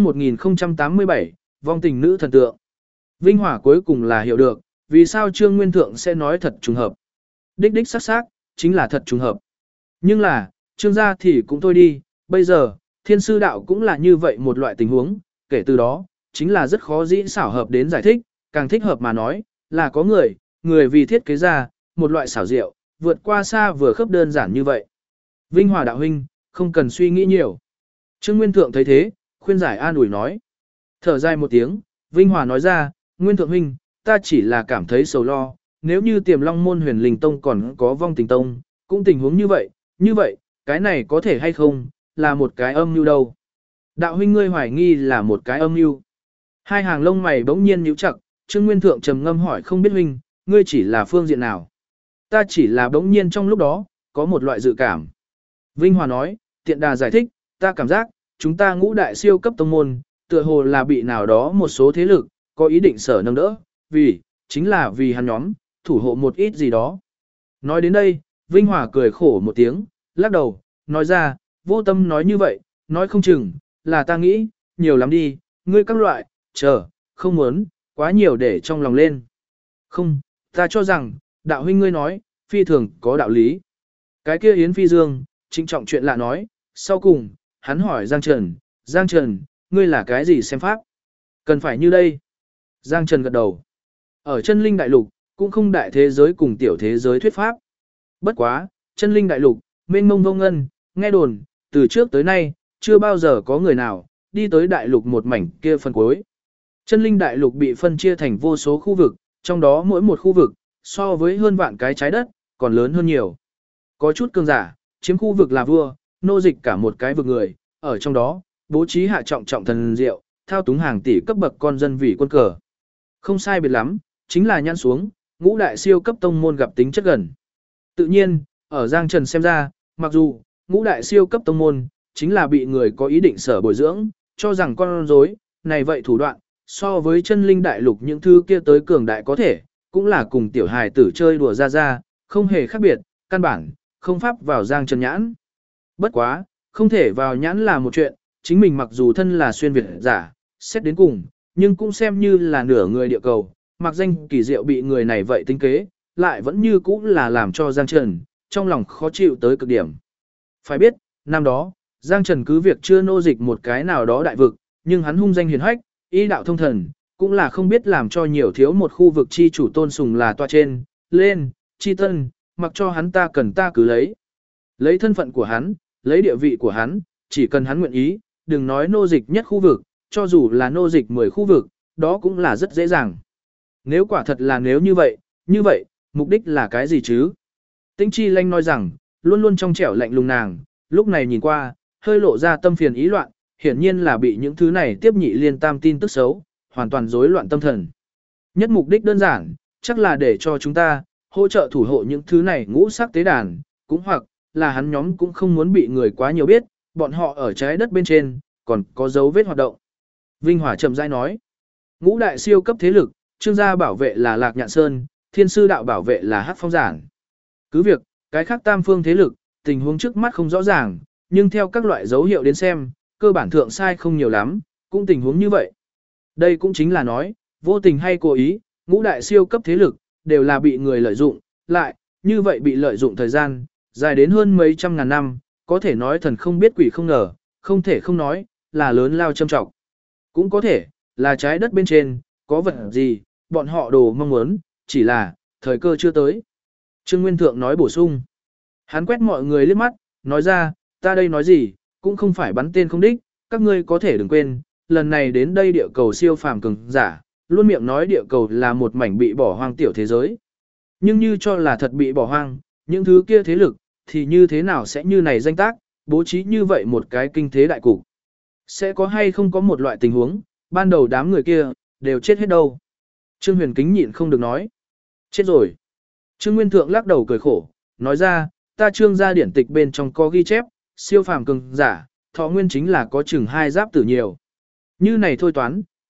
1087, vong tình nữ thần tượng. Vinh Hòa cuối cùng là hiểu được, vì sao Trương Nguyên Thượng sẽ nói thật trùng hợp. Đích đích sắc sắc, chính là thật trùng hợp. Nhưng là, Trương gia thì cũng thôi đi, bây giờ, thiên sư đạo cũng là như vậy một loại tình huống, kể từ đó, chính là rất khó dĩ xảo hợp đến giải thích, càng thích hợp mà nói, là có người vì thiết kế ra, một loại xảo diệu, vượt qua xa vừa khớp đơn giản như vậy. Vinh Hòa đạo huynh, không cần suy nghĩ nhiều. Trương Nguyên Thượng thấy thế, khuyên giải an ủi nói. Thở dài một tiếng, Vinh Hòa nói ra, Nguyên Thượng huynh, ta chỉ là cảm thấy sầu lo, nếu như Tiềm Long môn Huyền Linh tông còn có Vong Tình tông, cũng tình huống như vậy, cái này có thể hay không, là một cái âm mưu đâu. Đạo huynh ngươi hoài nghi là một cái âm mưu. Hai hàng lông mày bỗng nhiên nhíu chặt, Trương Nguyên Thượng trầm ngâm hỏi không biết huynh, ngươi chỉ là phương diện nào? Ta chỉ là bỗng nhiên trong lúc đó, có một loại dự cảm. Vinh Hòa nói, tiện đà giải thích, ta cảm giác, chúng ta ngũ đại siêu cấp tông môn, tựa hồ là bị nào đó một số thế lực, có ý định sở nâng đỡ, chính là vì hắn nhóm, thủ hộ một ít gì đó. Nói đến đây, Vinh Hòa cười khổ một tiếng, lắc đầu, nói ra, vô tâm nói như vậy, nói không chừng, là ta nghĩ, nhiều lắm đi, ngươi các loại, không muốn, quá nhiều để trong lòng lên. Không, ta cho rằng, đạo huynh ngươi nói, phi thường có đạo lý. Cái kia Yến Phi Dương, trịnh trọng chuyện lạ nói, sau cùng, hắn hỏi Giang Trần, ngươi là cái gì xem pháp? Cần phải như đây. Giang Trần gật đầu. Ở chân linh đại lục, cũng không đại thế giới cùng tiểu thế giới thuyết pháp. Bất quá, chân linh đại lục, mênh mông vô ngân, nghe đồn, từ trước tới nay, chưa bao giờ có người nào, đi tới đại lục một mảnh kia phân cuối. Chân linh đại lục bị phân chia thành vô số khu vực, trong đó mỗi một khu vực, so với hơn vạn cái trái đất, còn lớn hơn nhiều. Có chút cường giả, chiếm khu vực là vua, nô dịch cả một cái vực người, ở trong đó, bố trí hạ trọng trọng thần diệu, thao túng hàng tỷ cấp bậc con dân vì quân cờ. Không sai biệt lắm, chính là nhăn xuống, ngũ đại siêu cấp tông môn gặp tính chất gần. Tự nhiên, ở Giang Trần xem ra, mặc dù, ngũ đại siêu cấp tông môn, chính là bị người có ý định sở bồi dưỡng, cho rằng con rối này vậy thủ đoạn, so với chân linh đại lục những thứ kia tới cường đại có thể, cũng là cùng tiểu hài tử chơi đùa ra, không hề khác biệt, căn bản, không pháp vào Giang Trần nhãn. Bất quá, không thể vào nhãn là một chuyện, chính mình mặc dù thân là xuyên Việt giả, xét đến cùng, nhưng cũng xem như là nửa người địa cầu, mặc danh kỳ diệu bị người này vậy tính kế, lại vẫn như cũ là làm cho Giang Trần, trong lòng khó chịu tới cực điểm. Phải biết, năm đó, Giang Trần cứ việc chưa nô dịch một cái nào đó đại vực, nhưng hắn hung danh hiền hách, ý đạo thông thần, cũng là không biết làm cho nhiều thiếu một khu vực chi chủ tôn sùng là toa trên, lên, chi tân, mặc cho hắn ta cần ta cứ lấy. Lấy thân phận của hắn, lấy địa vị của hắn, chỉ cần hắn nguyện ý, đừng nói nô dịch nhất khu vực, cho dù là nô dịch 10 khu vực, đó cũng là rất dễ dàng. Nếu quả thật là nếu như vậy, mục đích là cái gì chứ? Tĩnh Chi Lanh nói rằng, luôn luôn trong trẻo lạnh lùng nàng, lúc này nhìn qua, hơi lộ ra tâm phiền ý loạn, hiển nhiên là bị những thứ này tiếp nhị liên tam tin tức xấu, hoàn toàn rối loạn tâm thần. Nhất mục đích đơn giản, chắc là để cho chúng ta, hỗ trợ thủ hộ những thứ này ngũ sắc tế đàn, cũng hoặc là hắn nhóm cũng không muốn bị người quá nhiều biết, bọn họ ở trái đất bên trên, còn có dấu vết hoạt động. Vinh Hòa chậm rãi nói, ngũ đại siêu cấp thế lực, Trương gia bảo vệ là Lạc Nhạn Sơn, Thiên sư đạo bảo vệ là Hắc Phong Giản. Cứ việc, cái khác tam phương thế lực, tình huống trước mắt không rõ ràng, nhưng theo các loại dấu hiệu đến xem, cơ bản thượng sai không nhiều lắm, cũng tình huống như vậy. Đây cũng chính là nói, vô tình hay cố ý, ngũ đại siêu cấp thế lực, đều là bị người lợi dụng, lại, như vậy bị lợi dụng thời gian, dài đến hơn mấy trăm ngàn năm, có thể nói thần không biết quỷ không ngờ, không thể không nói, là lớn lao châm trọng. Cũng có thể, là trái đất bên trên, có vật gì, bọn họ đồ mong muốn, chỉ là, thời cơ chưa tới. Trương Nguyên Thượng nói bổ sung. Hắn quét mọi người liếc mắt, nói ra, ta đây nói gì, cũng không phải bắn tên không đích, các ngươi có thể đừng quên, lần này đến đây địa cầu siêu phàm cường giả, luôn miệng nói địa cầu là một mảnh bị bỏ hoang tiểu thế giới. Nhưng như cho là thật bị bỏ hoang, những thứ kia thế lực, thì như thế nào sẽ như này danh tác, bố trí như vậy một cái kinh thế đại cục. Sẽ có hay không có một loại tình huống, ban đầu đám người kia, đều chết hết đâu. Trương Huyền Kính nhịn không được nói. Chết rồi. Trương Nguyên Thượng lắc đầu cười khổ, nói ra, ta Trương gia điển tịch bên trong có ghi chép, siêu phàm cường giả, thọ nguyên chính là có chừng 2 giáp tử nhiều. Như này thôi toán,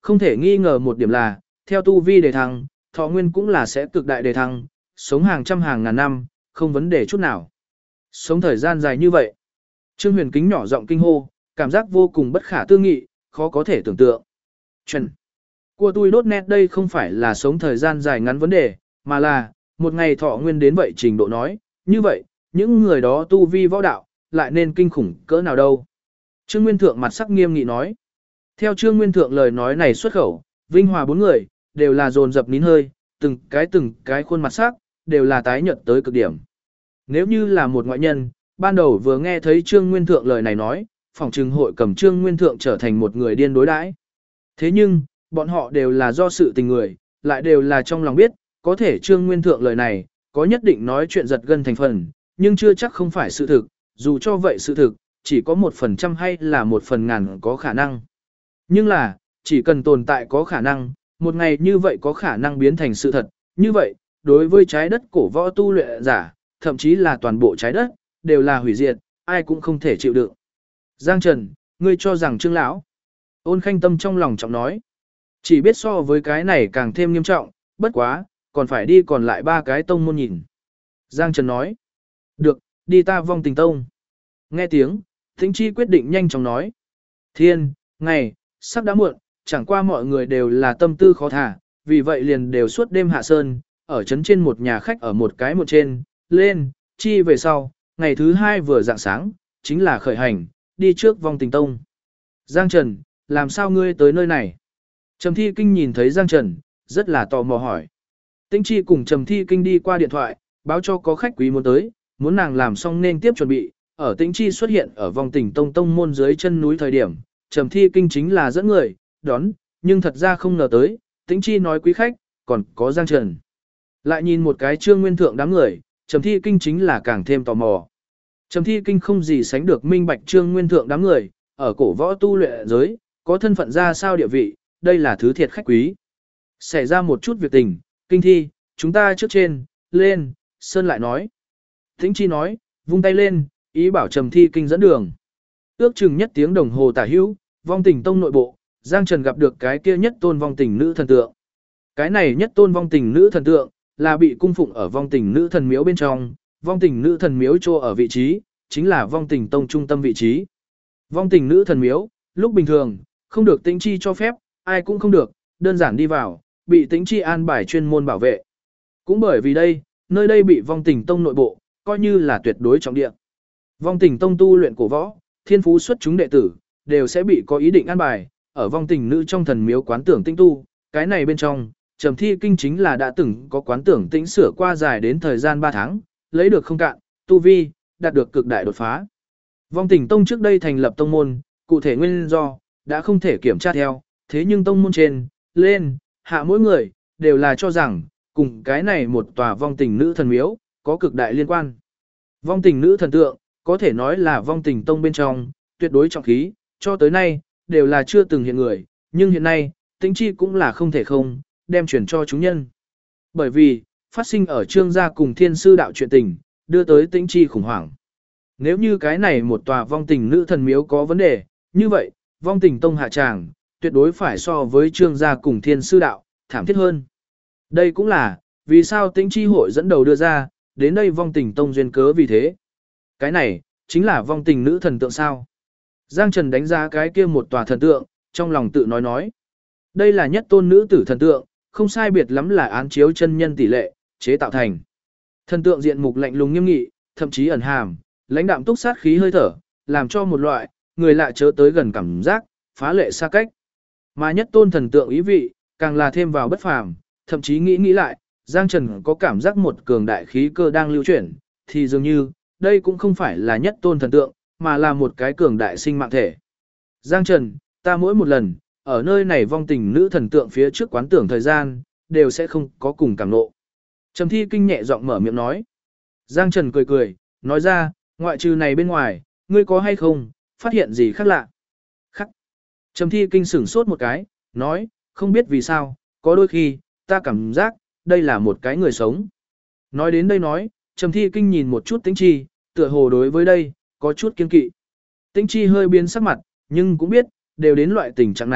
không thể nghi ngờ một điểm là, theo tu vi đề thăng, thọ nguyên cũng là sẽ cực đại đề thăng, sống hàng trăm hàng ngàn năm, không vấn đề chút nào. Sống thời gian dài như vậy. Trương Huyền Kính nhỏ giọng kinh hô, cảm giác vô cùng bất khả tư nghị, khó có thể tưởng tượng. Chuẩn. Của tôi đốt nét đây không phải là sống thời gian dài ngắn vấn đề, mà là, một ngày thọ nguyên đến vậy trình độ nói, như vậy, những người đó tu vi võ đạo, lại nên kinh khủng cỡ nào đâu. Trương Nguyên Thượng mặt sắc nghiêm nghị nói. Theo Trương Nguyên Thượng lời nói này xuất khẩu, Vinh Hòa bốn người, đều là dồn dập nín hơi, từng cái khuôn mặt sắc, đều là tái nhợt tới cực điểm. Nếu như là một ngoại nhân, ban đầu vừa nghe thấy Trương Nguyên Thượng lời này nói, phòng trừng hội cầm Trương Nguyên Thượng trở thành một người điên đối đãi. Thế nhưng, bọn họ đều là do sự tình người, lại đều là trong lòng biết, có thể Trương Nguyên Thượng lời này, có nhất định nói chuyện giật gân thành phần, nhưng chưa chắc không phải sự thực, dù cho vậy sự thực, chỉ có 1% hay là 1/1000 có khả năng. Nhưng là, chỉ cần tồn tại có khả năng, một ngày như vậy có khả năng biến thành sự thật, như vậy, đối với trái đất cổ võ tu luyện giả, thậm chí là toàn bộ trái đất, đều là hủy diệt, ai cũng không thể chịu đựng. Giang Trần, ngươi cho rằng Trương lão? Ôn Khanh Tâm trong lòng trọng nói, chỉ biết so với cái này càng thêm nghiêm trọng, bất quá, còn phải đi còn lại 3 cái tông môn nhìn. Giang Trần nói, được, đi ta Vong Tình Tông. Nghe tiếng, Tĩnh Chi quyết định nhanh chóng nói, thiên, ngày, sắp đã muộn, chẳng qua mọi người đều là tâm tư khó thả, vì vậy liền đều suốt đêm hạ sơn, ở trấn trên một nhà khách ở một cái một trên, lên, chi về sau, ngày thứ 2 vừa dạng sáng, chính là khởi hành, đi trước Vong Tình Tông. Giang Trần, làm sao ngươi tới nơi này? Trầm Thi Kinh nhìn thấy Giang Trần, rất là tò mò hỏi. Tĩnh Chi cùng Trầm Thi Kinh đi qua điện thoại, báo cho có khách quý muốn tới, muốn nàng làm xong nên tiếp chuẩn bị. Ở Tĩnh Chi xuất hiện ở Vong Tình Tông tông môn dưới chân núi thời điểm, Trầm Thi Kinh chính là dẫn người, đón, nhưng thật ra không ngờ tới, Tĩnh Chi nói quý khách, còn có Giang Trần. Lại nhìn một cái Trương Nguyên Thượng đám người, Trầm Thi Kinh chính là càng thêm tò mò. Trầm Thi Kinh không gì sánh được minh bạch Trương Nguyên Thượng đám người, ở cổ võ tu luyện giới, có thân phận ra sao địa vị, đây là thứ thiệt khách quý. Xảy ra một chút việc tình, Kinh Thi, chúng ta trước trên, lên, Sơn lại nói. Tĩnh Chi nói, vung tay lên, ý bảo Trầm Thi Kinh dẫn đường. Ước chừng nhất tiếng đồng hồ tả hữu, Vong Tình Tông nội bộ, Giang Trần gặp được cái kia nhất tôn vong tình nữ thần tượng. Cái này nhất tôn vong tình nữ thần tượng, là bị cung phụng ở vong tình nữ thần miếu bên trong, vong tình nữ thần miếu trô ở vị trí, chính là Vong Tình Tông trung tâm vị trí. Vong tình nữ thần miếu, lúc bình thường, không được Tĩnh Chi cho phép, ai cũng không được, đơn giản đi vào, bị Tĩnh Chi an bài chuyên môn bảo vệ. Cũng bởi vì đây, nơi đây bị Vong Tình Tông nội bộ, coi như là tuyệt đối trọng địa. Vong Tình Tông tu luyện cổ võ, thiên phú xuất chúng đệ tử, đều sẽ bị có ý định an bài, ở vong tình nữ trong thần miếu quán tưởng tinh tu, cái này bên trong, Trầm Thi Kinh chính là đã từng có quán tưởng tĩnh sửa qua dài đến thời gian 3 tháng, lấy được không cạn, tu vi, đạt được cực đại đột phá. Vong Tình Tông trước đây thành lập tông môn, cụ thể nguyên do, đã không thể kiểm tra theo, thế nhưng tông môn trên, lên, hạ mỗi người, đều là cho rằng, cùng cái này một tòa vong tình nữ thần miếu, có cực đại liên quan. Vong tình nữ thần tượng, có thể nói là Vong Tình Tông bên trong, tuyệt đối trọng khí, cho tới nay, đều là chưa từng hiện người, nhưng hiện nay, Tĩnh Chi cũng là không thể không, đem chuyển cho chúng nhân. Bởi vì, phát sinh ở Trương gia cùng Thiên Sư đạo chuyện tình, đưa tới Tĩnh Chi khủng hoảng. Nếu như cái này một tòa vong tình nữ thần miếu có vấn đề, như vậy, Vong Tình Tông hạ tràng, tuyệt đối phải so với Trương gia cùng Thiên Sư đạo, thảm thiết hơn. Đây cũng là, vì sao Tĩnh Chi hội dẫn đầu đưa ra, đến đây Vong Tình Tông duyên cớ vì thế. Cái này, chính là vong tình nữ thần tượng sao. Giang Trần đánh giá cái kia một tòa thần tượng, trong lòng tự nói. Đây là nhất tôn nữ tử thần tượng, không sai biệt lắm là án chiếu chân nhân tỷ lệ, chế tạo thành. Thần tượng diện mục lạnh lùng nghiêm nghị, thậm chí ẩn hàm, lãnh đạm túc sát khí hơi thở, làm cho một loại, người lạ chớ tới gần cảm giác, phá lệ xa cách. Mà nhất tôn thần tượng ý vị, càng là thêm vào bất phàm, thậm chí nghĩ lại, Giang Trần có cảm giác một cường đại khí cơ đang lưu chuyển, thì dường như, đây cũng không phải là nhất tôn thần tượng, mà là một cái cường đại sinh mạng thể. Giang Trần, ta mỗi một lần, ở nơi này vong tình nữ thần tượng phía trước quán tưởng thời gian, đều sẽ không có cùng cảm nộ. Trầm Thi Kinh nhẹ giọng mở miệng nói. Giang Trần cười, nói ra, ngoại trừ này bên ngoài, ngươi có hay không, phát hiện gì khác lạ? Khắc. Trầm Thi Kinh sửng sốt một cái, nói, không biết vì sao, có đôi khi, ta cảm giác, đây là một cái người sống. Nói đến đây nói, Trầm Thi Kinh nhìn một chút Tĩnh Chi, tựa hồ đối với đây, có chút kiên kỵ. Tĩnh Chi hơi biến sắc mặt, nhưng cũng biết, đều đến loại tình trạng này,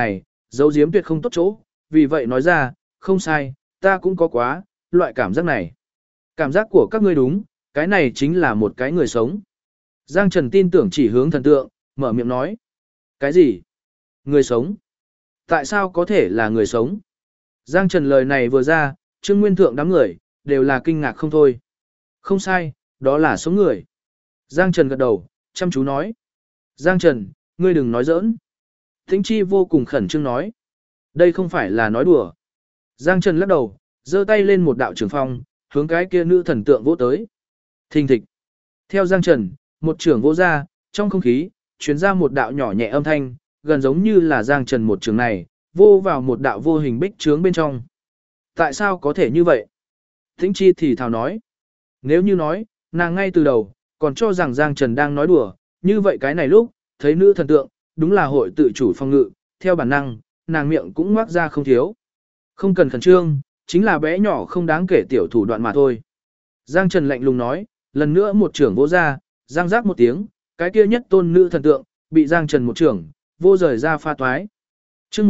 giấu giếm tuyệt không tốt chỗ, vì vậy nói ra, không sai, ta cũng có quá, loại cảm giác này. Cảm giác của các ngươi đúng, cái này chính là một cái người sống. Giang Trần tin tưởng chỉ hướng thần tượng, mở miệng nói. Cái gì? Người sống? Tại sao có thể là người sống? Giang Trần lời này vừa ra, Trương Nguyên Thượng đám người, đều là kinh ngạc không thôi. Không sai, đó là sống người. Giang Trần gật đầu, chăm chú nói. Giang Trần, ngươi đừng nói giỡn. Tĩnh Chi vô cùng khẩn trương nói. Đây không phải là nói đùa. Giang Trần lắc đầu, giơ tay lên một đạo trường phong, hướng cái kia nữ thần tượng vỗ tới. Thình thịch. Theo Giang Trần, một trường vỗ ra, trong không khí, truyền ra một đạo nhỏ nhẹ âm thanh, gần giống như là Giang Trần một trường này, vô vào một đạo vô hình bích trướng bên trong. Tại sao có thể như vậy? Tĩnh Chi thì thào nói. Nếu như nói, nàng ngay từ đầu, còn cho rằng Giang Trần đang nói đùa, như vậy cái này lúc, thấy nữ thần tượng, đúng là hội tự chủ phong ngự, theo bản năng, nàng miệng cũng ngoác ra không thiếu. Không cần khẩn trương, chính là bé nhỏ không đáng kể tiểu thủ đoạn mà thôi. Giang Trần lạnh lùng nói, lần nữa một trưởng vỗ ra, giang giác một tiếng, cái kia nhất tôn nữ thần tượng, bị Giang Trần một trưởng, vô rời ra pha toái. Trước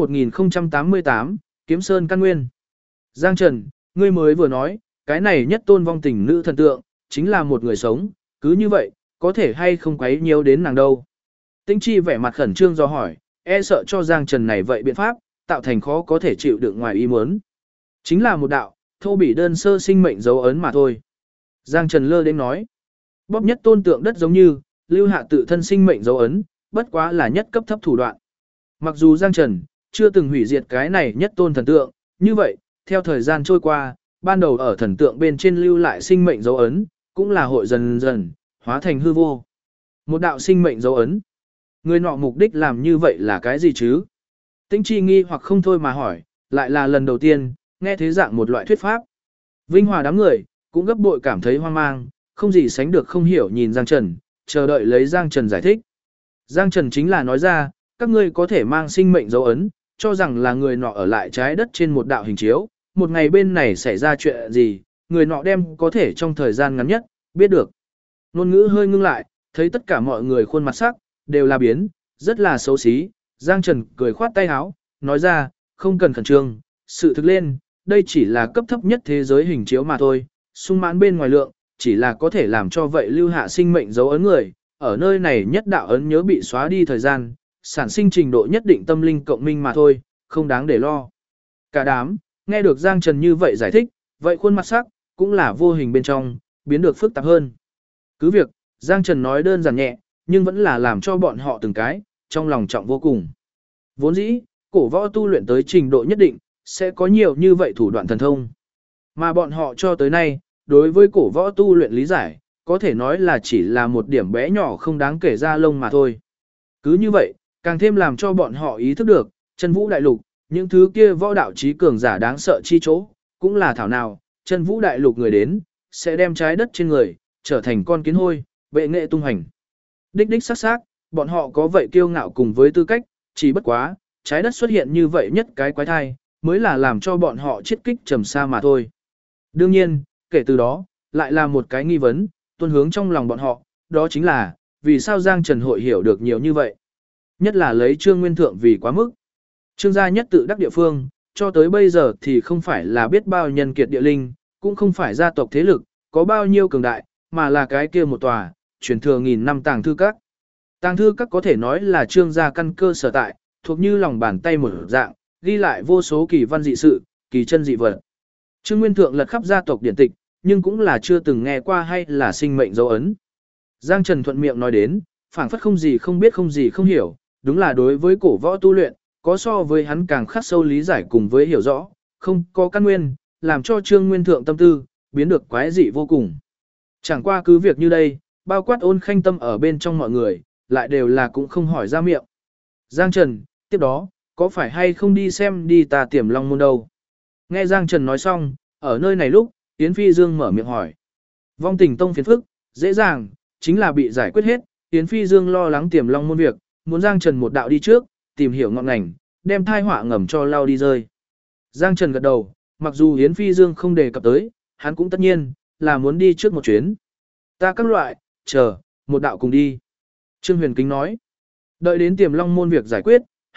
1088, Kiếm Sơn Căn Nguyên. Giang Trần, ngươi mới vừa nói, cái này nhất tôn vong tình nữ thần tượng, chính là một người sống, cứ như vậy, có thể hay không quấy nhiều đến nàng đâu. Tĩnh Chi vẻ mặt khẩn trương do hỏi, e sợ cho Giang Trần này vậy biện pháp, tạo thành khó có thể chịu đựng ngoài ý muốn. Chính là một đạo, thô bỉ đơn sơ sinh mệnh dấu ấn mà thôi. Giang Trần lơ đến nói, bóp nhất tôn tượng đất giống như, lưu hạ tự thân sinh mệnh dấu ấn, bất quá là nhất cấp thấp thủ đoạn. Mặc dù Giang Trần chưa từng hủy diệt cái này nhất tôn thần tượng, như vậy, theo thời gian trôi qua, ban đầu ở thần tượng bên trên lưu lại sinh mệnh dấu ấn, cũng là hội dần dần hóa thành hư vô. Một đạo sinh mệnh dấu ấn. Người nọ mục đích làm như vậy là cái gì chứ? Tĩnh Chi nghi hoặc không thôi mà hỏi, lại là lần đầu tiên, nghe thế dạng một loại thuyết pháp. Vinh Hòa đám người, cũng gấp bội cảm thấy hoang mang, không gì sánh được không hiểu nhìn Giang Trần, chờ đợi lấy Giang Trần giải thích. Giang Trần chính là nói ra, các ngươi có thể mang sinh mệnh dấu ấn, cho rằng là người nọ ở lại trái đất trên một đạo hình chiếu, một ngày bên này xảy ra chuyện gì, người nọ đem có thể trong thời gian ngắn nhất, biết được. Ngôn ngữ hơi ngưng lại, thấy tất cả mọi người khuôn mặt sắc, đều là biến, rất là xấu xí. Giang Trần cười khoát tay áo, nói ra, không cần khẩn trương, sự thực lên, đây chỉ là cấp thấp nhất thế giới hình chiếu mà thôi, sung mãn bên ngoài lượng, chỉ là có thể làm cho vậy lưu hạ sinh mệnh dấu ấn người, ở nơi này nhất đạo ấn nhớ bị xóa đi thời gian, sản sinh trình độ nhất định tâm linh cộng minh mà thôi, không đáng để lo. Cả đám, nghe được Giang Trần như vậy giải thích, vậy khuôn mặt sắc, cũng là vô hình bên trong, biến được phức tạp hơn. Cứ việc, Giang Trần nói đơn giản nhẹ, nhưng vẫn là làm cho bọn họ từng cái, trong lòng trọng vô cùng. Vốn dĩ, cổ võ tu luyện tới trình độ nhất định, sẽ có nhiều như vậy thủ đoạn thần thông. Mà bọn họ cho tới nay, đối với cổ võ tu luyện lý giải, có thể nói là chỉ là một điểm bé nhỏ không đáng kể ra lông mà thôi. Cứ như vậy, càng thêm làm cho bọn họ ý thức được, chân vũ đại lục, những thứ kia võ đạo trí cường giả đáng sợ chi chỗ, cũng là thảo nào, chân vũ đại lục người đến, sẽ đem trái đất trên người, trở thành con kiến hôi, bệ nghệ tung hành. Đích đích xác xác, bọn họ có vậy kiêu ngạo cùng với tư cách, chỉ bất quá, trái đất xuất hiện như vậy nhất cái quái thai, mới là làm cho bọn họ chiết kích trầm xa mà thôi. Đương nhiên, kể từ đó, lại là một cái nghi vấn, tuôn hướng trong lòng bọn họ, đó chính là, vì sao Giang Trần hội hiểu được nhiều như vậy? Nhất là lấy Trương Nguyên Thượng vì quá mức. Trương gia nhất tự đắc địa phương, cho tới bây giờ thì không phải là biết bao nhân kiệt địa linh, cũng không phải gia tộc thế lực, có bao nhiêu cường đại, mà là cái kia một tòa, truyền thừa nghìn năm tàng thư các. Tàng thư các có thể nói là Trương gia căn cơ sở tại, thuộc như lòng bàn tay một dạng, ghi lại vô số kỳ văn dị sự, kỳ chân dị vật. Trương Nguyên Thượng lật khắp gia tộc điển tịch, nhưng cũng là chưa từng nghe qua hay là sinh mệnh dấu ấn. Giang Trần thuận miệng nói đến, phảng phất không gì không biết không gì không hiểu, đúng là đối với cổ võ tu luyện, có so với hắn càng khắc sâu lý giải cùng với hiểu rõ, không có căn nguyên, làm cho Trương Nguyên Thượng tâm tư, biến được quái dị vô cùng. Chẳng qua cứ việc như đây, bao quát Ôn Khanh Tâm ở bên trong mọi người, lại đều là cũng không hỏi ra miệng. Giang Trần, tiếp đó, có phải hay không đi xem đi ta Tiềm Long môn đâu? Nghe Giang Trần nói xong, ở nơi này lúc, Yến Phi Dương mở miệng hỏi. Vong Tình Tông phiền phức, dễ dàng, chính là bị giải quyết hết, Yến Phi Dương lo lắng Tiềm Long môn việc, muốn Giang Trần một đạo đi trước, tìm hiểu ngọn ngành, đem thai họa ngầm cho lao đi rơi. Giang Trần gật đầu, mặc dù Yến Phi Dương không đề cập tới, hắn cũng tất nhiên là muốn đi trước một chuyến. Ta các loại, chờ, một đạo cùng đi. Trương Huyền Kính nói, đợi đến Tiềm Long môn việc giải quyết,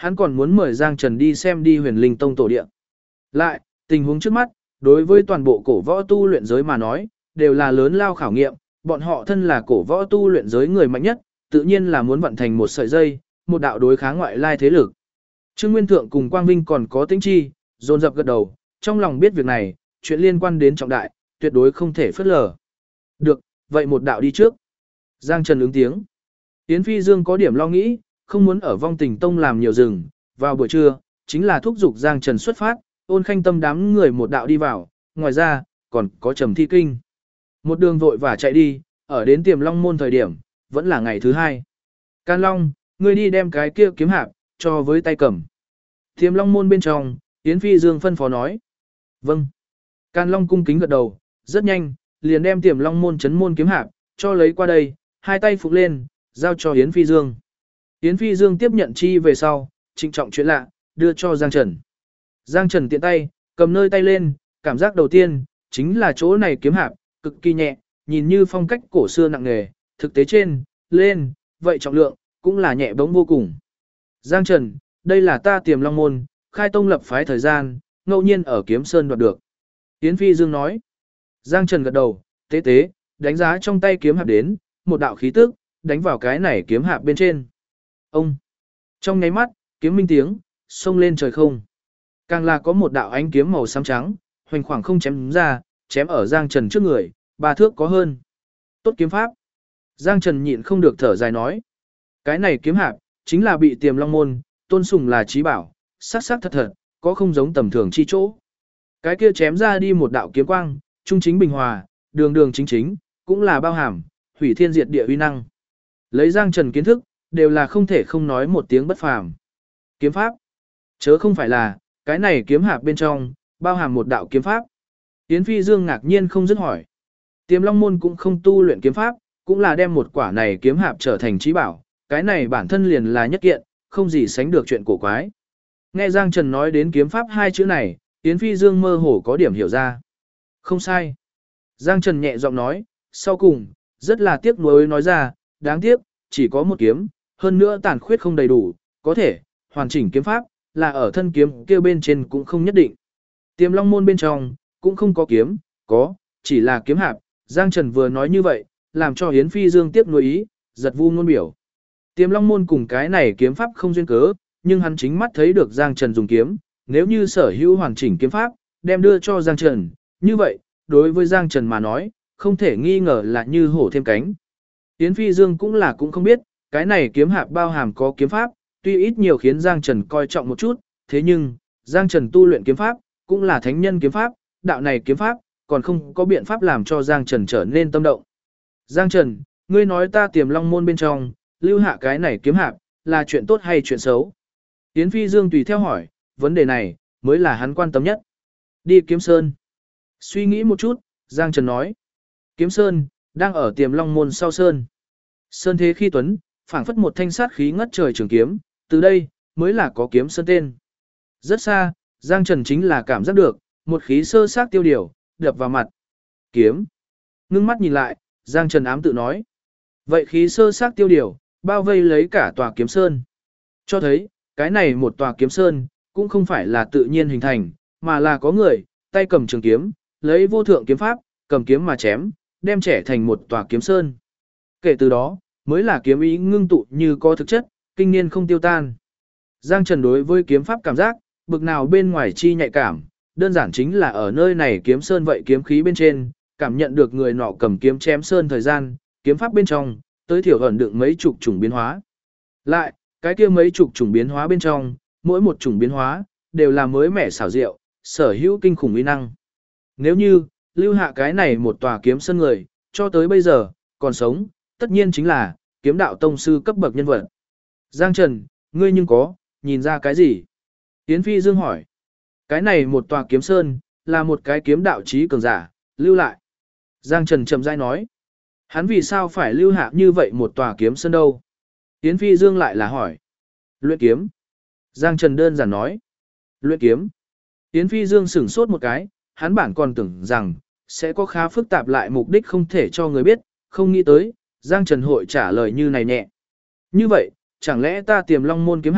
hắn còn muốn mời Giang Trần đi xem đi Huyền Linh Tông tổ địa. Lại, tình huống trước mắt, đối với toàn bộ cổ võ tu luyện giới mà nói, đều là lớn lao khảo nghiệm, bọn họ thân là cổ võ tu luyện giới người mạnh nhất, tự nhiên là muốn vận thành một sợi dây, một đạo đối kháng ngoại lai thế lực. Trương Nguyên Thượng cùng Quang Vinh còn có Tĩnh Chi, dồn dập gật đầu, trong lòng biết việc này, chuyện liên quan đến trọng đại, tuyệt đối không thể phớt lờ. Được, vậy một đạo đi trước. Giang Trần ứng tiếng. Yến Phi Dương có điểm lo nghĩ, không muốn ở Vong Tình Tông làm nhiều rừng, vào buổi trưa, chính là thúc giục Giang Trần xuất phát, Ôn Khanh Tâm đám người một đạo đi vào, ngoài ra, còn có Trầm Thi Kinh. Một đường vội và chạy đi, ở đến Tiềm Long môn thời điểm, vẫn là ngày thứ 2. Can Long, ngươi đi đem cái kia kiếm hạp, cho với tay cầm. Tiềm Long môn bên trong, Yến Phi Dương phân phó nói. Vâng. Can Long cung kính gật đầu, rất nhanh, liền đem Tiềm Long môn chấn môn kiếm hạp, cho lấy qua đây, hai tay phục lên, giao cho Yến Phi Dương. Yến Phi Dương tiếp nhận chi về sau, trịnh trọng chuyện lạ, đưa cho Giang Trần. Giang Trần tiện tay, cầm nơi tay lên, cảm giác đầu tiên, chính là chỗ này kiếm hạp, cực kỳ nhẹ, nhìn như phong cách cổ xưa nặng nề, thực tế trên, lên, vậy trọng lượng, cũng là nhẹ bóng vô cùng. Giang Trần, đây là ta Tiềm Long môn, khai tông lập phái thời gian, ngẫu nhiên ở Kiếm Sơn đoạt được. Yến Phi Dương nói. Giang Trần gật đầu, tế tế, đánh giá trong tay kiếm hạp đến, một đạo khí tức, đánh vào cái này kiếm hạp bên trên. Ông! Trong nháy mắt, kiếm minh tiếng, xông lên trời không. Càng là có một đạo ánh kiếm màu xám trắng, hoành khoảng không chém ra, chém ở Giang Trần trước người, 3 thước có hơn. Tốt kiếm pháp. Giang Trần nhịn không được thở dài nói. Cái này kiếm hạp, chính là bị Tiềm Long môn, tôn sùng là trí bảo, sắc sắc thật thật, có không giống tầm thường chi chỗ. Cái kia chém ra đi một đạo kiếm quang, trung chính bình hòa, đường đường chính chính, cũng là bao hàm, hủy thiên diệt địa uy năng. Lấy Giang Trần kiến thức, đều là không thể không nói một tiếng bất phàm. Kiếm pháp, chớ không phải là, cái này kiếm hạp bên trong, bao hàm một đạo kiếm pháp. Yến Phi Dương ngạc nhiên không dứt hỏi. Tiềm Long môn cũng không tu luyện kiếm pháp, cũng là đem một quả này kiếm hạp trở thành trí bảo, cái này bản thân liền là nhất kiện, không gì sánh được chuyện cổ quái. Nghe Giang Trần nói đến kiếm pháp 2 chữ này, Yến Phi Dương mơ hồ có điểm hiểu ra. Không sai. Giang Trần nhẹ giọng nói, sau cùng, rất là tiếc nuối nói ra, đáng tiếc, chỉ có một kiếm, hơn nữa tàn khuyết không đầy đủ, có thể, hoàn chỉnh kiếm pháp, là ở thân kiếm kia bên trên cũng không nhất định. Tiềm Long môn bên trong, cũng không có kiếm, có, chỉ là kiếm hạp. Giang Trần vừa nói như vậy, làm cho Yến Phi Dương tiếc nuối ý, giật vu ngôn biểu. Tiềm Long môn cùng cái này kiếm pháp không duyên cớ, nhưng hắn chính mắt thấy được Giang Trần dùng kiếm, nếu như sở hữu hoàn chỉnh kiếm pháp, đem đưa cho Giang Trần, như vậy, đối với Giang Trần mà nói, không thể nghi ngờ là như hổ thêm cánh. Yến Phi Dương cũng không biết, cái này kiếm hạp bao hàm có kiếm pháp, tuy ít nhiều khiến Giang Trần coi trọng một chút, thế nhưng, Giang Trần tu luyện kiếm pháp, cũng là thánh nhân kiếm pháp, đạo này kiếm pháp, còn không có biện pháp làm cho Giang Trần trở nên tâm động. Giang Trần, ngươi nói ta Tiềm Long môn bên trong, lưu hạ cái này kiếm hạp, là chuyện tốt hay chuyện xấu? Yến Phi Dương tùy theo hỏi, vấn đề này, mới là hắn quan tâm nhất. Đi Kiếm Sơn. Suy nghĩ một chút, Giang Trần nói. Kiếm Sơn, đang ở Tiềm Long môn sau Sơn. Sơn thế khi tuấn, phảng phất một thanh sát khí ngất trời trường kiếm, từ đây, mới là có Kiếm Sơn tên. Rất xa, Giang Trần chính là cảm giác được, một khí sơ xác tiêu điều, đập vào mặt. Kiếm. Ngưng mắt nhìn lại, Giang Trần ám tự nói. Vậy khí sơ xác tiêu điều, bao vây lấy cả tòa Kiếm Sơn. Cho thấy, cái này một tòa Kiếm Sơn, cũng không phải là tự nhiên hình thành, mà là có người, tay cầm trường kiếm, lấy vô thượng kiếm pháp, cầm kiếm mà chém, đem trẻ thành một tòa Kiếm Sơn. Kể từ đó, mới là kiếm ý ngưng tụ như có thực chất, kinh niên không tiêu tan. Giang Trần đối với kiếm pháp cảm giác, bực nào bên ngoài chi nhạy cảm, đơn giản chính là ở nơi này Kiếm Sơn vậy kiếm khí bên trên, cảm nhận được người nọ cầm kiếm chém sơn thời gian, kiếm pháp bên trong, tới thiểu ẩn đựng mấy chục chủng biến hóa. Lại, cái kia mấy chục chủng biến hóa bên trong, mỗi một chủng biến hóa, đều là mới mẻ xảo diệu, sở hữu kinh khủng uy năng. Nếu như, lưu hạ cái này một tòa Kiếm Sơn người, cho tới bây giờ, còn sống, tất nhiên chính là, kiếm đạo tông sư cấp bậc nhân vật. Giang Trần, ngươi nhưng có, nhìn ra cái gì? Yến Phi Dương hỏi. Cái này một tòa Kiếm Sơn, là một cái kiếm đạo trí cường giả, lưu lại. Giang Trần chậm rãi nói. Hắn vì sao phải lưu hạ như vậy một tòa Kiếm Sơn đâu? Yến Phi Dương lại là hỏi. Luyện kiếm. Giang Trần đơn giản nói. Luyện kiếm. Yến Phi Dương sửng sốt một cái, hắn bản còn tưởng rằng, sẽ có khá phức tạp lại mục đích không thể cho người biết, không nghĩ tới, Giang Trần hội trả lời như này nhẹ. Như vậy, chẳng lẽ ta Tiềm Long môn kiếm hạp,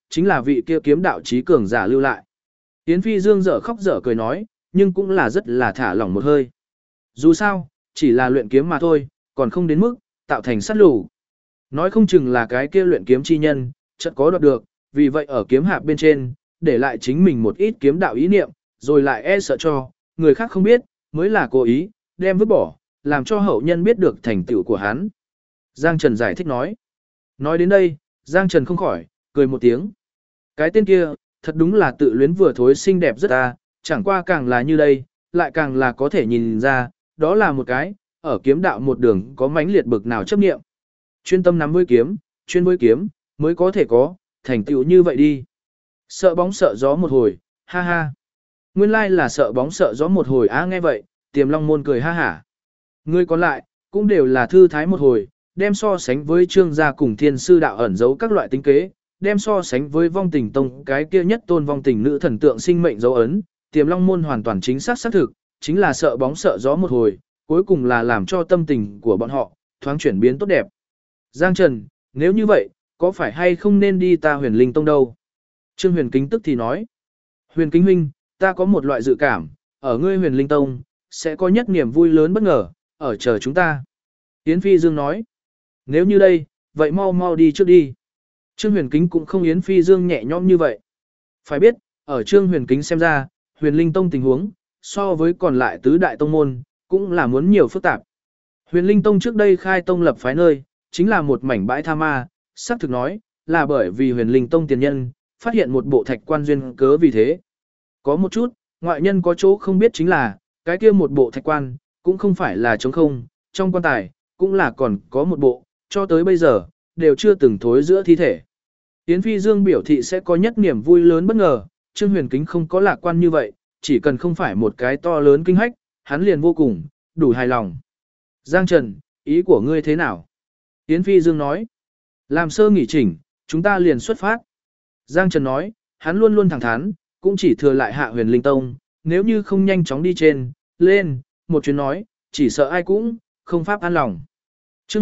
chính là vị kia kiếm đạo trí cường giả lưu lại. Yến Phi Dương dở khóc dở cười nói, nhưng cũng là rất là thả lỏng một hơi. Dù sao, chỉ là luyện kiếm mà thôi, còn không đến mức tạo thành sát lù. Nói không chừng là cái kia luyện kiếm chi nhân, chợt có đoạt được, vì vậy ở kiếm hạp bên trên, để lại chính mình một ít kiếm đạo ý niệm, rồi lại e sợ cho người khác không biết, mới là cố ý đem vứt bỏ, làm cho hậu nhân biết được thành tựu của hắn. Giang Trần giải thích nói. Nói đến đây, Giang Trần không khỏi cười một tiếng. Cái tên kia, thật đúng là tự luyến vừa thối xinh đẹp rất ta, chẳng qua càng là như đây, lại càng là có thể nhìn ra, đó là một cái, ở kiếm đạo một đường có mãnh liệt bực nào chấp nghiệm. Chuyên tâm nắm với kiếm, chuyên với kiếm, mới có thể có, thành tựu như vậy đi. Sợ bóng sợ gió một hồi, ha ha. Nguyên lai là sợ bóng sợ gió một hồi nghe vậy, Tiềm Long Môn cười ha hả. Người còn lại, cũng đều là thư thái một hồi, đem so sánh với Trương gia cùng Thiên sư đạo ẩn giấu các loại tính kế, đem so sánh với Vong Tình Tông cái kia nhất tôn vong tình nữ thần tượng sinh mệnh dấu ấn, Tiềm Long Môn hoàn toàn chính xác xác thực, chính là sợ bóng sợ gió một hồi, cuối cùng là làm cho tâm tình của bọn họ thoáng chuyển biến tốt đẹp. Giang Trần, nếu như vậy, có phải hay không nên đi ta Huyền Linh Tông đâu? Trương Huyền Kính tức thì nói. Huyền Kính huynh, ta có một loại dự cảm, ở ngươi Huyền Linh Tông, sẽ có nhất niềm vui lớn bất ngờ, ở chờ chúng ta. Yến Phi Dương nói. Nếu như đây, vậy mau mau đi trước đi. Trương Huyền Kính cũng không Yến Phi Dương nhẹ nhõm như vậy. Phải biết, ở Trương Huyền Kính xem ra, Huyền Linh Tông tình huống, so với còn lại tứ đại tông môn, cũng là muốn nhiều phức tạp. Huyền Linh Tông trước đây khai tông lập phái nơi, chính là một mảnh bãi tha ma, xác thực nói, là bởi vì Huyền Linh Tông tiền nhân, phát hiện một bộ thạch quan duyên cớ vì thế. Có một chút, ngoại nhân có chỗ không biết chính là, cái kia một bộ thạch quan, cũng không phải là trống không, trong quan tài, cũng là còn có một bộ, cho tới bây giờ, đều chưa từng thối giữa thi thể. Yến Phi Dương biểu thị sẽ có nhất niềm vui lớn bất ngờ, Trương Huyền Kính không có lạc quan như vậy, chỉ cần không phải một cái to lớn kinh hách, hắn liền vô cùng, đủ hài lòng. Giang Trần, ý của ngươi thế nào? Yến Phi Dương nói. Làm sơ nghỉ chỉnh, chúng ta liền xuất phát. Giang Trần nói, hắn luôn luôn thẳng thắn, cũng chỉ thừa lại hạ Huyền Linh Tông, nếu như không nhanh chóng đi lên, một chuyến nói, chỉ sợ ai cũng, không pháp an lòng. Trước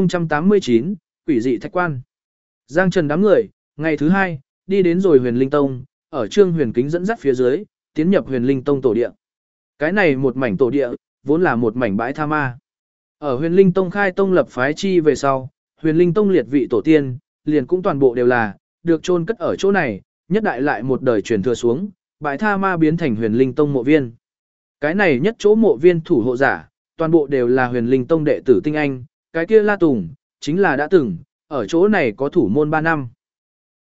1089, quỷ dị thạch quan. Giang Trần đám người, ngày thứ hai, đi đến rồi Huyền Linh Tông, ở Trương Huyền Kính dẫn dắt phía dưới, tiến nhập Huyền Linh Tông tổ địa. Cái này một mảnh tổ địa, vốn là một mảnh bãi tha ma. Ở Huyền Linh Tông khai tông lập phái chi về sau, Huyền Linh Tông liệt vị tổ tiên, liền cũng toàn bộ đều là, được chôn cất ở chỗ này, nhất đại lại một đời truyền thừa xuống, bãi tha ma biến thành Huyền Linh Tông mộ viên. Cái này nhất chỗ mộ viên thủ hộ giả, toàn bộ đều là Huyền Linh Tông đệ tử tinh anh, cái kia La Tùng, chính là đã từng, ở chỗ này có thủ môn 3 năm.